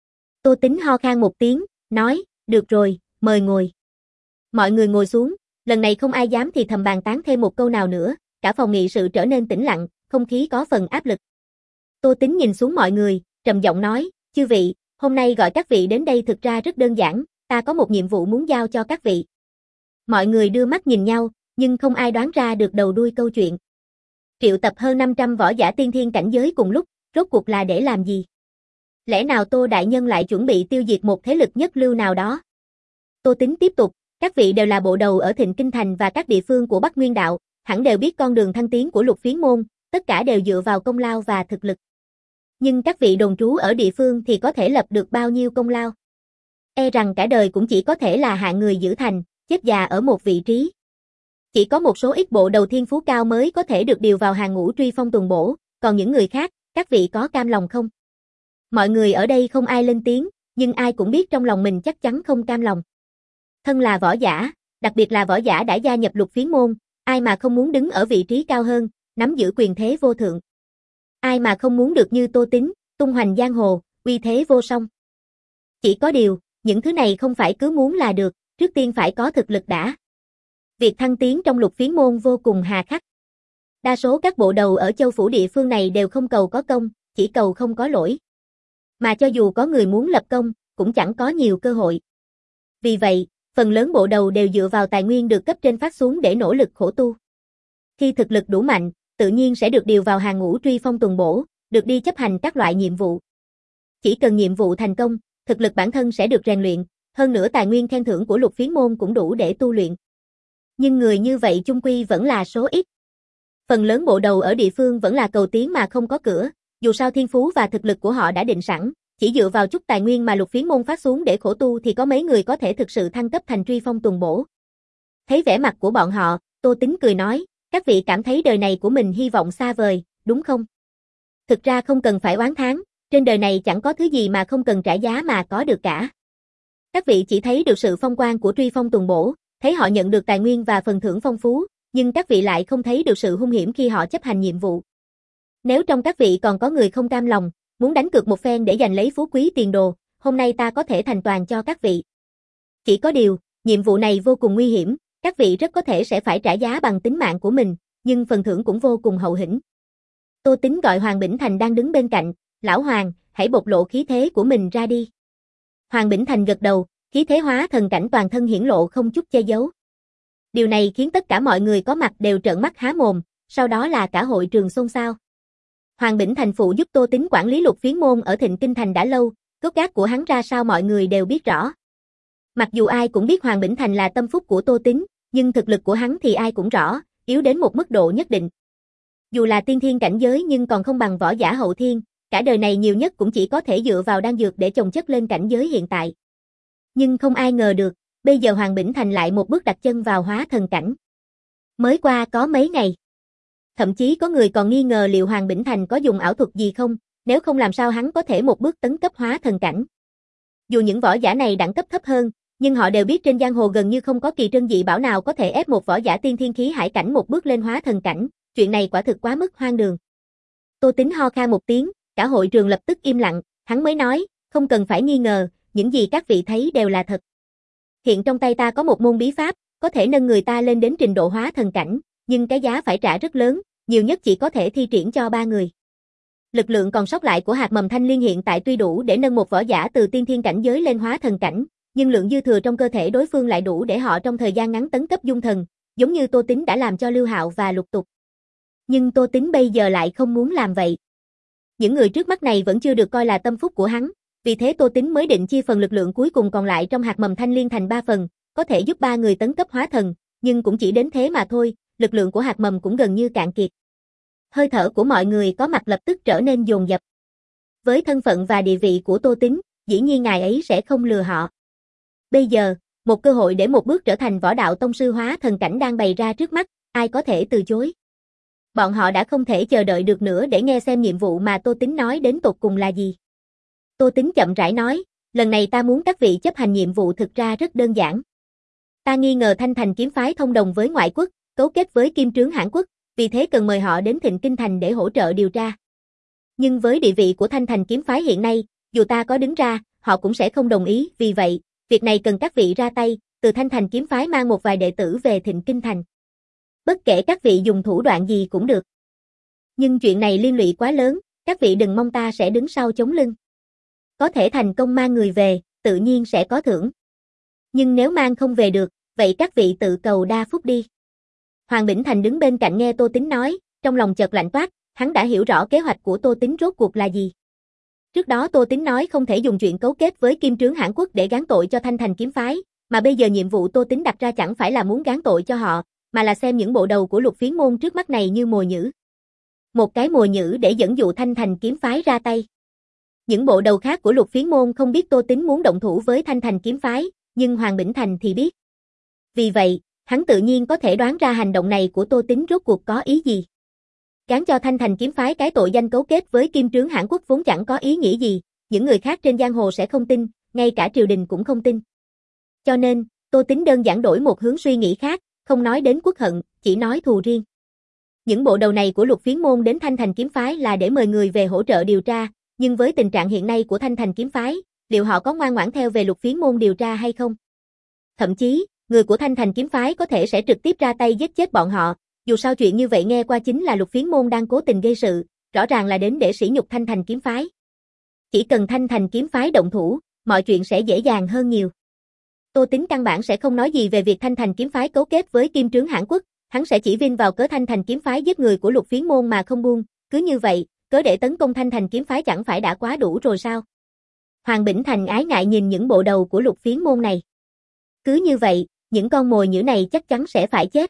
Tô Tín ho khan một tiếng, nói, được rồi, mời ngồi. Mọi người ngồi xuống, lần này không ai dám thì thầm bàn tán thêm một câu nào nữa, cả phòng nghị sự trở nên tĩnh lặng, không khí có phần áp lực. Tô Tín nhìn xuống mọi người, trầm giọng nói, chư vị, hôm nay gọi các vị đến đây thực ra rất đơn giản, ta có một nhiệm vụ muốn giao cho các vị. Mọi người đưa mắt nhìn nhau, nhưng không ai đoán ra được đầu đuôi câu chuyện. Triệu tập hơn năm trăm võ giả tiên thiên cảnh giới cùng lúc, rốt cuộc là để làm gì? Lẽ nào Tô Đại Nhân lại chuẩn bị tiêu diệt một thế lực nhất lưu nào đó? Tô Tín tiếp tục, các vị đều là bộ đầu ở Thịnh Kinh Thành và các địa phương của Bắc Nguyên Đạo, hẳn đều biết con đường thăng tiến của Lục Phiến môn, tất cả đều dựa vào công lao và thực lực. Nhưng các vị đồn trú ở địa phương thì có thể lập được bao nhiêu công lao? E rằng cả đời cũng chỉ có thể là hạng người giữ thành, chết già ở một vị trí. Chỉ có một số ít bộ đầu thiên phú cao mới có thể được điều vào hàng ngũ Truy Phong Tuần Bổ, còn những người khác, các vị có cam lòng không? Mọi người ở đây không ai lên tiếng, nhưng ai cũng biết trong lòng mình chắc chắn không cam lòng. Thân là võ giả, đặc biệt là võ giả đã gia nhập Lục Phiến môn, ai mà không muốn đứng ở vị trí cao hơn, nắm giữ quyền thế vô thượng. Ai mà không muốn được như Tô Tín, tung hoành giang hồ, uy thế vô song. Chỉ có điều, những thứ này không phải cứ muốn là được, trước tiên phải có thực lực đã. Việc thăng tiến trong Lục Phiến môn vô cùng hà khắc. Đa số các bộ đầu ở châu phủ địa phương này đều không cầu có công, chỉ cầu không có lỗi. Mà cho dù có người muốn lập công, cũng chẳng có nhiều cơ hội. Vì vậy, phần lớn bộ đầu đều dựa vào tài nguyên được cấp trên phát xuống để nỗ lực khổ tu. Khi thực lực đủ mạnh, tự nhiên sẽ được điều vào hàng ngũ Truy Phong Tuần Bổ, được đi chấp hành các loại nhiệm vụ. Chỉ cần nhiệm vụ thành công, thực lực bản thân sẽ được rèn luyện, hơn nữa tài nguyên khen thưởng của Lục Phiến môn cũng đủ để tu luyện. Nhưng người như vậy chung quy vẫn là số ít. Phần lớn bộ đầu ở địa phương vẫn là cầu tiến mà không có cửa, dù sao thiên phú và thực lực của họ đã định sẵn, chỉ dựa vào chút tài nguyên mà Lục Phiến môn phát xuống để khổ tu thì có mấy người có thể thực sự thăng cấp thành Truy Phong Tuần Bổ. Thấy vẻ mặt của bọn họ, Tô Tín cười nói, các vị cảm thấy đời này của mình hy vọng xa vời, đúng không? Thực ra không cần phải oán thán, trên đời này chẳng có thứ gì mà không cần trả giá mà có được cả. Các vị chỉ thấy được sự phong quang của Truy Phong Tuần Bổ, thấy họ nhận được tài nguyên và phần thưởng phong phú, nhưng các vị lại không thấy được sự hung hiểm khi họ chấp hành nhiệm vụ. Nếu trong các vị còn có người không cam lòng, muốn đánh cược một phen để giành lấy phú quý tiền đồ, hôm nay ta có thể thành toàn cho các vị. Chỉ có điều, nhiệm vụ này vô cùng nguy hiểm, các vị rất có thể sẽ phải trả giá bằng tính mạng của mình, nhưng phần thưởng cũng vô cùng hậu hĩnh. Tô Tín gọi Hoàng Bỉnh Thành đang đứng bên cạnh, lão Hoàng, hãy bộc lộ khí thế của mình ra đi. Hoàng Bỉnh Thành gật đầu, khí thế hóa thần cảnh toàn thân hiển lộ không chút che giấu. Điều này khiến tất cả mọi người có mặt đều trợn mắt há mồm, sau đó là cả hội trường xôn xao. Hoàng Bỉnh Thành phụ giúp Tô Tín quản lý Lục Phiến môn ở Thịnh Kinh Thành đã lâu, gốc gác của hắn ra sao mọi người đều biết rõ. Mặc dù ai cũng biết Hoàng Bỉnh Thành là tâm phúc của Tô Tín, nhưng thực lực của hắn thì ai cũng rõ, yếu đến một mức độ nhất định. Dù là tiên thiên cảnh giới nhưng còn không bằng võ giả hậu thiên, cả đời này nhiều nhất cũng chỉ có thể dựa vào đan dược để chồng chất lên cảnh giới hiện tại. Nhưng không ai ngờ được, bây giờ Hoàng Bỉnh Thành lại một bước đặt chân vào hóa thần cảnh. Mới qua có mấy ngày. Thậm chí có người còn nghi ngờ liệu Hoàng Bỉnh Thành có dùng ảo thuật gì không, nếu không làm sao hắn có thể một bước tấn cấp hóa thần cảnh. Dù những võ giả này đẳng cấp thấp hơn, nhưng họ đều biết trên giang hồ gần như không có kỳ trân dị bảo nào có thể ép một võ giả tiên thiên khí hải cảnh một bước lên hóa thần cảnh, chuyện này quả thực quá mức hoang đường. Tô Tín ho khan một tiếng, cả hội trường lập tức im lặng, hắn mới nói, không cần phải nghi ngờ, những gì các vị thấy đều là thật. Hiện trong tay ta có một môn bí pháp, có thể nâng người ta lên đến trình độ hóa thần cảnh, nhưng cái giá phải trả rất lớn, nhiều nhất chỉ có thể thi triển cho ba người. Lực lượng còn sót lại của hạt mầm thanh liên hiện tại tuy đủ để nâng một võ giả từ tiên thiên cảnh giới lên hóa thần cảnh, nhưng lượng dư thừa trong cơ thể đối phương lại đủ để họ trong thời gian ngắn tấn cấp dung thần, giống như Tô Tín đã làm cho Lưu Hạo và Lục Tục. Nhưng Tô Tín bây giờ lại không muốn làm vậy. Những người trước mắt này vẫn chưa được coi là tâm phúc của hắn, vì thế Tô Tín mới định chia phần lực lượng cuối cùng còn lại trong hạt mầm thanh liên thành ba phần, có thể giúp ba người tấn cấp hóa thần, nhưng cũng chỉ đến thế mà thôi, lực lượng của hạt mầm cũng gần như cạn kiệt. Hơi thở của mọi người có mặt lập tức trở nên dồn dập. Với thân phận và địa vị của Tô Tín, dĩ nhiên ngài ấy sẽ không lừa họ. Bây giờ, Một cơ hội để một bước trở thành võ đạo tông sư hóa thần cảnh đang bày ra trước mắt, ai có thể từ chối. Bọn họ đã không thể chờ đợi được nữa để nghe xem nhiệm vụ mà Tô Tính nói đến tột cùng là gì. Tô Tính chậm rãi nói, lần này ta muốn các vị chấp hành nhiệm vụ thực ra rất đơn giản. Ta nghi ngờ Thanh Thành kiếm phái thông đồng với ngoại quốc, cấu kết với Kim Trướng Hãn Quốc, vì thế cần mời họ đến Thịnh Kinh Thành để hỗ trợ điều tra. Nhưng với địa vị của Thanh Thành kiếm phái hiện nay, dù ta có đứng ra, họ cũng sẽ không đồng ý, vì vậy, việc này cần các vị ra tay, từ Thanh Thành kiếm phái mang một vài đệ tử về Thịnh Kinh Thành. Bất kể các vị dùng thủ đoạn gì cũng được. Nhưng chuyện này liên lụy quá lớn, các vị đừng mong ta sẽ đứng sau chống lưng. Có thể thành công mang người về, tự nhiên sẽ có thưởng. Nhưng nếu mang không về được, vậy các vị tự cầu đa phúc đi. Hoàng Bỉnh Thành đứng bên cạnh nghe Tô Tính nói, trong lòng chợt lạnh toát, hắn đã hiểu rõ kế hoạch của Tô Tính rốt cuộc là gì. Trước đó Tô Tính nói không thể dùng chuyện cấu kết với Kim Trướng Hãn Quốc để gán tội cho Thanh Thành kiếm phái, mà bây giờ nhiệm vụ Tô Tính đặt ra chẳng phải là muốn gán tội cho họ, mà là xem những bộ đầu của Lục Phiến môn trước mắt này như mồi nhử. Một cái mồi nhử để dẫn dụ Thanh Thành kiếm phái ra tay. Những bộ đầu khác của Lục Phiến môn không biết Tô Tính muốn động thủ với Thanh Thành kiếm phái, nhưng Hoàng Bỉnh Thành thì biết. Vì vậy, hắn tự nhiên có thể đoán ra hành động này của Tô Tính rốt cuộc có ý gì. Gán cho Thanh Thành kiếm phái cái tội danh cấu kết với Kim Trướng Hãn Quốc vốn chẳng có ý nghĩa gì, những người khác trên giang hồ sẽ không tin, ngay cả triều đình cũng không tin. Cho nên, Tô Tính đơn giản đổi một hướng suy nghĩ khác, không nói đến quốc hận, chỉ nói thù riêng. Những bộ đầu này của Lục Phiến môn đến Thanh Thành kiếm phái là để mời người về hỗ trợ điều tra, nhưng với tình trạng hiện nay của Thanh Thành kiếm phái, liệu họ có ngoan ngoãn theo về Lục Phiến môn điều tra hay không? Thậm chí, người của Thanh Thành kiếm phái có thể sẽ trực tiếp ra tay giết chết bọn họ, dù sao chuyện như vậy nghe qua chính là Lục Phiến môn đang cố tình gây sự, rõ ràng là đến để sỉ nhục Thanh Thành kiếm phái. Chỉ cần Thanh Thành kiếm phái động thủ, mọi chuyện sẽ dễ dàng hơn nhiều. Tô Tính căn bản sẽ không nói gì về việc Thanh Thành kiếm phái cấu kết với Kim Trướng Hãn Quốc, hắn sẽ chỉ vin vào cớ Thanh Thành kiếm phái giết người của Lục Phiến môn mà không buông, cứ như vậy, cớ để tấn công Thanh Thành kiếm phái chẳng phải đã quá đủ rồi sao? Hoàng Bỉnh Thành ái ngại nhìn những bộ đầu của Lục Phiến môn này. Cứ như vậy, những con mồi nhử này chắc chắn sẽ phải chết.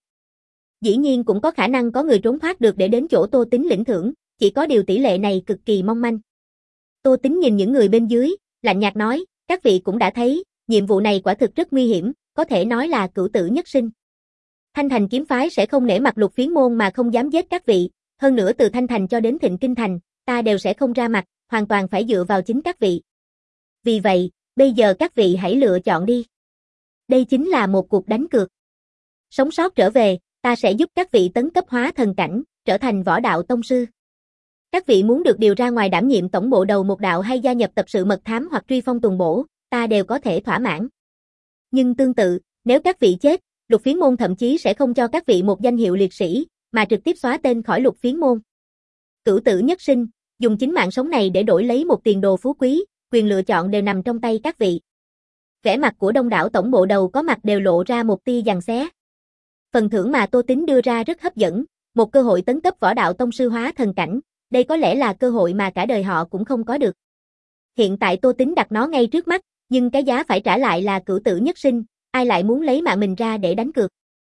Dĩ nhiên cũng có khả năng có người trốn thoát được để đến chỗ Tô Tính lĩnh thưởng, chỉ có điều tỷ lệ này cực kỳ mong manh. Tô Tính nhìn những người bên dưới, lạnh nhạt nói, các vị cũng đã thấy, nhiệm vụ này quả thực rất nguy hiểm, có thể nói là cửu tử nhất sinh. Thanh Thành kiếm phái sẽ không nể mặt Lục Phiến môn mà không dám giết các vị, hơn nữa từ Thanh Thành cho đến Thịnh Kinh Thành, ta đều sẽ không ra mặt, hoàn toàn phải dựa vào chính các vị. Vì vậy, bây giờ các vị hãy lựa chọn đi. Đây chính là một cuộc đánh cược. Sống sót trở về, ta sẽ giúp các vị tấn cấp hóa thần cảnh, trở thành võ đạo tông sư. Các vị muốn được điều ra ngoài đảm nhiệm tổng bộ đầu một đạo hay gia nhập tập sự mật thám hoặc truy phong tuần bổ, ta đều có thể thỏa mãn. Nhưng tương tự, nếu các vị chết, Lục Phiến môn thậm chí sẽ không cho các vị một danh hiệu liệt sĩ, mà trực tiếp xóa tên khỏi Lục Phiến môn. Cửu tử nhất sinh, dùng chính mạng sống này để đổi lấy một tiền đồ phú quý, quyền lựa chọn đều nằm trong tay các vị. Vẻ mặt của đông đảo tổng bộ đầu có mặt đều lộ ra một tia giằng xé. Phần thưởng mà Tô Tính đưa ra rất hấp dẫn, một cơ hội tấn cấp võ đạo tông sư hóa thần cảnh, đây có lẽ là cơ hội mà cả đời họ cũng không có được. Hiện tại Tô Tính đặt nó ngay trước mắt, nhưng cái giá phải trả lại là cửu tử nhất sinh, ai lại muốn lấy mạng mình ra để đánh cược.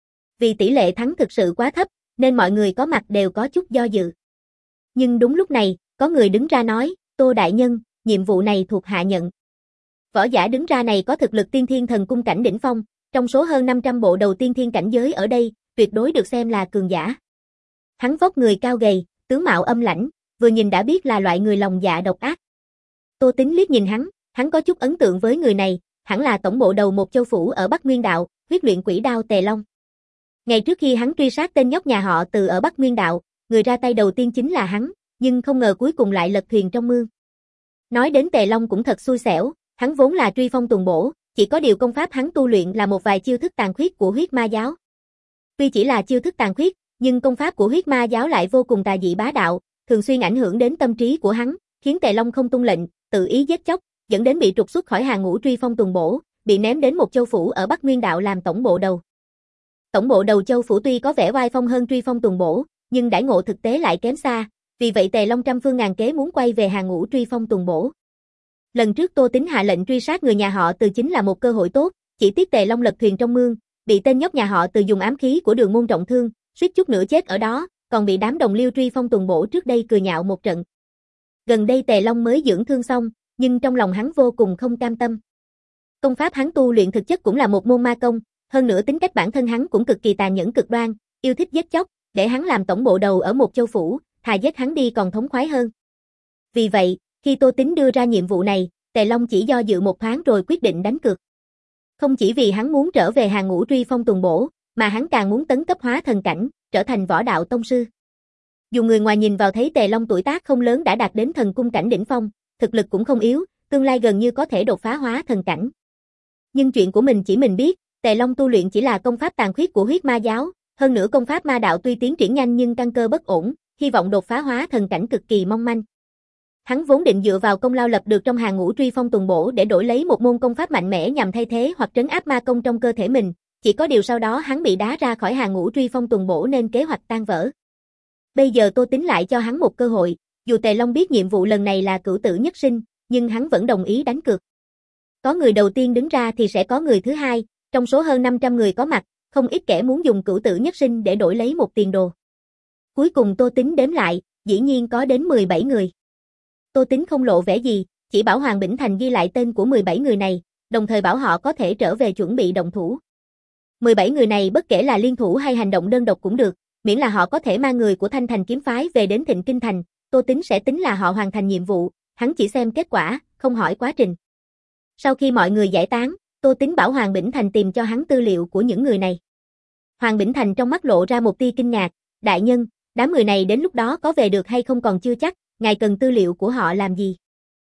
Vì tỷ lệ thắng thực sự quá thấp, nên mọi người có mặt đều có chút do dự. Nhưng đúng lúc này, có người đứng ra nói, Tô đại nhân, nhiệm vụ này thuộc hạ nhận. Võ giả đứng ra này có thực lực tiên thiên thần cung cảnh đỉnh phong, trong số hơn năm trăm bộ đầu tiên thiên cảnh giới ở đây, tuyệt đối được xem là cường giả. Hắn vóc người cao gầy, tướng mạo âm lãnh, vừa nhìn đã biết là loại người lòng dạ độc ác. Tô Tính liếc nhìn hắn, hắn có chút ấn tượng với người này, hẳn là tổng bộ đầu một châu phủ ở Bắc Nguyên Đạo, huyết luyện quỷ đao Tề Long. Ngày trước khi hắn truy sát tên nhóc nhà họ Từ ở Bắc Nguyên Đạo, người ra tay đầu tiên chính là hắn, nhưng không ngờ cuối cùng lại lật thuyền trong mương. Nói đến Tề Long cũng thật xui xẻo, hắn vốn là truy phong tuần bổ, chỉ có điều công pháp hắn tu luyện là một vài chiêu thức tàn khuyết của huyết ma giáo. Tuy chỉ là chiêu thức tàn khuyết, nhưng công pháp của huyết ma giáo lại vô cùng tà dị bá đạo, thường xuyên ảnh hưởng đến tâm trí của hắn, khiến Tề Long không tuân lệnh, tự ý giết chóc, dẫn đến bị trục xuất khỏi hàng ngũ truy phong tuần bổ, bị ném đến một châu phủ ở Bắc Nguyên Đạo làm tổng bộ đầu. Tổng bộ đầu châu phủ tuy có vẻ oai phong hơn truy phong tuần bổ, nhưng đãi ngộ thực tế lại kém xa, vì vậy Tề Long trăm phương ngàn kế muốn quay về hàng ngũ truy phong tuần bổ. Lần trước Tô Tính hạ lệnh truy sát người nhà họ Từ chính là một cơ hội tốt, chỉ tiếc Tề Long lật thuyền trong mương, bị tên nhóc nhà họ Từ dùng ám khí của Đường môn trọng thương, suýt chút nữa chết ở đó, còn bị đám đồng liêu truy phong tuần bổ trước đây cười nhạo một trận. Gần đây Tề Long mới dưỡng thương xong, nhưng trong lòng hắn vô cùng không cam tâm. Công pháp hắn tu luyện thực chất cũng là một môn ma công, hơn nữa tính cách bản thân hắn cũng cực kỳ tàn nhẫn cực đoan, yêu thích giết chóc, để hắn làm tổng bộ đầu ở một châu phủ, thà giết hắn đi còn thống khoái hơn. Vì vậy, khi Tô Tính đưa ra nhiệm vụ này, Tề Long chỉ do dự một thoáng rồi quyết định đánh cược. Không chỉ vì hắn muốn trở về hàng ngũ truy phong tuần bổ, mà hắn càng muốn tấn cấp hóa thần cảnh, trở thành võ đạo tông sư. Dù người ngoài nhìn vào thấy Tề Long tuổi tác không lớn đã đạt đến thần cung cảnh đỉnh phong, thực lực cũng không yếu, tương lai gần như có thể đột phá hóa thần cảnh. Nhưng chuyện của mình chỉ mình biết, Tề Long tu luyện chỉ là công pháp tàn khuyết của huyết ma giáo, hơn nữa công pháp ma đạo tuy tiến triển nhanh nhưng căn cơ bất ổn, hy vọng đột phá hóa thần cảnh cực kỳ mong manh. Hắn vốn định dựa vào công lao lập được trong hàng ngũ truy phong tuần bổ để đổi lấy một môn công pháp mạnh mẽ nhằm thay thế hoặc trấn áp ma công trong cơ thể mình, chỉ có điều sau đó hắn bị đá ra khỏi hàng ngũ truy phong tuần bổ nên kế hoạch tan vỡ. Bây giờ Tô Tính lại cho hắn một cơ hội, dù Tề Long biết nhiệm vụ lần này là cửu tử nhất sinh, nhưng hắn vẫn đồng ý đánh cược. Có người đầu tiên đứng ra thì sẽ có người thứ hai, trong số hơn năm trăm người có mặt, không ít kẻ muốn dùng cửu tử nhất sinh để đổi lấy một tiền đồ. Cuối cùng Tô Tính đếm lại, dĩ nhiên có đến mười bảy người. Tô Tính không lộ vẻ gì, chỉ bảo Hoàng Bỉnh Thành ghi lại tên của mười bảy người này, đồng thời bảo họ có thể trở về chuẩn bị động thủ. mười bảy người này bất kể là liên thủ hay hành động đơn độc cũng được, miễn là họ có thể mang người của Thanh Thành kiếm phái về đến Thịnh Kinh Thành, Tô Tính sẽ tính là họ hoàn thành nhiệm vụ, hắn chỉ xem kết quả, không hỏi quá trình. Sau khi mọi người giải tán, Tô Tính bảo Hoàng Bỉnh Thành tìm cho hắn tư liệu của những người này. Hoàng Bỉnh Thành trong mắt lộ ra một tia kinh ngạc, đại nhân, đám người này đến lúc đó có về được hay không còn chưa chắc, ngài cần tư liệu của họ làm gì?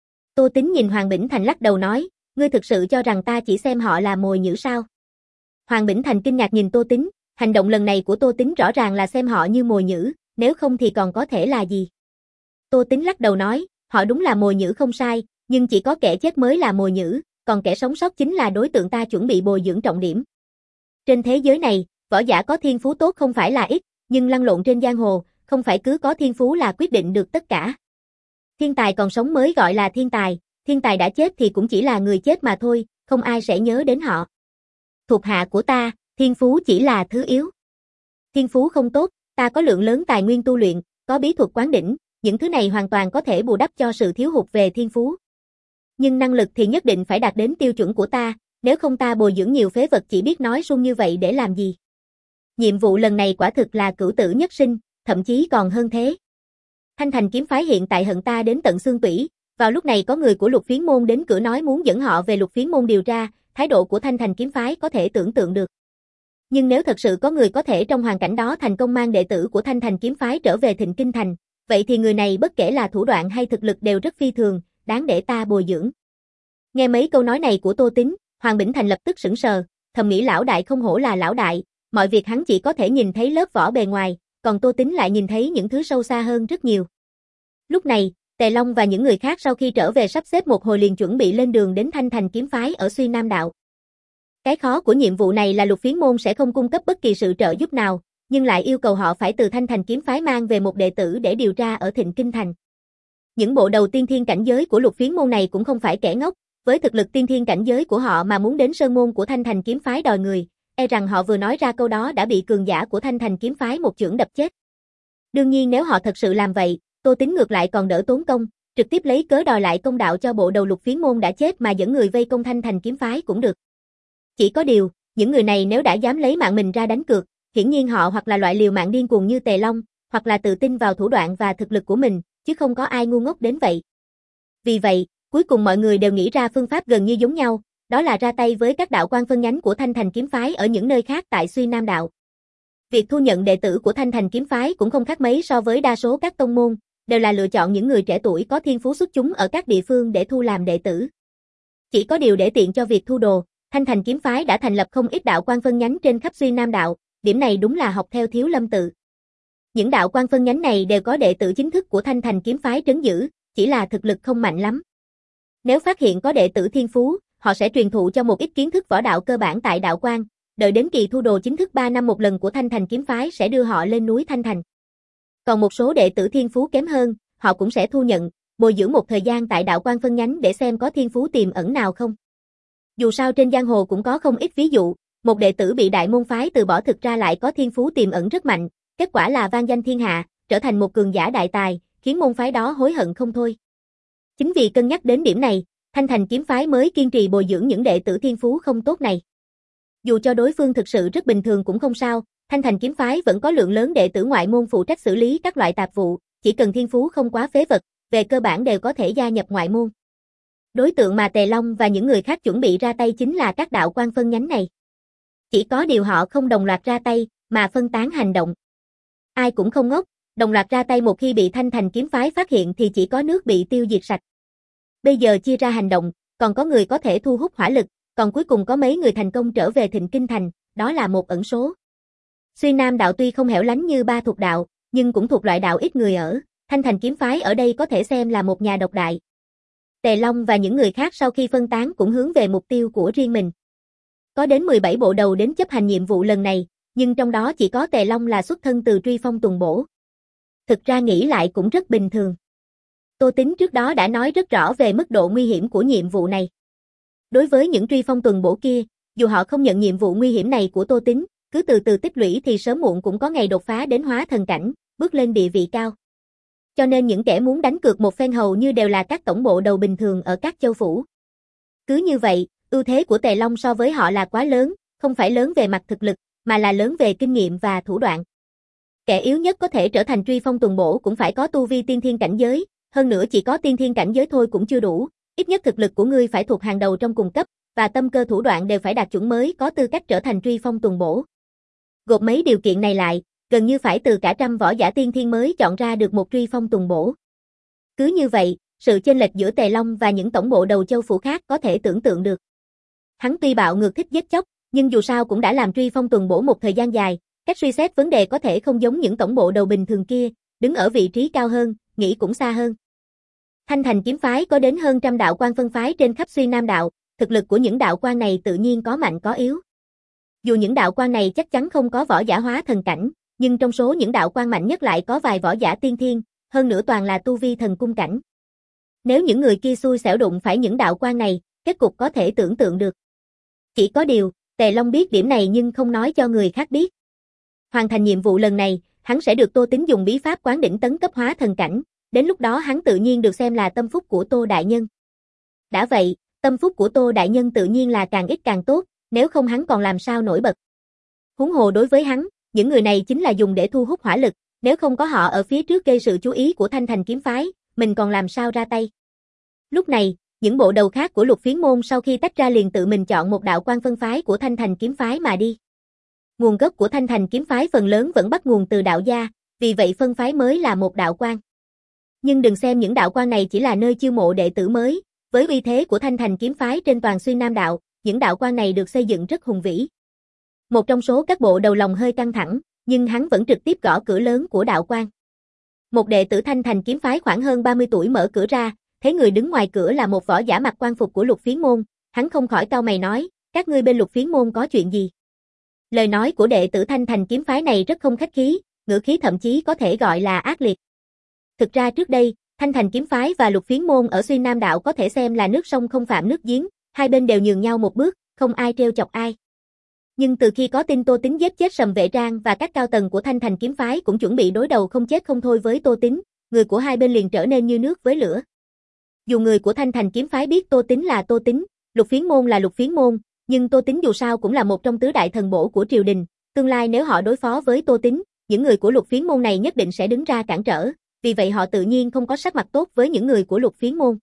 Tô Tính nhìn Hoàng Bỉnh Thành lắc đầu nói, ngươi thực sự cho rằng ta chỉ xem họ là mồi nhử sao? Hoàng Bỉnh Thành kinh ngạc nhìn Tô Tính, hành động lần này của Tô Tính rõ ràng là xem họ như mồi nhử, nếu không thì còn có thể là gì? Tô Tính lắc đầu nói, họ đúng là mồi nhử không sai, nhưng chỉ có kẻ chết mới là mồi nhử, còn kẻ sống sót chính là đối tượng ta chuẩn bị bồi dưỡng trọng điểm. Trên thế giới này, võ giả có thiên phú tốt không phải là ít, nhưng lăn lộn trên giang hồ, không phải cứ có thiên phú là quyết định được tất cả. Thiên tài còn sống mới gọi là thiên tài, thiên tài đã chết thì cũng chỉ là người chết mà thôi, không ai sẽ nhớ đến họ. Thuộc hạ của ta, thiên phú chỉ là thứ yếu. Thiên phú không tốt, ta có lượng lớn tài nguyên tu luyện, có bí thuật quán đỉnh, những thứ này hoàn toàn có thể bù đắp cho sự thiếu hụt về thiên phú. Nhưng năng lực thì nhất định phải đạt đến tiêu chuẩn của ta, nếu không ta bồi dưỡng nhiều phế vật chỉ biết nói suông như vậy để làm gì. Nhiệm vụ lần này quả thực là cửu tử nhất sinh, thậm chí còn hơn thế. Thanh Thành kiếm phái hiện tại hận ta đến tận xương tủy, vào lúc này có người của Lục Phiến môn đến cửa nói muốn dẫn họ về Lục Phiến môn điều tra, thái độ của Thanh Thành kiếm phái có thể tưởng tượng được. Nhưng nếu thật sự có người có thể trong hoàn cảnh đó thành công mang đệ tử của Thanh Thành kiếm phái trở về Thịnh Kinh Thành, vậy thì người này bất kể là thủ đoạn hay thực lực đều rất phi thường, đáng để ta bồi dưỡng. Nghe mấy câu nói này của Tô Tính, Hoàng Bỉnh Thành lập tức sững sờ, thầm nghĩ lão đại không hổ là lão đại, mọi việc hắn chỉ có thể nhìn thấy lớp vỏ bề ngoài, còn Tô Tính lại nhìn thấy những thứ sâu xa hơn rất nhiều. Lúc này, Tề Long và những người khác sau khi trở về sắp xếp một hồi liền chuẩn bị lên đường đến Thanh Thành kiếm phái ở Xuyên Nam Đạo. Cái khó của nhiệm vụ này là Lục Phiến môn sẽ không cung cấp bất kỳ sự trợ giúp nào, nhưng lại yêu cầu họ phải từ Thanh Thành kiếm phái mang về một đệ tử để điều tra ở Thịnh Kinh Thành. Những bộ đầu tiên thiên cảnh giới của Lục Phiến môn này cũng không phải kẻ ngốc, với thực lực tiên thiên cảnh giới của họ mà muốn đến sơn môn của Thanh Thành kiếm phái đòi người, e rằng họ vừa nói ra câu đó đã bị cường giả của Thanh Thành kiếm phái một chưởng đập chết. Đương nhiên nếu họ thật sự làm vậy, Tô Tính ngược lại còn đỡ tốn công, trực tiếp lấy cớ đòi lại công đạo cho bộ đầu Lục Phiến môn đã chết mà dẫn người vây công Thanh Thành kiếm phái cũng được. Chỉ có điều, những người này nếu đã dám lấy mạng mình ra đánh cược, hiển nhiên họ hoặc là loại liều mạng điên cuồng như Tề Long, hoặc là tự tin vào thủ đoạn và thực lực của mình, chứ không có ai ngu ngốc đến vậy. Vì vậy, cuối cùng mọi người đều nghĩ ra phương pháp gần như giống nhau, đó là ra tay với các đạo quan phân nhánh của Thanh Thành kiếm phái ở những nơi khác tại Xuyên Nam Đạo. Việc thu nhận đệ tử của Thanh Thành kiếm phái cũng không khác mấy so với đa số các tông môn, đều là lựa chọn những người trẻ tuổi có thiên phú xuất chúng ở các địa phương để thu làm đệ tử. Chỉ có điều để tiện cho việc thu đồ, Thanh Thành kiếm phái đã thành lập không ít đạo quan phân nhánh trên khắp Xuyên Nam Đạo, điểm này đúng là học theo Thiếu Lâm tự. Những đạo quan phân nhánh này đều có đệ tử chính thức của Thanh Thành kiếm phái trấn giữ, chỉ là thực lực không mạnh lắm. Nếu phát hiện có đệ tử thiên phú, họ sẽ truyền thụ cho một ít kiến thức võ đạo cơ bản tại đạo quan, đợi đến kỳ thu đồ chính thức ba năm một lần của Thanh Thành kiếm phái sẽ đưa họ lên núi Thanh Thành. Còn một số đệ tử thiên phú kém hơn, họ cũng sẽ thu nhận, bồi dưỡng một thời gian tại đạo quan phân nhánh để xem có thiên phú tiềm ẩn nào không. Dù sao trên giang hồ cũng có không ít ví dụ, một đệ tử bị đại môn phái từ bỏ thực ra lại có thiên phú tiềm ẩn rất mạnh, kết quả là vang danh thiên hạ, trở thành một cường giả đại tài, khiến môn phái đó hối hận không thôi. Chính vì cân nhắc đến điểm này, Thanh Thành kiếm phái mới kiên trì bồi dưỡng những đệ tử thiên phú không tốt này. Dù cho đối phương thực sự rất bình thường cũng không sao, Thanh Thành kiếm phái vẫn có lượng lớn đệ tử ngoại môn phụ trách xử lý các loại tạp vụ, chỉ cần thiên phú không quá phế vật, về cơ bản đều có thể gia nhập ngoại môn. Đối tượng mà Tề Long và những người khác chuẩn bị ra tay chính là các đạo quan phân nhánh này. Chỉ có điều họ không đồng loạt ra tay, mà phân tán hành động. Ai cũng không ngốc, đồng loạt ra tay một khi bị Thanh Thành kiếm phái phát hiện thì chỉ có nước bị tiêu diệt sạch. Bây giờ chia ra hành động, còn có người có thể thu hút hỏa lực, còn cuối cùng có mấy người thành công trở về Thịnh Kinh Thành, đó là một ẩn số. Xuyên Nam đạo tuy không hẻo lánh như Ba Thuộc đạo, nhưng cũng thuộc loại đạo ít người ở, Thanh Thành kiếm phái ở đây có thể xem là một nhà độc đại. Tề Long và những người khác sau khi phân tán cũng hướng về mục tiêu của riêng mình. Có đến mười bảy bộ đầu đến chấp hành nhiệm vụ lần này, nhưng trong đó chỉ có Tề Long là xuất thân từ Truy Phong Tuần Bổ. Thực ra nghĩ lại cũng rất bình thường. Tô Tính trước đó đã nói rất rõ về mức độ nguy hiểm của nhiệm vụ này. Đối với những Truy Phong Tuần Bổ kia, dù họ không nhận nhiệm vụ nguy hiểm này của Tô Tính, cứ từ từ tích lũy thì sớm muộn cũng có ngày đột phá đến hóa thần cảnh, bước lên địa vị cao. Cho nên những kẻ muốn đánh cược một phen hầu như đều là các tổng bộ đầu bình thường ở các châu phủ. Cứ như vậy, ưu thế của Tề Long so với họ là quá lớn, không phải lớn về mặt thực lực, mà là lớn về kinh nghiệm và thủ đoạn. Kẻ yếu nhất có thể trở thành Truy Phong Tuần Bổ cũng phải có tu vi tiên thiên cảnh giới, hơn nữa chỉ có tiên thiên cảnh giới thôi cũng chưa đủ, ít nhất thực lực của ngươi phải thuộc hàng đầu trong cùng cấp, và tâm cơ thủ đoạn đều phải đạt chuẩn mới có tư cách trở thành Truy Phong Tuần Bổ. Gộp mấy điều kiện này lại, gần như phải từ cả trăm võ giả tiên thiên mới chọn ra được một Truy Phong Tuần Bổ. Cứ như vậy, sự chênh lệch giữa Tề Long và những tổng bộ đầu châu phủ khác có thể tưởng tượng được. Hắn tuy bạo ngược thích giết chóc, nhưng dù sao cũng đã làm Truy Phong Tuần Bổ một thời gian dài, cách suy xét vấn đề có thể không giống những tổng bộ đầu bình thường kia, đứng ở vị trí cao hơn, nghĩ cũng xa hơn. Thanh Thành kiếm phái có đến hơn trăm đạo quan phân phái trên khắp Xuyên Nam đạo, thực lực của những đạo quan này tự nhiên có mạnh có yếu. Dù những đạo quan này chắc chắn không có võ giả hóa thần cảnh, nhưng trong số những đạo quan mạnh nhất lại có vài võ giả tiên thiên, hơn nữa toàn là tu vi thần cung cảnh. Nếu những người kia xui xẻo đụng phải những đạo quan này, kết cục có thể tưởng tượng được. Chỉ có điều, Tề Long biết điểm này nhưng không nói cho người khác biết. Hoàn thành nhiệm vụ lần này, hắn sẽ được Tô Tính dùng bí pháp quán đỉnh tấn cấp hóa thần cảnh, đến lúc đó hắn tự nhiên được xem là tâm phúc của Tô Đại Nhân. Đã vậy, tâm phúc của Tô Đại Nhân tự nhiên là càng ít càng tốt, nếu không hắn còn làm sao nổi bật. Huống hồ đối với hắn, những người này chính là dùng để thu hút hỏa lực, nếu không có họ ở phía trước gây sự chú ý của Thanh Thành kiếm phái, mình còn làm sao ra tay. Lúc này, những bộ đầu khác của Lục Phiến môn sau khi tách ra liền tự mình chọn một đạo quan phân phái của Thanh Thành kiếm phái mà đi. Nguồn gốc của Thanh Thành kiếm phái phần lớn vẫn bắt nguồn từ đạo gia, vì vậy phân phái mới là một đạo quan. Nhưng đừng xem những đạo quan này chỉ là nơi chiêu mộ đệ tử mới, với uy thế của Thanh Thành kiếm phái trên toàn Xuyên Nam đạo, những đạo quan này được xây dựng rất hùng vĩ. Một trong số các bộ đầu lòng hơi căng thẳng, nhưng hắn vẫn trực tiếp gõ cửa lớn của đạo quan. Một đệ tử Thanh Thành kiếm phái khoảng hơn ba mươi tuổi mở cửa ra, thấy người đứng ngoài cửa là một võ giả mặc quan phục của Lục Phiến môn, hắn không khỏi cau mày nói, các ngươi bên Lục Phiến môn có chuyện gì? Lời nói của đệ tử Thanh Thành kiếm phái này rất không khách khí, ngữ khí thậm chí có thể gọi là ác liệt. Thực ra trước đây, Thanh Thành kiếm phái và Lục Phiến môn ở Xuyên Nam đạo có thể xem là nước sông không phạm nước giếng, hai bên đều nhường nhau một bước, không ai trêu chọc ai. Nhưng từ khi có tin Tô Tính giết chết Sầm Vệ Trang và các cao tầng của Thanh Thành kiếm phái cũng chuẩn bị đối đầu không chết không thôi với Tô Tính, người của hai bên liền trở nên như nước với lửa. Dù người của Thanh Thành kiếm phái biết Tô Tính là Tô Tính, Lục Phiến môn là Lục Phiến môn, nhưng Tô Tính dù sao cũng là một trong tứ đại thần bổ của triều đình, tương lai nếu họ đối phó với Tô Tính, những người của Lục Phiến môn này nhất định sẽ đứng ra cản trở, vì vậy họ tự nhiên không có sắc mặt tốt với những người của Lục Phiến môn.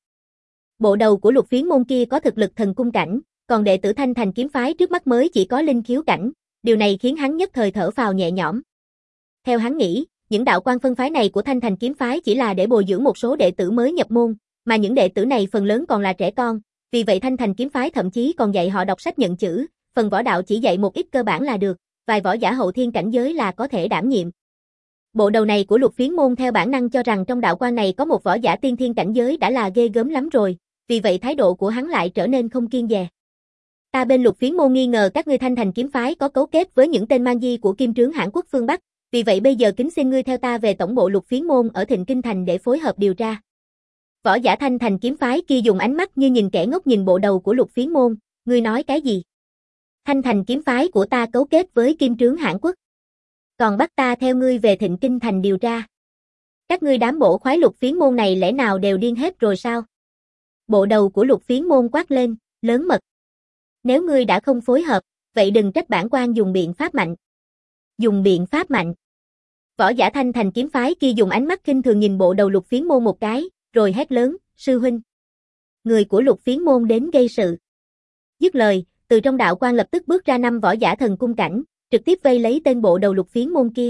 Bộ đầu của Lục Phiến môn kia có thực lực thần cung cảnh, còn đệ tử Thanh Thành kiếm phái trước mắt mới chỉ có linh khiếu cảnh, điều này khiến hắn nhất thời thở phào nhẹ nhõm. Theo hắn nghĩ, những đạo quan phân phái này của Thanh Thành kiếm phái chỉ là để bồi dưỡng một số đệ tử mới nhập môn, mà những đệ tử này phần lớn còn là trẻ con, vì vậy Thanh Thành kiếm phái thậm chí còn dạy họ đọc sách nhận chữ, phần võ đạo chỉ dạy một ít cơ bản là được, vài võ giả hậu thiên cảnh giới là có thể đảm nhiệm. Bộ đầu này của Lục Phiến môn theo bản năng cho rằng trong đạo quan này có một võ giả tiên thiên cảnh giới đã là ghê gớm lắm rồi, vì vậy thái độ của hắn lại trở nên không kiêng dè. Ta bên Lục Phiến môn nghi ngờ các ngươi Thanh Thành kiếm phái có cấu kết với những tên man di của Kim Trướng Hãn Quốc phương Bắc, vì vậy bây giờ kính xin ngươi theo ta về tổng bộ Lục Phiến môn ở Thịnh Kinh thành để phối hợp điều tra. Võ giả Thanh Thành kiếm phái kia dùng ánh mắt như nhìn kẻ ngốc nhìn bộ đầu của Lục Phiến môn, ngươi nói cái gì? Thanh Thành kiếm phái của ta cấu kết với Kim Trướng Hãn Quốc, còn bắt ta theo ngươi về Thịnh Kinh thành điều tra. Các ngươi đám bổ khoái Lục Phiến môn này lẽ nào đều điên hết rồi sao? Bộ đầu của Lục Phiến Môn quát lên, lớn mật. Nếu ngươi đã không phối hợp, vậy đừng trách bản quan dùng biện pháp mạnh. Dùng biện pháp mạnh. Võ giả Thanh Thành kiếm phái kia dùng ánh mắt khinh thường nhìn bộ đầu Lục Phiến Môn một cái, rồi hét lớn, sư huynh. Người của Lục Phiến Môn đến gây sự. Dứt lời, từ trong đạo quan lập tức bước ra năm võ giả thần cung cảnh, trực tiếp vây lấy tên bộ đầu Lục Phiến Môn kia.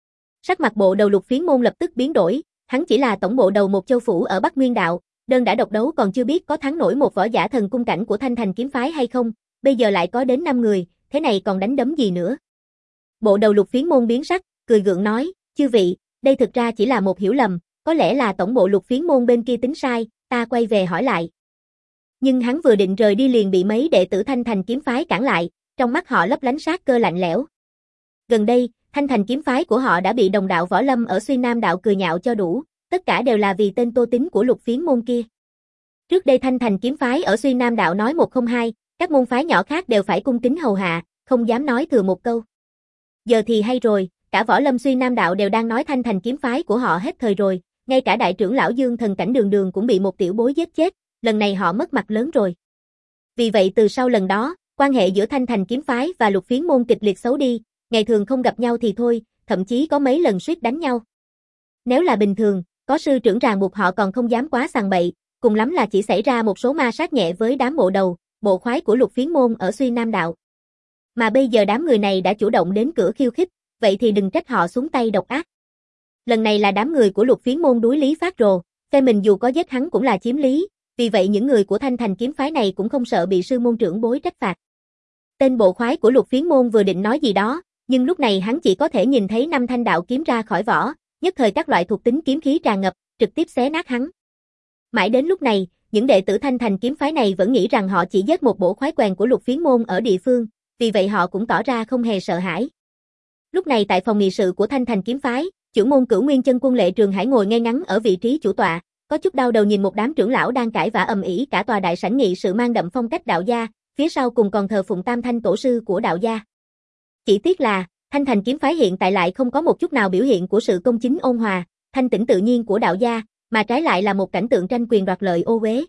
Sắc mặt bộ đầu Lục Phiến Môn lập tức biến đổi, hắn chỉ là tổng bộ đầu một châu phủ ở Bắc Nguyên đạo, đơn đã độc đấu còn chưa biết có thắng nổi một võ giả thần cung cảnh của Thanh Thành kiếm phái hay không, bây giờ lại có đến năm người, thế này còn đánh đấm gì nữa. Bộ đầu Lục Phiến Môn biến sắc, cười gượng nói, chư vị, đây thực ra chỉ là một hiểu lầm, có lẽ là tổng bộ Lục Phiến Môn bên kia tính sai, ta quay về hỏi lại. Nhưng hắn vừa định rời đi liền bị mấy đệ tử Thanh Thành kiếm phái cản lại, trong mắt họ lấp lánh sát cơ lạnh lẽo. Gần đây, Thanh Thành kiếm phái của họ đã bị đồng đạo Võ Lâm ở Xuyên Nam đạo cười nhạo cho đủ, tất cả đều là vì tên Tô Tín của Lục Phiến Môn kia. Trước đây Thanh Thành kiếm phái ở Xuyên Nam đạo nói một không hai, các môn phái nhỏ khác đều phải cung kính hầu hạ, không dám nói thừa một câu. Giờ thì hay rồi, cả Võ Lâm Xuyên Nam đạo đều đang nói Thanh Thành kiếm phái của họ hết thời rồi, ngay cả đại trưởng lão Dương Thần Cảnh Đường Đường cũng bị một tiểu bối giết chết, lần này họ mất mặt lớn rồi. Vì vậy từ sau lần đó, quan hệ giữa Thanh Thành kiếm phái và Lục Phiến Môn kịch liệt xấu đi, ngày thường không gặp nhau thì thôi, thậm chí có mấy lần suýt đánh nhau. Nếu là bình thường, có sư trưởng ràng buộc họ còn không dám quá sằng bậy, cùng lắm là chỉ xảy ra một số ma sát nhẹ với đám bộ đầu, bộ khoái của Lục Phiến Môn ở Xuyên Nam đạo. Mà bây giờ đám người này đã chủ động đến cửa khiêu khích, vậy thì đừng trách họ xuống tay độc ác. Lần này là đám người của Lục Phiến Môn đuối lý phát rồ, phe mình dù có giết hắn cũng là chiếm lý, vì vậy những người của Thanh Thành kiếm phái này cũng không sợ bị sư môn trưởng bối trách phạt. Tên bộ khoái của Lục Phiến Môn vừa định nói gì đó, nhưng lúc này hắn chỉ có thể nhìn thấy năm thanh đạo kiếm ra khỏi vỏ, nhất thời các loại thuộc tính kiếm khí tràn ngập, trực tiếp xé nát hắn. Mãi đến lúc này, những đệ tử Thanh Thành kiếm phái này vẫn nghĩ rằng họ chỉ giết một bộ khoái quèn của Lục Phiến Môn ở địa phương, vì vậy họ cũng tỏ ra không hề sợ hãi. Lúc này tại phòng nghị sự của Thanh Thành kiếm phái, trưởng môn Cửu Nguyên Chân Quân Lệ Trường Hải ngồi ngay ngắn ở vị trí chủ tọa, có chút đau đầu nhìn một đám trưởng lão đang cãi vã ầm ĩ, cả tòa đại sảnh nghị sự mang đậm phong cách đạo gia, phía sau cùng còn thờ phụng Tam Thanh tổ sư của đạo gia. Chỉ tiếc là, Thanh Thành kiếm phái hiện tại lại không có một chút nào biểu hiện của sự công chính ôn hòa, thanh tĩnh tự nhiên của đạo gia, mà trái lại là một cảnh tượng tranh quyền đoạt lợi ô uế.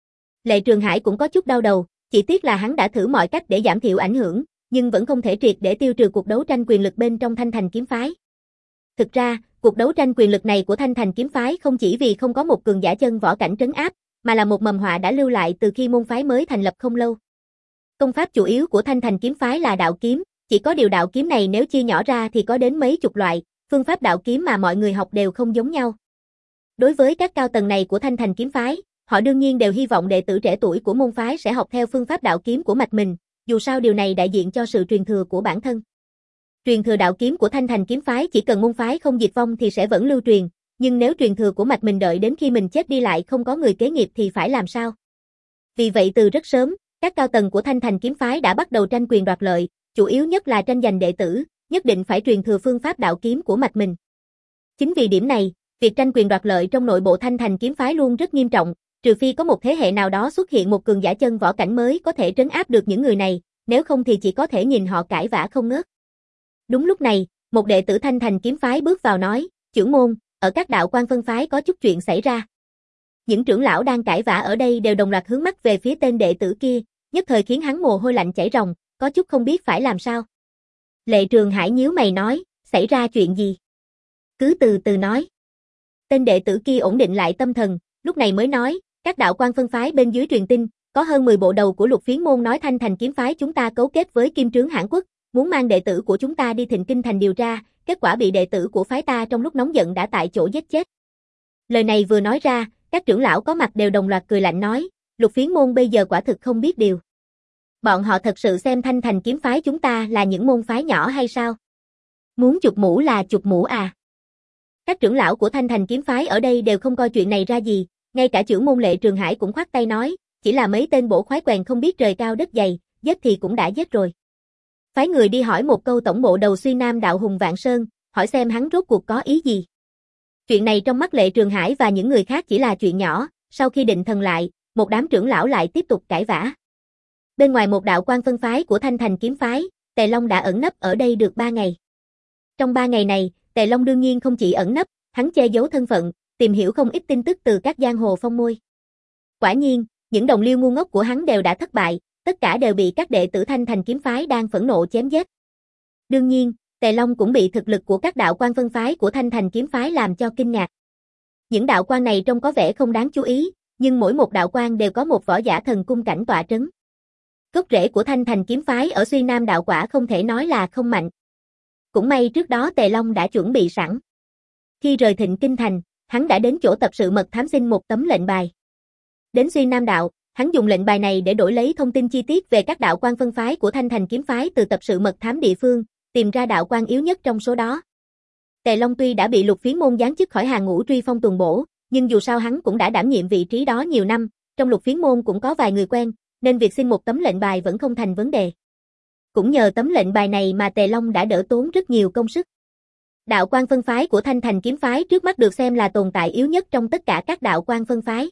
Lệ Trường Hải cũng có chút đau đầu, chỉ tiếc là hắn đã thử mọi cách để giảm thiểu ảnh hưởng, nhưng vẫn không thể triệt để tiêu trừ cuộc đấu tranh quyền lực bên trong Thanh Thành kiếm phái. Thực ra, cuộc đấu tranh quyền lực này của Thanh Thành kiếm phái không chỉ vì không có một cường giả chân võ cảnh trấn áp, mà là một mầm họa đã lưu lại từ khi môn phái mới thành lập không lâu. Công pháp chủ yếu của Thanh Thành kiếm phái là đạo kiếm, chỉ có điều đạo kiếm này nếu chia nhỏ ra thì có đến mấy chục loại, phương pháp đạo kiếm mà mọi người học đều không giống nhau. Đối với các cao tầng này của Thanh Thành kiếm phái, họ đương nhiên đều hy vọng đệ tử trẻ tuổi của môn phái sẽ học theo phương pháp đạo kiếm của mạch mình, dù sao điều này đại diện cho sự truyền thừa của bản thân. Truyền thừa đạo kiếm của Thanh Thành kiếm phái chỉ cần môn phái không diệt vong thì sẽ vẫn lưu truyền, nhưng nếu truyền thừa của mạch mình đợi đến khi mình chết đi lại không có người kế nghiệp thì phải làm sao? Vì vậy từ rất sớm, các cao tầng của Thanh Thành kiếm phái đã bắt đầu tranh quyền đoạt lợi, chủ yếu nhất là tranh giành đệ tử, nhất định phải truyền thừa phương pháp đạo kiếm của mạch mình. Chính vì điểm này, việc tranh quyền đoạt lợi trong nội bộ Thanh Thành kiếm phái luôn rất nghiêm trọng, trừ phi có một thế hệ nào đó xuất hiện một cường giả chân võ cảnh mới có thể trấn áp được những người này, nếu không thì chỉ có thể nhìn họ cãi vã không ngớt. Đúng lúc này, một đệ tử Thanh Thành kiếm phái bước vào nói, trưởng môn, ở các đạo quan phân phái có chút chuyện xảy ra. Những trưởng lão đang cãi vã ở đây đều đồng loạt hướng mắt về phía tên đệ tử kia, nhất thời khiến hắn mồ hôi lạnh chảy ròng, có chút không biết phải làm sao. Lệ Trường Hải nhíu mày nói, xảy ra chuyện gì? Cứ từ từ nói. Tên đệ tử kia ổn định lại tâm thần, lúc này mới nói, các đạo quan phân phái bên dưới truyền tin, có hơn mười bộ đầu của Lục Phiến Môn nói Thanh Thành kiếm phái chúng ta cấu kết với Kim Trướng Hãn Quốc, muốn mang đệ tử của chúng ta đi Thịnh Kinh thành điều tra, kết quả bị đệ tử của phái ta trong lúc nóng giận đã tại chỗ giết chết. Lời này vừa nói ra, các trưởng lão có mặt đều đồng loạt cười lạnh nói, Lục Phiến Môn bây giờ quả thực không biết điều. Bọn họ thật sự xem Thanh Thành kiếm phái chúng ta là những môn phái nhỏ hay sao? Muốn chụp mũ là chụp mũ à? Các trưởng lão của Thanh Thành kiếm phái ở đây đều không coi chuyện này ra gì, ngay cả trưởng môn Lệ Trường Hải cũng khoát tay nói, chỉ là mấy tên bổ khoái quèn không biết trời cao đất dày, giết thì cũng đã giết rồi. Phái người đi hỏi một câu tổng bộ đầu Xuyên Nam đạo Hùng Vạn Sơn, hỏi xem hắn rốt cuộc có ý gì. Chuyện này trong mắt Lệ Trường Hải và những người khác chỉ là chuyện nhỏ, sau khi định thần lại, một đám trưởng lão lại tiếp tục cãi vã. Bên ngoài một đạo quan phân phái của Thanh Thành kiếm phái, Tề Long đã ẩn nấp ở đây được ba ngày. Trong ba ngày này, Tề Long đương nhiên không chỉ ẩn nấp, hắn che giấu thân phận, tìm hiểu không ít tin tức từ các giang hồ phong môi. Quả nhiên, Những đồng liêu ngu ngốc của hắn đều đã thất bại, tất cả đều bị các đệ tử Thanh Thành kiếm phái đang phẫn nộ chém giết. Đương nhiên, Tề Long cũng bị thực lực của các đạo quan phân phái của Thanh Thành kiếm phái làm cho kinh ngạc. Những đạo quan này trông có vẻ không đáng chú ý, nhưng mỗi một đạo quan đều có một võ giả thần cung cảnh tọa trấn. Gốc rễ của Thanh Thành kiếm phái ở Xuy Nam đạo quả không thể nói là không mạnh. Cũng may trước đó Tề Long đã chuẩn bị sẵn. Khi rời Thịnh Kinh Thành, hắn đã đến chỗ tập sự mật thám xin một tấm lệnh bài. Đến Xuy Nam đạo, hắn dùng lệnh bài này để đổi lấy thông tin chi tiết về các đạo quan phân phái của Thanh Thành kiếm phái từ tập sự mật thám địa phương, tìm ra đạo quan yếu nhất trong số đó. Tề Long tuy đã bị Lục Phiến môn giáng chức khỏi hàng ngũ truy phong tuần bổ, nhưng dù sao hắn cũng đã đảm nhiệm vị trí đó nhiều năm, trong Lục Phiến môn cũng có vài người quen, nên việc xin một tấm lệnh bài vẫn không thành vấn đề. Cũng nhờ tấm lệnh bài này mà Tề Long đã đỡ tốn rất nhiều công sức. Đạo quan phân phái của Thanh Thành kiếm phái trước mắt được xem là tồn tại yếu nhất trong tất cả các đạo quan phân phái.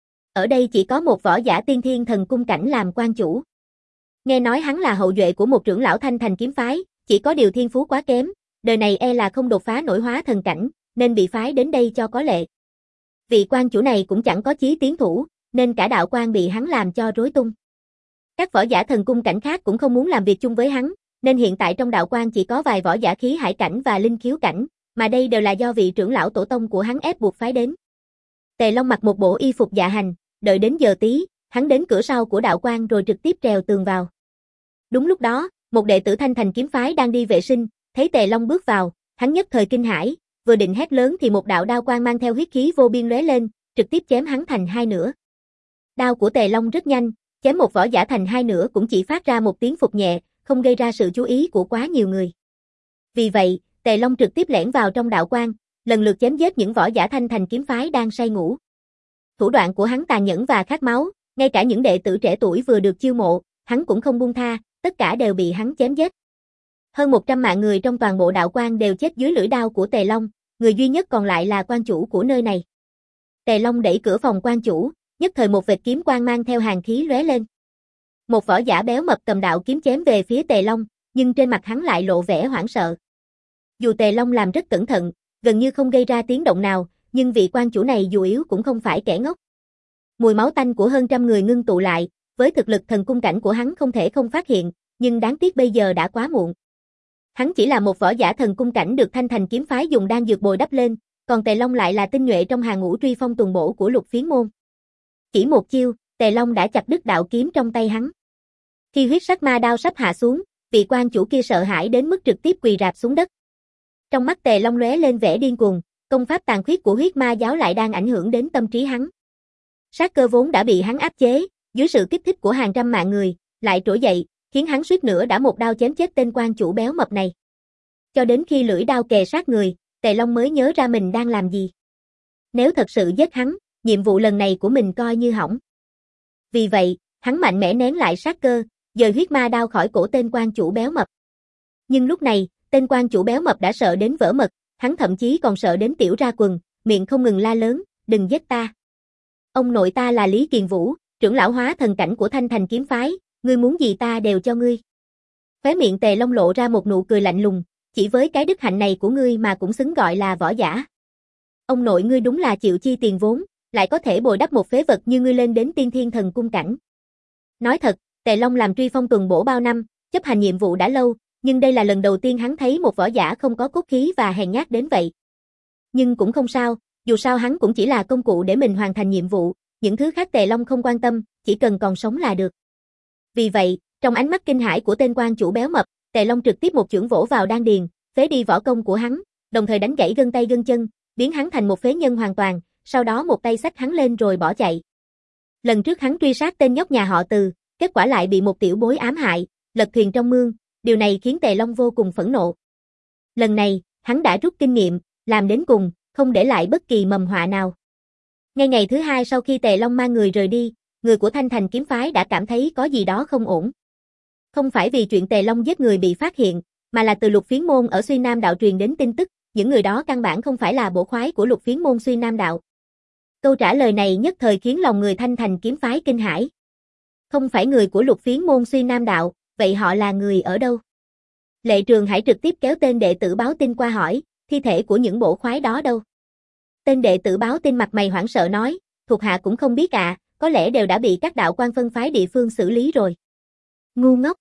Ở đây chỉ có một võ giả tiên thiên thần cung cảnh làm quan chủ. Nghe nói hắn là hậu duệ của một trưởng lão Thanh Thành kiếm phái, chỉ có điều thiên phú quá kém, đời này e là không đột phá nổi hóa thần cảnh, nên bị phái đến đây cho có lệ. Vị quan chủ này cũng chẳng có chí tiến thủ, nên cả đạo quan bị hắn làm cho rối tung. Các võ giả thần cung cảnh khác cũng không muốn làm việc chung với hắn, nên hiện tại trong đạo quan chỉ có vài võ giả khí hải cảnh và linh khiếu cảnh, mà đây đều là do vị trưởng lão tổ tông của hắn ép buộc phái đến. Tề Long mặc một bộ y phục dạ hành, đợi đến giờ tí, hắn đến cửa sau của đạo quan rồi trực tiếp trèo tường vào. Đúng lúc đó, một đệ tử Thanh Thành kiếm phái đang đi vệ sinh, thấy Tề Long bước vào, hắn nhất thời kinh hãi, vừa định hét lớn thì một đạo đao quang mang theo huyết khí vô biên lóe lên, trực tiếp chém hắn thành hai nửa. Đao của Tề Long rất nhanh, chém một võ giả thành hai nửa cũng chỉ phát ra một tiếng phụt nhẹ, không gây ra sự chú ý của quá nhiều người. Vì vậy, Tề Long trực tiếp lẻn vào trong đạo quan, lần lượt chém giết những võ giả Thanh Thành kiếm phái đang say ngủ. Thủ đoạn của hắn tàn nhẫn và khát máu, ngay cả những đệ tử trẻ tuổi vừa được chiêu mộ, hắn cũng không buông tha, tất cả đều bị hắn chém giết. Hơn một trăm mạng người trong toàn bộ đạo quan đều chết dưới lưỡi đao của Tề Long, người duy nhất còn lại là quan chủ của nơi này. Tề Long đẩy cửa phòng quan chủ, nhất thời một vệt kiếm quang mang theo hàn khí lóe lên. Một võ giả béo mập cầm đạo kiếm chém về phía Tề Long, nhưng trên mặt hắn lại lộ vẻ hoảng sợ. Dù Tề Long làm rất cẩn thận, gần như không gây ra tiếng động nào, nhưng vị quan chủ này dù yếu cũng không phải kẻ ngốc. Mùi máu tanh của hơn trăm người ngưng tụ lại, với thực lực thần cung cảnh của hắn không thể không phát hiện, nhưng đáng tiếc bây giờ đã quá muộn. Hắn chỉ là một võ giả thần cung cảnh được Thanh Thành kiếm phái dùng đan dược bồi đắp lên, còn Tề Long lại là tinh nhuệ trong hàng ngũ truy phong tuần bổ của Lục Phiến môn. Chỉ một chiêu, Tề Long đã chặt đứt đạo kiếm trong tay hắn. Khi huyết sắc ma đao sắp hạ xuống, vị quan chủ kia sợ hãi đến mức trực tiếp quỳ rạp xuống đất. Trong mắt Tề Long lóe lên vẻ điên cuồng, công pháp tàn khuyết của huyết ma giáo lại đang ảnh hưởng đến tâm trí hắn. Sát cơ vốn đã bị hắn áp chế, dưới sự kích thích của hàng trăm mạng người, lại trỗi dậy, khiến hắn suýt nữa đã một đao chém chết tên quan chủ béo mập này. Cho đến khi lưỡi đao kề sát người, Tề Long mới nhớ ra mình đang làm gì. Nếu thật sự giết hắn, nhiệm vụ lần này của mình coi như hỏng. Vì vậy, hắn mạnh mẽ nén lại sát cơ, dời huyết ma đao khỏi cổ tên quan chủ béo mập. Nhưng lúc này, tên quan chủ béo mập đã sợ đến vỡ mật, hắn thậm chí còn sợ đến tiểu ra quần, miệng không ngừng la lớn, đừng giết ta. Ông nội ta là Lý Kiền Vũ, trưởng lão hóa thần cảnh của Thanh Thành kiếm phái, ngươi muốn gì ta đều cho ngươi. Khóe miệng Tề Long lộ ra một nụ cười lạnh lùng, chỉ với cái đức hạnh này của ngươi mà cũng xứng gọi là võ giả. Ông nội ngươi đúng là chịu chi tiền vốn, lại có thể bồi đắp một phế vật như ngươi lên đến tiên thiên thần cung cảnh. Nói thật, Tề Long làm truy phong tuần bổ bao năm, chấp hành nhiệm vụ đã lâu, nhưng đây là lần đầu tiên hắn thấy một võ giả không có cốt khí và hèn nhát đến vậy. Nhưng cũng không sao, dù sao hắn cũng chỉ là công cụ để mình hoàn thành nhiệm vụ, những thứ khác Tề Long không quan tâm, chỉ cần còn sống là được. Vì vậy, trong ánh mắt kinh hãi của tên quan chủ béo mập, Tề Long trực tiếp một chưởng vỗ vào đan điền, phế đi võ công của hắn, đồng thời đánh gãy gân tay gân chân, biến hắn thành một phế nhân hoàn toàn, sau đó một tay xách hắn lên rồi bỏ chạy. Lần trước hắn truy sát tên nhóc nhà họ Từ, kết quả lại bị một tiểu bối ám hại, lật thuyền trong mương, điều này khiến Tề Long vô cùng phẫn nộ. Lần này, hắn đã rút kinh nghiệm, làm đến cùng, không để lại bất kỳ mầm họa nào. Ngay ngày thứ hai sau khi Tề Long mang người rời đi, người của Thanh Thành kiếm phái đã cảm thấy có gì đó không ổn. Không phải vì chuyện Tề Long giết người bị phát hiện, mà là từ Lục Phiến môn ở Xuy Nam đạo truyền đến tin tức, những người đó căn bản không phải là bổ khoái của Lục Phiến môn Xuy Nam đạo. Câu trả lời này nhất thời khiến lòng người Thanh Thành kiếm phái kinh hãi. Không phải người của Lục Phiến môn Xuy Nam đạo, vậy họ là người ở đâu? Lệ Trường Hải trực tiếp kéo tên đệ tử báo tin qua hỏi, thi thể của những bổ khoái đó đâu? Tên đệ tử báo tin mặt mày hoảng sợ nói, thuộc hạ cũng không biết ạ, à, có lẽ đều đã bị các đạo quan phân phái địa phương xử lý rồi. Ngu ngốc.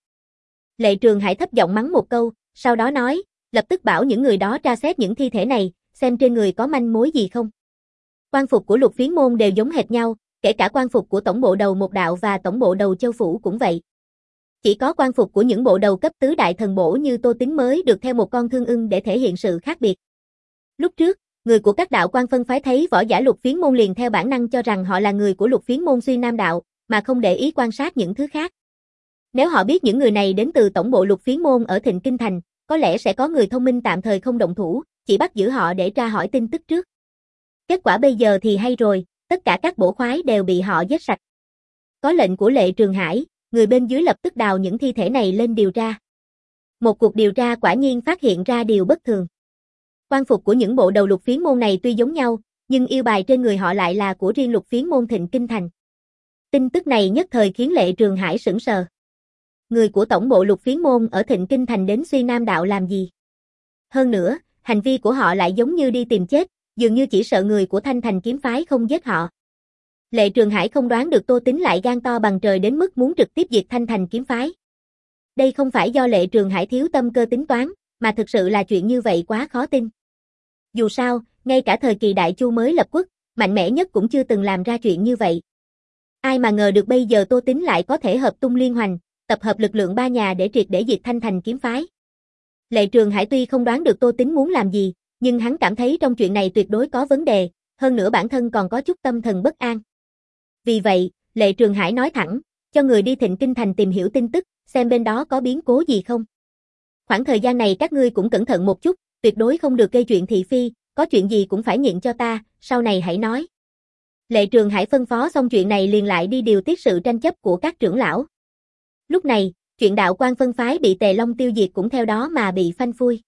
Lệ Trường Hải thấp giọng mắng một câu, sau đó nói, lập tức bảo những người đó tra xét những thi thể này, xem trên người có manh mối gì không. Quan phục của Lục Phiến môn đều giống hệt nhau, kể cả quan phục của tổng bộ đầu một đạo và tổng bộ đầu châu phủ cũng vậy. Chỉ có quan phục của những bộ đầu cấp tứ đại thần bổ như Tô Tín mới được theo một con thương ưng để thể hiện sự khác biệt. Lúc trước, người của các đạo quan phân phái thấy võ giả Lục Phiến môn liền theo bản năng cho rằng họ là người của Lục Phiến môn Xuy Nam đạo, mà không để ý quan sát những thứ khác. Nếu họ biết những người này đến từ tổng bộ Lục Phiến môn ở Thịnh Kinh Thành, có lẽ sẽ có người thông minh tạm thời không động thủ, chỉ bắt giữ họ để tra hỏi tin tức trước. Kết quả bây giờ thì hay rồi, tất cả các bổ khoái đều bị họ giết sạch. Có lệnh của Lệ Trường Hải, người bên dưới lập tức đào những thi thể này lên điều tra. Một cuộc điều tra quả nhiên phát hiện ra điều bất thường. Quan phục của những bộ đầu Lục Phiến môn này tuy giống nhau, nhưng yêu bài trên người họ lại là của riêng Lục Phiến môn Thịnh Kinh Thành. Tin tức này nhất thời khiến Lệ Trường Hải sửng sờ. Người của tổng bộ Lục Phiến môn ở Thịnh Kinh Thành đến Xuy Nam đạo làm gì? Hơn nữa, hành vi của họ lại giống như đi tìm chết, dường như chỉ sợ người của Thanh Thành kiếm phái không giết họ. Lệ Trường Hải không đoán được Tô Tín lại gan to bằng trời đến mức muốn trực tiếp diệt Thanh Thành kiếm phái. Đây không phải do Lệ Trường Hải thiếu tâm cơ tính toán, mà thực sự là chuyện như vậy quá khó tin. Dù sao, ngay cả thời kỳ Đại Chu mới lập quốc, mạnh mẽ nhất cũng chưa từng làm ra chuyện như vậy. Ai mà ngờ được bây giờ Tô Tín lại có thể hợp tung liên hoành, tập hợp lực lượng ba nhà để triệt để diệt Thanh Thành kiếm phái. Lệ Trường Hải tuy không đoán được Tô Tín muốn làm gì, nhưng hắn cảm thấy trong chuyện này tuyệt đối có vấn đề, hơn nữa bản thân còn có chút tâm thần bất an. Vì vậy, Lệ Trường Hải nói thẳng, cho người đi Thịnh Kinh Thành tìm hiểu tin tức, xem bên đó có biến cố gì không. Khoảng thời gian này các ngươi cũng cẩn thận một chút, tuyệt đối không được gây chuyện thị phi, có chuyện gì cũng phải nhịn cho ta, sau này hãy nói. Lệ Trường Hải phân phó xong chuyện này liền lại đi điều tiết sự tranh chấp của các trưởng lão. Lúc này, chuyện đạo quan phân phái bị Tề Long tiêu diệt cũng theo đó mà bị phanh phui.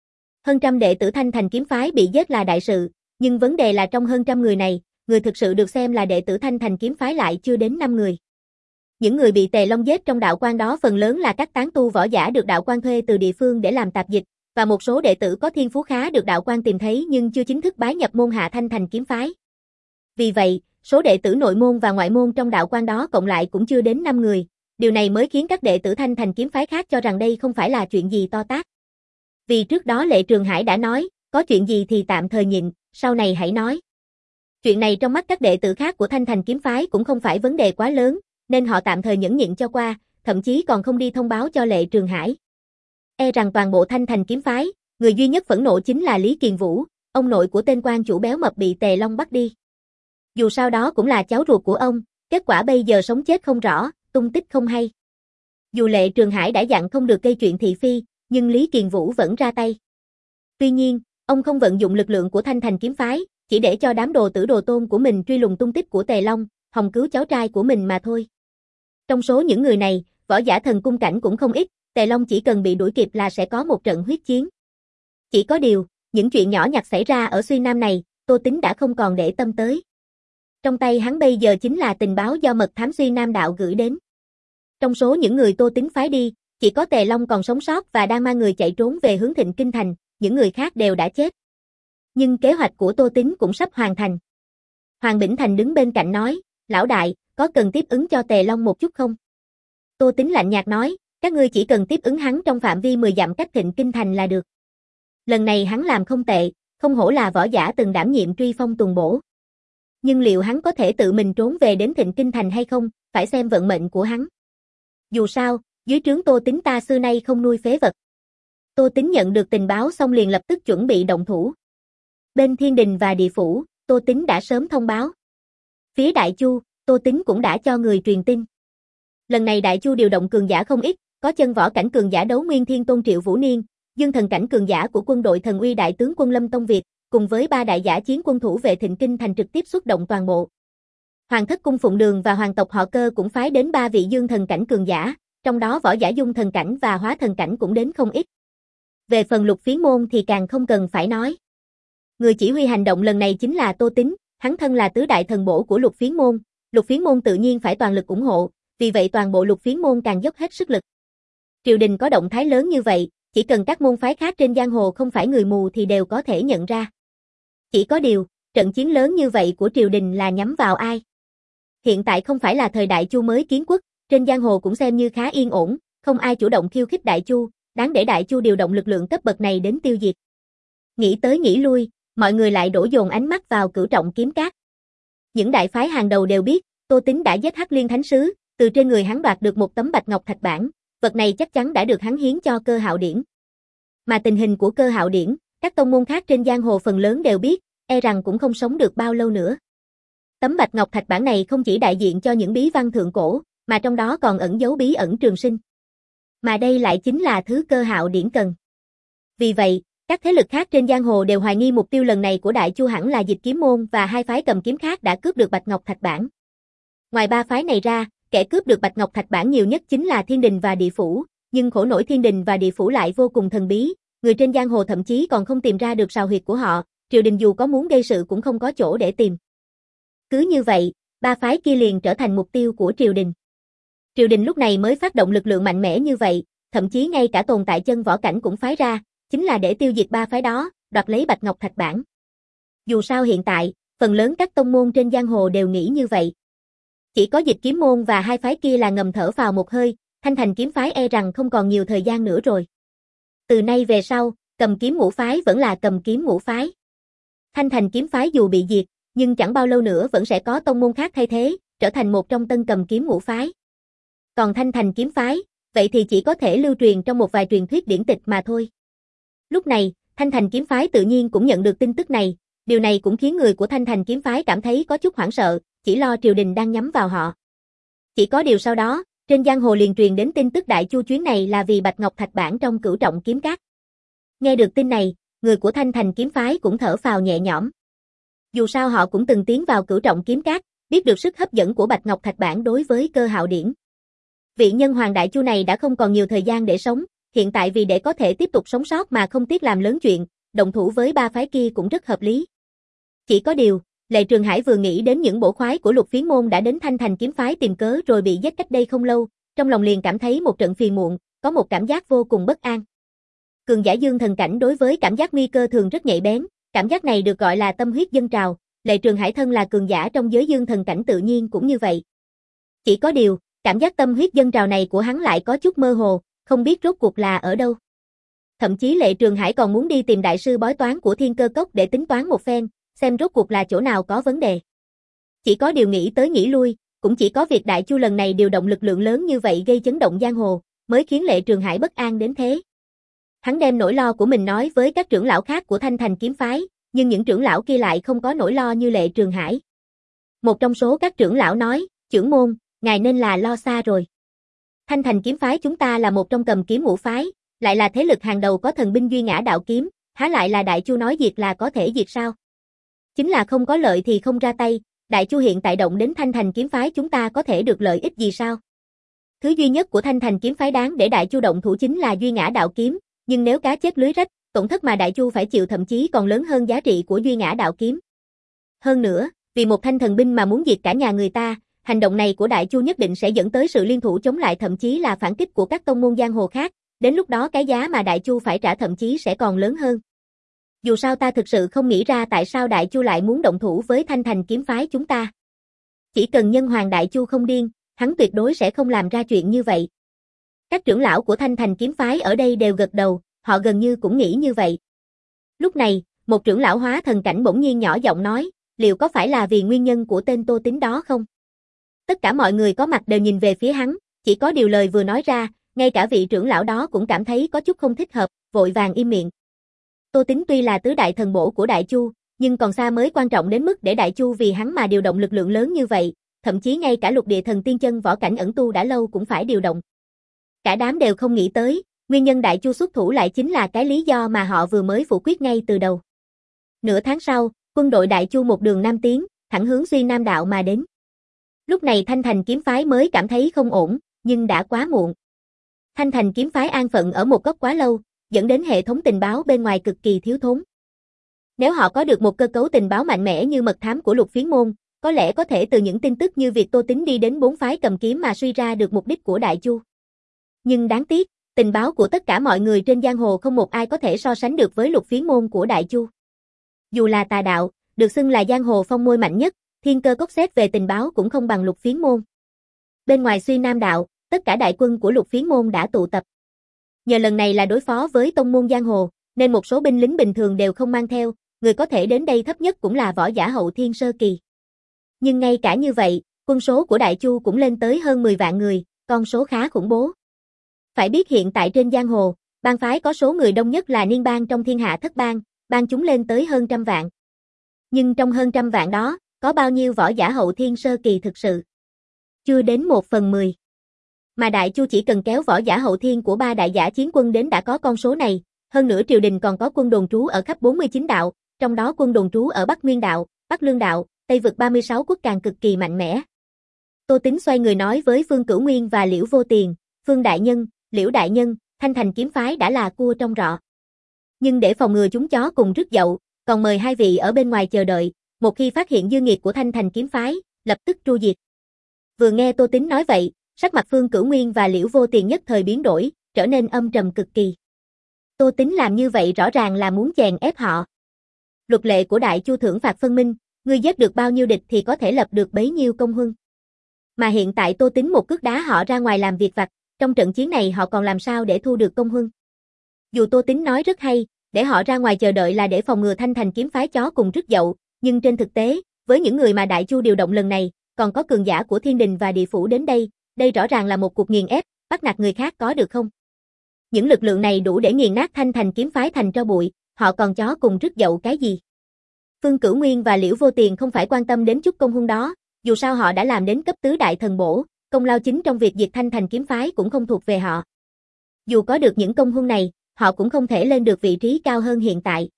Hơn trăm đệ tử Thanh Thành kiếm phái bị giết là đại sự, nhưng vấn đề là trong hơn trăm người này, người thực sự được xem là đệ tử Thanh Thành kiếm phái lại chưa đến năm người. Những người bị Tề Long giết trong đạo quan đó phần lớn là các tán tu võ giả được đạo quan thuê từ địa phương để làm tạp dịch, và một số đệ tử có thiên phú khá được đạo quan tìm thấy nhưng chưa chính thức bái nhập môn hạ Thanh Thành kiếm phái. Vì vậy, số đệ tử nội môn và ngoại môn trong đạo quan đó cộng lại cũng chưa đến năm người, điều này mới khiến các đệ tử Thanh Thành kiếm phái khác cho rằng đây không phải là chuyện gì to tát. Vì trước đó Lệ Trường Hải đã nói, có chuyện gì thì tạm thời nhịn, sau này hãy nói. Chuyện này trong mắt các đệ tử khác của Thanh Thành kiếm phái cũng không phải vấn đề quá lớn, nên họ tạm thời nhẫn nhịn cho qua, thậm chí còn không đi thông báo cho Lệ Trường Hải. E rằng toàn bộ Thanh Thành kiếm phái, người duy nhất phẫn nộ chính là Lý Kiền Vũ, ông nội của tên quan chủ béo mập bị Tề Long bắt đi. Dù sao đó cũng là cháu ruột của ông, kết quả bây giờ sống chết không rõ, tung tích không hay. Dù Lệ Trường Hải đã dặn không được gây chuyện thị phi, nhưng Lý Kiền Vũ vẫn ra tay. Tuy nhiên, ông không vận dụng lực lượng của Thanh Thành kiếm phái, chỉ để cho đám đồ tử đồ tôn của mình truy lùng tung tích của Tề Long, hòng cứu cháu trai của mình mà thôi. Trong số những người này, võ giả thần cung cảnh cũng không ít, Tề Long chỉ cần bị đuổi kịp là sẽ có một trận huyết chiến. Chỉ có điều, những chuyện nhỏ nhặt xảy ra ở Xuy Nam này, Tô Tín đã không còn để tâm tới. Trong tay hắn bây giờ chính là tình báo do mật thám Xuy Nam đạo gửi đến. Trong số những người Tô Tín phái đi, chỉ có Tề Long còn sống sót và đang mang người chạy trốn về hướng Thịnh Kinh Thành, những người khác đều đã chết. Nhưng kế hoạch của Tô Tín cũng sắp hoàn thành. Hoàng Bỉnh Thành đứng bên cạnh nói, lão đại, có cần tiếp ứng cho Tề Long một chút không? Tô Tín lạnh nhạt nói, các ngươi chỉ cần tiếp ứng hắn trong phạm vi mười dặm cách Thịnh Kinh Thành là được. Lần này hắn làm không tệ, không hổ là võ giả từng đảm nhiệm truy phong tuần bổ. Nhưng liệu hắn có thể tự mình trốn về đến Thịnh Kinh Thành hay không, phải xem vận mệnh của hắn. Dù sao, dưới trướng Tô Tín ta xưa nay không nuôi phế vật. Tô Tín nhận được tình báo xong liền lập tức chuẩn bị động thủ. Bên Thiên Đình và Địa Phủ, Tô Tín đã sớm thông báo. Phía Đại Chu, Tô Tín cũng đã cho người truyền tin. Lần này Đại Chu điều động cường giả không ít, có chân võ cảnh cường giả đấu Nguyên Thiên Tôn Triệu Vũ Niên, dương thần cảnh cường giả của quân đội Thần Uy đại tướng quân Lâm Tông Việt, cùng với ba đại giả chiến quân thủ vệ Thịnh Kinh Thành trực tiếp xuất động toàn bộ. Hoàng thất cung Phụng Đường và hoàng tộc họ Cơ cũng phái đến ba vị dương thần cảnh cường giả, trong đó võ giả dung thần cảnh và hóa thần cảnh cũng đến không ít. Về phần Lục Phiến môn thì càng không cần phải nói. Người chỉ huy hành động lần này chính là Tô Tín, hắn thân là tứ đại thần bổ của Lục Phiến môn, Lục Phiến môn tự nhiên phải toàn lực ủng hộ, vì vậy toàn bộ Lục Phiến môn càng dốc hết sức lực. Triều đình có động thái lớn như vậy, chỉ cần các môn phái khác trên giang hồ không phải người mù thì đều có thể nhận ra. Chỉ có điều, trận chiến lớn như vậy của triều đình là nhắm vào ai? Hiện tại không phải là thời Đại Chu mới kiến quốc, trên giang hồ cũng xem như khá yên ổn, không ai chủ động khiêu khích Đại Chu, đáng để Đại Chu điều động lực lượng cấp bậc này đến tiêu diệt. Nghĩ tới nghĩ lui, mọi người lại đổ dồn ánh mắt vào Cửu Trọng Kiếm Các. Những đại phái hàng đầu đều biết, Tô Tín đã giết Hắc Liên Thánh Sứ, từ trên người hắn đoạt được một tấm bạch ngọc thạch bản, vật này chắc chắn đã được hắn hiến cho Cơ Hạo Điển. Mà tình hình của Cơ Hạo Điển, các tông môn khác trên giang hồ phần lớn đều biết, e rằng cũng không sống được bao lâu nữa. Tấm bạch ngọc thạch bản này không chỉ đại diện cho những bí văn thượng cổ, mà trong đó còn ẩn giấu bí ẩn trường sinh. Mà đây lại chính là thứ Cơ Hạo Điển cần. Vì vậy, các thế lực khác trên giang hồ đều hoài nghi mục tiêu lần này của Đại Chu hẳn là Dịch Kiếm môn và hai phái cầm kiếm khác đã cướp được bạch ngọc thạch bản. Ngoài ba phái này ra, kẻ cướp được bạch ngọc thạch bản nhiều nhất chính là Thiên Đình và Địa Phủ, nhưng khổ nổi Thiên Đình và Địa Phủ lại vô cùng thần bí, người trên giang hồ thậm chí còn không tìm ra được sào huyệt của họ, triều đình dù có muốn gây sự cũng không có chỗ để tìm. Cứ như vậy, ba phái kia liền trở thành mục tiêu của triều đình. Triều đình lúc này mới phát động lực lượng mạnh mẽ như vậy, thậm chí ngay cả tồn tại chân võ cảnh cũng phái ra, chính là để tiêu diệt ba phái đó, đoạt lấy bạch ngọc thạch bản. Dù sao hiện tại, phần lớn các tông môn trên giang hồ đều nghĩ như vậy. Chỉ có Dịch Kiếm môn và hai phái kia là ngầm thở vào một hơi, Thanh Thành kiếm phái e rằng không còn nhiều thời gian nữa rồi. Từ nay về sau, Cầm Kiếm ngũ phái vẫn là Cầm Kiếm ngũ phái. Thanh Thành kiếm phái dù bị diệt, nhưng chẳng bao lâu nữa vẫn sẽ có tông môn khác thay thế, trở thành một trong tân Cầm Kiếm ngũ phái. Còn Thanh Thành kiếm phái, vậy thì chỉ có thể lưu truyền trong một vài truyền thuyết điển tịch mà thôi. Lúc này, Thanh Thành kiếm phái tự nhiên cũng nhận được tin tức này, điều này cũng khiến người của Thanh Thành kiếm phái cảm thấy có chút hoảng sợ, chỉ lo triều đình đang nhắm vào họ. Chỉ có điều sau đó, trên giang hồ liền truyền đến tin tức Đại Chu chuyến này là vì bạch ngọc thạch bản trong Cửu Trọng Kiếm Các. Nghe được tin này, người của Thanh Thành kiếm phái cũng thở phào nhẹ nhõm. Dù sao họ cũng từng tiến vào Cửu Trọng Kiếm Các, biết được sức hấp dẫn của bạch ngọc thạch bản đối với Cơ Hạo Điển. Vị nhân hoàng Đại Chu này đã không còn nhiều thời gian để sống, hiện tại vì để có thể tiếp tục sống sót mà không tiếc làm lớn chuyện, động thủ với ba phái kia cũng rất hợp lý. Chỉ có điều, Lệ Trường Hải vừa nghĩ đến những bổ khoái của Lục Phiến môn đã đến Thanh Thành kiếm phái tìm cớ rồi bị giết cách đây không lâu, trong lòng liền cảm thấy một trận phiền muộn, có một cảm giác vô cùng bất an. Cường giả dương thần cảnh đối với cảm giác nguy cơ thường rất nhạy bén, cảm giác này được gọi là tâm huyết dâng trào, Lệ Trường Hải thân là cường giả trong giới dương thần cảnh tự nhiên cũng như vậy. Chỉ có điều, cảm giác tâm huyết dâng trào này của hắn lại có chút mơ hồ, không biết rốt cuộc là ở đâu. Thậm chí Lệ Trường Hải còn muốn đi tìm đại sư bói toán của Thiên Cơ Cốc để tính toán một phen, xem rốt cuộc là chỗ nào có vấn đề. Chỉ có điều nghĩ tới nghĩ lui, cũng chỉ có việc Đại Chu lần này điều động lực lượng lớn như vậy gây chấn động giang hồ, mới khiến Lệ Trường Hải bất an đến thế. Hắn đem nỗi lo của mình nói với các trưởng lão khác của Thanh Thành kiếm phái, nhưng những trưởng lão kia lại không có nỗi lo như Lệ Trường Hải. Một trong số các trưởng lão nói, trưởng môn, ngài nên là lo xa rồi. Thanh Thành kiếm phái chúng ta là một trong Cầm Kiếm ngũ phái, lại là thế lực hàng đầu có thần binh Duy Ngã Đạo Kiếm, há lại là Đại Chu nói diệt là có thể diệt sao? Chính là không có lợi thì không ra tay, Đại Chu hiện tại động đến Thanh Thành kiếm phái chúng ta có thể được lợi ích gì sao? Thứ duy nhất của Thanh Thành kiếm phái đáng để Đại Chu động thủ chính là Duy Ngã Đạo Kiếm, nhưng nếu cá chết lưới rách, tổn thất mà Đại Chu phải chịu thậm chí còn lớn hơn giá trị của Duy Ngã Đạo Kiếm. Hơn nữa, vì một thanh thần binh mà muốn diệt cả nhà người ta, hành động này của Đại Chu nhất định sẽ dẫn tới sự liên thủ chống lại thậm chí là phản kích của các tông môn giang hồ khác, đến lúc đó cái giá mà Đại Chu phải trả thậm chí sẽ còn lớn hơn. Dù sao ta thực sự không nghĩ ra tại sao Đại Chu lại muốn động thủ với Thanh Thành kiếm phái chúng ta. Chỉ cần nhân hoàng Đại Chu không điên, hắn tuyệt đối sẽ không làm ra chuyện như vậy. Các trưởng lão của Thanh Thành kiếm phái ở đây đều gật đầu, họ gần như cũng nghĩ như vậy. Lúc này, một trưởng lão hóa thần cảnh bỗng nhiên nhỏ giọng nói, liệu có phải là vì nguyên nhân của tên Tô Tín đó không? Tất cả mọi người có mặt đều nhìn về phía hắn, chỉ có điều lời vừa nói ra, ngay cả vị trưởng lão đó cũng cảm thấy có chút không thích hợp, vội vàng im miệng. Tô Tín tuy là tứ đại thần bổ của Đại Chu, nhưng còn xa mới quan trọng đến mức để Đại Chu vì hắn mà điều động lực lượng lớn như vậy, thậm chí ngay cả lục địa thần tiên chân võ cảnh ẩn tu đã lâu cũng phải điều động. Cả đám đều không nghĩ tới, nguyên nhân Đại Chu xuất thủ lại chính là cái lý do mà họ vừa mới phủ quyết ngay từ đầu. Nửa tháng sau, quân đội Đại Chu một đường nam tiến, thẳng hướng Duy Nam đạo mà đến. Lúc này Thanh Thành kiếm phái mới cảm thấy không ổn, nhưng đã quá muộn. Thanh Thành kiếm phái an phận ở một góc quá lâu, dẫn đến hệ thống tình báo bên ngoài cực kỳ thiếu thốn. Nếu họ có được một cơ cấu tình báo mạnh mẽ như mật thám của Lục Phiến môn, có lẽ có thể từ những tin tức như việc Tô Tín đi đến bốn phái cầm kiếm mà suy ra được mục đích của Đại Chu. Nhưng đáng tiếc, tình báo của tất cả mọi người trên giang hồ không một ai có thể so sánh được với Lục Phiến môn của Đại Chu. Dù là tà đạo, được xưng là giang hồ phong môi mạnh nhất, Thiên Cơ Cốc xét về tình báo cũng không bằng Lục Phiến Môn. Bên ngoài Xuy Nam Đạo, tất cả đại quân của Lục Phiến Môn đã tụ tập. Nhờ lần này là đối phó với tông môn giang hồ, nên một số binh lính bình thường đều không mang theo, người có thể đến đây thấp nhất cũng là võ giả hậu thiên sơ kỳ. Nhưng ngay cả như vậy, quân số của Đại Chu cũng lên tới hơn mười vạn người, con số khá khủng bố. Phải biết hiện tại trên giang hồ, bang phái có số người đông nhất là Niên bang trong thiên hạ thất bang, bang chúng lên tới hơn trăm vạn. Nhưng trong hơn trăm vạn đó, có bao nhiêu võ giả hậu thiên sơ kỳ thực sự? Chưa đến một phần mười. Mà Đại Chu chỉ cần kéo võ giả hậu thiên của ba đại giả chiến quân đến đã có con số này, hơn nữa triều đình còn có quân đồn trú ở khắp bốn mươi chín đạo, trong đó quân đồn trú ở Bắc Nguyên đạo, Bắc Lương đạo, Tây vực ba mươi sáu quốc càng cực kỳ mạnh mẽ. Tô Tín xoay người nói với Phương Cửu Nguyên và Liễu Vô Tiền, Phương đại nhân, Liễu đại nhân, Thanh Thành kiếm phái đã là cua trong rọ. Nhưng để phòng ngừa chúng chó cùng rứt dậu, còn mời hai vị ở bên ngoài chờ đợi, một khi phát hiện dư nghiệt của Thanh Thành kiếm phái, lập tức tru diệt. Vừa nghe Tô Tín nói vậy, sắc mặt Phương Cửu Nguyên và Liễu Vô Tiền nhất thời biến đổi, trở nên âm trầm cực kỳ. Tô Tín làm như vậy rõ ràng là muốn chèn ép họ. Luật lệ của Đại Chu thưởng phạt phân minh, ngươi giết được bao nhiêu địch thì có thể lập được bấy nhiêu công huân. Mà hiện tại Tô Tín một cước đá họ ra ngoài làm việc vặt, trong trận chiến này họ còn làm sao để thu được công huân. Dù Tô Tín nói rất hay, để họ ra ngoài chờ đợi là để phòng ngừa Thanh Thành kiếm phái chó cùng rứt dậu, nhưng trên thực tế, với những người mà Đại Chu điều động lần này, còn có cường giả của thiên đình và địa phủ đến đây, đây rõ ràng là một cuộc nghiền ép, bắt nạt người khác có được không? Những lực lượng này đủ để nghiền nát Thanh Thành kiếm phái thành tro bụi, họ còn chó cùng rứt dậu cái gì? Phương Cửu Nguyên và Liễu Vô Tiền không phải quan tâm đến chút công huân đó, dù sao họ đã làm đến cấp tứ đại thần bổ, công lao chính trong việc diệt Thanh Thành kiếm phái cũng không thuộc về họ. Dù có được những công huân này, họ cũng không thể lên được vị trí cao hơn hiện tại.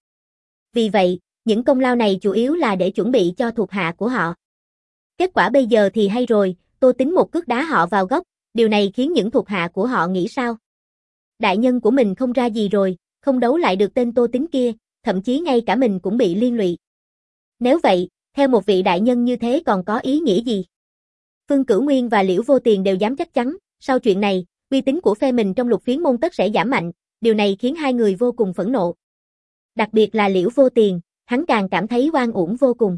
Vì vậy, những công lao này chủ yếu là để chuẩn bị cho thuộc hạ của họ. Kết quả bây giờ thì hay rồi, Tô Tín một cước đá họ vào góc, điều này khiến những thuộc hạ của họ nghĩ sao? Đại nhân của mình không ra gì rồi, không đấu lại được tên Tô Tín kia, thậm chí ngay cả mình cũng bị liên lụy. Nếu vậy, theo một vị đại nhân như thế còn có ý nghĩa gì? Phương Cửu Nguyên và Liễu Vô Tiền đều dám chắc chắn, sau chuyện này, uy tín của phe mình trong Lục Phiến Môn tất sẽ giảm mạnh, điều này khiến hai người vô cùng phẫn nộ. Đặc biệt là Liễu Vô Tiền, hắn càng cảm thấy oan uổng vô cùng.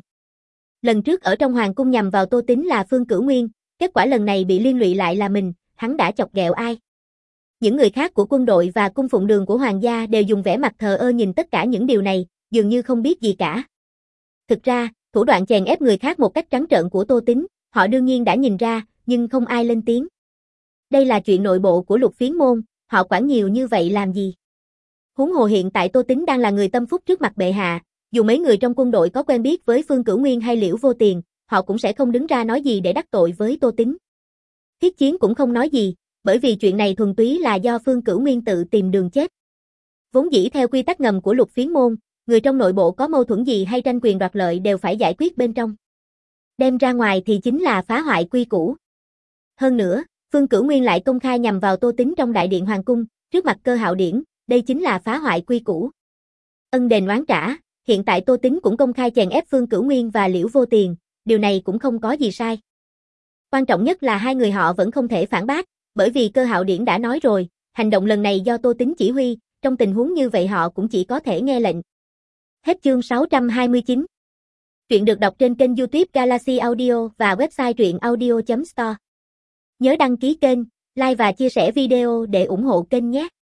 Lần trước ở trong hoàng cung nhằm vào Tô Tín là Phương Cửu Nguyên, kết quả lần này bị liên lụy lại là mình, hắn đã chọc ghẹo ai? Những người khác của quân đội và cung phụng đường của hoàng gia đều dùng vẻ mặt thờ ơ nhìn tất cả những điều này, dường như không biết gì cả. Thực ra, thủ đoạn chèn ép người khác một cách trắng trợn của Tô Tín, họ đương nhiên đã nhìn ra, nhưng không ai lên tiếng. Đây là chuyện nội bộ của Lục Phiến Môn, họ quản nhiều như vậy làm gì? Huống hồ hiện tại Tô Tín đang là người tâm phúc trước mặt bệ hạ, dù mấy người trong quân đội có quen biết với Phương Cửu Nguyên hay Liễu Vô Tiền, họ cũng sẽ không đứng ra nói gì để đắc tội với Tô Tín. Thiết Chiến cũng không nói gì, bởi vì chuyện này thuần túy là do Phương Cửu Nguyên tự tìm đường chết. Vốn dĩ theo quy tắc ngầm của Lục Phiến Môn, người trong nội bộ có mâu thuẫn gì hay tranh quyền đoạt lợi đều phải giải quyết bên trong. Đem ra ngoài thì chính là phá hoại quy củ. Hơn nữa, Phương Cửu Nguyên lại công khai nhằm vào Tô Tín trong đại điện hoàng cung, trước mặt Cơ Hạo Điển, đây chính là phá hoại quy củ. Ân đền oán trả, hiện tại Tô Tín cũng công khai chèn ép Phương Cửu Nguyên và Liễu Vô Tiền, điều này cũng không có gì sai. Quan trọng nhất là hai người họ vẫn không thể phản bác, bởi vì Cơ Hạo Điển đã nói rồi, hành động lần này do Tô Tín chỉ huy, trong tình huống như vậy họ cũng chỉ có thể nghe lệnh. Hết chương sáu trăm hai mươi chín. Truyện được đọc trên kênh YouTube Galaxy Audio và website truyện audio chấm store. Nhớ đăng ký kênh, like và chia sẻ video để ủng hộ kênh nhé.